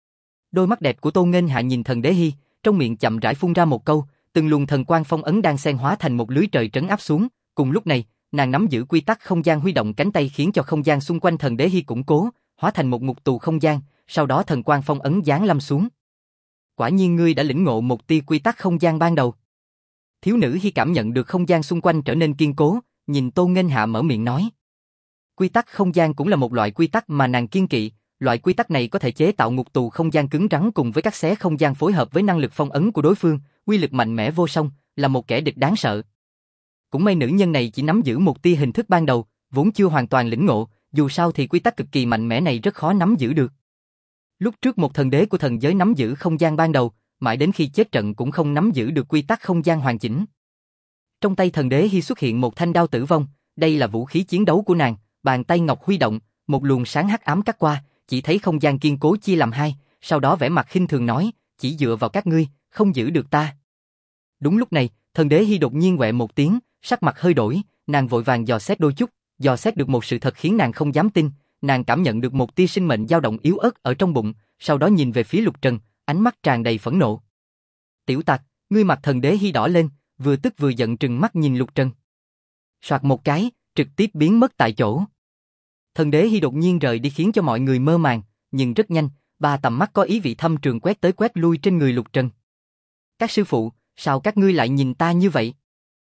Speaker 1: Đôi mắt đẹp của Tô Nghênh Hạ nhìn thần đế Hy, trong miệng chậm rãi phun ra một câu, từng luồng thần quang phong ấn đang xen hóa thành một lưới trời trấn áp xuống, cùng lúc này, nàng nắm giữ quy tắc không gian huy động cánh tay khiến cho không gian xung quanh thần đế Hy củng cố, hóa thành một ngục tù không gian, sau đó thần quang phong ấn giáng lâm xuống. Quả nhiên ngươi đã lĩnh ngộ một tia quy tắc không gian ban đầu. Thiếu nữ Hy cảm nhận được không gian xung quanh trở nên kiên cố, nhìn Tô Nghênh Hạ mở miệng nói. Quy tắc không gian cũng là một loại quy tắc mà nàng kiên kỵ, loại quy tắc này có thể chế tạo ngục tù không gian cứng rắn cùng với các xé không gian phối hợp với năng lực phong ấn của đối phương, uy lực mạnh mẽ vô song, là một kẻ địch đáng sợ. Cũng may nữ nhân này chỉ nắm giữ một tia hình thức ban đầu, vốn chưa hoàn toàn lĩnh ngộ, dù sao thì quy tắc cực kỳ mạnh mẽ này rất khó nắm giữ được. Lúc trước một thần đế của thần giới nắm giữ không gian ban đầu, mãi đến khi chết trận cũng không nắm giữ được quy tắc không gian hoàn chỉnh. Trong tay thần đế Hy xuất hiện một thanh đao tử vong, đây là vũ khí chiến đấu của nàng, bàn tay ngọc huy động, một luồng sáng hắc ám cắt qua, chỉ thấy không gian kiên cố chia làm hai, sau đó vẻ mặt khinh thường nói, chỉ dựa vào các ngươi, không giữ được ta. Đúng lúc này, thần đế Hy đột nhiên quẹ một tiếng, sắc mặt hơi đổi, nàng vội vàng dò xét đôi chút, dò xét được một sự thật khiến nàng không dám tin, nàng cảm nhận được một tia sinh mệnh dao động yếu ớt ở trong bụng, sau đó nhìn về phía Lục Trần, ánh mắt tràn đầy phẫn nộ. Tiểu tặc, ngươi mặt thần đế Hy đỏ lên, vừa tức vừa giận trừng mắt nhìn Lục Trần. Soạt một cái, trực tiếp biến mất tại chỗ. Thần đế Hy đột nhiên rời đi khiến cho mọi người mơ màng, nhưng rất nhanh, ba tầm mắt có ý vị thâm trường quét tới quét lui trên người Lục Trần. Các sư phụ, sao các ngươi lại nhìn ta như vậy?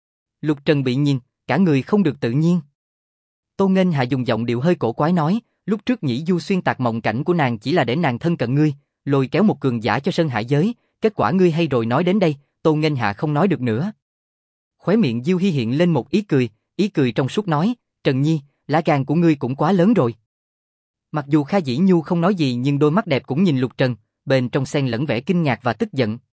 Speaker 1: Lục Trần bị nhìn, cả người không được tự nhiên. Tô Nghênh Hạ dùng giọng điệu hơi cổ quái nói, lúc trước Nhĩ Du xuyên tạc mộng cảnh của nàng chỉ là để nàng thân cận ngươi, lôi kéo một cường giả cho Sơn Hải giới, kết quả ngươi hay rồi nói đến đây, Tô Nghênh Hạ không nói được nữa. Khóe miệng Diêu Hy hiện lên một ý cười trong suốt nói, Trần Nhi, lá gan của ngươi cũng quá lớn rồi. Mặc dù Kha Dĩ Nhu không nói gì nhưng đôi mắt đẹp cũng nhìn Lục Trần, bên trong xen lẫn vẻ kinh ngạc và tức giận.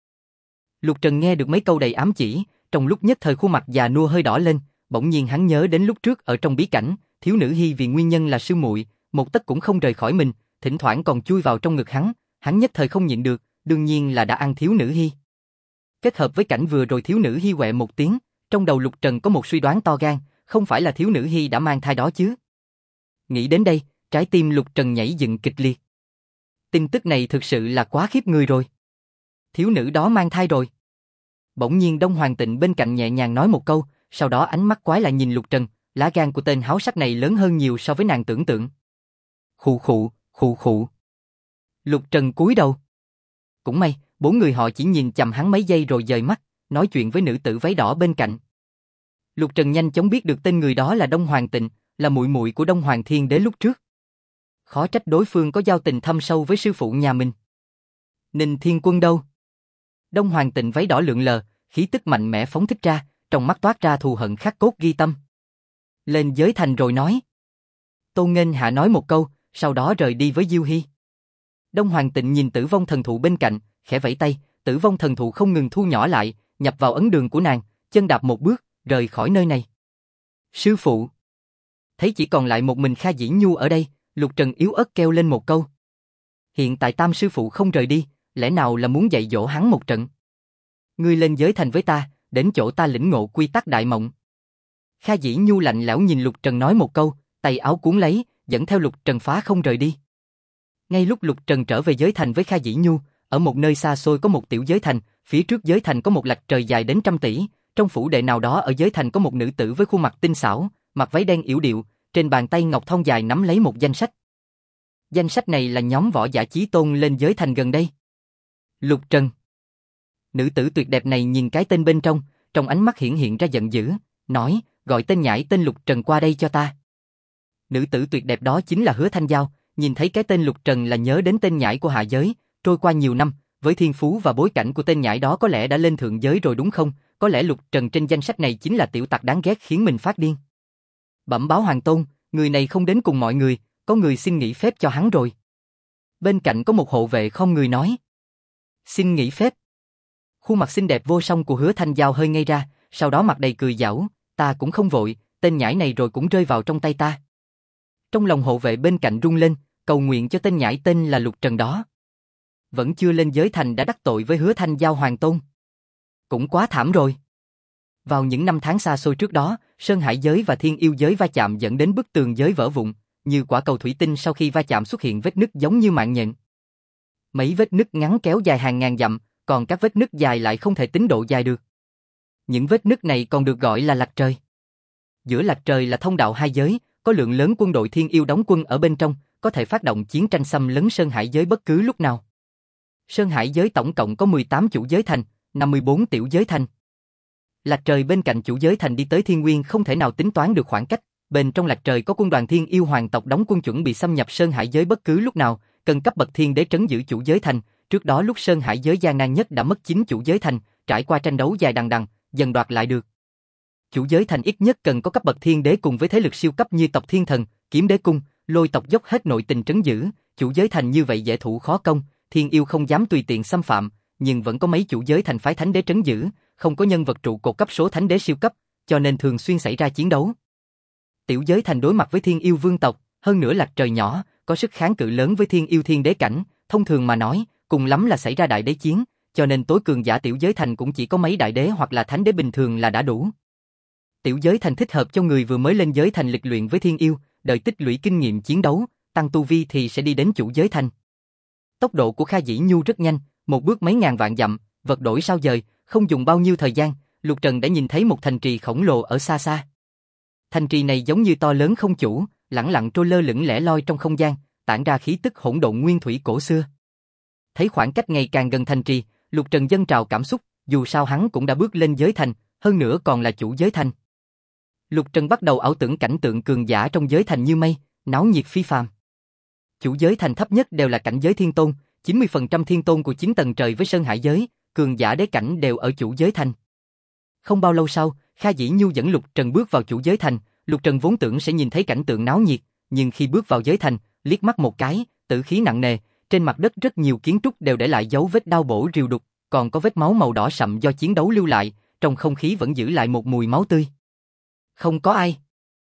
Speaker 1: Lục Trần nghe được mấy câu đầy ám chỉ, trong lúc nhất thời khuôn mặt già nua hơi đỏ lên, bỗng nhiên hắn nhớ đến lúc trước ở trong bí cảnh, thiếu nữ Hy vì nguyên nhân là sư muội, một tấc cũng không rời khỏi mình, thỉnh thoảng còn chui vào trong ngực hắn nhất thời không nhịn được, đương nhiên là đã ăn thiếu nữ Hy. Kết hợp với cảnh vừa rồi thiếu nữ Hy quẹ một tiếng, trong đầu Lục Trần có một suy đoán to gan, không phải là thiếu nữ Hy đã mang thai đó chứ? Nghĩ đến đây, trái tim Lục Trần nhảy dựng kịch liệt. Tin tức này thực sự là quá khiếp người rồi. Thiếu nữ đó mang thai rồi. Bỗng nhiên Đông Hoàng Tịnh bên cạnh nhẹ nhàng nói một câu, sau đó ánh mắt quái lại nhìn Lục Trần, lá gan của tên háo sắc này lớn hơn nhiều so với nàng tưởng tượng. Khụ khụ. Lục Trần cúi đầu. Cũng may, bốn người họ chỉ nhìn chằm hắn mấy giây rồi dời mắt, nói chuyện với nữ tử váy đỏ bên cạnh. Lục Trần nhanh chóng biết được tên người đó là Đông Hoàng Tịnh, là muội muội của Đông Hoàng Thiên Đế lúc trước. Khó trách đối phương có giao tình thâm sâu với sư phụ nhà mình. Ninh Thiên Quân đâu? Đông Hoàng Tịnh váy đỏ lượn lờ, khí tức mạnh mẽ phóng thích ra, trong mắt toát ra thù hận khắc cốt ghi tâm. Lên giới thành rồi nói. Tô Nghênh Hạ nói một câu, sau đó rời đi với Diêu Hy. Đông Hoàng Tịnh nhìn Tử Vong Thần Thụ bên cạnh, khẽ vẫy tay, Tử Vong Thần Thụ không ngừng thu nhỏ lại, nhập vào ấn đường của nàng, chân đạp một bước, rời khỏi nơi này. Sư phụ. Thấy chỉ còn lại một mình Kha Dĩ Nhu ở đây, Lục Trần yếu ớt kêu lên một câu. Hiện tại Tam sư phụ không rời đi, lẽ nào là muốn dạy dỗ hắn một trận? Ngươi lên giới thành với ta, đến chỗ ta lĩnh ngộ quy tắc đại mộng. Kha Dĩ Nhu lạnh lẽo nhìn Lục Trần nói một câu, tay áo cuốn lấy, dẫn theo Lục Trần phá không rời đi. Ngay lúc Lục Trần trở về giới thành với Kha Dĩ Nhu, ở một nơi xa xôi có một tiểu giới thành, phía trước giới thành có một lạch trời dài đến trăm tỷ, trong phủ đệ nào đó ở giới thành có một nữ tử với khuôn mặt tinh xảo, mặc váy đen yểu điệu, trên bàn tay ngọc thon dài nắm lấy một danh sách. Danh sách này là nhóm võ giả chí tôn lên giới thành gần đây. Lục Trần. Nữ tử tuyệt đẹp này nhìn cái tên bên trong ánh mắt hiện ra giận dữ, nói, gọi tên nhãi tên Lục Trần qua đây cho ta. Nữ tử tuyệt đẹp đó chính là Hứa Thanh Giao, nhìn thấy cái tên Lục Trần là nhớ đến tên nhãi của hạ giới, trôi qua nhiều năm, với thiên phú và bối cảnh của tên nhãi đó có lẽ đã lên thượng giới rồi đúng không? Có lẽ Lục Trần trên danh sách này chính là tiểu tặc đáng ghét khiến mình phát điên. Bẩm báo Hoàng Tôn, người này không đến cùng mọi người, có người xin nghỉ phép cho hắn rồi. Bên cạnh có một hộ vệ không người nói. Xin nghỉ phép. Khuôn mặt xinh đẹp vô song của Hứa Thanh Giao hơi ngây ra, sau đó mặt đầy cười giảo, ta cũng không vội, tên nhãi này rồi cũng rơi vào trong tay ta. Trong lòng hộ vệ bên cạnh rung lên, cầu nguyện cho tên nhãi tên là Lục Trần đó. Vẫn chưa lên giới thành đã đắc tội với Hứa Thanh Giao Hoàng Tôn. Cũng quá thảm rồi. Vào những năm tháng xa xôi trước đó, Sơn Hải giới và Thiên Yêu giới va chạm dẫn đến bức tường giới vỡ vụn, như quả cầu thủy tinh sau khi va chạm xuất hiện vết nứt giống như mạng nhện. Mấy vết nứt ngắn kéo dài hàng ngàn dặm, còn các vết nứt dài lại không thể tính độ dài được. Những vết nứt này còn được gọi là lạch trời. Giữa lạch trời là thông đạo hai giới, có lượng lớn quân đội Thiên Yêu đóng quân ở bên trong, có thể phát động chiến tranh xâm lấn Sơn Hải giới bất cứ lúc nào. Sơn Hải giới tổng cộng có 18 chủ giới thành, 54 tiểu giới thành. Lạch trời bên cạnh chủ giới thành đi tới Thiên Nguyên không thể nào tính toán được khoảng cách, bên trong lạch trời có quân đoàn Thiên Yêu hoàng tộc đóng quân chuẩn bị xâm nhập Sơn Hải giới bất cứ lúc nào, cần cấp bậc thiên đế trấn giữ chủ giới thành. Trước đó lúc Sơn Hải giới gian nan nhất đã mất 9 chủ giới thành, trải qua tranh đấu dài đằng đẵng, dần đoạt lại được. Chủ giới thành ít nhất cần có cấp bậc thiên đế cùng với thế lực siêu cấp như tộc Thiên Thần, Kiếm Đế Cung, Lôi tộc dốc hết nội tình trấn giữ, chủ giới thành như vậy dễ thủ khó công, Thiên Yêu không dám tùy tiện xâm phạm, nhưng vẫn có mấy chủ giới thành phái thánh đế trấn giữ, không có nhân vật trụ cột cấp số thánh đế siêu cấp, cho nên thường xuyên xảy ra chiến đấu. Tiểu giới thành đối mặt với Thiên Yêu vương tộc, hơn nữa lạch trời nhỏ, có sức kháng cự lớn với Thiên Yêu thiên đế cảnh, thông thường mà nói, cùng lắm là xảy ra đại đế chiến, cho nên tối cường giả tiểu giới thành cũng chỉ có mấy đại đế hoặc là thánh đế bình thường là đã đủ. Tiểu giới thành thích hợp cho người vừa mới lên giới thành lịch luyện với Thiên Yêu, đợi tích lũy kinh nghiệm chiến đấu, tăng tu vi thì sẽ đi đến chủ giới thành. Tốc độ của Kha Dĩ Nhu rất nhanh, một bước mấy ngàn vạn dặm, vật đổi sao dời, không dùng bao nhiêu thời gian, Lục Trần đã nhìn thấy một thành trì khổng lồ ở xa xa. Thành trì này giống như to lớn không chủ, lẳng lặng trôi lơ lửng lẻ loi trong không gian, tản ra khí tức hỗn độn nguyên thủy cổ xưa. Thấy khoảng cách ngày càng gần thành trì, Lục Trần dâng trào cảm xúc, dù sao hắn cũng đã bước lên giới thành, hơn nữa còn là chủ giới thành. Lục Trần bắt đầu ảo tưởng cảnh tượng cường giả trong giới thành như mây, náo nhiệt phi phàm. Chủ giới thành thấp nhất đều là cảnh giới thiên tôn, 90% thiên tôn của 9 tầng trời với Sơn Hải giới, cường giả đế cảnh đều ở chủ giới thành. Không bao lâu sau, Kha Dĩ Nhu dẫn Lục Trần bước vào chủ giới thành, Lục Trần vốn tưởng sẽ nhìn thấy cảnh tượng náo nhiệt, nhưng khi bước vào giới thành, liếc mắt một cái, tử khí nặng nề, trên mặt đất rất nhiều kiến trúc đều để lại dấu vết đao bổ rìu đục, còn có vết máu màu đỏ sậm do chiến đấu lưu lại, trong không khí vẫn giữ lại một mùi máu tươi. Không có ai.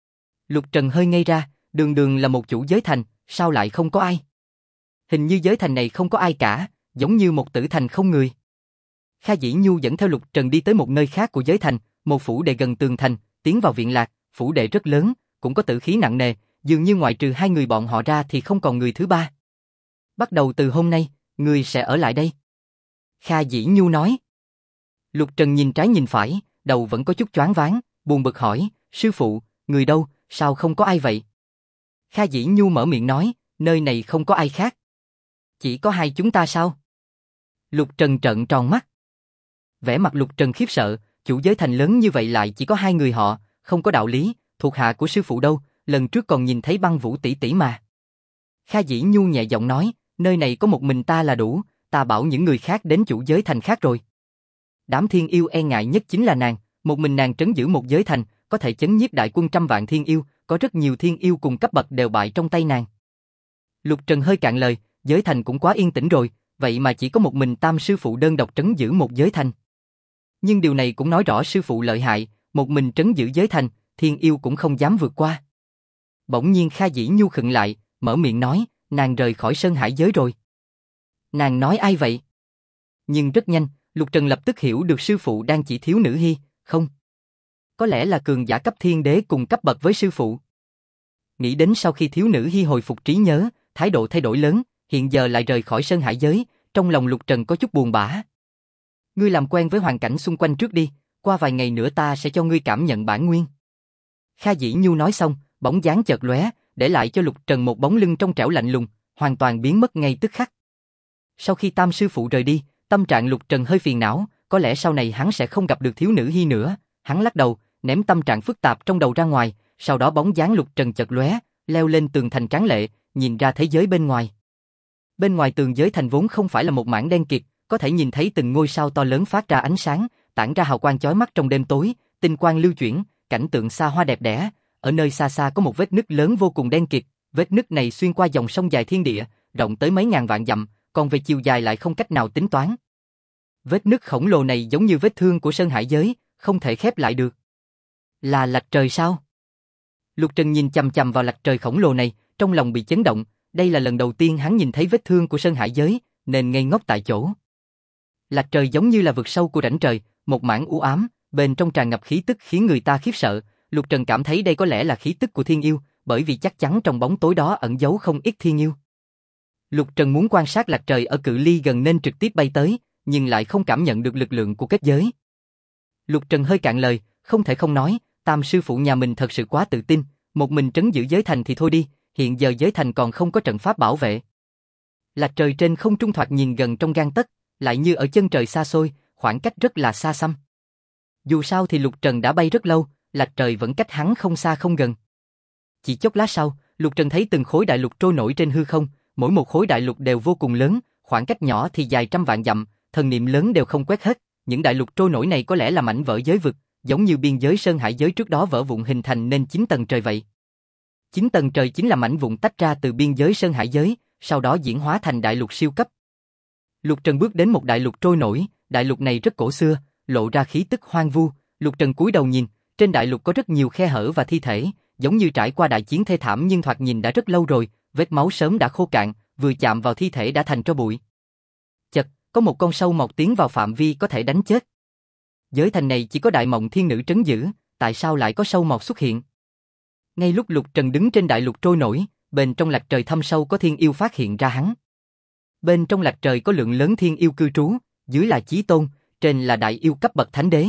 Speaker 1: Lục Trần hơi ngây ra, đường đường là một chủ giới thành, sao lại không có ai? Hình như giới thành này không có ai cả, giống như một tử thành không người. Kha Dĩ Nhu dẫn theo Lục Trần đi tới một nơi khác của giới thành, một phủ đệ gần tường thành, tiến vào viện lạc, phủ đệ rất lớn, cũng có tử khí nặng nề, dường như ngoại trừ hai người bọn họ ra thì không còn người thứ ba. Bắt đầu từ hôm nay, người sẽ ở lại đây. Kha Dĩ Nhu nói. Lục Trần nhìn trái nhìn phải, đầu vẫn có chút choáng váng, buồn bực hỏi, sư phụ, người đâu, sao không có ai vậy? Kha Dĩ Nhu mở miệng nói, nơi này không có ai khác. Chỉ có hai chúng ta sao? Lục Trần trợn tròn mắt. Vẻ mặt Lục Trần khiếp sợ, chủ giới thành lớn như vậy lại chỉ có hai người họ, không có đạo lý, thuộc hạ của sư phụ đâu, lần trước còn nhìn thấy Băng Vũ tỷ tỷ mà. Kha Dĩ Nhu nhẹ giọng nói, nơi này có một mình ta là đủ, ta bảo những người khác đến chủ giới thành khác rồi. Đám Thiên Yêu e ngại nhất chính là nàng, một mình nàng trấn giữ một giới thành, có thể chấn nhiếp đại quân trăm vạn Thiên Yêu, có rất nhiều Thiên Yêu cùng cấp bậc đều bại trong tay nàng. Lục Trần hơi cạn lời, giới thành cũng quá yên tĩnh rồi, vậy mà chỉ có một mình Tam sư phụ đơn độc trấn giữ một giới thành. Nhưng điều này cũng nói rõ sư phụ lợi hại, một mình trấn giữ giới thành, thiên yêu cũng không dám vượt qua. Bỗng nhiên Kha Dĩ Nhu khựng lại, mở miệng nói, nàng rời khỏi sơn hải giới rồi. Nàng nói ai vậy? Nhưng rất nhanh, Lục Trần lập tức hiểu được sư phụ đang chỉ thiếu nữ hy, không. Có lẽ là cường giả cấp thiên đế cùng cấp bậc với sư phụ. Nghĩ đến sau khi thiếu nữ hy hồi phục trí nhớ, thái độ thay đổi lớn, hiện giờ lại rời khỏi sơn hải giới, trong lòng Lục Trần có chút buồn bã. Ngươi làm quen với hoàn cảnh xung quanh trước đi, qua vài ngày nữa ta sẽ cho ngươi cảm nhận bản nguyên. Kha Dĩ Nhu nói xong, bóng dáng chợt lóe, để lại cho Lục Trần một bóng lưng trong trẻo lạnh lùng, hoàn toàn biến mất ngay tức khắc. Sau khi Tam sư phụ rời đi, tâm trạng Lục Trần hơi phiền não, có lẽ sau này hắn sẽ không gặp được thiếu nữ hy nữa. Hắn lắc đầu, ném tâm trạng phức tạp trong đầu ra ngoài, sau đó bóng dáng Lục Trần chợt lóe, leo lên tường thành tráng lệ, nhìn ra thế giới bên ngoài. Bên ngoài tường giới thành vốn không phải là một mảng đen kịt, có thể nhìn thấy từng ngôi sao to lớn phát ra ánh sáng, tản ra hào quang chói mắt trong đêm tối, tinh quang lưu chuyển, cảnh tượng xa hoa đẹp đẽ. Ở nơi xa xa có một vết nứt lớn vô cùng đen kịt, vết nứt này xuyên qua dòng sông dài thiên địa, rộng tới mấy ngàn vạn dặm, còn về chiều dài lại không cách nào tính toán. Vết nứt khổng lồ này giống như vết thương của sơn hải giới, không thể khép lại được. Là lạch trời sao? Lục Trần nhìn chằm chằm vào lạch trời khổng lồ này, trong lòng bị chấn động, đây là lần đầu tiên hắn nhìn thấy vết thương của sơn hải giới, nên ngây ngốc tại chỗ. Lạch trời giống như là vực sâu của rãnh trời, một mảng u ám, bên trong tràn ngập khí tức khiến người ta khiếp sợ. Lục Trần cảm thấy đây có lẽ là khí tức của thiên yêu, bởi vì chắc chắn trong bóng tối đó ẩn giấu không ít thiên yêu. Lục Trần muốn quan sát lạch trời ở cự ly gần nên trực tiếp bay tới, nhưng lại không cảm nhận được lực lượng của kết giới. Lục Trần hơi cạn lời, không thể không nói, Tam sư phụ nhà mình thật sự quá tự tin, một mình trấn giữ giới thành thì thôi đi, hiện giờ giới thành còn không có trận pháp bảo vệ. Lạch trời trên không trung thoạt nhìn gần trong gang tấc, lại như ở chân trời xa xôi, khoảng cách rất là xa xăm. Dù sao thì Lục Trần đã bay rất lâu, lạch trời vẫn cách hắn không xa không gần. Chỉ chốc lát sau, Lục Trần thấy từng khối đại lục trôi nổi trên hư không, mỗi một khối đại lục đều vô cùng lớn, khoảng cách nhỏ thì dài trăm vạn dặm, thần niệm lớn đều không quét hết. Những đại lục trôi nổi này có lẽ là mảnh vỡ giới vực, giống như biên giới sơn hải giới trước đó vỡ vụn hình thành nên 9 tầng trời vậy. 9 tầng trời chính là mảnh vụn tách ra từ biên giới sơn hải giới, sau đó diễn hóa thành đại lục siêu cấp. Lục Trần bước đến một đại lục trôi nổi, đại lục này rất cổ xưa, lộ ra khí tức hoang vu. Lục Trần cúi đầu nhìn, trên đại lục có rất nhiều khe hở và thi thể, giống như trải qua đại chiến thê thảm nhưng thoạt nhìn đã rất lâu rồi, vết máu sớm đã khô cạn, vừa chạm vào thi thể đã thành tro bụi. Chật, có một con sâu mọt tiến vào phạm vi có thể đánh chết. Giới thành này chỉ có Đại Mộng Thiên Nữ trấn giữ, tại sao lại có sâu mọt xuất hiện? Ngay lúc Lục Trần đứng trên đại lục trôi nổi, bên trong lạch trời thâm sâu có thiên yêu phát hiện ra hắn. Bên trong lạch trời có lượng lớn thiên yêu cư trú, dưới là Chí Tôn, trên là đại yêu cấp bậc thánh đế.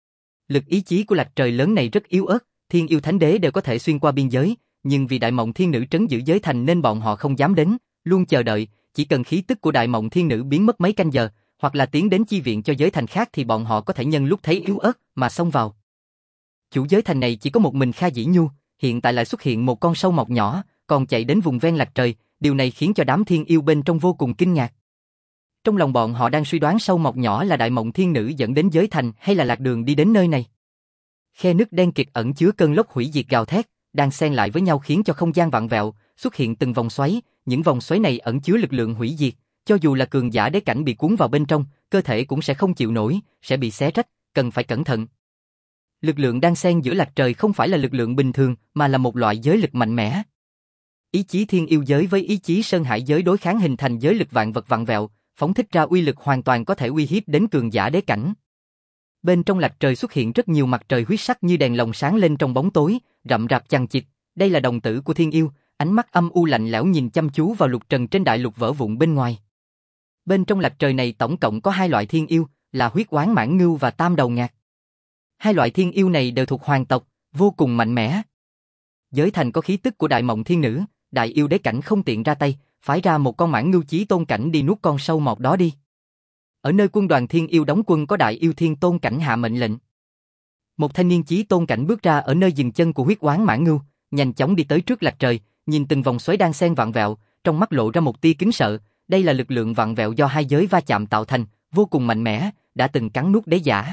Speaker 1: Lực ý chí của lạch trời lớn này rất yếu ớt, thiên yêu thánh đế đều có thể xuyên qua biên giới, nhưng vì Đại Mộng Thiên Nữ trấn giữ giới thành nên bọn họ không dám đến, luôn chờ đợi, chỉ cần khí tức của Đại Mộng Thiên Nữ biến mất mấy canh giờ, hoặc là tiến đến chi viện cho giới thành khác thì bọn họ có thể nhân lúc thấy yếu ớt mà xông vào. Chủ giới thành này chỉ có một mình Kha Dĩ Nhu, hiện tại lại xuất hiện một con sâu mọt nhỏ, còn chạy đến vùng ven lạch trời, điều này khiến cho đám thiên yêu bên trong vô cùng kinh ngạc. Trong lòng bọn họ đang suy đoán sâu mọt nhỏ là Đại Mộng Thiên Nữ dẫn đến giới thành hay là lạc đường đi đến nơi này. Khe nứt đen kịt ẩn chứa cơn lốc hủy diệt gào thét, đang xen lại với nhau khiến cho không gian vặn vẹo, xuất hiện từng vòng xoáy, những vòng xoáy này ẩn chứa lực lượng hủy diệt, cho dù là cường giả đế cảnh bị cuốn vào bên trong, cơ thể cũng sẽ không chịu nổi, sẽ bị xé rách, cần phải cẩn thận. Lực lượng đang xen giữa lạch trời không phải là lực lượng bình thường, mà là một loại giới lực mạnh mẽ. Ý chí thiên yêu giới với ý chí sơn hải giới đối kháng hình thành giới lực vạn vật vặn vẹo, phóng thích ra uy lực hoàn toàn có thể uy hiếp đến cường giả đế cảnh. Bên trong lạch trời xuất hiện rất nhiều mặt trời huyết sắc như đèn lồng sáng lên trong bóng tối, rậm rạp chằng chịt. Đây là đồng tử của thiên yêu, ánh mắt âm u lạnh lẽo nhìn chăm chú vào Lục Trần trên đại lục vỡ vụn bên ngoài. Bên trong lạch trời này tổng cộng có 2 loại thiên yêu, là huyết oán mãn ngưu và tam đầu ngạc. 2 loại thiên yêu này đều thuộc hoàng tộc, vô cùng mạnh mẽ. Giới thành có khí tức của Đại Mộng Thiên Nữ, đại yêu đế cảnh không tiện ra tay, phái ra một con mãn ngưu chí tôn cảnh đi nuốt con sâu mọt đó đi. Ở nơi quân đoàn thiên yêu đóng quân có đại yêu thiên tôn cảnh hạ mệnh lệnh. Một thanh niên chí tôn cảnh bước ra ở nơi dừng chân của huyết oán mãn ngưu, nhanh chóng đi tới trước lạch trời, nhìn từng vòng xoáy đang xen vặn vẹo, trong mắt lộ ra một tia kính sợ. Đây là lực lượng vặn vẹo do hai giới va chạm tạo thành, vô cùng mạnh mẽ, đã từng cắn nuốt đế giả.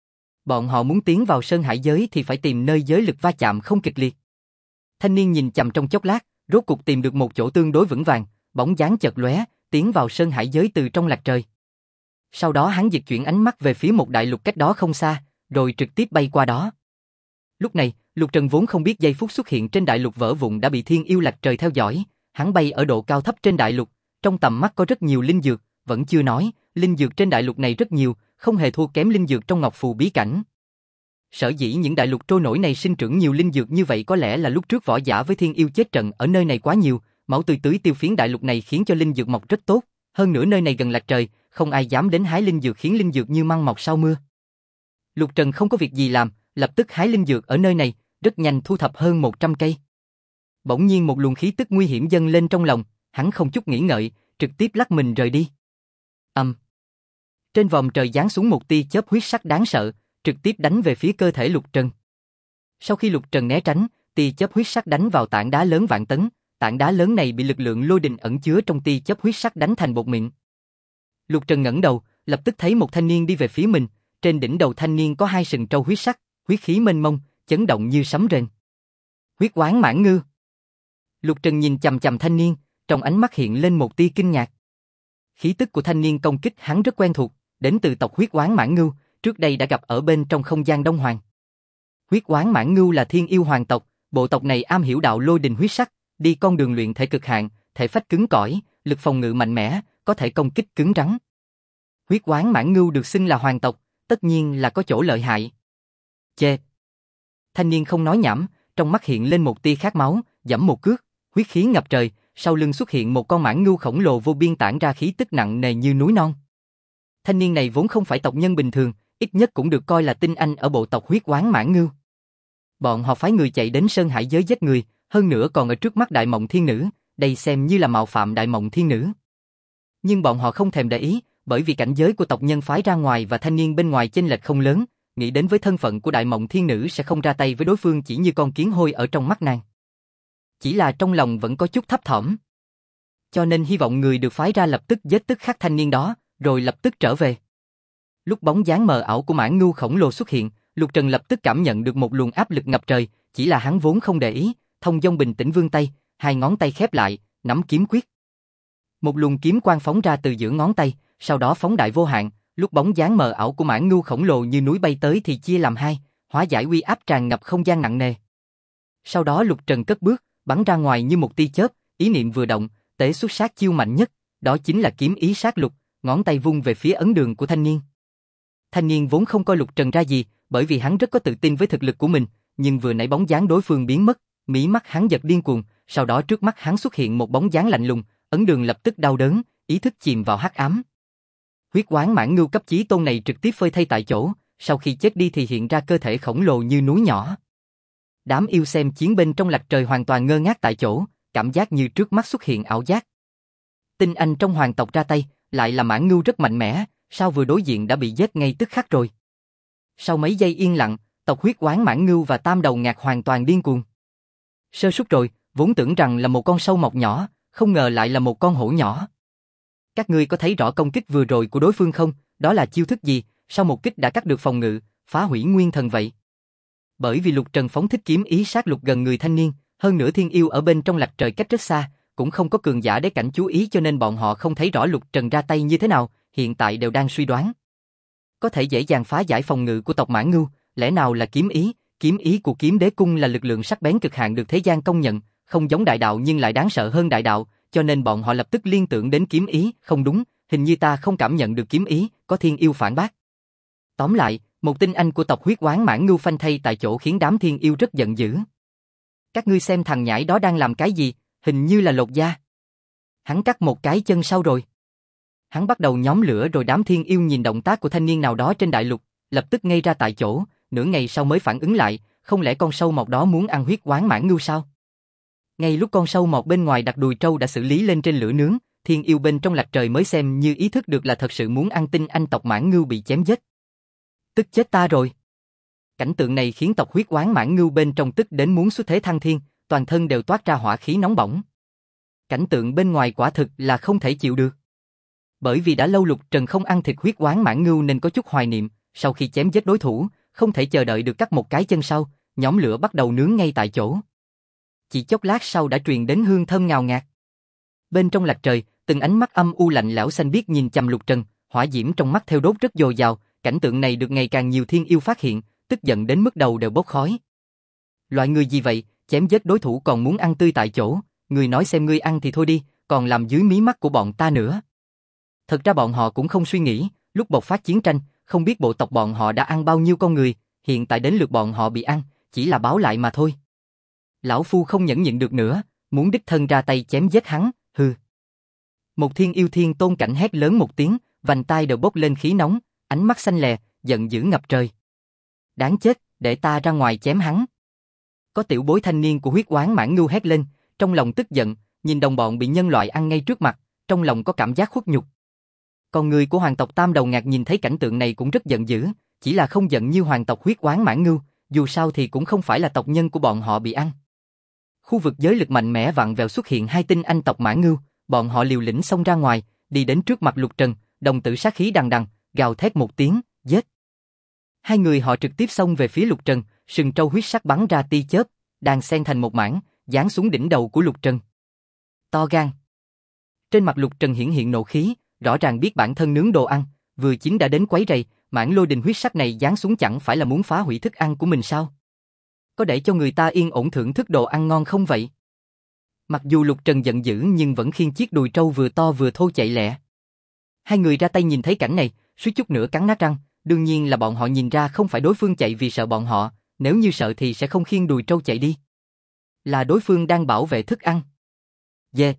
Speaker 1: Bọn họ muốn tiến vào sơn hải giới thì phải tìm nơi giới lực va chạm không kịch liệt. Thanh niên nhìn chằm trong chốc lát, rốt cục tìm được một chỗ tương đối vững vàng, bóng dáng chợt lóe, tiến vào sơn hải giới từ trong lạch trời. Sau đó hắn dịch chuyển ánh mắt về phía một đại lục cách đó không xa, rồi trực tiếp bay qua đó. Lúc này, Lục Trần vốn không biết giây phút xuất hiện trên đại lục vỡ vụn đã bị thiên yêu lạch trời theo dõi, hắn bay ở độ cao thấp trên đại lục, trong tầm mắt có rất nhiều linh dược, vẫn chưa nói, linh dược trên đại lục này rất nhiều, không hề thua kém linh dược trong Ngọc Phù bí cảnh. Sở dĩ những đại lục trôi nổi này sinh trưởng nhiều linh dược như vậy có lẽ là lúc trước võ giả với thiên yêu chết trận ở nơi này quá nhiều, máu tươi tưới tiêu phiến đại lục này khiến cho linh dược mọc rất tốt, hơn nữa nơi này gần lạch trời, không ai dám đến hái linh dược khiến linh dược như măng mọc sau mưa. Lục Trần không có việc gì làm, lập tức hái linh dược ở nơi này, rất nhanh thu thập hơn 100 cây. Bỗng nhiên một luồng khí tức nguy hiểm dâng lên trong lòng, hắn không chút nghĩ ngợi, trực tiếp lắc mình rời đi. Trên vòm trời giáng xuống một tia chớp huyết sắc đáng sợ, trực tiếp đánh về phía cơ thể Lục Trần. Sau khi Lục Trần né tránh, tia chớp huyết sắc đánh vào tảng đá lớn vạn tấn, tảng đá lớn này bị lực lượng lôi đình ẩn chứa trong tia chớp huyết sắc đánh thành bột mịn. Lục Trần ngẩng đầu, lập tức thấy một thanh niên đi về phía mình, trên đỉnh đầu thanh niên có hai sừng trâu huyết sắc, huyết khí mênh mông, chấn động như sấm rền. Huyết Oán Mãng Ngưu. Lục Trần nhìn chằm chằm thanh niên, trong ánh mắt hiện lên một tia kinh ngạc. Khí tức của thanh niên công kích hắn rất quen thuộc, đến từ tộc Huyết Oán Mãng Ngưu, trước đây đã gặp ở bên trong không gian Đông Hoàng. Huyết Oán Mãng Ngưu là thiên yêu hoàng tộc, bộ tộc này am hiểu đạo lôi đình huyết sắc, đi con đường luyện thể cực hạn, thể phách cứng cỏi, lực phòng ngự mạnh mẽ, có thể công kích cứng rắn. Huyết Oán Mãng Ngưu được xưng là hoàng tộc, tất nhiên là có chỗ lợi hại. Chê. Thanh niên không nói nhảm, trong mắt hiện lên một tia khát máu, giẫm một cước, huyết khí ngập trời, sau lưng xuất hiện một con mãng ngưu khổng lồ vô biên tản ra khí tức nặng nề như núi non. Thanh niên này vốn không phải tộc nhân bình thường, ít nhất cũng được coi là tinh anh ở bộ tộc Huyết Oán Mãng Ngưu. Bọn họ phái người chạy đến Sơn Hải giới giết người, hơn nữa còn ở trước mắt Đại Mộng Thiên Nữ, đây xem như là mạo phạm Đại Mộng Thiên Nữ. Nhưng bọn họ không thèm để ý, bởi vì cảnh giới của tộc nhân phái ra ngoài và thanh niên bên ngoài chênh lệch không lớn, nghĩ đến với thân phận của Đại Mộng Thiên Nữ sẽ không ra tay với đối phương chỉ như con kiến hôi ở trong mắt nàng. Chỉ là trong lòng vẫn có chút thấp thỏm. Cho nên hy vọng người được phái ra lập tức giết tức khắc thanh niên đó, rồi lập tức trở về. Lúc bóng dáng mờ ảo của mãng ngưu khổng lồ xuất hiện, Lục Trần lập tức cảm nhận được một luồng áp lực ngập trời, chỉ là hắn vốn không để ý, thông dong bình tĩnh vươn tay, hai ngón tay khép lại, nắm kiếm quyết. Một luồng kiếm quang phóng ra từ giữa ngón tay, sau đó phóng đại vô hạn, lúc bóng dáng mờ ảo của mãng ngưu khổng lồ như núi bay tới thì chia làm hai, hóa giải uy áp tràn ngập không gian nặng nề. Sau đó Lục Trần cất bước, bắn ra ngoài như một tia chớp, ý niệm vừa động, tế xuất sát chiêu mạnh nhất, đó chính là kiếm ý sát lục, ngón tay vung về phía ấn đường của thanh niên. Thanh niên vốn không coi Lục Trần ra gì, bởi vì hắn rất có tự tin với thực lực của mình, nhưng vừa nãy bóng dáng đối phương biến mất, mí mắt hắn giật điên cuồng, sau đó trước mắt hắn xuất hiện một bóng dáng lạnh lùng, ấn đường lập tức đau đớn, ý thức chìm vào hắc ám. Huyết Oán Mãng Ngưu cấp chí tôn này trực tiếp phơi thây tại chỗ, sau khi chết đi thì hiện ra cơ thể khổng lồ như núi nhỏ. Đám yêu xem chiến bên trong lạch trời hoàn toàn ngơ ngác tại chỗ, cảm giác như trước mắt xuất hiện ảo giác. Tinh anh trong hoàng tộc ra tay, lại là mãng ngưu rất mạnh mẽ, sao vừa đối diện đã bị giết ngay tức khắc rồi. Sau mấy giây yên lặng, tộc Huyết Oán Mãng Ngưu và Tam Đầu Ngạc hoàn toàn điên cuồng. Sơ suất rồi, vốn tưởng rằng là một con sâu mọc nhỏ, không ngờ lại là một con hổ nhỏ. Các ngươi có thấy rõ công kích vừa rồi của đối phương không? Đó là chiêu thức gì? Sao một kích đã cắt được phòng ngự, phá hủy nguyên thần vậy? Bởi vì Lục Trần phóng thích kiếm ý sát lục gần người thanh niên, hơn nữa thiên yêu ở bên trong lạch trời cách rất xa, cũng không có cường giả để cảnh chú ý cho nên bọn họ không thấy rõ Lục Trần ra tay như thế nào, hiện tại đều đang suy đoán. Có thể dễ dàng phá giải phòng ngự của tộc Mãng Ngưu, lẽ nào là kiếm ý của Kiếm Đế Cung là lực lượng sắc bén cực hạn được thế gian công nhận, không giống đại đạo nhưng lại đáng sợ hơn đại đạo, cho nên bọn họ lập tức liên tưởng đến kiếm ý, không đúng, hình như ta không cảm nhận được kiếm ý, có thiên yêu phản bác. Tóm lại, một tinh anh của tộc Huyết Oán Mãng Ngưu phanh thây tại chỗ khiến đám thiên yêu rất giận dữ. Các ngươi xem thằng nhãi đó đang làm cái gì, hình như là lột da. Hắn cắt một cái chân sau rồi. Hắn bắt đầu nhóm lửa rồi đám thiên yêu nhìn động tác của thanh niên nào đó trên đại lục, lập tức ngây ra tại chỗ, nửa ngày sau mới phản ứng lại, không lẽ con sâu mọt đó muốn ăn Huyết Oán Mãng Ngưu sao? Ngay lúc con sâu mọt bên ngoài đặt đùi trâu đã xử lý lên trên lửa nướng, thiên yêu bên trong lạch trời mới xem như ý thức được là thật sự muốn ăn tinh anh tộc Mãng Ngưu bị chém giết. Tức chết ta rồi. Cảnh tượng này khiến tộc Huyết Oán Mãng Ngưu bên trong tức đến muốn xuất thế thăng thiên, toàn thân đều toát ra hỏa khí nóng bỏng. Cảnh tượng bên ngoài quả thực là không thể chịu được. Bởi vì đã lâu Lục Trần không ăn thịt Huyết Oán Mãng Ngưu nên có chút hoài niệm, sau khi chém giết đối thủ, không thể chờ đợi được cắt một cái chân sau, nhóm lửa bắt đầu nướng ngay tại chỗ. Chỉ chốc lát sau đã truyền đến hương thơm ngào ngạt. Bên trong lạch trời, từng ánh mắt âm u lạnh lẽo xanh biếc nhìn chằm Lục Trần, hỏa diễm trong mắt theo đốt rất dồi dào, cảnh tượng này được ngày càng nhiều thiên yêu phát hiện, tức giận đến mức đầu đều bốc khói. Loại người gì vậy, chém giết đối thủ còn muốn ăn tươi tại chỗ, người nói xem ngươi ăn thì thôi đi, còn làm dưới mí mắt của bọn ta nữa. Thật ra bọn họ cũng không suy nghĩ, lúc bộc phát chiến tranh, không biết bộ tộc bọn họ đã ăn bao nhiêu con người, hiện tại đến lượt bọn họ bị ăn, chỉ là báo lại mà thôi. Lão Phu không nhẫn nhịn được nữa, muốn đích thân ra tay chém giết hắn, hừ. Một thiên yêu thiên tôn cảnh hét lớn một tiếng, vành tai đều bốc lên khí nóng, ánh mắt xanh lè, giận dữ ngập trời. Đáng chết, để ta ra ngoài chém hắn. Có tiểu bối thanh niên của huyết oán mãn ngưu hét lên, trong lòng tức giận, nhìn đồng bọn bị nhân loại ăn ngay trước mặt, trong lòng có cảm giác khuất nhục. Còn người của hoàng tộc Tam Đầu Ngạc nhìn thấy cảnh tượng này cũng rất giận dữ, chỉ là không giận như hoàng tộc huyết oán mãn ngưu, dù sao thì cũng không phải là tộc nhân của bọn họ bị ăn. Khu vực giới lực mạnh mẽ vặn vẹo xuất hiện hai tinh anh tộc mãn ngưu, bọn họ liều lĩnh xông ra ngoài, đi đến trước mặt Lục Trần, đồng tử sát khí đằng đằng, gào thét một tiếng, giết. Hai người họ trực tiếp xông về phía Lục Trần, sừng trâu huyết sắc bắn ra tia chớp, đan xen thành một mảng, giáng xuống đỉnh đầu của Lục Trần. To gan. Trên mặt Lục Trần hiển hiện nộ khí, rõ ràng biết bản thân nướng đồ ăn, vừa chín đã đến quấy rầy, mảng lôi đình huyết sắc này giáng xuống chẳng phải là muốn phá hủy thức ăn của mình sao? Có để cho người ta yên ổn thưởng thức đồ ăn ngon không vậy? Mặc dù Lục Trần giận dữ nhưng vẫn khiêng chiếc đùi trâu vừa to vừa thô chạy lẹ. Hai người ra tay nhìn thấy cảnh này, suýt chút nữa cắn nát răng, đương nhiên là bọn họ nhìn ra không phải đối phương chạy vì sợ bọn họ, nếu như sợ thì sẽ không khiêng đùi trâu chạy đi. Là đối phương đang bảo vệ thức ăn. Yeah.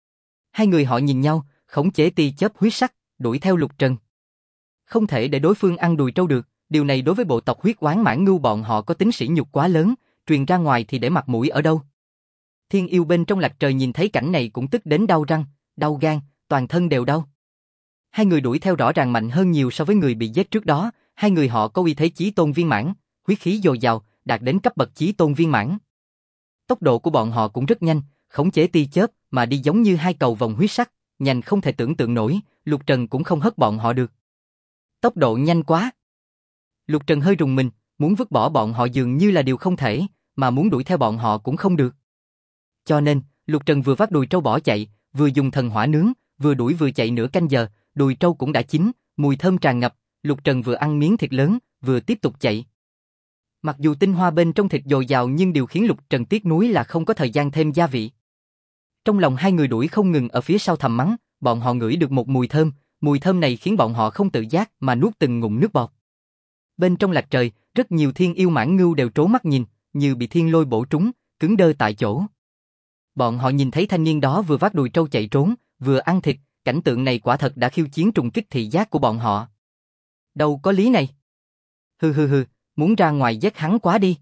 Speaker 1: Hai người họ nhìn nhau, khống chế tia chớp huyết sắc, đuổi theo Lục Trần. Không thể để đối phương ăn đùi trâu được, điều này đối với bộ tộc huyết oán mãn ngưu bọn họ có tính sỉ nhục quá lớn, truyền ra ngoài thì để mặt mũi ở đâu. Thiên yêu bên trong lạc trời nhìn thấy cảnh này cũng tức đến đau răng, đau gan, toàn thân đều đau. Hai người đuổi theo rõ ràng mạnh hơn nhiều so với người bị giết trước đó, hai người họ có uy thế chí tôn viên mãn, huyết khí dồi dào, đạt đến cấp bậc chí tôn viên mãn. Tốc độ của bọn họ cũng rất nhanh, khống chế tia chớp mà đi giống như hai cầu vòng huyết sắc, nhanh không thể tưởng tượng nổi, Lục Trần cũng không hất bọn họ được. Tốc độ nhanh quá. Lục Trần hơi rùng mình, muốn vứt bỏ bọn họ dường như là điều không thể, mà muốn đuổi theo bọn họ cũng không được. Cho nên, Lục Trần vừa vác đùi trâu bỏ chạy, vừa dùng thần hỏa nướng, vừa đuổi vừa chạy nửa canh giờ, đùi trâu cũng đã chín, mùi thơm tràn ngập, Lục Trần vừa ăn miếng thịt lớn, vừa tiếp tục chạy. Mặc dù tinh hoa bên trong thịt dồi dào nhưng điều khiến Lục Trần tiếc nuối là không có thời gian thêm gia vị. Trong lòng hai người đuổi không ngừng ở phía sau thầm mắng, bọn họ ngửi được một mùi thơm này khiến bọn họ không tự giác mà nuốt từng ngụm nước bọt. Bên trong lạc trời, rất nhiều thiên yêu mãn ngưu đều trố mắt nhìn, như bị thiên lôi bổ trúng, cứng đơ tại chỗ. Bọn họ nhìn thấy thanh niên đó vừa vác đùi trâu chạy trốn, vừa ăn thịt, cảnh tượng này quả thật đã khiêu chiến trùng kích thị giác của bọn họ. Đâu có lý này. Hừ, muốn ra ngoài giết hắn quá đi.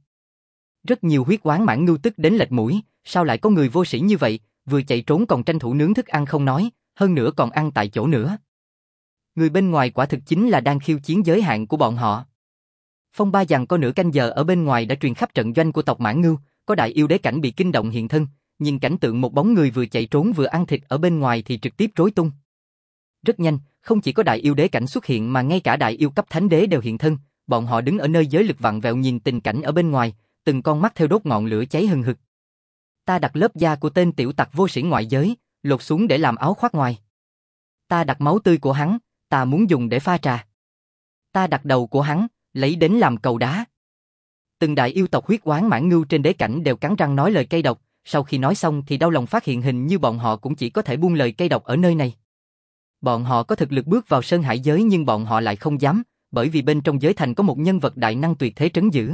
Speaker 1: Rất nhiều huyết oán mãn ngưu tức đến lệch mũi, sao lại có người vô sĩ như vậy, vừa chạy trốn còn tranh thủ nướng thức ăn không nói, hơn nữa còn ăn tại chỗ nữa. Người bên ngoài quả thực chính là đang khiêu chiến giới hạn của bọn họ. Phong ba giằng có nửa canh giờ ở bên ngoài đã truyền khắp trận doanh của tộc mãn ngưu, có đại yêu đế cảnh bị kinh động hiện thân, nhìn cảnh tượng một bóng người vừa chạy trốn vừa ăn thịt ở bên ngoài thì trực tiếp rối tung. Rất nhanh, không chỉ có đại yêu đế cảnh xuất hiện mà ngay cả đại yêu cấp thánh đế đều hiện thân, bọn họ đứng ở nơi giới lực vặn vẹo nhìn tình cảnh ở bên ngoài, từng con mắt theo đốt ngọn lửa cháy hừng hực. Ta đặt lớp da của tên tiểu tặc vô sĩ ngoại giới, lột xuống để làm áo khoác ngoài. Ta đặt máu tươi của hắn, ta muốn dùng để pha trà. Ta đặt đầu của hắn, lấy đến làm cầu đá. Từng đại yêu tộc huyết oán mãn ngưu trên đế cảnh đều cắn răng nói lời cay độc, sau khi nói xong thì đau lòng phát hiện hình như bọn họ cũng chỉ có thể buông lời cay độc ở nơi này. Bọn họ có thực lực bước vào sơn hải giới nhưng bọn họ lại không dám, bởi vì bên trong giới thành có một nhân vật đại năng tuyệt thế trấn giữ.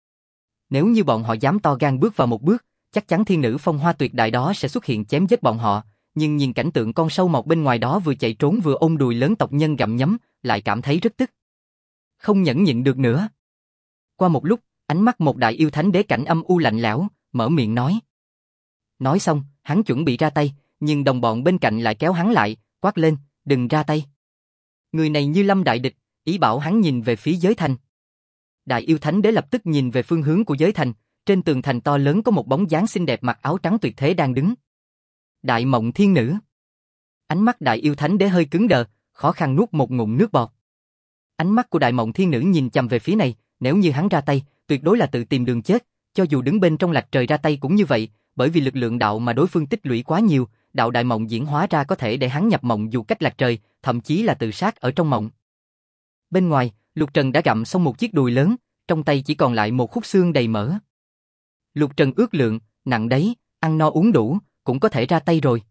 Speaker 1: Nếu như bọn họ dám to gan bước vào một bước, chắc chắn thiên nữ phong hoa tuyệt đại đó sẽ xuất hiện chém giết bọn họ, nhưng nhìn cảnh tượng con sâu mọc bên ngoài đó vừa chạy trốn vừa ôm đùi lớn tộc nhân gặm nhấm, lại cảm thấy rất tức. Không nhẫn nhịn được nữa. Qua một lúc, ánh mắt một đại yêu thánh đế cảnh âm u lạnh lẽo, mở miệng nói. Nói xong, hắn chuẩn bị ra tay, nhưng đồng bọn bên cạnh lại kéo hắn lại, quát lên, đừng ra tay. Người này như lâm đại địch, ý bảo hắn nhìn về phía giới thành. Đại yêu thánh đế lập tức nhìn về phương hướng của giới thành, trên tường thành to lớn có một bóng dáng xinh đẹp mặc áo trắng tuyệt thế đang đứng. Đại Mộng Thiên Nữ. Ánh mắt đại yêu thánh đế hơi cứng đờ, khó khăn nuốt một ngụm nước bọt. Ánh mắt của Đại Mộng Thiên Nữ nhìn chằm về phía này, nếu như hắn ra tay, tuyệt đối là tự tìm đường chết, cho dù đứng bên trong lạc trời ra tay cũng như vậy, bởi vì lực lượng đạo mà đối phương tích lũy quá nhiều, đạo đại mộng diễn hóa ra có thể để hắn nhập mộng dù cách lạc trời, thậm chí là tự sát ở trong mộng. Bên ngoài, Lục Trần đã gặm xong một chiếc đùi lớn, trong tay chỉ còn lại một khúc xương đầy mỡ. Lục Trần ước lượng, nặng đấy, ăn no uống đủ, cũng có thể ra tay rồi.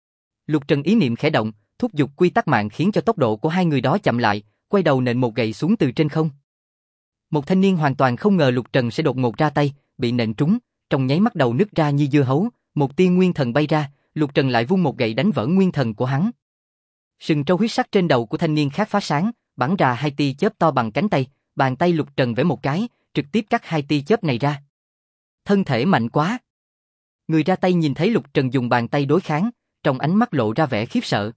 Speaker 1: Lục Trần ý niệm khẽ động, thúc giục quy tắc mạng khiến cho tốc độ của hai người đó chậm lại, quay đầu nện một gậy xuống từ trên không. Một thanh niên hoàn toàn không ngờ Lục Trần sẽ đột ngột ra tay, bị nện trúng, trong nháy mắt đầu nứt ra như dưa hấu, một tia nguyên thần bay ra, Lục Trần lại vung một gậy đánh vỡ nguyên thần của hắn. Sừng trâu huyết sắc trên đầu của thanh niên khác phá sáng, bắn ra hai tia chớp to bằng cánh tay, bàn tay Lục Trần vẽ một cái, trực tiếp cắt hai tia chớp này ra. Thân thể mạnh quá. Người ra tay nhìn thấy Lục Trần dùng bàn tay đối kháng, trong ánh mắt lộ ra vẻ khiếp sợ.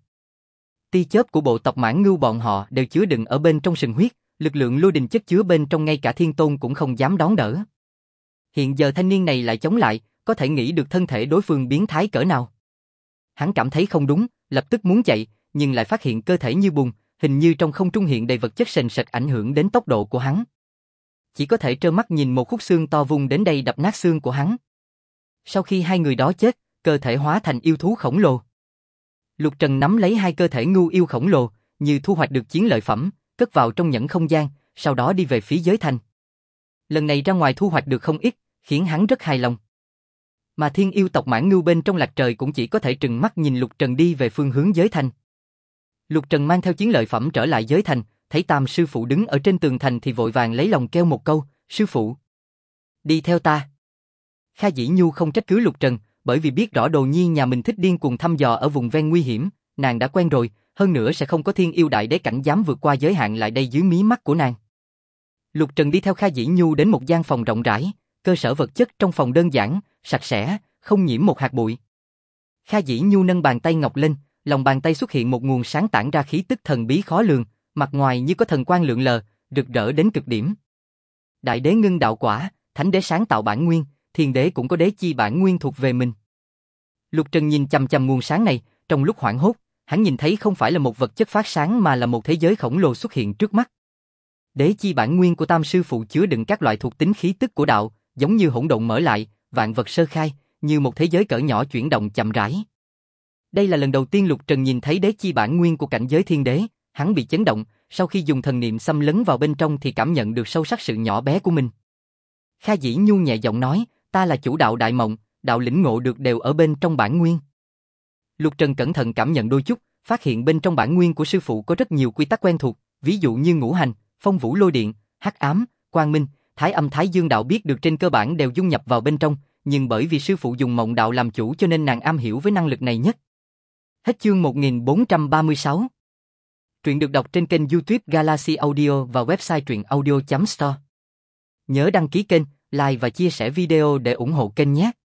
Speaker 1: Tia chớp của bộ tộc Mãn Ngưu bọn họ đều chứa đựng ở bên trong sừng huyết, lực lượng lôi đình chất chứa bên trong ngay cả Thiên Tôn cũng không dám đón đỡ. Hiện giờ thanh niên này lại chống lại, có thể nghĩ được thân thể đối phương biến thái cỡ nào. Hắn cảm thấy không đúng, lập tức muốn chạy, nhưng lại phát hiện cơ thể như bùn, hình như trong không trung hiện đầy vật chất sền sệt ảnh hưởng đến tốc độ của hắn. Chỉ có thể trơ mắt nhìn một khúc xương to vung đến đây đập nát xương của hắn. Sau khi hai người đó chết, cơ thể hóa thành yêu thú khổng lồ. Lục Trần nắm lấy hai cơ thể ngưu yêu khổng lồ, như thu hoạch được chiến lợi phẩm, cất vào trong nhẫn không gian, sau đó đi về phía giới thành. Lần này ra ngoài thu hoạch được không ít, khiến hắn rất hài lòng. Mà thiên yêu tộc Mãn Ngưu bên trong lạc trời cũng chỉ có thể trừng mắt nhìn Lục Trần đi về phương hướng giới thành. Lục Trần mang theo chiến lợi phẩm trở lại giới thành, thấy Tam sư phụ đứng ở trên tường thành thì vội vàng lấy lòng kêu một câu, sư phụ. Đi theo ta. Kha Dĩ Nhu không trách cứ Lục Trần, bởi vì biết rõ Đồ Nhi nhà mình thích điên cuồng thăm dò ở vùng ven nguy hiểm, nàng đã quen rồi, hơn nữa sẽ không có thiên yêu đại đế cảnh dám vượt qua giới hạn lại đây dưới mí mắt của nàng. Lục Trần đi theo Kha Dĩ Nhu đến một gian phòng rộng rãi, cơ sở vật chất trong phòng đơn giản, sạch sẽ, không nhiễm một hạt bụi. Kha Dĩ Nhu nâng bàn tay ngọc lên, lòng bàn tay xuất hiện một nguồn sáng tản ra khí tức thần bí khó lường, mặt ngoài như có thần quang lượn lờ, rực rỡ đến cực điểm. Đại đế ngưng đạo quả, thánh đế sáng tạo bản nguyên, thiên đế cũng có đế chi bản nguyên thuộc về mình. Lục Trần nhìn chằm chằm nguồn sáng này, trong lúc hoảng hốt, hắn nhìn thấy không phải là một vật chất phát sáng mà là một thế giới khổng lồ xuất hiện trước mắt. Đế chi bản nguyên của Tam sư phụ chứa đựng các loại thuộc tính khí tức của đạo, giống như hỗn độn mở lại, vạn vật sơ khai, như một thế giới cỡ nhỏ chuyển động chậm rãi. Đây là lần đầu tiên Lục Trần nhìn thấy đế chi bản nguyên của cảnh giới thiên đế, hắn bị chấn động, sau khi dùng thần niệm xâm lấn vào bên trong thì cảm nhận được sâu sắc sự nhỏ bé của mình. Kha Dĩ Nhu nhẹ giọng nói, ta là chủ đạo đại mộng, đạo lĩnh ngộ được đều ở bên trong bản nguyên. Lục Trần cẩn thận cảm nhận đôi chút, phát hiện bên trong bản nguyên của sư phụ có rất nhiều quy tắc quen thuộc, ví dụ như ngũ hành, phong vũ lôi điện, hắc ám, quang minh, thái âm thái dương đạo biết được trên cơ bản đều dung nhập vào bên trong, nhưng bởi vì sư phụ dùng mộng đạo làm chủ cho nên nàng am hiểu với năng lực này nhất. Hết chương 1436. Truyện được đọc trên kênh YouTube Galaxy Audio và website truyệnaudio.store. Nhớ đăng ký kênh, like và chia sẻ video để ủng hộ kênh nhé.